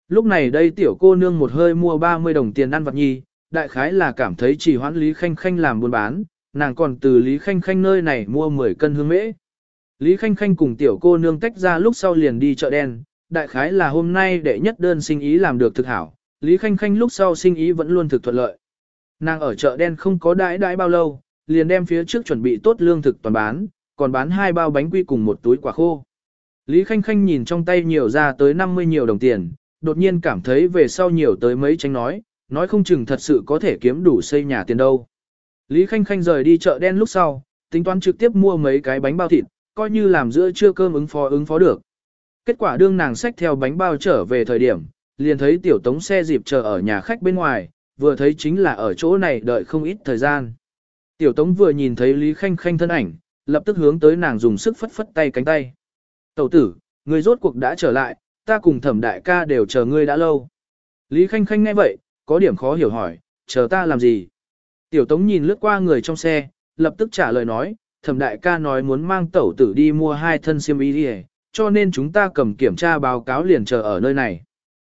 Speaker 1: Lúc này đây tiểu cô nương một hơi mua 30 đồng tiền ăn vặt nhi, đại khái là cảm thấy chỉ hoãn Lý Khanh Khanh làm buôn bán, nàng còn từ Lý Khanh Khanh nơi này mua 10 cân hương mễ. Lý Khanh Khanh cùng tiểu cô nương tách ra lúc sau liền đi chợ đen, đại khái là hôm nay đệ nhất đơn sinh ý làm được thực hảo, Lý Khanh Khanh lúc sau sinh ý vẫn luôn thực thuận lợi. Nàng ở chợ đen không có đãi bao lâu, liền đem phía trước chuẩn bị tốt lương thực toàn bán, còn bán 2 bao bánh quy cùng một túi quả khô. Lý Khanh Khanh nhìn trong tay nhiều ra tới 50 nhiều đồng tiền, đột nhiên cảm thấy về sau nhiều tới mấy tránh nói không chừng thật sự có thể kiếm đủ xây nhà tiền đâu. Lý Khanh Khanh rời đi chợ đen lúc sau, tính toán trực tiếp mua mấy cái bánh bao thịt, coi như làm giữa trưa cơm ứng phó được. Kết quả đương nàng xách theo bánh bao trở về thời điểm, liền thấy tiểu tống xe dịp chờ ở nhà khách bên ngoài, vừa thấy chính là ở chỗ này đợi không ít thời gian. Tiểu tống vừa nhìn thấy Lý Khanh Khanh thân ảnh, lập tức hướng tới nàng dùng sức phất phất tay cánh tay. Tẩu tử, người rốt cuộc đã trở lại, ta cùng Thẩm đại ca đều chờ ngươi đã lâu. Lý Khanh Khanh nghe vậy, có điểm khó hiểu hỏi, chờ ta làm gì? Tiểu tống nhìn lướt qua người trong xe, lập tức trả lời nói, Thẩm đại ca nói muốn mang tẩu tử đi mua 2 thân xiêm y đi, cho nên chúng ta cầm kiểm tra báo cáo liền chờ ở nơi này.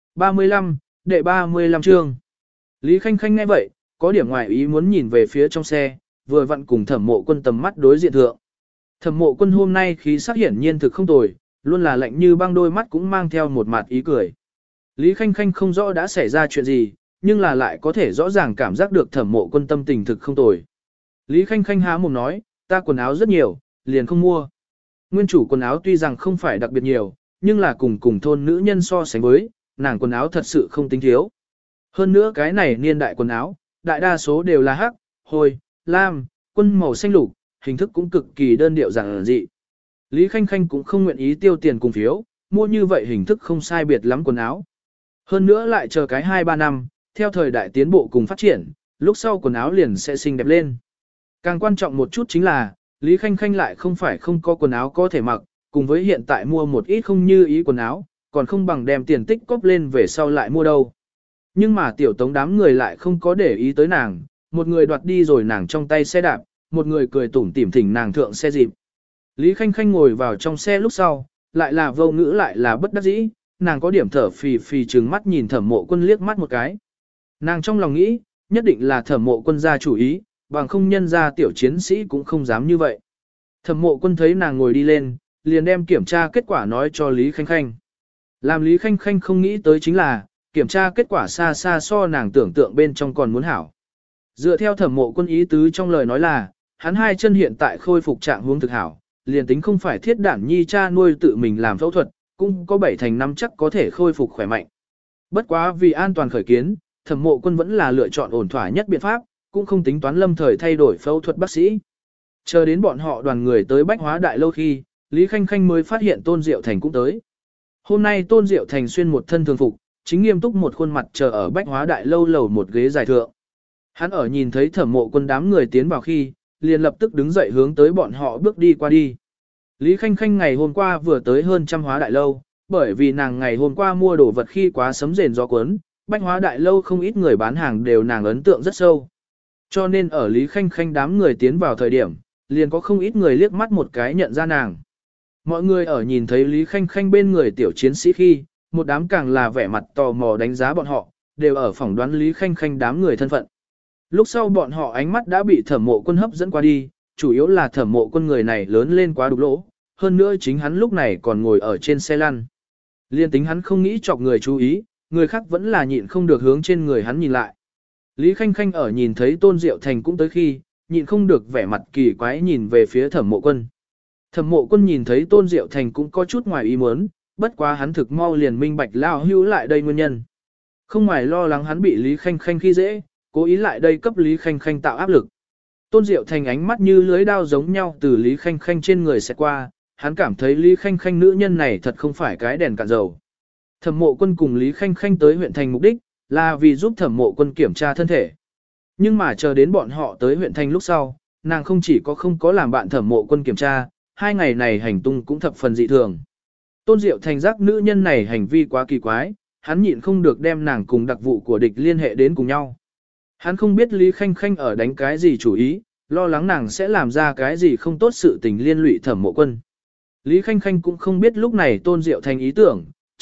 Speaker 1: 35, đệ 35 chương. Lý Khanh Khanh nghe vậy, có điểm ngoài ý muốn nhìn về phía trong xe, vừa vặn cùng Thẩm Mộ Quân tầm mắt đối diện thượng. Thẩm Mộ Quân hôm nay khí sắc hiển nhiên thực không tồi, luôn là lạnh như băng, đôi mắt cũng mang theo một mặt ý cười. Lý Khanh Khanh không rõ đã xảy ra chuyện gì, nhưng là lại có thể rõ ràng cảm giác được Thẩm Mộ Quân tâm tình thực không tồi. Lý Khanh Khanh há mồm nói, ta quần áo rất nhiều, liền không mua. Nguyên chủ quần áo tuy rằng không phải đặc biệt nhiều, nhưng là cùng thôn nữ nhân so sánh với, nàng quần áo thật sự không tính thiếu. Hơn nữa cái này niên đại quần áo, đại đa số đều là hắc, hồi, lam, quân màu xanh lục, hình thức cũng cực kỳ đơn điệu giản dị. Lý Khanh Khanh cũng không nguyện ý tiêu tiền cùng phiếu, mua như vậy hình thức không sai biệt lắm quần áo. Hơn nữa lại chờ cái 2-3 năm, theo thời đại tiến bộ cùng phát triển, lúc sau quần áo liền sẽ xinh đẹp lên. Càng quan trọng một chút chính là, Lý Khanh Khanh lại không phải không có quần áo có thể mặc, cùng với hiện tại mua một ít không như ý quần áo, còn không bằng đem tiền tích cóp lên về sau lại mua đâu. Nhưng mà tiểu tống đám người lại không có để ý tới nàng, một người đoạt đi rồi nàng trong tay xe đạp, một người cười tủm tỉm thỉnh nàng thượng xe dịp. Lý Khanh Khanh ngồi vào trong xe lúc sau, lại là vô ngữ lại là bất đắc dĩ, nàng có điểm thở phì phì trừng mắt nhìn Thẩm Mộ Quân liếc mắt một cái. Nàng trong lòng nghĩ, nhất định là Thẩm Mộ Quân ra chủ ý, bằng không nhân ra tiểu chiến sĩ cũng không dám như vậy. Thẩm Mộ Quân thấy nàng ngồi đi lên, liền đem kiểm tra kết quả nói cho Lý Khanh Khanh. Làm Lý Khanh Khanh không nghĩ tới chính là, kiểm tra kết quả xa xa so nàng tưởng tượng bên trong còn muốn hảo. Dựa theo Thẩm Mộ Quân ý tứ trong lời nói là, hắn 2 chân hiện tại khôi phục trạng huống thực hảo, liền tính không phải thiết đản nhi cha nuôi tự mình làm phẫu thuật, cũng có 7 thành 5 chắc có thể khôi phục khỏe mạnh. Bất quá vì an toàn khởi kiến, Thẩm Mộ Quân vẫn là lựa chọn ổn thỏa nhất biện pháp, cũng không tính toán lâm thời thay đổi phẫu thuật bác sĩ. Chờ đến bọn họ đoàn người tới Bách Hóa Đại lâu khi, Lý Khanh Khanh mới phát hiện Tôn Diệu Thành cũng tới. Hôm nay Tôn Diệu Thành xuyên một thân thường phục, chính nghiêm túc một khuôn mặt chờ ở Bách Hóa Đại lâu lầu một ghế dài thượng. Hắn ở nhìn thấy Thẩm Mộ Quân đám người tiến vào khi, liền lập tức đứng dậy hướng tới bọn họ bước đi qua đi. Lý Khanh Khanh ngày hôm qua vừa tới hơn trăm Hóa Đại lâu, bởi vì nàng ngày hôm qua mua đồ vật khi quá sấm rền gió cuốn, Bách Hóa Đại lâu không ít người bán hàng đều nàng ấn tượng rất sâu. Cho nên ở Lý Khanh Khanh đám người tiến vào thời điểm, liền có không ít người liếc mắt một cái nhận ra nàng. Mọi người ở nhìn thấy Lý Khanh Khanh bên người tiểu chiến sĩ khi, một đám càng là vẻ mặt tò mò đánh giá bọn họ, đều ở phỏng đoán Lý Khanh Khanh đám người thân phận. Lúc sau bọn họ ánh mắt đã bị Thẩm Mộ Quân hấp dẫn qua đi, chủ yếu là Thẩm Mộ Quân người này lớn lên quá đục lỗ, hơn nữa chính hắn lúc này còn ngồi ở trên xe lăn. Liên tính hắn không nghĩ chọc người chú ý, người khác vẫn là nhịn không được hướng trên người hắn nhìn lại. Lý Khanh Khanh ở nhìn thấy Tôn Diệu Thành cũng tới khi, nhịn không được vẻ mặt kỳ quái nhìn về phía Thẩm Mộ Quân. Thẩm Mộ Quân nhìn thấy Tôn Diệu Thành cũng có chút ngoài ý muốn, bất quá hắn thực mau liền minh bạch lao hữu lại đây nguyên nhân. Không ngoài lo lắng hắn bị Lý Khanh Khanh khi dễ, cố ý lại đây cấp Lý Khanh Khanh tạo áp lực. Tôn Diệu Thành ánh mắt như lưới đao giống nhau từ Lý Khanh Khanh trên người sẽ qua, hắn cảm thấy Lý Khanh Khanh nữ nhân này thật không phải cái đèn cạn dầu. Thẩm Mộ Quân cùng Lý Khanh Khanh tới huyện thành mục đích, là vì giúp Thẩm Mộ Quân kiểm tra thân thể. Nhưng mà chờ đến bọn họ tới huyện thành lúc sau, nàng không chỉ không có làm bạn Thẩm Mộ Quân kiểm tra, 2 ngày này hành tung cũng thập phần dị thường. Tôn Diệu Thành giác nữ nhân này hành vi quá kỳ quái, hắn nhịn không được đem nàng cùng đặc vụ của địch liên hệ đến cùng nhau. Hắn không biết Lý Khanh Khanh ở đánh cái gì chủ ý, lo lắng nàng sẽ làm ra cái gì không tốt sự tình liên lụy Thẩm Mộ Quân. Lý Khanh Khanh cũng không biết lúc này Tôn Diệu Thành ý tưởng,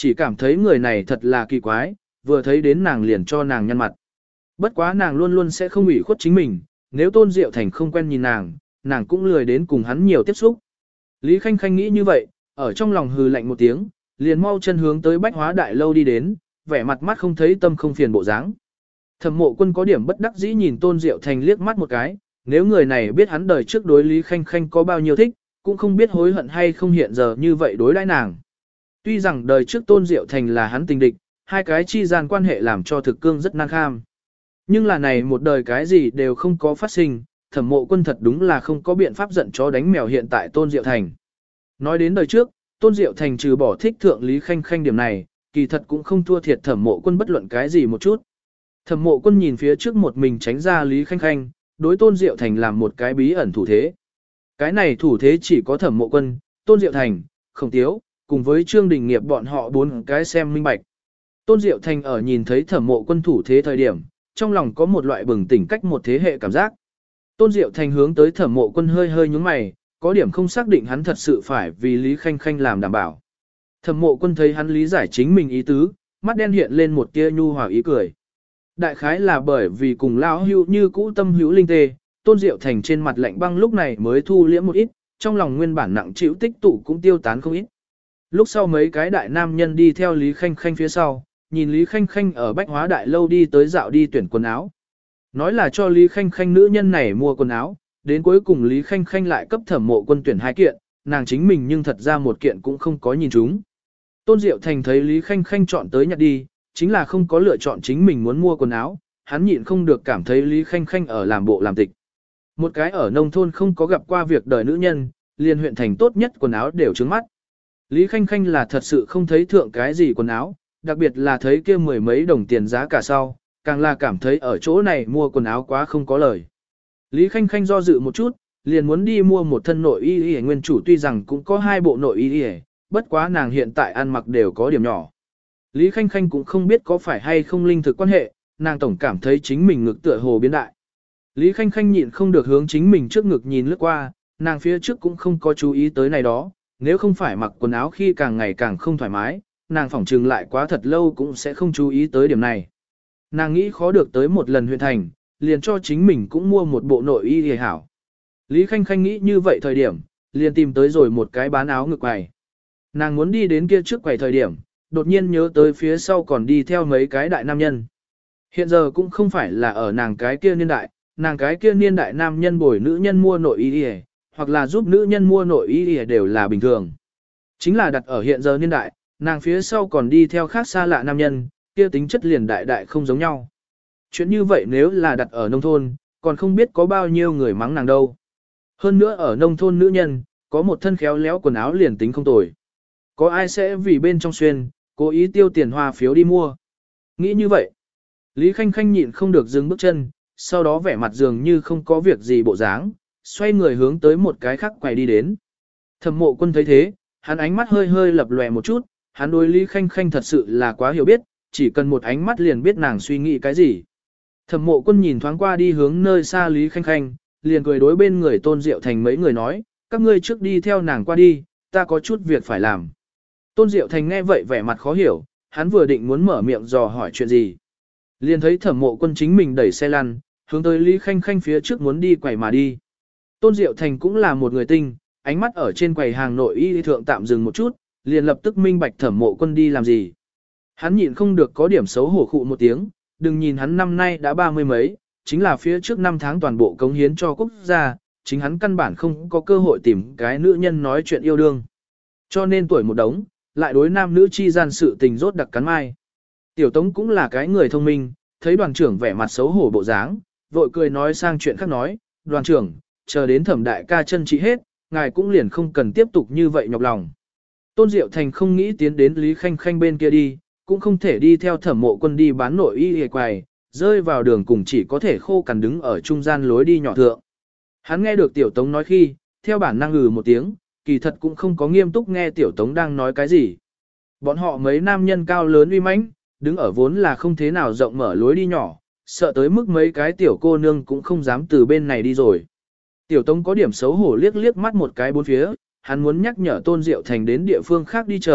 Speaker 1: chỉ cảm thấy người này thật là kỳ quái, vừa thấy đến nàng liền cho nàng nhăn mặt. Bất quá nàng luôn luôn sẽ không ủy khuất chính mình, nếu Tôn Diệu Thành không quen nhìn nàng, nàng cũng lười đến cùng hắn nhiều tiếp xúc. Lý Khanh Khanh nghĩ như vậy, ở trong lòng hừ lạnh một tiếng, liền mau chân hướng tới Bách Hóa Đại Lâu đi đến, vẻ mặt mắt không thấy tâm không phiền bộ dáng. Thẩm Mộ Quân có điểm bất đắc dĩ nhìn Tôn Diệu Thành liếc mắt một cái, nếu người này biết hắn đời trước đối Lý Khanh Khanh có bao nhiêu thích, cũng không biết hối hận hay không hiện giờ như vậy đối đãi nàng. Tuy rằng đời trước Tôn Diệu Thành là hắn tình địch, hai cái chi gian quan hệ làm cho thực cương rất nan kham. Nhưng là này một đời cái gì đều không có phát sinh, Thẩm Mộ Quân thật đúng là không có biện pháp giận chó đánh mèo hiện tại Tôn Diệu Thành. Nói đến đời trước, Tôn Diệu Thành trừ bỏ thích thượng Lý Khanh Khanh điểm này, kỳ thật cũng không thua thiệt Thẩm Mộ Quân bất luận cái gì một chút. Thẩm Mộ Quân nhìn phía trước một mình tránh ra Lý Khanh Khanh, đối Tôn Diệu Thành làm một cái bí ẩn thủ thế. Cái này thủ thế chỉ có Thẩm Mộ Quân, Tôn Diệu Thành, Khổng Tiếu, cùng với Trương Đình Nghiệp bọn họ bốn cái xem minh bạch. Tôn Diệu Thành ở nhìn thấy Thẩm Mộ Quân thủ thế thời điểm, trong lòng có một loại bừng tỉnh cách một thế hệ cảm giác. Tôn Diệu Thành hướng tới Thẩm Mộ Quân hơi hơi nhướng mày, có điểm không xác định hắn thật sự phải vì Lý Khanh Khanh làm đảm bảo. Thẩm Mộ Quân thấy hắn lý giải chính mình ý tứ, mắt đen hiện lên một tia nhu hòa ý cười. Đại khái là bởi vì cùng lão hữu như cũ tâm hữu linh tê, Tôn Diệu Thành trên mặt lạnh băng lúc này mới thu liễm một ít, trong lòng nguyên bản nặng chịu tích tụ cũng tiêu tán không ít. Lúc sau mấy cái đại nam nhân đi theo Lý Khanh Khanh phía sau, nhìn Lý Khanh Khanh ở Bách Hóa Đại Lâu đi tới dạo đi tuyển quần áo. Nói là cho Lý Khanh Khanh nữ nhân này mua quần áo, đến cuối cùng Lý Khanh Khanh lại cấp Thẩm Mộ Quân tuyển 2 kiện, nàng chính mình nhưng thật ra một kiện cũng không có nhìn chúng. Tôn Diệu Thành thấy Lý Khanh Khanh chọn tới nhặt đi, chính là không có lựa chọn chính mình muốn mua quần áo, hắn nhịn không được cảm thấy Lý Khanh Khanh ở làm bộ làm tịch. Một cái ở nông thôn không có gặp qua việc đời nữ nhân, liền huyện thành tốt nhất quần áo đều trướng mắt. Lý Khanh Khanh là thật sự không thấy thượng cái gì quần áo, đặc biệt là thấy kia mười mấy đồng tiền giá cả sau, càng là cảm thấy ở chỗ này mua quần áo quá không có lời. Lý Khanh Khanh do dự một chút, liền muốn đi mua một thân nội y nguyên chủ, tuy rằng cũng có 2 bộ nội y, bất quá nàng hiện tại ăn mặc đều có điểm nhỏ. Lý Khanh Khanh cũng không biết có phải hay không linh thực quan hệ, nàng tổng cảm thấy chính mình ngực tựa hồ biến đại. Lý Khanh Khanh nhịn không được hướng chính mình trước ngực nhìn lướt qua, nàng phía trước cũng không có chú ý tới này đó, nếu không phải mặc quần áo khi càng ngày càng không thoải mái, nàng phỏng trừng lại quá thật lâu cũng sẽ không chú ý tới điểm này. Nàng nghĩ khó được tới một lần huyện thành, liền cho chính mình cũng mua một bộ nội y hề hảo. Lý Khanh Khanh nghĩ như vậy thời điểm, liền tìm tới rồi một cái bán áo ngực quầy. Nàng muốn đi đến kia trước quầy thời điểm, đột nhiên nhớ tới phía sau còn đi theo mấy cái đại nam nhân. Hiện giờ cũng không phải là ở nàng cái kia niên đại, nàng cái kia niên đại nam nhân bồi nữ nhân mua nội y hề, hoặc là giúp nữ nhân mua nội y hề đều là bình thường. Chính là đặt ở hiện giờ niên đại, nàng phía sau còn đi theo khác xa lạ nam nhân, kia tính chất liền đại đại không giống nhau. Chuyện như vậy nếu là đặt ở nông thôn, còn không biết có bao nhiêu người mắng nàng đâu. Hơn nữa ở nông thôn nữ nhân, có một thân khéo léo quần áo liền tính không tồi. Có ai sẽ vì bên trong xuyên, cố ý tiêu tiền hoa phiếu đi mua. Nghĩ như vậy, Lý Khanh Khanh nhịn không được dừng bước chân, sau đó vẻ mặt dường như không có việc gì bộ dáng, xoay người hướng tới một cái khác quầy đi đến. Thẩm Mộ Quân thấy thế, hắn ánh mắt hơi hơi lập lòe một chút, hắn đối Lý Khanh Khanh thật sự là quá hiểu biết, chỉ cần một ánh mắt liền biết nàng suy nghĩ cái gì. Thẩm Mộ Quân nhìn thoáng qua đi hướng nơi xa Lý Khanh Khanh, liền cười đối bên người Tôn Diệu Thành mấy người nói, các ngươi trước đi theo nàng qua đi, ta có chút việc phải làm. Tôn Diệu Thành nghe vậy vẻ mặt khó hiểu, hắn vừa định muốn mở miệng dò hỏi chuyện gì. Liền thấy Thẩm Mộ Quân chính mình đẩy xe lăn, hướng tới Lý Khanh Khanh phía trước muốn đi quầy mà đi. Tôn Diệu Thành cũng là một người tinh, ánh mắt ở trên quầy hàng nội y thượng tạm dừng một chút, liền lập tức minh bạch Thẩm Mộ Quân đi làm gì. Hắn nhịn không được có điểm xấu hổ khụ một tiếng, đừng nhìn hắn năm nay đã 30 mấy, chính là phía trước 5 tháng toàn bộ cống hiến cho quốc gia, chính hắn căn bản không có cơ hội tìm cái nữ nhân nói chuyện yêu đương. Cho nên tuổi một đống, lại đối nam nữ chi gian sự tình rốt đặc cắn mai. Tiểu Tống cũng là cái người thông minh, thấy đoàn trưởng vẻ mặt xấu hổ bộ dáng, vội cười nói sang chuyện khác nói, đoàn trưởng, chờ đến Thẩm đại ca chân trị hết, ngài cũng liền không cần tiếp tục như vậy nhọc lòng. Tôn Diệu Thành không nghĩ tiến đến Lý Khanh Khanh bên kia đi, cũng không thể đi theo Thẩm Mộ Quân đi bán nội y hề quầy, rơi vào đường cùng chỉ có thể khô cằn đứng ở trung gian lối đi nhỏ thượng. Hắn nghe được Tiểu Tống nói khi, theo bản năng một tiếng, kỳ thật cũng không có nghiêm túc nghe Tiểu Tống đang nói cái gì. Bọn họ mấy nam nhân cao lớn uy mãnh, đứng ở vốn là không thế nào rộng mở lối đi nhỏ, sợ tới mức mấy cái tiểu cô nương cũng không dám từ bên này đi rồi. Tiểu Tống có điểm xấu hổ liếc liếc mắt một cái bốn phía, hắn muốn nhắc nhở Tôn Diệu Thành đến địa phương khác đi chờ,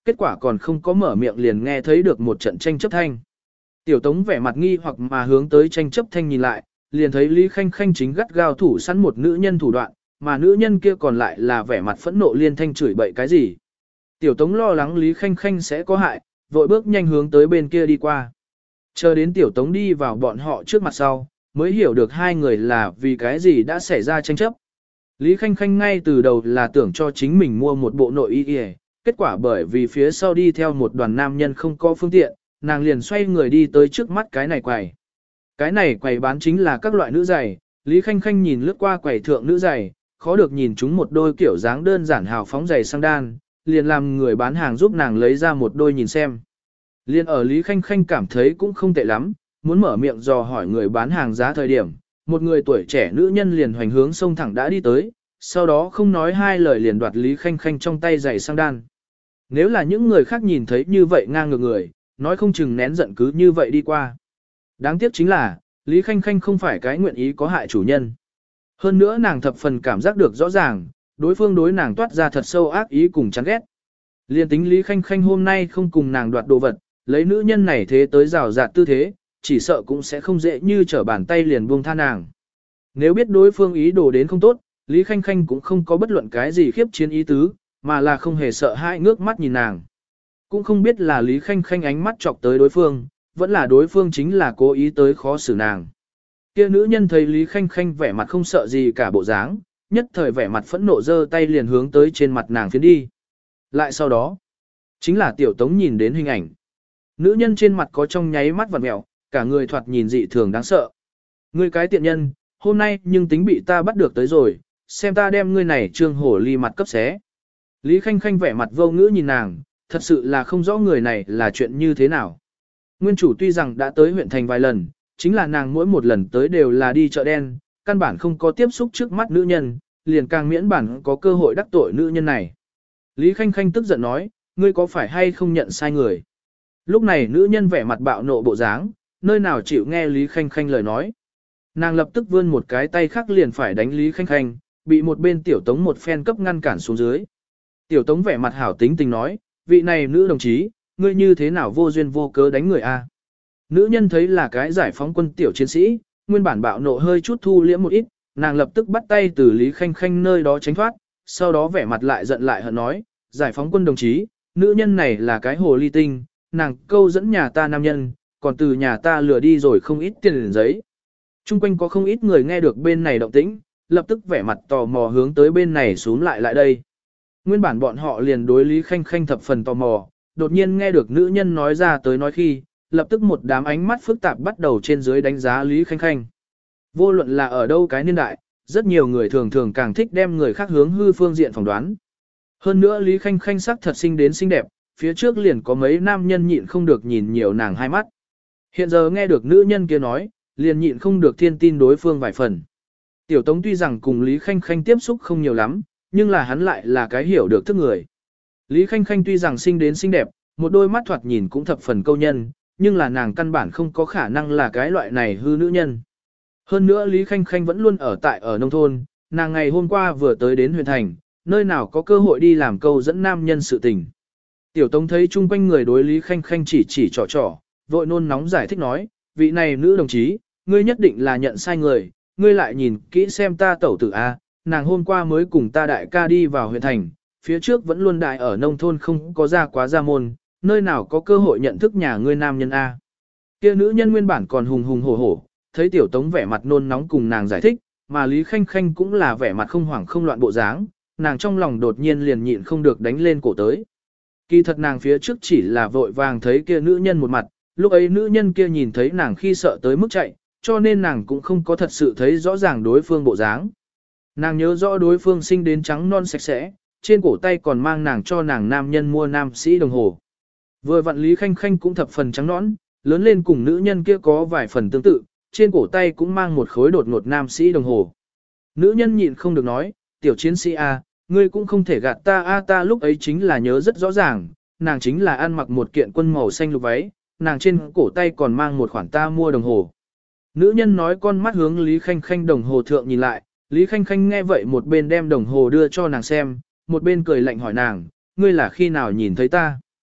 Speaker 1: kết quả còn không có mở miệng liền nghe thấy được một trận tranh chấp thanh. Tiểu Tống vẻ mặt nghi hoặc mà hướng tới tranh chấp thanh nhìn lại, liền thấy Lý Khanh Khanh chính gắt gao thủ sẵn một nữ nhân thủ đoạn, mà nữ nhân kia còn lại là vẻ mặt phẫn nộ liên thanh chửi bậy cái gì. Tiểu Tống lo lắng Lý Khanh Khanh sẽ có hại, vội bước nhanh hướng tới bên kia đi qua. Chờ đến Tiểu Tống đi vào bọn họ trước mặt sau, mới hiểu được hai người là vì cái gì đã xảy ra tranh chấp. Lý Khanh Khanh ngay từ đầu là tưởng cho chính mình mua một bộ nội y, kết quả bởi vì phía sau đi theo một đoàn nam nhân không có phương tiện, nàng liền xoay người đi tới trước mắt cái này quầy. Cái này quầy bán chính là các loại nữ giày, Lý Khanh Khanh nhìn lướt qua quầy thượng nữ giày, khó được nhìn chúng một đôi kiểu dáng đơn giản hào phóng giày sang đan, liền làm người bán hàng giúp nàng lấy ra một đôi nhìn xem. Liên ở Lý Khanh Khanh cảm thấy cũng không tệ lắm, muốn mở miệng dò hỏi người bán hàng giá thời điểm, một người tuổi trẻ nữ nhân liền hoành hướng sông thẳng đã đi tới, sau đó không nói hai lời liền đoạt Lý Khanh Khanh trong tay giày sang đan. Nếu là những người khác nhìn thấy như vậy ngang ngược người, nói không chừng nén giận cứ như vậy đi qua. Đáng tiếc chính là, Lý Khanh Khanh không phải cái nguyện ý có hại chủ nhân. Hơn nữa nàng thập phần cảm giác được rõ ràng, đối phương đối nàng toát ra thật sâu ác ý cùng chán ghét. Liên tính Lý Khanh Khanh hôm nay không cùng nàng đoạt đồ vật, lấy nữ nhân này thế tới rào rạt tư thế, chỉ sợ cũng sẽ không dễ như trở bàn tay liền buông tha nàng. Nếu biết đối phương ý đồ đến không tốt, Lý Khanh Khanh cũng không có bất luận cái gì khiếp chiến ý tứ, mà là không hề sợ hãi ngước mắt nhìn nàng. Cũng không biết là Lý Khanh Khanh ánh mắt chọc tới đối phương, vẫn là đối phương chính là cố ý tới khó xử nàng. Kia nữ nhân thấy Lý Khanh Khanh vẻ mặt không sợ gì cả bộ dáng, nhất thời vẻ mặt phẫn nộ giơ tay liền hướng tới trên mặt nàng phiến đi. Lại sau đó, chính là Tiểu Tống nhìn đến hình ảnh. Nữ nhân trên mặt có trong nháy mắt vặn mẹo, cả người thoạt nhìn dị thường đáng sợ. Ngươi cái tiện nhân, hôm nay nhưng tính bị ta bắt được tới rồi, xem ta đem ngươi này trương hổ ly mặt cấp xé. Lý Khanh Khanh vẻ mặt vô ngữ nhìn nàng, thật sự là không rõ người này là chuyện như thế nào. Nguyên chủ tuy rằng đã tới huyện thành vài lần, chính là nàng mỗi một lần tới đều là đi chợ đen, căn bản không có tiếp xúc trước mắt nữ nhân, liền càng miễn bản có cơ hội đắc tội nữ nhân này. Lý Khanh Khanh tức giận nói, ngươi có phải hay không nhận sai người? Lúc này nữ nhân vẻ mặt bạo nộ bộ dáng, nơi nào chịu nghe Lý Khanh Khanh lời nói. Nàng lập tức vươn một cái tay khác liền phải đánh Lý Khanh Khanh, bị một bên Tiểu Tống một phen cấp ngăn cản xuống dưới. Tiểu Tống vẻ mặt hảo tính tình nói, vị này nữ đồng chí, ngươi như thế nào vô duyên vô cớ đánh người a? Nữ nhân thấy là cái giải phóng quân tiểu chiến sĩ, nguyên bản bạo nộ hơi chút thu liễm một ít, nàng lập tức bắt tay từ Lý Khanh Khanh nơi đó tránh thoát, sau đó vẻ mặt lại giận lại hận nói, giải phóng quân đồng chí, nữ nhân này là cái hồ ly tinh, nàng câu dẫn nhà ta nam nhân, còn từ nhà ta lừa đi rồi không ít tiền giấy. Trung quanh có không ít người nghe được bên này động tĩnh, lập tức vẻ mặt tò mò hướng tới bên này xuống lại đây. Nguyên bản bọn họ liền đối Lý Khanh Khanh thập phần tò mò, đột nhiên nghe được nữ nhân nói ra tới nói khi, lập tức một đám ánh mắt phức tạp bắt đầu trên dưới đánh giá Lý Khanh Khanh. Vô luận là ở đâu cái niên đại, rất nhiều người thường thường càng thích đem người khác hướng hư phương diện phỏng đoán. Hơn nữa Lý Khanh Khanh sắc thật xinh đến xinh đẹp, phía trước liền có mấy nam nhân nhịn không được nhìn nhiều nàng hai mắt. Hiện giờ nghe được nữ nhân kia nói, liền nhịn không được thiên tin đối phương vài phần. Tiểu Tống tuy rằng cùng Lý Khanh Khanh tiếp xúc không nhiều lắm, nhưng là hắn lại là cái hiểu được thức người. Lý Khanh Khanh tuy rằng xinh đến xinh đẹp, một đôi mắt thoạt nhìn cũng thập phần câu nhân, nhưng là nàng căn bản không có khả năng là cái loại này hư nữ nhân. Hơn nữa Lý Khanh Khanh vẫn luôn ở nông thôn, nàng ngày hôm qua vừa tới đến huyện thành, nơi nào có cơ hội đi làm câu dẫn nam nhân sự tình. Tiểu Tống thấy chung quanh người đối Lý Khanh Khanh chỉ trò, vội nôn nóng giải thích nói, vị này nữ đồng chí, ngươi nhất định là nhận sai người, ngươi lại nhìn kỹ xem ta tẩu tử A, nàng hôm qua mới cùng ta đại ca đi vào huyện thành, phía trước vẫn luôn đại ở nông thôn không có ra quá ra môn, nơi nào có cơ hội nhận thức nhà ngươi nam nhân A. Kia nữ nhân nguyên bản còn hùng hùng hổ hổ, thấy Tiểu Tống vẻ mặt nôn nóng cùng nàng giải thích, mà Lý Khanh Khanh cũng là vẻ mặt không hoảng không loạn bộ dáng, nàng trong lòng đột nhiên liền nhịn không được đánh lên cổ tới. Kỳ thật nàng phía trước chỉ là vội vàng thấy kia nữ nhân một mặt, lúc ấy nữ nhân kia nhìn thấy nàng khi sợ tới mức chạy, cho nên nàng cũng không có thật sự thấy rõ ràng đối phương bộ dáng. Nàng nhớ rõ đối phương sinh đến trắng non sạch sẽ, trên cổ tay còn mang nàng cho nàng nam nhân mua nam sĩ đồng hồ. Vừa vặn Lý Khanh Khanh cũng thập phần trắng nõn, lớn lên cùng nữ nhân kia có vài phần tương tự, trên cổ tay cũng mang một khối đột ngột nam sĩ đồng hồ. Nữ nhân nhịn không được nói, tiểu chiến sĩ A, ngươi cũng không thể gạt ta A, ta lúc ấy chính là nhớ rất rõ ràng, nàng chính là ăn mặc một kiện quân màu xanh lục váy, nàng trên cổ tay còn mang một khoản ta mua đồng hồ. Nữ nhân nói con mắt hướng Lý Khanh Khanh đồng hồ thượng nhìn lại, Lý Khanh Khanh nghe vậy một bên đem đồng hồ đưa cho nàng xem, một bên cười lạnh hỏi nàng, ngươi là khi nào nhìn thấy ta?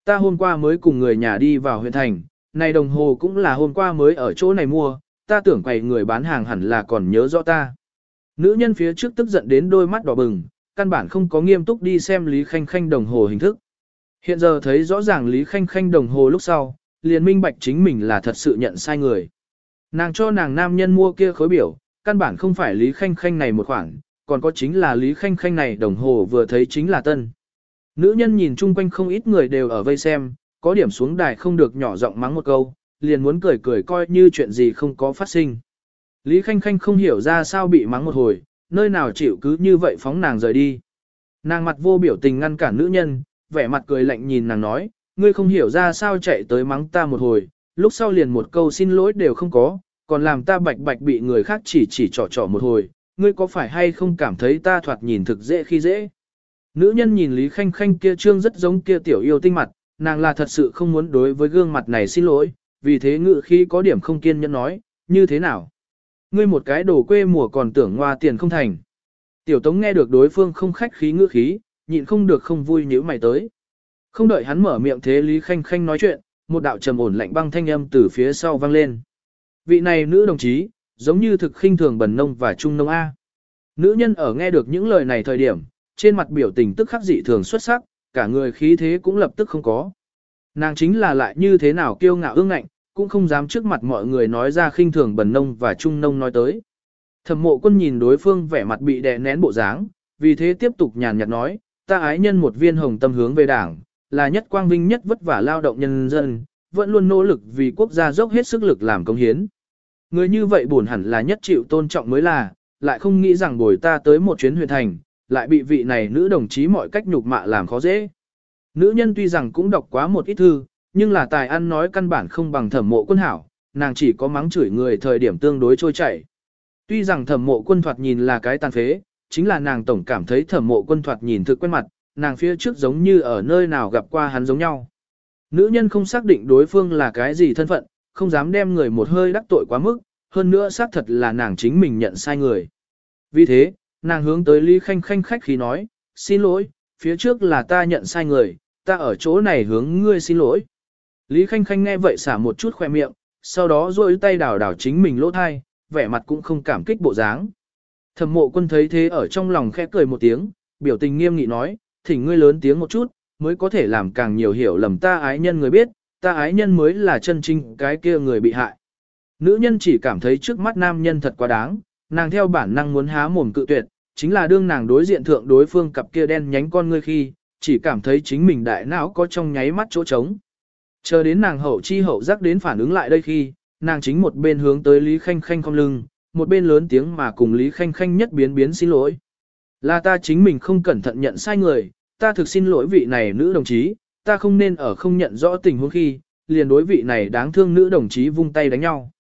Speaker 1: ta hôm qua mới cùng người nhà đi vào huyện thành, này đồng hồ cũng là hôm qua mới ở chỗ này mua, ta tưởng quầy người bán hàng hẳn là còn nhớ rõ ta. Nữ nhân phía trước tức giận đến đôi mắt đỏ bừng, căn bản không có nghiêm túc đi xem Lý Khanh Khanh đồng hồ hình thức. Hiện giờ thấy rõ ràng Lý Khanh Khanh đồng hồ lúc sau, liền minh bạch chính mình là thật sự nhận sai người. Nàng cho nàng nam nhân mua kia khối biểu, căn bản không phải Lý Khanh Khanh này một khoản, còn có chính là Lý Khanh Khanh này đồng hồ vừa thấy chính là tân. Nữ nhân nhìn chung quanh không ít người đều ở vây xem, có điểm xuống đài không được nhỏ giọng mắng một câu, liền muốn cười cười coi như chuyện gì không có phát sinh. Lý Khanh Khanh không hiểu ra sao bị mắng một hồi, nơi nào chịu cứ như vậy phóng nàng rời đi. Nàng mặt vô biểu tình ngăn cản nữ nhân, vẻ mặt cười lạnh nhìn nàng nói, ngươi không hiểu ra sao chạy tới mắng ta một hồi, lúc sau liền một câu xin lỗi đều không có, còn làm ta bạch bạch bị người khác chỉ trỏ một hồi, ngươi có phải hay không cảm thấy ta thoạt nhìn thực dễ khi dễ. Nữ nhân nhìn Lý Khanh Khanh kia trương rất giống kia tiểu yêu tinh mặt, nàng là thật sự không muốn đối với gương mặt này xin lỗi, vì thế ngự khi có điểm không kiên nhẫn nói, như thế nào? Ngươi một cái đồ quê mùa còn tưởng ngoa tiền không thành. Tiểu Tống nghe được đối phương không khách khí ngữ khí, nhịn không được không vui nhíu mày tới. Không đợi hắn mở miệng thế Lý Khanh Khanh nói chuyện, một đạo trầm ổn lạnh băng thanh âm từ phía sau vang lên. Vị này nữ đồng chí, giống như thực khinh thường bần nông và trung nông A. Nữ nhân ở nghe được những lời này thời điểm, trên mặt biểu tình tức khắc dị thường xuất sắc, cả người khí thế cũng lập tức không có. Nàng chính là lại như thế nào kiêu ngạo ương ngạnh, cũng không dám trước mặt mọi người nói ra khinh thường bần nông và trung nông nói tới. Thẩm Mộ Quân nhìn đối phương vẻ mặt bị đè nén bộ dáng, vì thế tiếp tục nhàn nhạt nói, ta ái nhân một viên hồng tâm hướng về đảng, là nhất quang vinh nhất vất vả lao động nhân dân, vẫn luôn nỗ lực vì quốc gia dốc hết sức lực làm công hiến. Người như vậy buồn hẳn là nhất chịu tôn trọng mới là, lại không nghĩ rằng bồi ta tới một chuyến huyện thành, lại bị vị này nữ đồng chí mọi cách nhục mạ làm khó dễ. Nữ nhân tuy rằng cũng đọc quá một ít thư, nhưng là tài ăn nói căn bản không bằng Thẩm Mộ Quân hảo, nàng chỉ có mắng chửi người thời điểm tương đối trôi chảy. Tuy rằng Thẩm Mộ Quân thoạt nhìn là cái tàn phế, chính là nàng tổng cảm thấy Thẩm Mộ Quân thoạt nhìn thực quen mặt, nàng phía trước giống như ở nơi nào gặp qua hắn giống nhau. Nữ nhân không xác định đối phương là cái gì thân phận, không dám đem người một hơi đắc tội quá mức, hơn nữa xác thật là nàng chính mình nhận sai người. Vì thế, nàng hướng tới Lý Khanh Khanh khách khí nói, xin lỗi, phía trước là ta nhận sai người, ta ở chỗ này hướng ngươi xin lỗi. Lý Khanh Khanh nghe vậy xả một chút khoe miệng, sau đó duỗi tay đảo đảo chính mình lỗ thai, vẻ mặt cũng không cảm kích bộ dáng. Thẩm Mộ Quân thấy thế ở trong lòng khẽ cười một tiếng, biểu tình nghiêm nghị nói, thỉnh ngươi lớn tiếng một chút, mới có thể làm càng nhiều hiểu lầm ta ái nhân người biết, ta ái nhân mới là chân chính cái kia người bị hại. Nữ nhân chỉ cảm thấy trước mắt nam nhân thật quá đáng, nàng theo bản năng muốn há mồm cự tuyệt, chính là đương nàng đối diện thượng đối phương cặp kia đen nhánh con ngươi khi, chỉ cảm thấy chính mình đại não có trong nháy mắt chỗ trống. Chờ đến nàng hậu chi hậu giác đến phản ứng lại đây khi, nàng chính một bên hướng tới Lý Khanh Khanh cong lưng, một bên lớn tiếng mà cùng Lý Khanh Khanh nhất biến xin lỗi. Là ta chính mình không cẩn thận nhận sai người, ta thực xin lỗi vị này nữ đồng chí, ta không nên ở không nhận rõ tình huống khi, liền đối vị này đáng thương nữ đồng chí vung tay đánh nhau.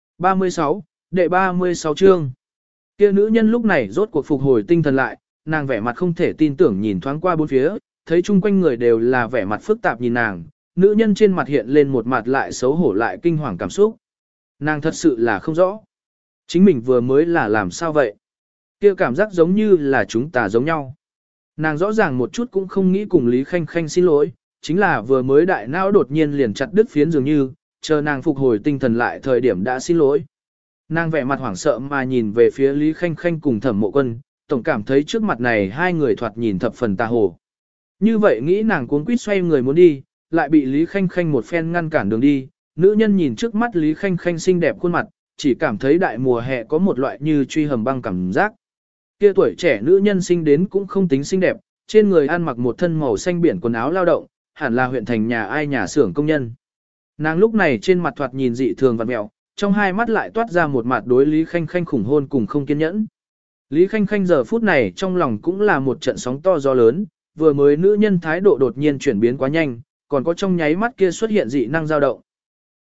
Speaker 1: 36, đệ 36 chương. Kia nữ nhân lúc này rốt cuộc phục hồi tinh thần lại, nàng vẻ mặt không thể tin tưởng nhìn thoáng qua bốn phía, thấy chung quanh người đều là vẻ mặt phức tạp nhìn nàng, nữ nhân trên mặt hiện lên một mặt lại xấu hổ lại kinh hoàng cảm xúc. Nàng thật sự là không rõ. Chính mình vừa mới là làm sao vậy? Kia cảm giác giống như là chúng ta giống nhau. Nàng rõ ràng một chút cũng không nghĩ cùng Lý Khanh Khanh xin lỗi, chính là vừa mới đại não đột nhiên liền chặt đứt phiến dường như, chờ nàng phục hồi tinh thần lại thời điểm đã xin lỗi. Nàng vẻ mặt hoảng sợ mà nhìn về phía Lý Khanh Khanh cùng Thẩm Mộ Quân, tổng cảm thấy trước mặt này hai người thoạt nhìn thập phần tà hồ. Như vậy nghĩ nàng cuống quýt xoay người muốn đi, lại bị Lý Khanh Khanh một phen ngăn cản đường đi, nữ nhân nhìn trước mắt Lý Khanh Khanh xinh đẹp khuôn mặt, chỉ cảm thấy đại mùa hè có một loại như truy hầm băng cảm giác. Kia tuổi trẻ nữ nhân sinh đến cũng không tính xinh đẹp, trên người ăn mặc một thân màu xanh biển quần áo lao động, hẳn là huyện thành nhà ai nhà xưởng công nhân. Nàng lúc này trên mặt thoạt nhìn dị thường vặn mẹo, trong hai mắt lại toát ra một mặt đối Lý Khanh Khanh khủng hôn cùng không kiên nhẫn. Lý Khanh Khanh giờ phút này trong lòng cũng là một trận sóng to gió lớn, vừa mới nữ nhân thái độ đột nhiên chuyển biến quá nhanh, còn có trong nháy mắt kia xuất hiện dị năng dao động.